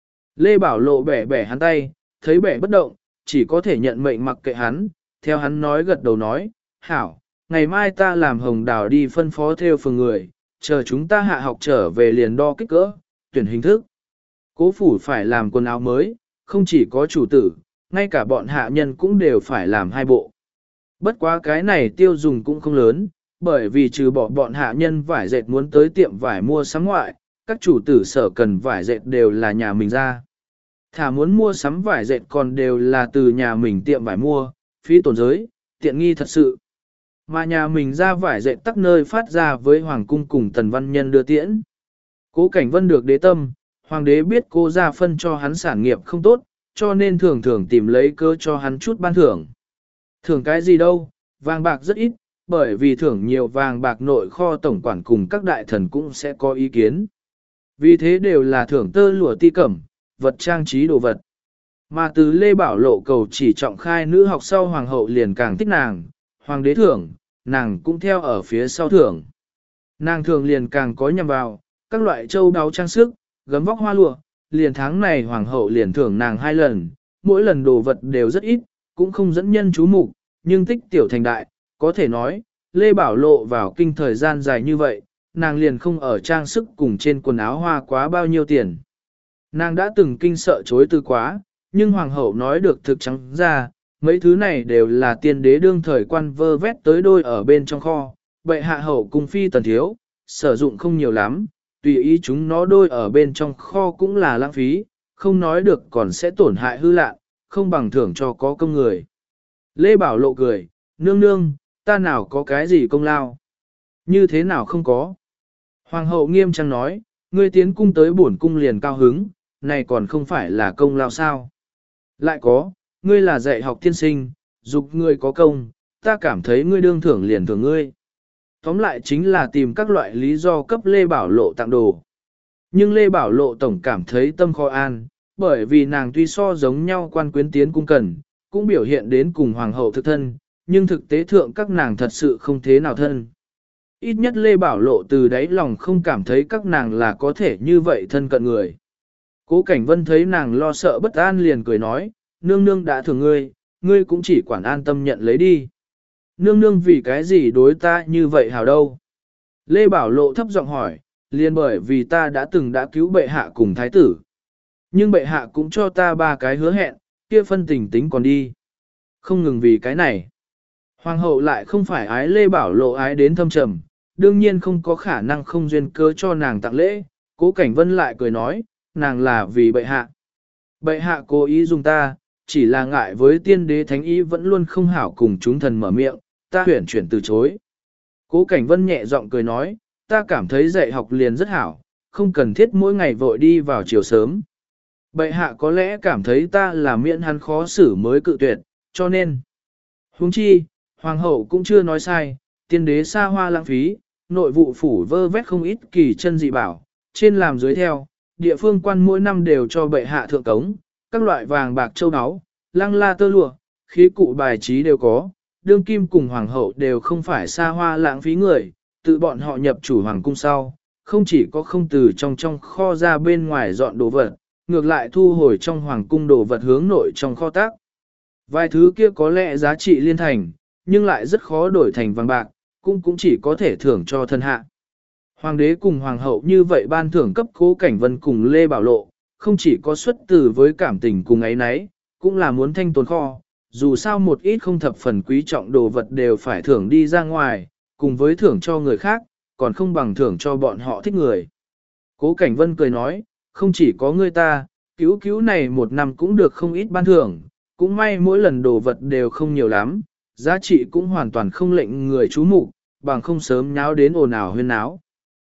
Lê Bảo Lộ bẻ bẻ hắn tay, thấy bẻ bất động, chỉ có thể nhận mệnh mặc kệ hắn, theo hắn nói gật đầu nói, hảo, ngày mai ta làm hồng đào đi phân phó theo phường người, chờ chúng ta hạ học trở về liền đo kích cỡ, tuyển hình thức. Cố phủ phải làm quần áo mới, không chỉ có chủ tử, ngay cả bọn hạ nhân cũng đều phải làm 2 bộ. Bất quá cái này tiêu dùng cũng không lớn, bởi vì trừ bỏ bọn hạ nhân vải dệt muốn tới tiệm vải mua sắm ngoại, các chủ tử sở cần vải dệt đều là nhà mình ra. Thả muốn mua sắm vải dệt còn đều là từ nhà mình tiệm vải mua, phí tổn giới, tiện nghi thật sự. Mà nhà mình ra vải dệt tắc nơi phát ra với Hoàng cung cùng Tần Văn Nhân đưa tiễn. Cố Cảnh Vân được đế tâm, Hoàng đế biết cô ra phân cho hắn sản nghiệp không tốt, cho nên thường thường tìm lấy cơ cho hắn chút ban thưởng. Thưởng cái gì đâu, vàng bạc rất ít, bởi vì thưởng nhiều vàng bạc nội kho tổng quản cùng các đại thần cũng sẽ có ý kiến. Vì thế đều là thưởng tơ lụa ti cẩm, vật trang trí đồ vật. Mà từ Lê Bảo Lộ cầu chỉ trọng khai nữ học sau hoàng hậu liền càng thích nàng, hoàng đế thưởng, nàng cũng theo ở phía sau thưởng. Nàng thường liền càng có nhằm vào, các loại châu báu trang sức, gấm vóc hoa lụa, liền tháng này hoàng hậu liền thưởng nàng 2 lần, mỗi lần đồ vật đều rất ít, cũng không dẫn nhân chú mục, nhưng tích tiểu thành đại, có thể nói, Lê Bảo Lộ vào kinh thời gian dài như vậy, nàng liền không ở trang sức cùng trên quần áo hoa quá bao nhiêu tiền. Nàng đã từng kinh sợ chối từ quá, nhưng hoàng hậu nói được thực trắng ra, mấy thứ này đều là tiên đế đương thời quan vơ vét tới đôi ở bên trong kho, bệ hạ hậu cung phi tần thiếu, sử dụng không nhiều lắm, tùy ý chúng nó đôi ở bên trong kho cũng là lãng phí, không nói được còn sẽ tổn hại hư lạ, không bằng thưởng cho có công người. Lê Bảo Lộ cười, nương nương, ta nào có cái gì công lao? Như thế nào không có? Hoàng hậu nghiêm trang nói, ngươi tiến cung tới bổn cung liền cao hứng, này còn không phải là công lao sao? Lại có, ngươi là dạy học tiên sinh, dục ngươi có công, ta cảm thấy ngươi đương thưởng liền thưởng ngươi. Tóm lại chính là tìm các loại lý do cấp Lê Bảo Lộ tặng đồ. Nhưng Lê Bảo Lộ tổng cảm thấy tâm khó an, bởi vì nàng tuy so giống nhau quan quyến tiến cung cần, cũng biểu hiện đến cùng hoàng hậu thực thân, nhưng thực tế thượng các nàng thật sự không thế nào thân. Ít nhất Lê Bảo Lộ từ đáy lòng không cảm thấy các nàng là có thể như vậy thân cận người. Cố Cảnh Vân thấy nàng lo sợ bất an liền cười nói, nương nương đã thưởng ngươi, ngươi cũng chỉ quản an tâm nhận lấy đi. Nương nương vì cái gì đối ta như vậy hảo đâu? Lê Bảo Lộ thấp giọng hỏi, liền bởi vì ta đã từng đã cứu bệ hạ cùng thái tử. Nhưng bệ hạ cũng cho ta 3 cái hứa hẹn, kia phân tình tính còn đi. Không ngừng vì cái này. Hoàng hậu lại không phải ái Lê Bảo Lộ ái đến thâm trầm, đương nhiên không có khả năng không duyên cớ cho nàng tặng lễ. Cố Cảnh Vân lại cười nói, nàng là vì bệ hạ. Bệ hạ cố ý dùng ta, chỉ là ngại với tiên đế thánh ý vẫn luôn không hảo cùng chúng thần mở miệng, ta huyển chuyển từ chối. Cố Cảnh Vân nhẹ giọng cười nói, ta cảm thấy dạy học liền rất hảo, không cần thiết mỗi ngày vội đi vào chiều sớm. Bệ hạ có lẽ cảm thấy ta là miễn hắn khó xử mới cự tuyệt, cho nên. Huống chi, hoàng hậu cũng chưa nói sai, tiên đế xa hoa lãng phí, nội vụ phủ vơ vét không ít kỳ chân dị bảo, trên làm dưới theo, địa phương quan mỗi năm đều cho bệ hạ thượng cống, các loại vàng bạc châu áo, lăng la tơ lụa, khí cụ bài trí đều có, đương kim cùng hoàng hậu đều không phải xa hoa lãng phí người, tự bọn họ nhập chủ hoàng cung sau, không chỉ có không từ trong kho ra bên ngoài dọn đồ vật, ngược lại thu hồi trong hoàng cung đồ vật hướng nội trong kho tác. Vài thứ kia có lẽ giá trị liên thành, nhưng lại rất khó đổi thành vàng bạc, cũng chỉ có thể thưởng cho thân hạ. Hoàng đế cùng hoàng hậu như vậy ban thưởng cấp Cố Cảnh Vân cùng Lê Bảo Lộ, không chỉ có xuất từ với cảm tình cùng ấy nấy, cũng là muốn thanh tồn kho, dù sao một ít không thập phần quý trọng đồ vật đều phải thưởng đi ra ngoài, cùng với thưởng cho người khác, còn không bằng thưởng cho bọn họ thích người. Cố Cảnh Vân cười nói, không chỉ có ngươi ta, cứu cứu này một năm cũng được không ít ban thưởng, cũng may mỗi lần đồ vật đều không nhiều lắm, giá trị cũng hoàn toàn không lệnh người chú mục, bằng không sớm nháo đến ồn ào huyên náo.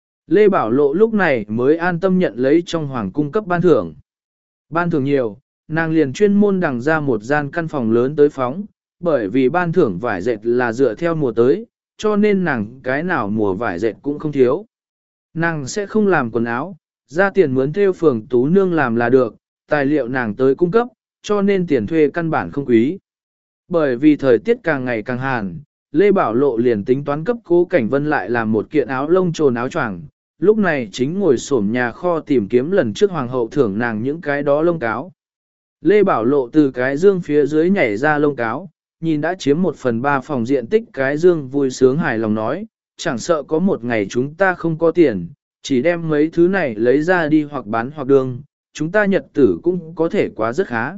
Lê Bảo Lộ lúc này mới an tâm nhận lấy trong hoàng cung cấp ban thưởng. Ban thưởng nhiều, nàng liền chuyên môn đằng ra một gian căn phòng lớn tới phóng, bởi vì ban thưởng vải dệt là dựa theo mùa tới, cho nên nàng cái nào mùa vải dệt cũng không thiếu. Nàng sẽ không làm quần áo, ra tiền mướn theo phường tú nương làm là được, tài liệu nàng tới cung cấp, cho nên tiền thuê căn bản không quý. Bởi vì thời tiết càng ngày càng hàn, Lê Bảo Lộ liền tính toán cấp Cố Cảnh Vân lại làm một kiện áo lông trồn áo choàng. Lúc này chính ngồi xổm nhà kho tìm kiếm lần trước hoàng hậu thưởng nàng những cái đó lông cáo. Lê Bảo Lộ từ cái dương phía dưới nhảy ra lông cáo, nhìn đã chiếm 1/3 phòng diện tích cái dương vui sướng hài lòng nói, chẳng sợ có một ngày chúng ta không có tiền, chỉ đem mấy thứ này lấy ra đi hoặc bán hoặc đường, chúng ta nhật tử cũng có thể quá rất khá.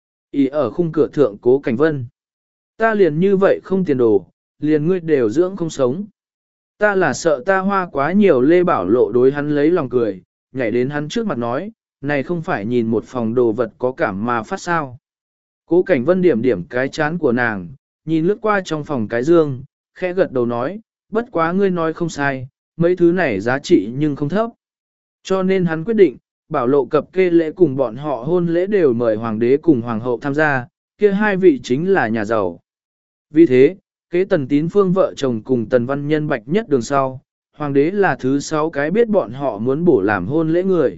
Ý ở khung cửa thượng Cố Cảnh Vân. Ta liền như vậy không tiền đồ, liền ngươi đều dưỡng không sống. Ta là sợ ta hoa quá nhiều. Lê Bảo Lộ đối hắn lấy lòng cười, nhảy đến hắn trước mặt nói, này không phải nhìn một phòng đồ vật có cảm mà phát sao. Cố Cảnh Vân điểm điểm cái chán của nàng, nhìn lướt qua trong phòng cái dương, khẽ gật đầu nói, bất quá ngươi nói không sai, mấy thứ này giá trị nhưng không thấp. Cho nên hắn quyết định, Bảo Lộ cập kê lễ cùng bọn họ hôn lễ đều mời hoàng đế cùng hoàng hậu tham gia, kia hai vị chính là nhà giàu. Vì thế, kế Tần Tín Phương vợ chồng cùng Tần Văn Nhân bạch nhất đường sau, hoàng đế là thứ 6 cái biết bọn họ muốn bổ làm hôn lễ người.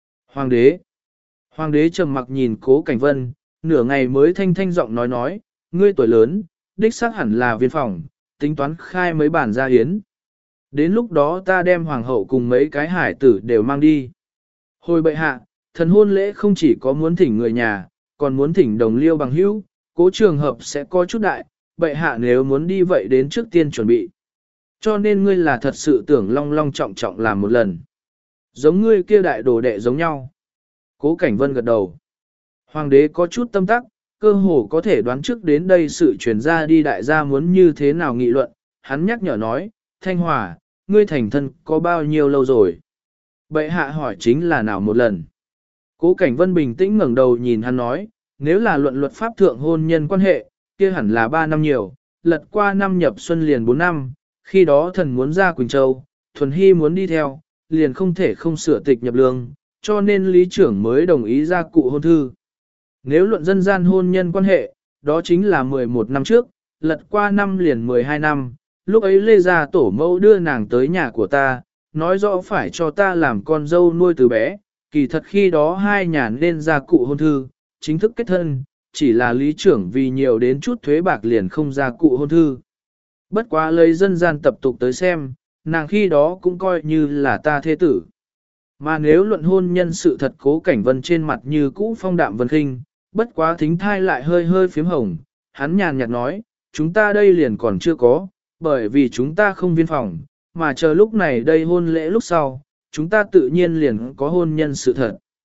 Hoàng đế trầm mặc nhìn Cố Cảnh Vân, nửa ngày mới thanh thanh giọng nói, ngươi tuổi lớn, đích xác hẳn là viên phòng, tính toán khai mấy bản gia hiến. Đến lúc đó ta đem hoàng hậu cùng mấy cái hải tử đều mang đi. Hồi bệ hạ, thần hôn lễ không chỉ có muốn thỉnh người nhà, còn muốn thỉnh đồng liêu bằng hữu, Cố trường hợp sẽ có chút đại, bệ hạ nếu muốn đi vậy đến trước tiên chuẩn bị. Cho nên ngươi là thật sự tưởng long long trọng trọng làm một lần. Giống ngươi kia đại đồ đệ giống nhau. Cố Cảnh Vân gật đầu. Hoàng đế có chút tâm tắc, cơ hồ có thể đoán trước đến đây sự truyền ra đi đại gia muốn như thế nào nghị luận. Hắn nhắc nhở nói, Thanh Hòa, ngươi thành thân có bao nhiêu lâu rồi? Bệ hạ hỏi chính là nào một lần? Cố Cảnh Vân bình tĩnh ngẩng đầu nhìn hắn nói, nếu là luận luật pháp thượng hôn nhân quan hệ, kia hẳn là 3 năm nhiều, lật qua năm nhập xuân liền 4 năm, khi đó thần muốn ra Quỳnh Châu, Thuần Hy muốn đi theo, liền không thể không sửa tịch nhập lương, cho nên lý trưởng mới đồng ý ra cụ hôn thư. Nếu luận dân gian hôn nhân quan hệ, đó chính là 11 năm trước, lật qua năm liền 12 năm, lúc ấy Lê Gia tổ mẫu đưa nàng tới nhà của ta, nói rõ phải cho ta làm con dâu nuôi từ bé, kỳ thật khi đó hai nhà nên ra cụ hôn thư, chính thức kết thân, chỉ là lý trưởng vì nhiều đến chút thuế bạc liền không ra cụ hôn thư. Bất quá lấy dân gian tập tục tới xem, nàng khi đó cũng coi như là ta thế tử. Mà nếu luận hôn nhân sự thật Cố Cảnh Vân trên mặt như cũ phong đạm vân khinh, bất quá thính thai lại hơi hơi phím hồng, hắn nhàn nhạt nói, chúng ta đây liền còn chưa có, bởi vì chúng ta không viên phòng, mà chờ lúc này đây hôn lễ lúc sau, chúng ta tự nhiên liền có hôn nhân sự thật.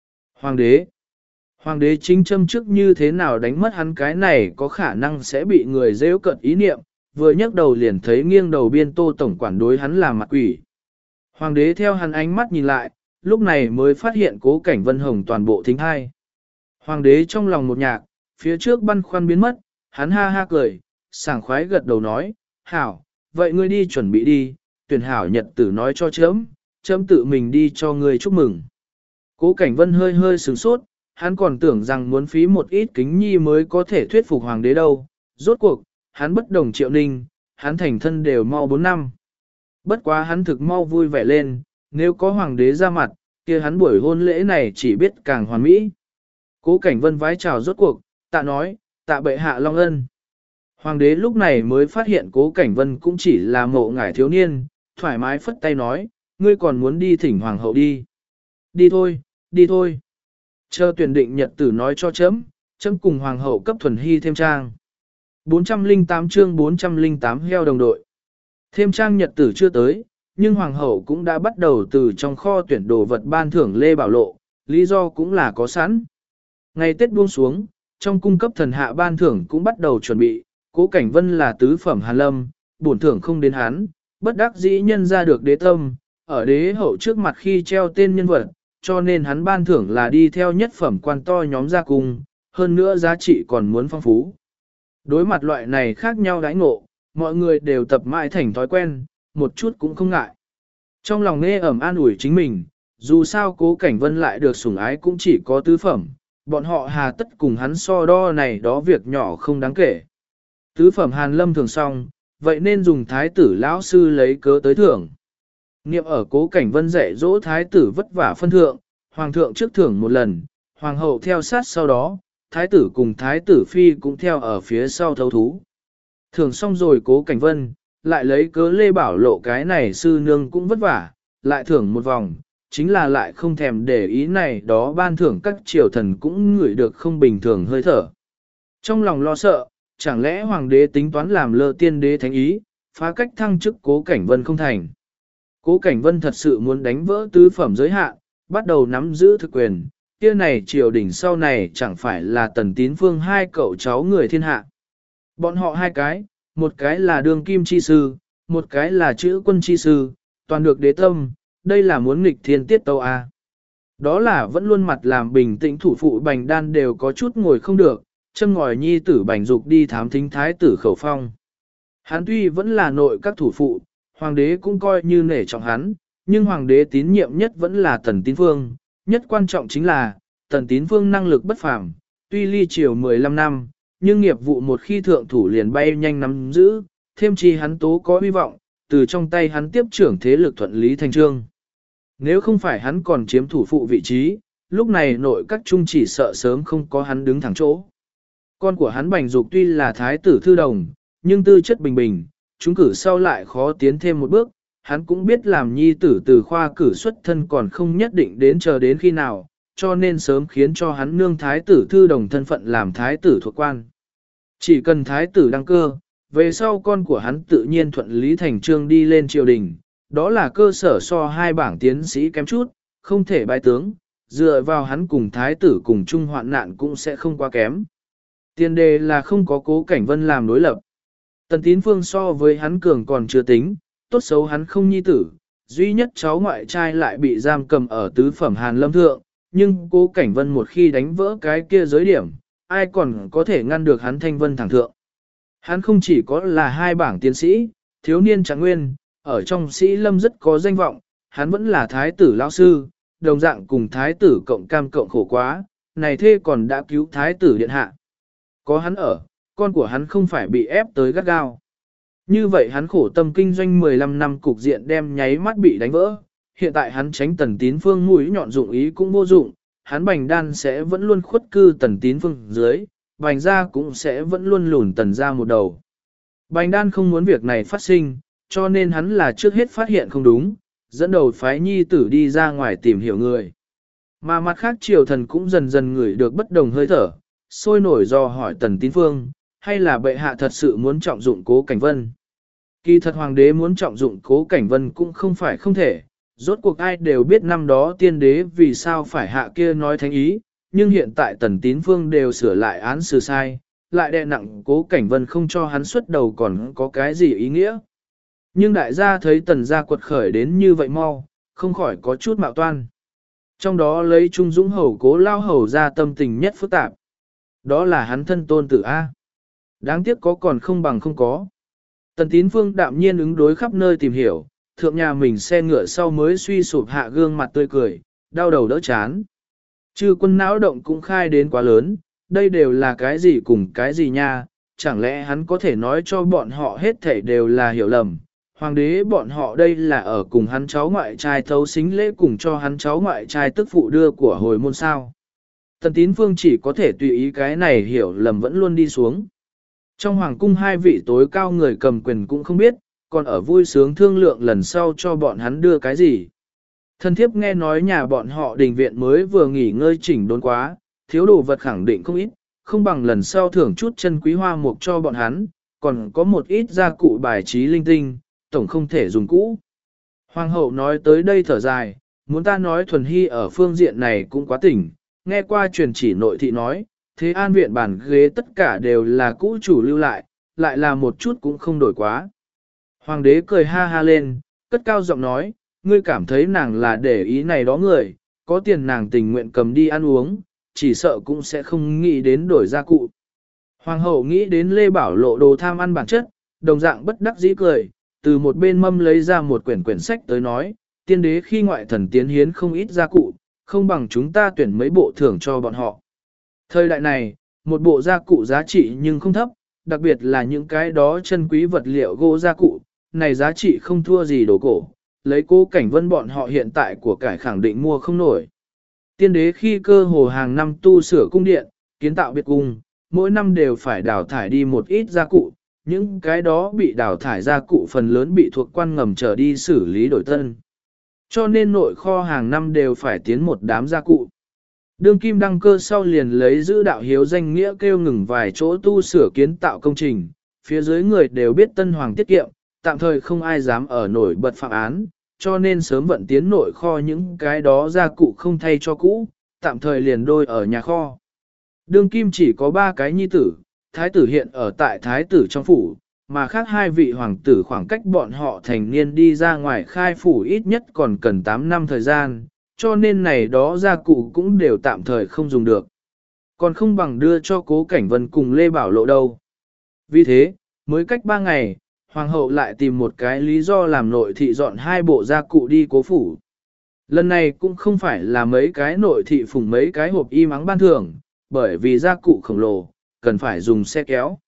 Hoàng đế chính châm trước như thế nào đánh mất hắn cái này có khả năng sẽ bị người rêu cận ý niệm, vừa nhấc đầu liền thấy nghiêng đầu biên Tô tổng quản đối hắn là mặt quỷ. Hoàng đế theo hắn ánh mắt nhìn lại, lúc này mới phát hiện Cố Cảnh Vân hồng toàn bộ thính hai. Hoàng đế trong lòng một nhạc, phía trước băn khoăn biến mất, hắn ha ha cười, sảng khoái gật đầu nói, hảo, vậy ngươi đi chuẩn bị đi, tuyển hảo nhật tử nói cho chấm tự mình đi cho ngươi chúc mừng. Cố Cảnh Vân hơi hơi sửng sốt, hắn còn tưởng rằng muốn phí một ít kính nhi mới có thể thuyết phục hoàng đế đâu, rốt cuộc, hắn bất đồng Triệu Ninh, hắn thành thân đều mau 4 năm. Bất quá hắn thực mau vui vẻ lên, nếu có hoàng đế ra mặt, kia hắn buổi hôn lễ này chỉ biết càng hoàn mỹ. Cố Cảnh Vân vái chào rốt cuộc, tạ nói, tạ bệ hạ long ân. Hoàng đế lúc này mới phát hiện Cố Cảnh Vân cũng chỉ là mộ ngải thiếu niên, thoải mái phất tay nói, ngươi còn muốn đi thỉnh hoàng hậu đi. Đi thôi, đi thôi. Chờ tuyển định nhật tử nói cho chấm cùng hoàng hậu cấp thuần hy thêm trang. 408 chương 408 heo đồng đội. Thêm trang nhật tử chưa tới, nhưng hoàng hậu cũng đã bắt đầu từ trong kho tuyển đồ vật ban thưởng Lê Bảo Lộ, lý do cũng là có sẵn. Ngày Tết buông xuống, trong cung cấp thần hạ ban thưởng cũng bắt đầu chuẩn bị, Cố Cảnh Vân là tứ phẩm Hàn Lâm, bổn thưởng không đến hắn, bất đắc dĩ nhân ra được đế tâm, ở đế hậu trước mặt khi treo tên nhân vật, cho nên hắn ban thưởng là đi theo nhất phẩm quan to nhóm ra cung, hơn nữa giá trị còn muốn phong phú. Đối mặt loại này khác nhau đãi ngộ, mọi người đều tập mãi thành thói quen, một chút cũng không ngại. Trong lòng nghe ẩm an ủi chính mình, dù sao Cố Cảnh Vân lại được sủng ái cũng chỉ có tứ phẩm, bọn họ hà tất cùng hắn so đo này đó việc nhỏ không đáng kể. Tứ phẩm Hàn Lâm thường xong, vậy nên dùng thái tử lão sư lấy cớ tới thưởng. Niệm ở Cố Cảnh Vân dạy dỗ thái tử vất vả phân thượng, hoàng thượng trước thưởng một lần, hoàng hậu theo sát sau đó, thái tử cùng thái tử phi cũng theo ở phía sau thấu thú. Thưởng xong rồi Cố Cảnh Vân, lại lấy cớ Lê Bảo Lộ cái này sư nương cũng vất vả, lại thưởng một vòng, chính là lại không thèm để ý này đó ban thưởng các triều thần cũng ngửi được không bình thường hơi thở. Trong lòng lo sợ, chẳng lẽ hoàng đế tính toán làm lơ tiên đế thánh ý, phá cách thăng chức Cố Cảnh Vân không thành. Cố Cảnh Vân thật sự muốn đánh vỡ tứ phẩm giới hạn, bắt đầu nắm giữ thực quyền, kia này triều đình sau này chẳng phải là Tần Tín Phương hai cậu cháu người thiên hạ. Bọn họ hai cái, một cái là đường kim chi sư, một cái là chữ quân chi sư, toàn được đế tâm, đây là muốn nghịch thiên tiết tâu a. Đó là vẫn luôn mặt làm bình tĩnh thủ phụ Bành Đan đều có chút ngồi không được, châm ngòi nhi tử Bành Dục đi thám thính thái tử Khẩu Phong. Hắn tuy vẫn là nội các thủ phụ, hoàng đế cũng coi như nể trọng hắn, nhưng hoàng đế tín nhiệm nhất vẫn là Tần Tín Phương, nhất quan trọng chính là Tần Tín Phương năng lực bất phàm, tuy ly triều 15 năm, nhưng nghiệp vụ một khi thượng thủ liền bay nhanh nắm giữ, thêm chi hắn tố có hy vọng, từ trong tay hắn tiếp trưởng thế lực thuận lý thành trương. Nếu không phải hắn còn chiếm thủ phụ vị trí, lúc này nội các trung chỉ sợ sớm không có hắn đứng thẳng chỗ. Con của hắn Bành Dục tuy là thái tử thư đồng, nhưng tư chất bình bình, chúng cử sau lại khó tiến thêm một bước, hắn cũng biết làm nhi tử từ khoa cử xuất thân còn không nhất định đến chờ đến khi nào, cho nên sớm khiến cho hắn nương thái tử thư đồng thân phận làm thái tử thuộc quan. Chỉ cần thái tử đăng cơ, về sau con của hắn tự nhiên thuận lý thành trương đi lên triều đình, đó là cơ sở so hai bảng tiến sĩ kém chút, không thể bái tướng, dựa vào hắn cùng thái tử cùng chung hoạn nạn cũng sẽ không quá kém. Tiền đề là không có Cố Cảnh Vân làm đối lập. Tần Tín Phương so với hắn cường còn chưa tính, tốt xấu hắn không nhi tử, duy nhất cháu ngoại trai lại bị giam cầm ở tứ phẩm Hàn Lâm Thượng, nhưng Cố Cảnh Vân một khi đánh vỡ cái kia giới điểm, ai còn có thể ngăn được hắn thanh vân thẳng thượng. Hắn không chỉ có là hai bảng tiến sĩ, thiếu niên trạng nguyên, ở trong sĩ lâm rất có danh vọng, hắn vẫn là thái tử lão sư, đồng dạng cùng thái tử cộng cam cộng khổ quá, này thê còn đã cứu thái tử điện hạ. Có hắn ở, con của hắn không phải bị ép tới gắt gao. Như vậy hắn khổ tâm kinh doanh 15 năm cục diện đem nháy mắt bị đánh vỡ, hiện tại hắn tránh Tần Tín Phương mũi nhọn dụng ý cũng vô dụng, hắn Bành Đan sẽ vẫn luôn khuất cư Tần Tín Phương dưới, Bành gia cũng sẽ vẫn luôn lùn Tần gia một đầu. Bành Đan không muốn việc này phát sinh, cho nên hắn là trước hết phát hiện không đúng, dẫn đầu phái nhi tử đi ra ngoài tìm hiểu người. Mà mặt khác triều thần cũng dần dần ngửi được bất đồng hơi thở, sôi nổi do hỏi Tần Tín Phương, hay là bệ hạ thật sự muốn trọng dụng Cố Cảnh Vân. Kỳ thật hoàng đế muốn trọng dụng Cố Cảnh Vân cũng không phải không thể, rốt cuộc ai đều biết năm đó tiên đế vì sao phải hạ kia nói thánh ý, nhưng hiện tại Tần Tín Phương đều sửa lại án xử sai, lại đè nặng Cố Cảnh Vân không cho hắn xuất đầu còn có cái gì ý nghĩa. Nhưng đại gia thấy Tần gia quật khởi đến như vậy mau, không khỏi có chút mạo toan. Trong đó lấy Trung Dũng hầu Cố lao hầu ra tâm tình nhất phức tạp. Đó là hắn thân tôn tử A. Đáng tiếc có còn không bằng không có. Tần Tín Phương đạm nhiên ứng đối khắp nơi tìm hiểu, thượng nhà mình xe ngựa sau mới suy sụp hạ gương mặt tươi cười, đau đầu đỡ chán. Chư quân não động cũng khai đến quá lớn, đây đều là cái gì cùng cái gì nha, chẳng lẽ hắn có thể nói cho bọn họ hết thảy đều là hiểu lầm. Hoàng đế bọn họ đây là ở cùng hắn cháu ngoại trai thấu xính lễ cùng cho hắn cháu ngoại trai tức phụ đưa của hồi môn sao. Tần Tín Phương chỉ có thể tùy ý cái này hiểu lầm vẫn luôn đi xuống. Trong hoàng cung hai vị tối cao người cầm quyền cũng không biết, còn ở vui sướng thương lượng lần sau cho bọn hắn đưa cái gì. Thân thiếp nghe nói nhà bọn họ đình viện mới vừa nghỉ ngơi chỉnh đốn quá, thiếu đồ vật khẳng định không ít, không bằng lần sau thưởng chút chân quý hoa mục cho bọn hắn, còn có một ít gia cụ bài trí linh tinh, tổng không thể dùng cũ. Hoàng hậu nói tới đây thở dài, muốn ta nói thuần hy ở phương diện này cũng quá tỉnh, nghe qua truyền chỉ nội thị nói, thế an viện bản ghế tất cả đều là cũ chủ lưu lại là một chút cũng không đổi quá. Hoàng đế cười ha ha lên, cất cao giọng nói, ngươi cảm thấy nàng là để ý này đó người, có tiền nàng tình nguyện cầm đi ăn uống, chỉ sợ cũng sẽ không nghĩ đến đổi gia cụ. Hoàng hậu nghĩ đến Lê Bảo Lộ đồ tham ăn bản chất, đồng dạng bất đắc dĩ cười, từ một bên mâm lấy ra một quyển sách tới nói, tiên đế khi ngoại thần tiến hiến không ít gia cụ, không bằng chúng ta tuyển mấy bộ thưởng cho bọn họ. Thời đại này, một bộ gia cụ giá trị nhưng không thấp, đặc biệt là những cái đó chân quý vật liệu gỗ gia cụ, này giá trị không thua gì đồ cổ, lấy Cố Cảnh Vân bọn họ hiện tại của cải khẳng định mua không nổi. Tiên đế khi cơ hồ hàng năm tu sửa cung điện, kiến tạo biệt cung, mỗi năm đều phải đào thải đi một ít gia cụ, những cái đó bị đào thải gia cụ phần lớn bị thuộc quan ngầm trở đi xử lý đổi tân. Cho nên nội kho hàng năm đều phải tiến một đám gia cụ. Đương kim đăng cơ sau liền lấy giữ đạo hiếu danh nghĩa kêu ngừng vài chỗ tu sửa kiến tạo công trình, phía dưới người đều biết tân hoàng tiết kiệm, tạm thời không ai dám ở nổi bật phạm án, cho nên sớm vận tiến nội kho những cái đó gia cụ không thay cho cũ, tạm thời liền đôi ở nhà kho. Đương kim chỉ có 3 cái nhi tử, thái tử hiện ở tại thái tử trong phủ, mà khác 2 vị hoàng tử khoảng cách bọn họ thành niên đi ra ngoài khai phủ ít nhất còn cần 8 năm thời gian, cho nên này đó gia cụ cũng đều tạm thời không dùng được. Còn không bằng đưa cho Cố Cảnh Vân cùng Lê Bảo Lộ đâu. Vì thế, mới cách 3 ngày, hoàng hậu lại tìm một cái lý do làm nội thị dọn 2 bộ gia cụ đi cố phủ. Lần này cũng không phải là mấy cái nội thị phùng mấy cái hộp y mắng ban thưởng, bởi vì gia cụ khổng lồ, cần phải dùng xe kéo.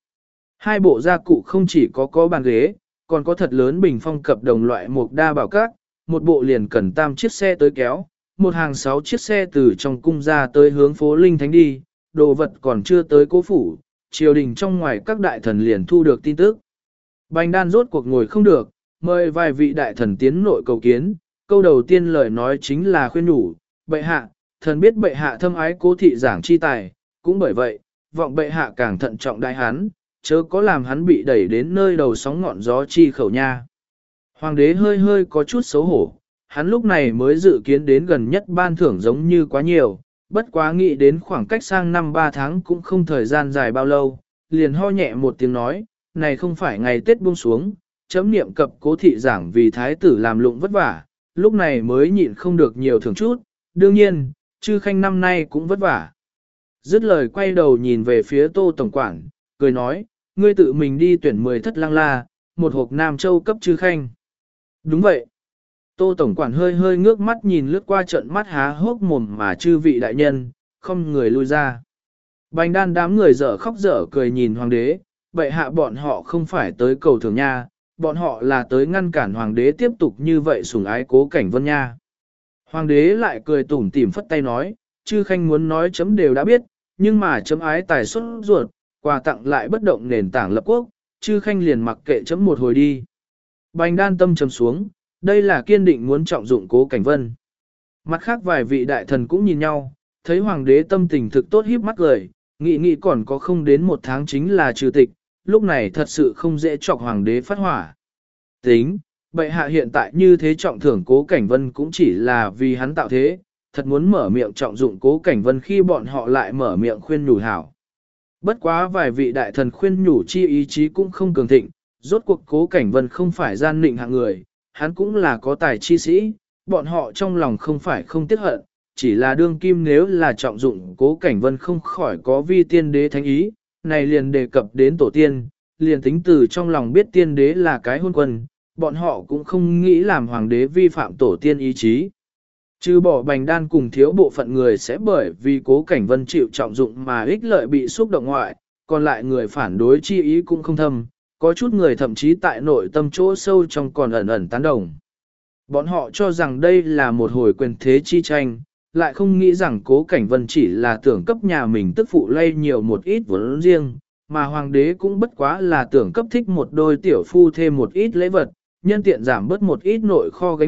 2 bộ gia cụ không chỉ có bàn ghế, còn có thật lớn bình phong cập đồng loại mục đa bảo các, một bộ liền cần 3 chiếc xe tới kéo, một hàng 6 chiếc xe từ trong cung ra tới hướng phố Linh Thánh đi, đồ vật còn chưa tới cố phủ, triều đình trong ngoài các đại thần liền thu được tin tức. Bành Đan rốt cuộc ngồi không được, mời vài vị đại thần tiến nội cầu kiến, câu đầu tiên lời nói chính là khuyên nhủ, bệ hạ, thần biết bệ hạ thâm ái Cố thị giảng chi tài, cũng bởi vậy, vọng bệ hạ càng thận trọng đại hắn, chớ có làm hắn bị đẩy đến nơi đầu sóng ngọn gió chi khẩu nha. Hoàng đế hơi hơi có chút xấu hổ, hắn lúc này mới dự kiến đến gần nhất ban thưởng giống như quá nhiều, bất quá nghĩ đến khoảng cách sang năm 3 tháng cũng không thời gian dài bao lâu, liền ho nhẹ một tiếng nói, này không phải ngày Tết buông xuống, chấm niệm cập Cố thị giảng vì thái tử làm lụng vất vả, lúc này mới nhịn không được nhiều thưởng chút, đương nhiên, chư khanh năm nay cũng vất vả. Dứt lời quay đầu nhìn về phía Tô Tổng Quản, cười nói, ngươi tự mình đi tuyển 10 thất lang la, một hộp Nam Châu cấp chư khanh. Đúng vậy. Tô Tổng Quản hơi hơi ngước mắt nhìn lướt qua trận mắt há hốc mồm mà chư vị đại nhân, không người lui ra. Bành Đan đám người dở khóc dở cười nhìn hoàng đế, bệ hạ bọn họ không phải tới cầu thưởng nha, bọn họ là tới ngăn cản hoàng đế tiếp tục như vậy sủng ái Cố Cảnh Vân nha. Hoàng đế lại cười tủm tỉm phất tay nói, chư khanh muốn nói chấm đều đã biết, nhưng mà chấm ái tài xuất ruột, quà tặng lại bất động nền tảng lập quốc, chư khanh liền mặc kệ chấm một hồi đi. Bành Đan tâm trầm xuống, đây là kiên định muốn trọng dụng Cố Cảnh Vân. Mặt khác vài vị đại thần cũng nhìn nhau, thấy hoàng đế tâm tình thực tốt híp mắt cười, nghĩ còn có không đến 1 tháng chính là trừ tịch, lúc này thật sự không dễ chọc hoàng đế phát hỏa. Tính, bệ hạ hiện tại như thế trọng thưởng Cố Cảnh Vân cũng chỉ là vì hắn tạo thế, thật muốn mở miệng trọng dụng Cố Cảnh Vân khi bọn họ lại mở miệng khuyên nhủ hảo. Bất quá vài vị đại thần khuyên nhủ chi ý chí cũng không cường thịnh, rốt cuộc Cố Cảnh Vân không phải gian nịnh hạng người, hắn cũng là có tài chi sĩ, bọn họ trong lòng không phải không tiếc hận, chỉ là đương kim nếu là trọng dụng Cố Cảnh Vân không khỏi có vi tiên đế thánh ý, này liền đề cập đến tổ tiên, liền tính từ trong lòng biết tiên đế là cái hôn quân, bọn họ cũng không nghĩ làm hoàng đế vi phạm tổ tiên ý chí. Trừ bỏ Bành Đan cùng thiếu bộ phận người sẽ bởi vì Cố Cảnh Vân chịu trọng dụng mà ích lợi bị xúc động ngoại, còn lại người phản đối chi ý cũng không thâm, có chút người thậm chí tại nội tâm chỗ sâu trong còn ẩn ẩn tán đồng. Bọn họ cho rằng đây là một hồi quyền thế chi tranh, lại không nghĩ rằng Cố Cảnh Vân chỉ là tưởng cấp nhà mình tức phụ lây nhiều một ít vốn riêng, mà hoàng đế cũng bất quá là tưởng cấp thích một đôi tiểu phu thêm một ít lễ vật, nhân tiện giảm bớt một ít nội kho gánh nặng,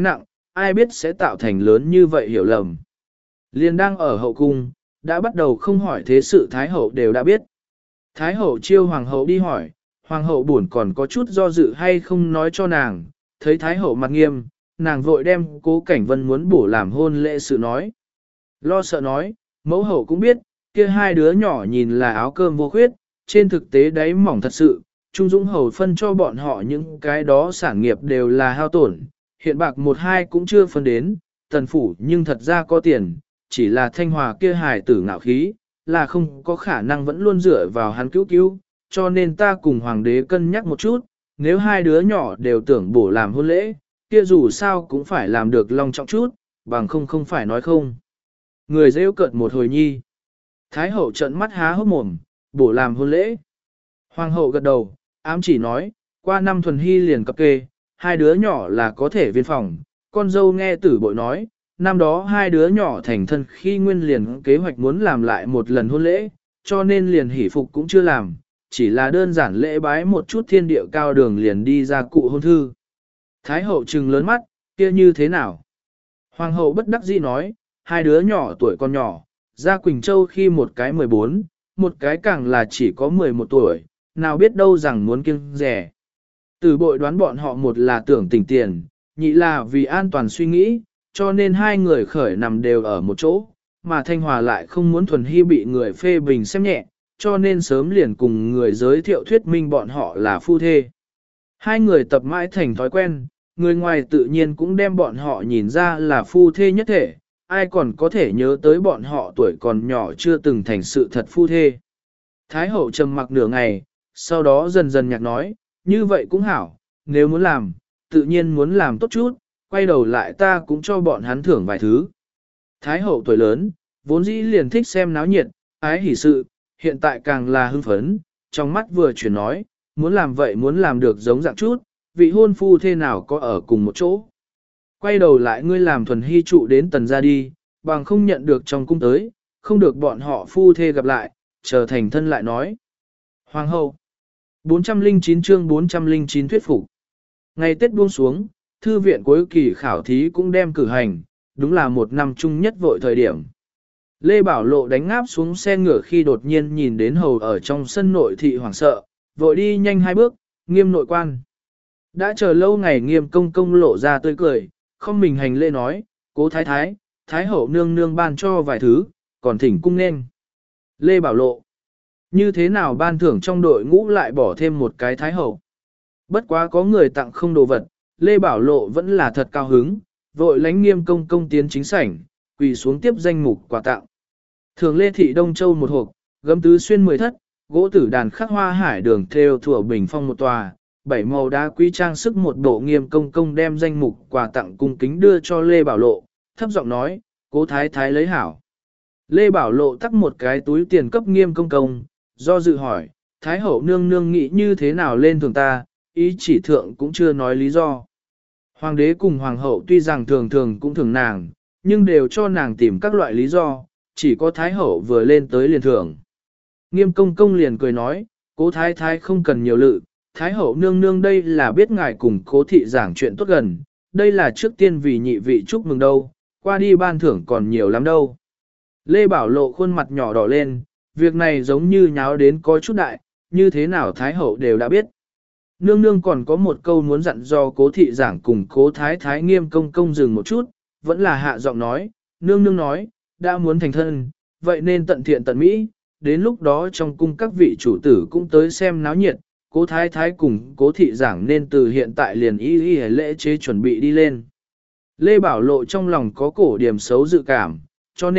ai biết sẽ tạo thành lớn như vậy hiểu lầm. Liên đang ở hậu cung, đã bắt đầu không hỏi thế sự Thái hậu đều đã biết. Thái hậu chiêu hoàng hậu đi hỏi, hoàng hậu buồn còn có chút do dự hay không nói cho nàng, thấy Thái hậu mặt nghiêm, nàng vội đem Cố Cảnh Vân muốn bổ làm hôn lễ sự nói. Lo sợ nói, mẫu hậu cũng biết, kia hai đứa nhỏ nhìn là áo cơm vô khuyết, trên thực tế đáy mỏng thật sự, Trung Dũng hầu phân cho bọn họ những cái đó sản nghiệp đều là hao tổn, hiện bạc một hai cũng chưa phân đến, tần phủ nhưng thật ra có tiền, chỉ là Thanh Hòa kia hài tử ngạo khí, là không có khả năng vẫn luôn dựa vào hắn cứu cứu, cho nên ta cùng hoàng đế cân nhắc một chút, nếu hai đứa nhỏ đều tưởng bổ làm hôn lễ, kia dù sao cũng phải làm được long trọng chút, bằng không phải nói không. Người rêu cợt một hồi nhi. Thái hậu trợn mắt há hốc mồm, bổ làm hôn lễ. Hoàng hậu gật đầu, ám chỉ nói, qua năm thuần hy liền cập kê, hai đứa nhỏ là có thể viên phòng, con dâu nghe tử bội nói, năm đó hai đứa nhỏ thành thân khi nguyên liền kế hoạch muốn làm lại một lần hôn lễ, cho nên liền hỷ phục cũng chưa làm, chỉ là đơn giản lễ bái một chút thiên địa cao đường liền đi ra cụ hôn thư. Thái hậu trừng lớn mắt, kia như thế nào? Hoàng hậu bất đắc dĩ nói, hai đứa nhỏ tuổi con nhỏ, ra Quỳnh Châu khi một cái 14, một cái càng là chỉ có 11 tuổi, nào biết đâu rằng muốn kiêng rẻ. Tử bội đoán bọn họ một là tưởng tỉnh tiền, nhị là vì an toàn suy nghĩ, cho nên hai người khởi nằm đều ở một chỗ, mà Thanh Hòa lại không muốn thuần hy bị người phê bình xem nhẹ, cho nên sớm liền cùng người giới thiệu thuyết minh bọn họ là phu thê. Hai người tập mãi thành thói quen, người ngoài tự nhiên cũng đem bọn họ nhìn ra là phu thê nhất thể, ai còn có thể nhớ tới bọn họ tuổi còn nhỏ chưa từng thành sự thật phu thê. Thái hậu trầm mặc nửa ngày, sau đó dần dần nhạc nói, như vậy cũng hảo, nếu muốn làm, tự nhiên muốn làm tốt chút, quay đầu lại ta cũng cho bọn hắn thưởng vài thứ. Thái hậu tuổi lớn, vốn dĩ liền thích xem náo nhiệt, ái hỷ sự, hiện tại càng là hưng phấn, trong mắt vừa chuyển nói, muốn làm vậy muốn làm được giống dạng chút, vị hôn phu thế nào có ở cùng một chỗ. Quay đầu lại ngươi làm thuần hy trụ đến tần ra đi, bằng không nhận được trong cung tới, không được bọn họ phu thê gặp lại, trở thành thân lại nói. Hoàng hậu 409 chương 409 thuyết phục. Ngày Tết buông xuống, thư viện cuối kỳ khảo thí cũng đem cử hành, đúng là một năm chung nhất vội thời điểm. Lê Bảo Lộ đánh ngáp xuống xe ngựa khi đột nhiên nhìn đến hầu ở trong sân nội thị hoảng sợ, vội đi nhanh hai bước, Nghiêm nội quan. Đã chờ lâu ngày Nghiêm công công lộ ra tươi cười, không mình hành lễ nói, cố thái thái, thái hậu nương nương ban cho vài thứ, còn thỉnh cung nên. Lê Bảo Lộ, như thế nào ban thưởng trong đội ngũ lại bỏ thêm một cái thái hậu. Bất quá có người tặng không đồ vật, Lê Bảo Lộ vẫn là thật cao hứng, vội lánh Nghiêm công công tiến chính sảnh, quỳ xuống tiếp danh mục quà tặng. Thường Lê Thị Đông Châu một hộp, gấm tứ xuyên 10 thất, gỗ tử đàn khắc hoa hải đường theo thủa bình phong một tòa, 7 màu đá quý trang sức một bộ. Nghiêm công công đem danh mục quà tặng cung kính đưa cho Lê Bảo Lộ, thấp giọng nói, cố thái thái lấy hảo. Lê Bảo Lộ tắc một cái túi tiền cấp Nghiêm công công, do dự hỏi, thái hậu nương nương nghĩ như thế nào lên thường ta, ý chỉ thượng cũng chưa nói lý do. Hoàng đế cùng hoàng hậu tuy rằng thường thường cũng thường nàng, nhưng đều cho nàng tìm các loại lý do, chỉ có thái hậu vừa lên tới liền thưởng. Nghiêm công công liền cười nói, cố thái thái không cần nhiều lự, thái hậu nương nương đây là biết ngài cùng cố thị giảng chuyện tốt gần, đây là trước tiên vì nhị vị chúc mừng đâu, qua đi ban thưởng còn nhiều lắm đâu. Lê Bảo Lộ khuôn mặt nhỏ đỏ lên, việc này giống như nháo đến có chút đại, như thế nào thái hậu đều đã biết. Nương nương còn có một câu muốn dặn do cố thị giảng cùng cố thái thái. Nghiêm công công dừng một chút, vẫn là hạ giọng nói, nương nương nói, đã muốn thành thân, vậy nên tận thiện tận mỹ, đến lúc đó trong cung các vị chủ tử cũng tới xem náo nhiệt, cố thái thái cùng cố thị giảng nên từ hiện tại liền y lễ chế chuẩn bị đi lên. Lê Bảo Lộ trong lòng có cổ điểm xấu dự cảm, cho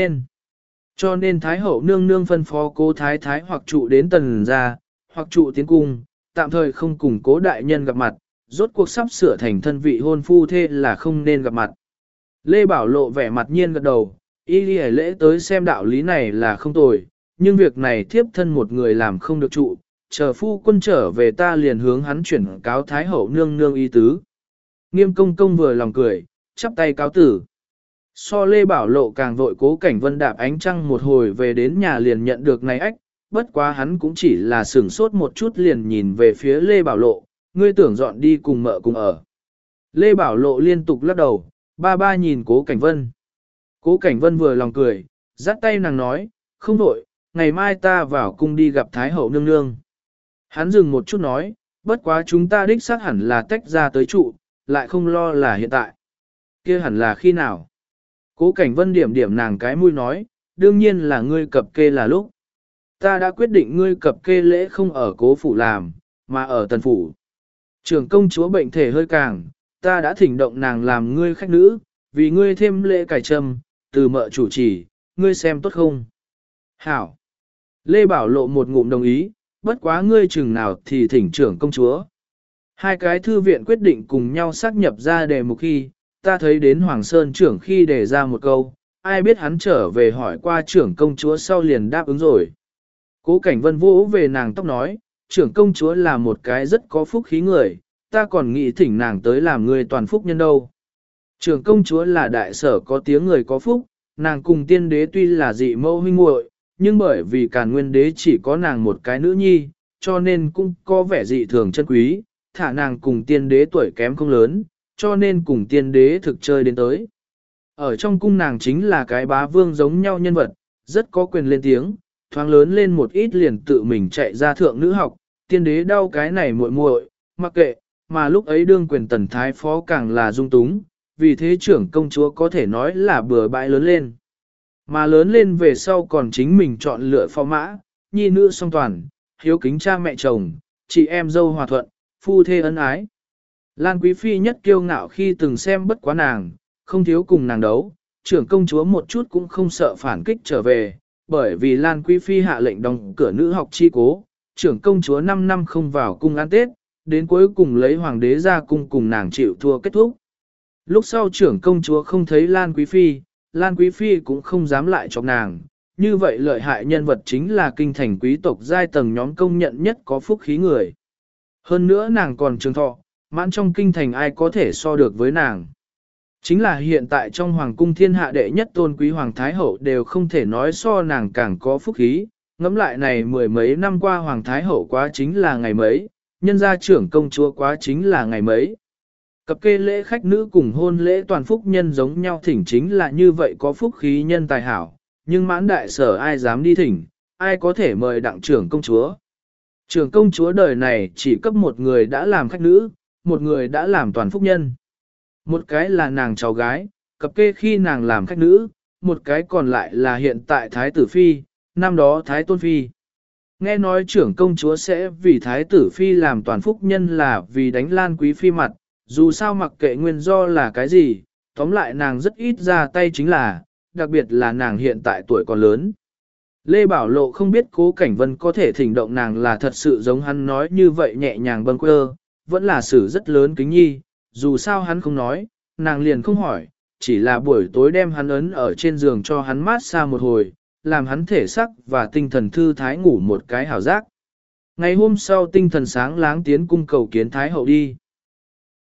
nên thái hậu nương nương phân phó cố thái thái hoặc trụ đến tần gia, hoặc trụ tiến cung, tạm thời không cùng cố đại nhân gặp mặt, rốt cuộc sắp sửa thành thân vị hôn phu thê là không nên gặp mặt. Lê Bảo Lộ vẻ mặt nhiên gật đầu, y lễ tới xem đạo lý này là không tồi, nhưng việc này thiếp thân một người làm không được trụ, chờ phu quân trở về ta liền hướng hắn chuyển cáo thái hậu nương nương y tứ. Nghiêm công công vừa lòng cười, chắp tay cáo tử. So Lê Bảo Lộ càng vội Cố Cảnh Vân đạp ánh trăng một hồi về đến nhà liền nhận được này ách, bất quá hắn cũng chỉ là sửng sốt một chút liền nhìn về phía Lê Bảo Lộ, ngươi tưởng dọn đi cùng mợ cùng ở. Lê Bảo Lộ liên tục lắc đầu, Ba ba nhìn Cố Cảnh Vân. Cố Cảnh Vân vừa lòng cười, dắt tay nàng nói, không đổi, ngày mai ta vào cung đi gặp Thái hậu nương nương. Hắn dừng một chút nói, bất quá chúng ta đích xác hẳn là tách ra tới trụ, lại không lo là hiện tại. Kia hẳn là khi nào? Cố Cảnh Vân điểm điểm nàng cái mũi nói, đương nhiên là ngươi cập kê là lúc. Ta đã quyết định ngươi cập kê lễ không ở Cố phủ làm, mà ở Tần phủ. Trưởng công chúa bệnh thể hơi càng, ta đã thỉnh động nàng làm ngươi khách nữ, vì ngươi thêm lễ cải trâm, từ mợ chủ trì, ngươi xem tốt không? Hảo! Lê Bảo Lộ một ngụm đồng ý, bất quá ngươi chừng nào thì thỉnh trưởng công chúa. Hai cái thư viện quyết định cùng nhau xác nhập ra đề mục khi, ta thấy đến Hoàng Sơn trưởng khi đề ra một câu, ai biết hắn trở về hỏi qua trưởng công chúa sau liền đáp ứng rồi. Cố Cảnh Vân vỗ về nàng tóc nói, trưởng công chúa là một cái rất có phúc khí người, ta còn nghĩ thỉnh nàng tới làm người toàn phúc nhân đâu. Trưởng công chúa là đại sở có tiếng người có phúc, nàng cùng tiên đế tuy là dị mẫu huynh muội, nhưng bởi vì Càn Nguyên đế chỉ có nàng một cái nữ nhi, cho nên cũng có vẻ dị thường chân quý, thả nàng cùng tiên đế tuổi kém không lớn, cho nên cùng tiên đế thực chơi đến tới. Ở trong cung nàng chính là cái bá vương giống nhau nhân vật, rất có quyền lên tiếng, thoáng lớn lên một ít liền tự mình chạy ra thượng nữ học, tiên đế đau cái này muội muội, mặc kệ, mà lúc ấy đương quyền tần thái phó càng là dung túng, vì thế trưởng công chúa có thể nói là bừa bãi lớn lên. Mà lớn lên về sau còn chính mình chọn lựa phò mã, nhi nữ song toàn, hiếu kính cha mẹ chồng, chị em dâu hòa thuận, phu thê ân ái. Lan Quý Phi nhất kiêu ngạo khi từng xem bất quá nàng, không thiếu cùng nàng đấu, trưởng công chúa một chút cũng không sợ phản kích trở về, bởi vì Lan Quý Phi hạ lệnh đóng cửa nữ học chi cố, trưởng công chúa 5 năm không vào cung ăn Tết, đến cuối cùng lấy hoàng đế ra cung cùng nàng chịu thua kết thúc. Lúc sau trưởng công chúa không thấy Lan Quý Phi cũng không dám lại chọc nàng, như vậy lợi hại nhân vật chính là kinh thành quý tộc giai tầng nhóm công nhận nhất có phúc khí người. Hơn nữa nàng còn trường thọ, mãn trong kinh thành ai có thể so được với nàng. Chính là hiện tại trong hoàng cung thiên hạ đệ nhất tôn quý hoàng thái hậu đều không thể nói so nàng càng có phúc khí, ngẫm lại này mười mấy năm qua hoàng thái hậu quá chính là ngày mấy, nhân gia trưởng công chúa quá chính là ngày mấy. Cập kê lễ khách nữ cùng hôn lễ toàn phúc nhân giống nhau thỉnh chính là như vậy có phúc khí nhân tài hảo, nhưng mãn đại sở ai dám đi thỉnh, ai có thể mời đặng trưởng công chúa. Trưởng công chúa đời này chỉ cấp một người đã làm khách nữ, một người đã làm toàn phúc nhân. Một cái là nàng cháu gái, cập kê khi nàng làm khách nữ, một cái còn lại là hiện tại Thái tử Phi, năm đó Thái Tôn Phi. Nghe nói trưởng công chúa sẽ vì Thái tử Phi làm toàn phúc nhân là vì đánh Lan Quý Phi mặt, dù sao mặc kệ nguyên do là cái gì, tóm lại nàng rất ít ra tay chính là, đặc biệt là nàng hiện tại tuổi còn lớn. Lê Bảo Lộ không biết Cố Cảnh Vân có thể thỉnh động nàng là thật sự giống hắn nói như vậy nhẹ nhàng bâng quơ, vẫn là sự rất lớn kính nhi, dù sao hắn không nói, nàng liền không hỏi, chỉ là buổi tối đem hắn ấn ở trên giường cho hắn mát xa một hồi, làm hắn thể sắc và tinh thần thư thái ngủ một cái hảo giác. Ngày hôm sau tinh thần sáng láng tiến cung cầu kiến Thái hậu đi.